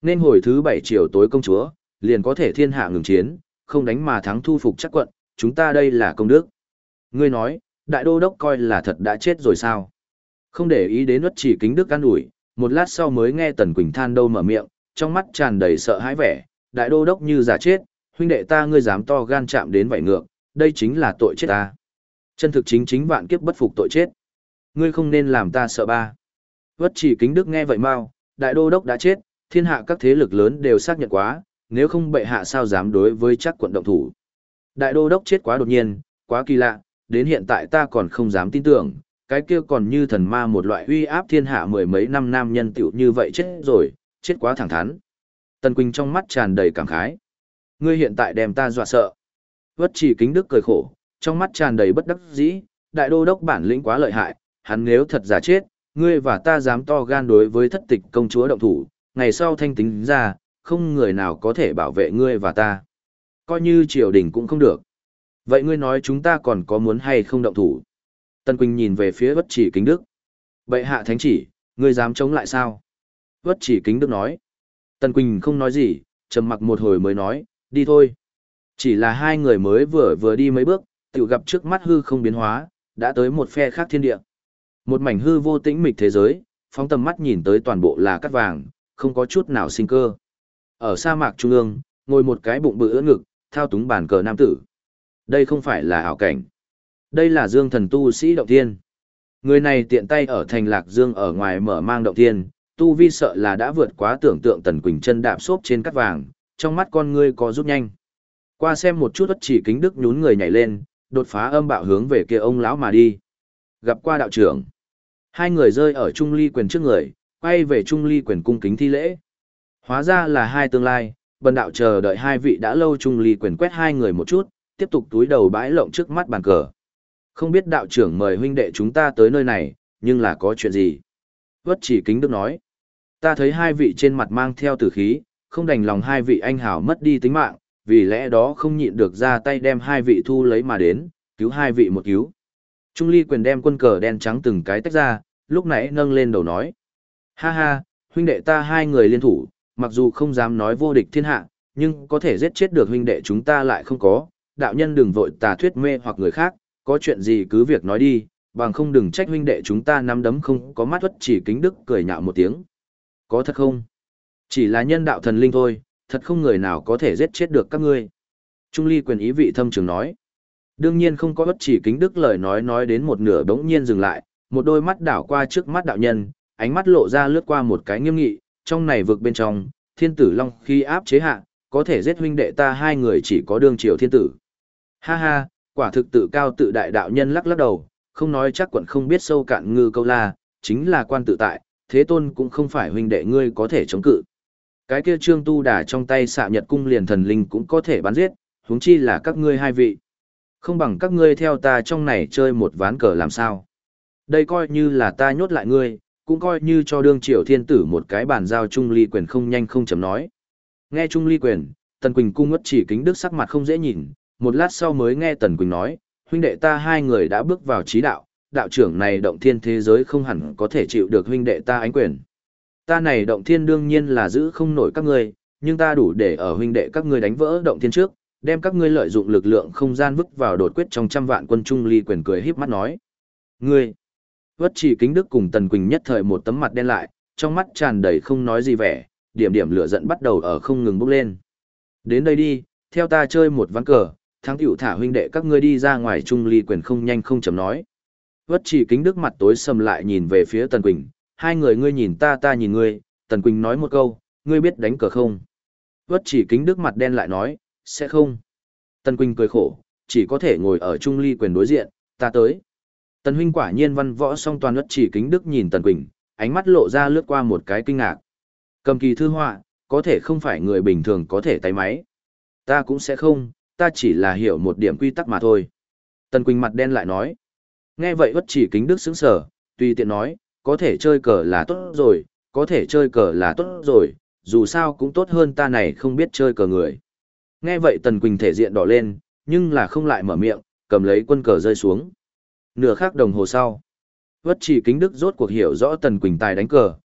Nên hồi thứ bảy chiều tối công chúa, liền có thể thiên hạ ngừng chiến, không đánh mà thắng thu phục chắc quận, chúng ta đây là công đức. Ngươi nói, đại đô đốc coi là thật đã chết rồi sao? Không để ý đến Uất Chỉ Kính Đức an ủi, một lát sau mới nghe Tần Quỳnh than đâu mở miệng, trong mắt tràn đầy sợ hãi vẻ, đại đô đốc như giả chết, huynh đệ ta ngươi dám to gan chạm đến vậy ngược, đây chính là tội chết ta. Chân thực chính chính vạn kiếp bất phục tội chết. Ngươi không nên làm ta sợ ba. Uất Chỉ Kính Đức nghe vậy mau, đại đô đốc đã chết, thiên hạ các thế lực lớn đều xác nhận quá, nếu không bệ hạ sao dám đối với chắc quận động thủ. Đại đô đốc chết quá đột nhiên, quá kỳ lạ, đến hiện tại ta còn không dám tin tưởng, cái kia còn như thần ma một loại uy áp thiên hạ mười mấy năm nam nhân tiểu như vậy chết rồi, chết quá thẳng thắn. Tần Quỳnh trong mắt tràn đầy cảm khái. Ngươi hiện tại đem ta dọa sợ. Uất Chỉ Kính Đức cười khổ, trong mắt tràn đầy bất đắc dĩ, đại đô đốc bản lĩnh quá lợi hại, hắn nếu thật giả chết, ngươi và ta dám to gan đối với thất tịch công chúa động thủ, ngày sau thanh tính ra, không người nào có thể bảo vệ ngươi và ta. Coi như triều đình cũng không được. Vậy ngươi nói chúng ta còn có muốn hay không động thủ? Tần Quỳnh nhìn về phía Uất Chỉ Kính Đức. Bệ hạ thánh chỉ, ngươi dám chống lại sao? Uất Chỉ Kính Đức nói. Tần Quỳnh không nói gì, trầm mặc một hồi mới nói, đi thôi. Chỉ là hai người mới vừa vừa đi mấy bước, tự gặp trước mắt hư không biến hóa, đã tới một phe khác thiên địa. Một mảnh hư vô tĩnh mịch thế giới, phóng tầm mắt nhìn tới toàn bộ là cát vàng, không có chút nào sinh cơ. Ở sa mạc trung ương, ngồi một cái bụng bự ưỡn ngực, thao túng bàn cờ nam tử. Đây không phải là ảo cảnh. Đây là Dương Thần tu sĩ động thiên. Người này tiện tay ở thành Lạc Dương ở ngoài mở mang động thiên, tu vi sợ là đã vượt quá tưởng tượng. Tần Quỳnh chân đạp xốp trên cát vàng, trong mắt con ngươi có rút nhanh. Qua xem một chút Uất Chỉ Kính Đức nhún người nhảy lên, đột phá âm bạo hướng về kia ông lão mà đi. Gặp qua đạo trưởng. Hai người rơi ở Trung Ly Quyền trước người, quay về Trung Ly Quyền cung kính thi lễ. Hóa ra là hai tương lai, bần đạo chờ đợi hai vị đã lâu. Trung Ly Quyền quét hai người một chút, tiếp tục túi đầu bãi lộng trước mắt bàn cờ. Không biết đạo trưởng mời huynh đệ chúng ta tới nơi này, nhưng là có chuyện gì? Uất Chỉ Kính Đức nói. Ta thấy hai vị trên mặt mang theo tử khí, không đành lòng hai vị anh hào mất đi tính mạng, vì lẽ đó không nhịn được ra tay đem hai vị thu lấy mà đến, cứu hai vị một cứu. Trung Ly Quyền đem quân cờ đen trắng từng cái tách ra, lúc nãy nâng lên đầu nói. Ha ha, huynh đệ ta hai người liên thủ, mặc dù không dám nói vô địch thiên hạ, nhưng có thể giết chết được huynh đệ chúng ta lại không có. Đạo nhân đừng vội tà thuyết mê hoặc người khác, có chuyện gì cứ việc nói đi, bằng không đừng trách huynh đệ chúng ta nắm đấm không có mắt. Uất Chỉ Kính Đức cười nhạo một tiếng. Có thật không? Chỉ là nhân đạo thần linh thôi, thật không người nào có thể giết chết được các ngươi. Trung Ly Quyền ý vị thâm trường nói. Đương nhiên không có. Uất Chỉ Kính Đức lời nói nói đến một nửa bỗng nhiên dừng lại, một đôi mắt đảo qua trước mắt đạo nhân, ánh mắt lộ ra lướt qua một cái nghiêm nghị, trong này vực bên trong, thiên tử long khi áp chế hạ, có thể giết huynh đệ ta hai người chỉ có đương triều thiên tử. Ha ha, quả thực tự cao tự đại. Đạo nhân lắc lắc đầu, không nói chắc quận không biết sâu cạn ngư câu la, chính là quan tự tại, thế tôn cũng không phải huynh đệ ngươi có thể chống cự. Cái kia Trương Tu Đà trong tay xạ nhật cung liền thần linh cũng có thể bắn giết, huống chi là các ngươi hai vị. Không bằng các ngươi theo ta trong này chơi một ván cờ làm sao. Đây coi như là ta nhốt lại ngươi, cũng coi như cho đương triều thiên tử một cái bàn giao. Trung Ly Quyền không nhanh không chậm nói. Nghe Trung Ly Quyền, Tần Quỳnh cung Uất Chỉ Kính Đức sắc mặt không dễ nhìn, một lát sau mới nghe Tần Quỳnh nói, huynh đệ ta hai người đã bước vào trí đạo, đạo trưởng này động thiên thế giới không hẳn có thể chịu được huynh đệ ta ánh quyền. Ta này động thiên đương nhiên là giữ không nổi các ngươi, nhưng ta đủ để ở huynh đệ các ngươi đánh vỡ động thiên trước, đem các ngươi lợi dụng lực lượng không gian vứt vào đột quyết trong trăm vạn quân. Trung Ly Quyền cười híp mắt nói. Ngươi! Uất Chỉ Kính Đức cùng Tần Quỳnh nhất thời một tấm mặt đen lại, trong mắt tràn đầy không nói gì vẻ, điểm điểm lửa giận bắt đầu ở không ngừng bốc lên. Đến đây đi, theo ta chơi một ván cờ, thắng tiểu thả huynh đệ các ngươi đi ra ngoài. Trung Ly Quyền không nhanh không chậm nói. Uất Chỉ Kính Đức mặt tối sầm lại nhìn về phía Tần Quỳnh, hai người ngươi nhìn ta ta nhìn ngươi. Tần Quỳnh nói một câu, ngươi biết đánh cờ không? Uất Chỉ Kính Đức mặt đen lại nói, sẽ không. Tần Quỳnh cười khổ, chỉ có thể ngồi ở Trung Ly Quyền đối diện, ta tới. Tần huynh quả nhiên văn võ song toàn. Uất Chỉ Kính Đức nhìn Tần Quỳnh, ánh mắt lộ ra lướt qua một cái kinh ngạc. Cầm kỳ thư họa, có thể không phải người bình thường có thể tay máy. Ta cũng sẽ không, ta chỉ là hiểu một điểm quy tắc mà thôi. Tần Quỳnh mặt đen lại nói. Nghe vậy Uất Chỉ Kính Đức sững sờ, tùy tiện nói, có thể chơi cờ là tốt rồi, có thể chơi cờ là tốt rồi, dù sao cũng tốt hơn ta này không biết chơi cờ người. Nghe vậy Tần Quỳnh thể diện đỏ lên, nhưng là không lại mở miệng, cầm lấy quân cờ rơi xuống. Nửa khắc đồng hồ sau, Uất Chỉ Kính Đức rốt cuộc hiểu rõ Tần Quỳnh tài đánh cờ,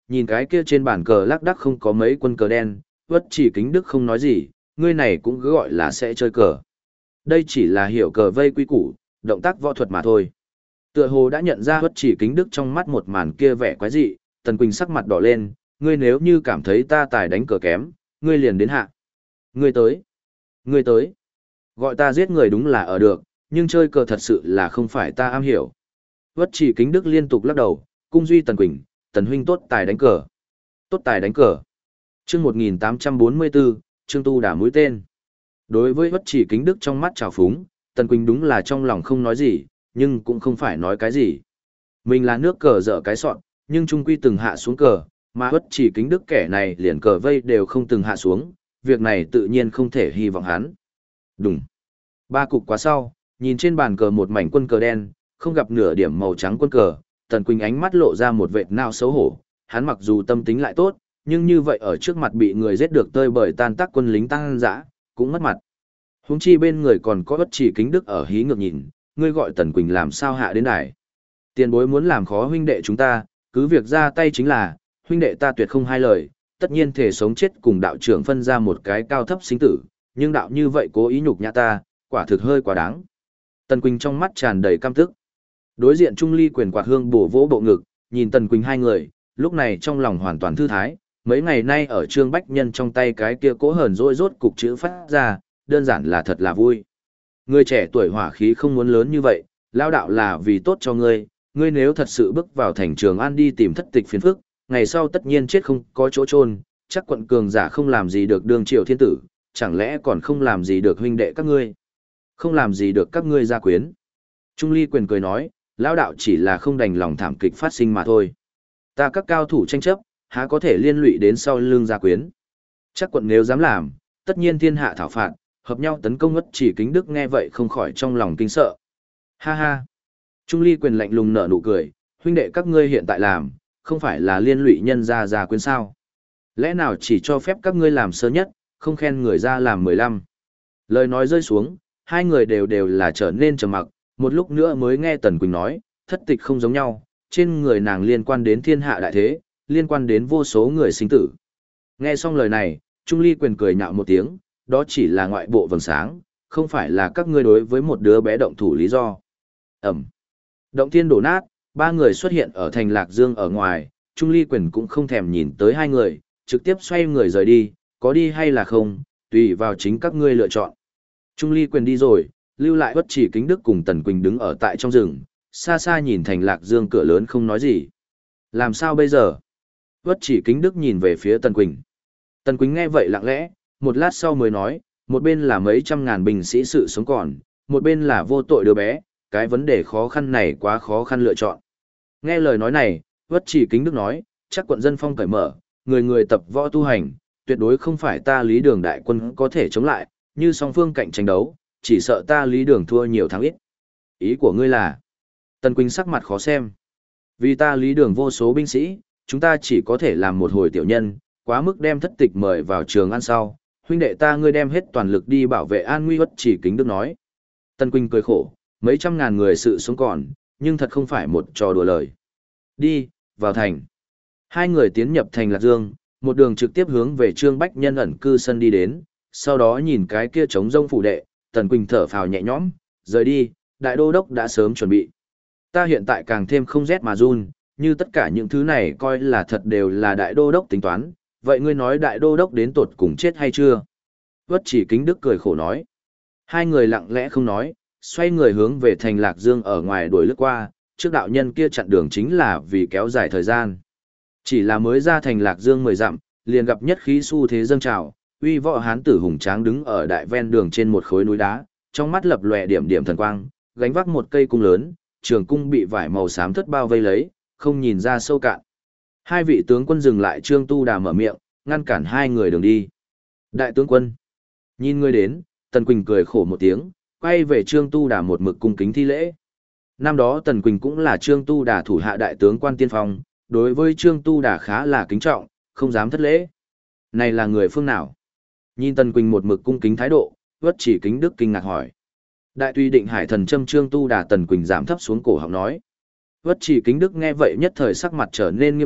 nhìn cái kia trên bàn cờ lác đác không có mấy quân cờ đen, Uất Chỉ Kính Đức không nói gì, ngươi này cũng cứ gọi là sẽ chơi cờ. Đây chỉ là hiểu cờ vây quy củ, động tác võ thuật mà thôi. Tựa hồ đã nhận ra Uất Chỉ Kính Đức trong mắt một màn kia vẻ quái dị, Tần Quỳnh sắc mặt đỏ lên, ngươi nếu như cảm thấy ta tài đánh cờ kém, ngươi liền đến hạ. Ngươi tới. Ngươi tới. Gọi ta giết người đúng là ở được, nhưng chơi cờ thật sự là không phải ta am hiểu. Uất Chỉ Kính Đức liên tục lắc đầu, cung duy Tần Quỳnh, Tần huynh tốt tài đánh cờ. Tốt tài đánh cờ. Chương một nghìn tám trăm bốn mươi bốn, Trương Tu Đả mũi tên. Đối với Uất Chỉ Kính Đức trong mắt trào phúng, Tần Quỳnh đúng là trong lòng không nói gì, nhưng cũng không phải nói cái gì. Mình là nước cờ dở cái sọn, nhưng trung quy từng hạ xuống cờ, mà Uất Chỉ Kính Đức kẻ này liền cờ vây đều không từng hạ xuống, việc này tự nhiên không thể hy vọng hắn. Đúng. Ba cục quá sau, nhìn trên bàn cờ một mảnh quân cờ đen, không gặp nửa điểm màu trắng quân cờ, Tần Quỳnh ánh mắt lộ ra một vệt nao xấu hổ, hắn mặc dù tâm tính lại tốt, nhưng như vậy ở trước mặt bị người giết được tơi bời tan tác quân lính tăng dã, cũng mất mặt. Huống chi bên người còn có Uất Chỉ Kính Đức ở hí ngược nhìn, ngươi gọi Tần Quỳnh làm sao hạ đến đài. Tiền bối muốn làm khó huynh đệ chúng ta, cứ việc ra tay chính là, huynh đệ ta tuyệt không hai lời, tất nhiên thể sống chết cùng đạo trưởng phân ra một cái cao thấp sinh tử, nhưng đạo như vậy cố ý nhục nhã ta, quả thực hơi quá đáng. Tần Quỳnh trong mắt tràn đầy căm tức. Đối diện Trung Ly quyền quạt hương bổ vỗ bộ ngực, nhìn Tần Quỳnh hai người, lúc này trong lòng hoàn toàn thư thái, mấy ngày nay ở Trương Bách Nhân trong tay cái kia cố hờn rỗi rốt cục chữ phát ra, đơn giản là thật là vui. Người trẻ tuổi hỏa khí không muốn lớn như vậy, lao đạo là vì tốt cho ngươi, ngươi nếu thật sự bước vào thành Trường An đi tìm thất tịch phiền phức, ngày sau tất nhiên chết không có chỗ chôn, chắc quận cường giả không làm gì được đương triều thiên tử, chẳng lẽ còn không làm gì được huynh đệ các ngươi? Không làm gì được các ngươi gia quyến. Trung Ly quyền cười nói, lão đạo chỉ là không đành lòng thảm kịch phát sinh mà thôi. Ta các cao thủ tranh chấp, há có thể liên lụy đến sau lưng gia quyến. Chắc quận nếu dám làm, tất nhiên thiên hạ thảo phạt, hợp nhau tấn công Uất Chỉ Kính Đức nghe vậy không khỏi trong lòng kinh sợ. Ha ha. Trung Ly quyền lạnh lùng nở nụ cười, huynh đệ các ngươi hiện tại làm, không phải là liên lụy nhân gia gia quyến sao? Lẽ nào chỉ cho phép các ngươi làm sơ nhất, không khen người ra làm mười lăm. Lời nói rơi xuống, hai người đều đều là trở nên trầm mặc, một lúc nữa mới nghe Tần Quỳnh nói, thất tịch không giống nhau, trên người nàng liên quan đến thiên hạ đại thế, liên quan đến vô số người sinh tử. Nghe xong lời này, Trung Ly quyền cười nhạo một tiếng, đó chỉ là ngoại bộ vầng sáng, không phải là các ngươi đối với một đứa bé động thủ lý do. Ẩm. Động thiên đổ nát, ba người xuất hiện ở thành Lạc Dương ở ngoài, Trung Ly quyền cũng không thèm nhìn tới hai người, trực tiếp xoay người rời đi, có đi hay là không, tùy vào chính các ngươi lựa chọn. Trung Ly quyền đi rồi, lưu lại Uất Chỉ Kính Đức cùng Tần Quỳnh đứng ở tại trong rừng, xa xa nhìn thành Lạc Dương cửa lớn không nói gì. Làm sao bây giờ? Uất Chỉ Kính Đức nhìn về phía Tần Quỳnh. Tần Quỳnh nghe vậy lặng lẽ, một lát sau mới nói, một bên là mấy trăm ngàn binh sĩ sự sống còn, một bên là vô tội đứa bé, cái vấn đề khó khăn này quá khó khăn lựa chọn. Nghe lời nói này, Uất Chỉ Kính Đức nói, chắc quận dân phong cởi mở, người người tập võ tu hành, tuyệt đối không phải ta Lý Đường đại quân có thể chống lại, như song phương cạnh tranh đấu, chỉ sợ ta Lý Đường thua nhiều thắng ít. Ý của ngươi là? Tần Quỳnh sắc mặt khó xem. Vì ta Lý Đường vô số binh sĩ, chúng ta chỉ có thể làm một hồi tiểu nhân, quá mức đem thất tịch mời vào Trường An sau, huynh đệ ta ngươi đem hết toàn lực đi bảo vệ an nguy. Uất Chỉ Kính Đức nói. Tần Quỳnh cười khổ, mấy trăm ngàn người sự sống còn, nhưng thật không phải một trò đùa lời. Đi, vào thành. Hai người tiến nhập thành Lạc Dương, một đường trực tiếp hướng về Trương Bách Nhân ẩn cư sân đi đến, sau đó nhìn cái kia trống rông phủ đệ, Tần Quỳnh thở phào nhẹ nhõm, rời đi, đại đô đốc đã sớm chuẩn bị. Ta hiện tại càng thêm không rét mà run, như tất cả những thứ này coi là thật đều là đại đô đốc tính toán, vậy ngươi nói đại đô đốc đến tột cùng chết hay chưa? Uất Chỉ Kính Đức cười khổ nói. Hai người lặng lẽ không nói, xoay người hướng về thành Lạc Dương ở ngoài đuổi lướt qua, trước đạo nhân kia chặn đường chính là vì kéo dài thời gian. Chỉ là mới ra thành Lạc Dương mười dặm, liền gặp nhất khí xu thế dâng trào, uy võ hán tử hùng tráng đứng ở đại ven đường trên một khối núi đá, trong mắt lập lòe điểm điểm thần quang, gánh vác một cây cung lớn, trường cung bị vải màu xám thất bao vây lấy, không nhìn ra sâu cạn. Hai vị tướng quân dừng lại, Trương Tu Đà mở miệng, ngăn cản hai người đường đi. Đại tướng quân, nhìn ngươi đến, Tần Quỳnh cười khổ một tiếng, quay về Trương Tu Đà một mực cung kính thi lễ. Năm đó Tần Quỳnh cũng là Trương Tu Đà thủ hạ đại tướng quan tiên phong, đối với Trương Tu Đà khá là kính trọng, không dám thất lễ. Này là người phương nào? Nhìn Tần Quỳnh một mực cung kính thái độ, Uất Chỉ Kính Đức kinh ngạc hỏi. Đại Tùy Định Hải thần châm Trương Tu Đà. Tần Quỳnh giảm thấp xuống cổ họng nói. Uất Chỉ Kính Đức nghe vậy nhất thời sắc mặt trở nên nghiêm túc,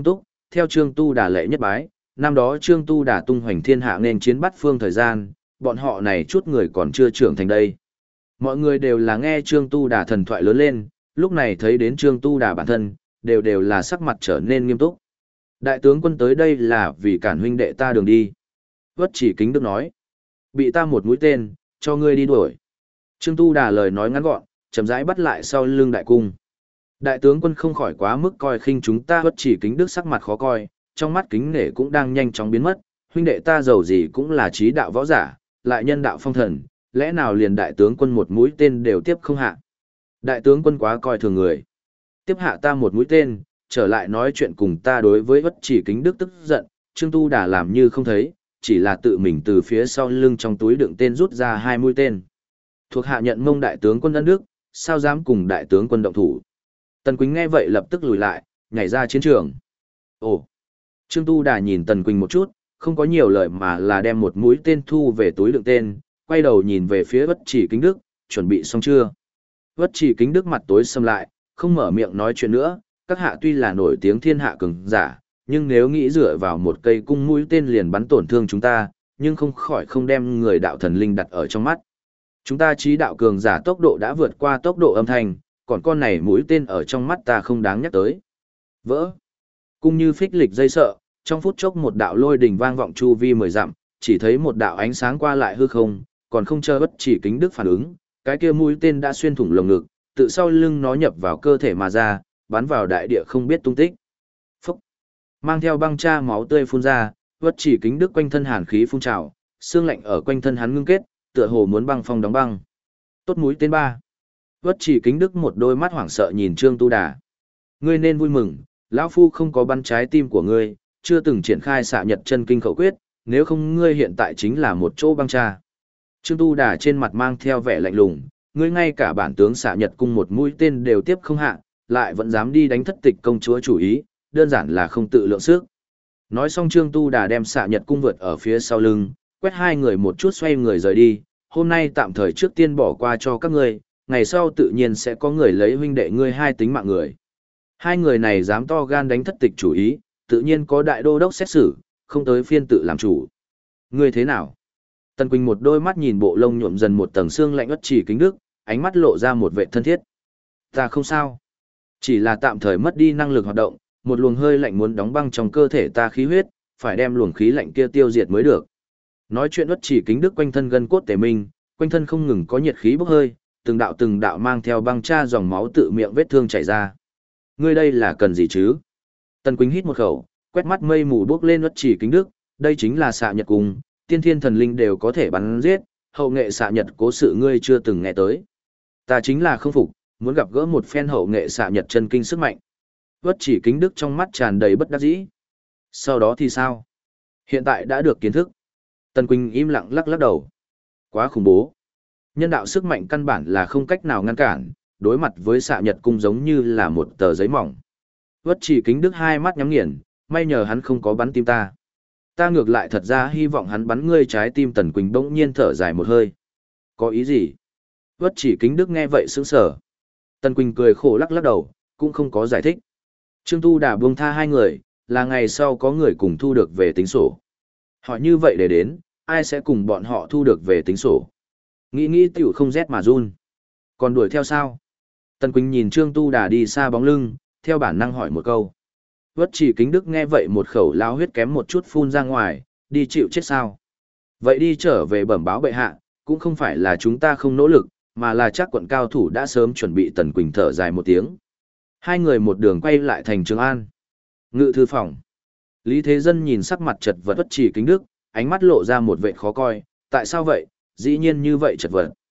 theo Trương Tu Đà lệ nhất bái, năm đó Trương Tu Đà tung hoành thiên hạ nên chiến bắt phương thời gian, bọn họ này chút người còn chưa trưởng thành đây. Mọi người đều là nghe Trương Tu Đà thần thoại lớn lên, lúc này thấy đến Trương Tu Đà bản thân, đều đều là sắc mặt trở nên nghiêm túc. Đại tướng quân tới đây là vì cản huynh đệ ta đường đi. Vất Chỉ Kính Đức nói, bị ta một mũi tên, cho ngươi đi đuổi. Trương Tu Đà lời nói ngắn gọn, chậm rãi bắt lại sau lưng đại cung. Đại tướng quân không khỏi quá mức coi khinh chúng ta. Vất Chỉ Kính Đức sắc mặt khó coi, trong mắt kính nể cũng đang nhanh chóng biến mất, huynh đệ ta giàu gì cũng là trí đạo võ giả, lại nhân đạo phong thần, lẽ nào liền đại tướng quân một mũi tên đều tiếp không hạ. Đại tướng quân quá coi thường người. Tiếp hạ ta một mũi tên, trở lại nói chuyện cùng ta. Đối với Vất Chỉ Kính Đức tức giận, Trương Tu Đà làm như không thấy, chỉ là tự mình từ phía sau lưng trong túi đựng tên rút ra hai mũi tên. Thuộc hạ nhận mông đại tướng quân ân đức, sao dám cùng đại tướng quân động thủ. Tần Quỳnh nghe vậy lập tức lùi lại, nhảy ra chiến trường. Ồ! Trương Tu Đà nhìn Tần Quỳnh một chút, không có nhiều lời mà là đem một mũi tên thu về túi đựng tên, quay đầu nhìn về phía Vất Chỉ Kính Đức, chuẩn bị xong chưa? Vất Chỉ Kính Đức mặt tối sầm lại, không mở miệng nói chuyện nữa, các hạ tuy là nổi tiếng thiên hạ cường giả, nhưng nếu nghĩ dựa vào một cây cung mũi tên liền bắn tổn thương chúng ta, nhưng không khỏi không đem người đạo thần linh đặt ở trong mắt. Chúng ta trí đạo cường giả tốc độ đã vượt qua tốc độ âm thanh, còn con này mũi tên ở trong mắt ta không đáng nhắc tới. Vỡ. Cung như phích lịch dây sợ, trong phút chốc một đạo lôi đình vang vọng chu vi mười dặm, chỉ thấy một đạo ánh sáng qua lại hư không, còn không chờ Vất Chỉ Kính Đức phản ứng, cái kia mũi tên đã xuyên thủng lồng ngực, tự sau lưng nó nhập vào cơ thể mà ra, bắn vào đại địa không biết tung tích. Phúc! Mang theo băng cha máu tươi phun ra, Vất Chỉ Kính Đức quanh thân hàn khí phun trào, xương lạnh ở quanh thân hắn ngưng kết, tựa hồ muốn băng phong đóng băng. Tốt mũi tên ba. Vất Chỉ Kính Đức một đôi mắt hoảng sợ nhìn Trương Tu Đà. Ngươi nên vui mừng, lão phu không có bắn trái tim của ngươi, chưa từng triển khai xạ nhật chân kinh khẩu quyết, nếu không ngươi hiện tại chính là một chỗ băng cha. Trương Tu Đà trên mặt mang theo vẻ lạnh lùng, ngươi ngay cả bản tướng xạ nhật cung một mũi tên đều tiếp không hạ, lại vẫn dám đi đánh thất tịch công chúa chủ ý, đơn giản là không tự lượng sức. Nói xong Trương Tu Đà đem xạ nhật cung vượt ở phía sau lưng, quét hai người một chút xoay người rời đi, hôm nay tạm thời trước tiên bỏ qua cho các ngươi, ngày sau tự nhiên sẽ có người lấy huynh đệ ngươi hai tính mạng người. Hai người này dám to gan đánh thất tịch chủ ý, tự nhiên có đại đô đốc xét xử, không tới phiên tự làm chủ. Ngươi thế nào? Tần Quỳnh một đôi mắt nhìn bộ lông nhuộm dần một tầng xương lạnh Vất Chỉ Kính Đức, ánh mắt lộ ra một vẻ thân thiết. Ta không sao. Chỉ là tạm thời mất đi năng lực hoạt động, một luồng hơi lạnh muốn đóng băng trong cơ thể ta khí huyết, phải đem luồng khí lạnh kia tiêu diệt mới được. Nói chuyện Vất Chỉ Kính Đức quanh thân gân cốt tề minh, quanh thân không ngừng có nhiệt khí bốc hơi, từng đạo từng đạo mang theo băng cha dòng máu tự miệng vết thương chảy ra. Ngươi đây là cần gì chứ? Tần Quỳnh hít một khẩu, quét mắt mây mù bốc lên Vất Chỉ Kính Đức, đây chính là xạ nhật cung, tiên thiên thần linh đều có thể bắn giết, hậu nghệ xạ nhật cố sự ngươi chưa từng nghe tới. Ta chính là không phục, muốn gặp gỡ một phen hậu nghệ xạ nhật chân kinh sức mạnh. Vất Chỉ Kính Đức trong mắt tràn đầy bất đắc dĩ. Sau đó thì sao? Hiện tại đã được kiến thức. Tần Quỳnh im lặng lắc lắc đầu. Quá khủng bố. Nhân đạo sức mạnh căn bản là không cách nào ngăn cản, đối mặt với xạ nhật cung giống như là một tờ giấy mỏng. Vất Chỉ Kính Đức hai mắt nhắm nghiền, may nhờ hắn không có bắn tim ta. Ta ngược lại thật ra hy vọng hắn bắn ngươi trái tim. Tần Quỳnh bỗng nhiên thở dài một hơi. Có ý gì? Vất Chỉ Kính Đức nghe vậy sững sờ. Tần Quỳnh cười khổ lắc lắc đầu, cũng không có giải thích. Trương Tu Đà buông tha hai người, là ngày sau có người cùng thu được về tính sổ. Họ như vậy để đến, ai sẽ cùng bọn họ thu được về tính sổ? Nghĩ nghĩ tiểu không rét mà run. Còn đuổi theo sao? Tần Quỳnh nhìn Trương Tu Đà đi xa bóng lưng, theo bản năng hỏi một câu. Vất Chỉ Kính Đức nghe vậy một khẩu lao huyết kém một chút phun ra ngoài, đi chịu chết sao? Vậy đi trở về bẩm báo bệ hạ, cũng không phải là chúng ta không nỗ lực, mà là chắc quận cao thủ đã sớm chuẩn bị. Tần Quỳnh thở dài một tiếng. Hai người một đường quay lại thành Trường An. Ngự thư phòng. Lý Thế Dân nhìn sắc mặt chật vật Vất Chỉ Kính Đức, ánh mắt lộ ra một vẻ khó coi, tại sao vậy, dĩ nhiên như vậy chật vật.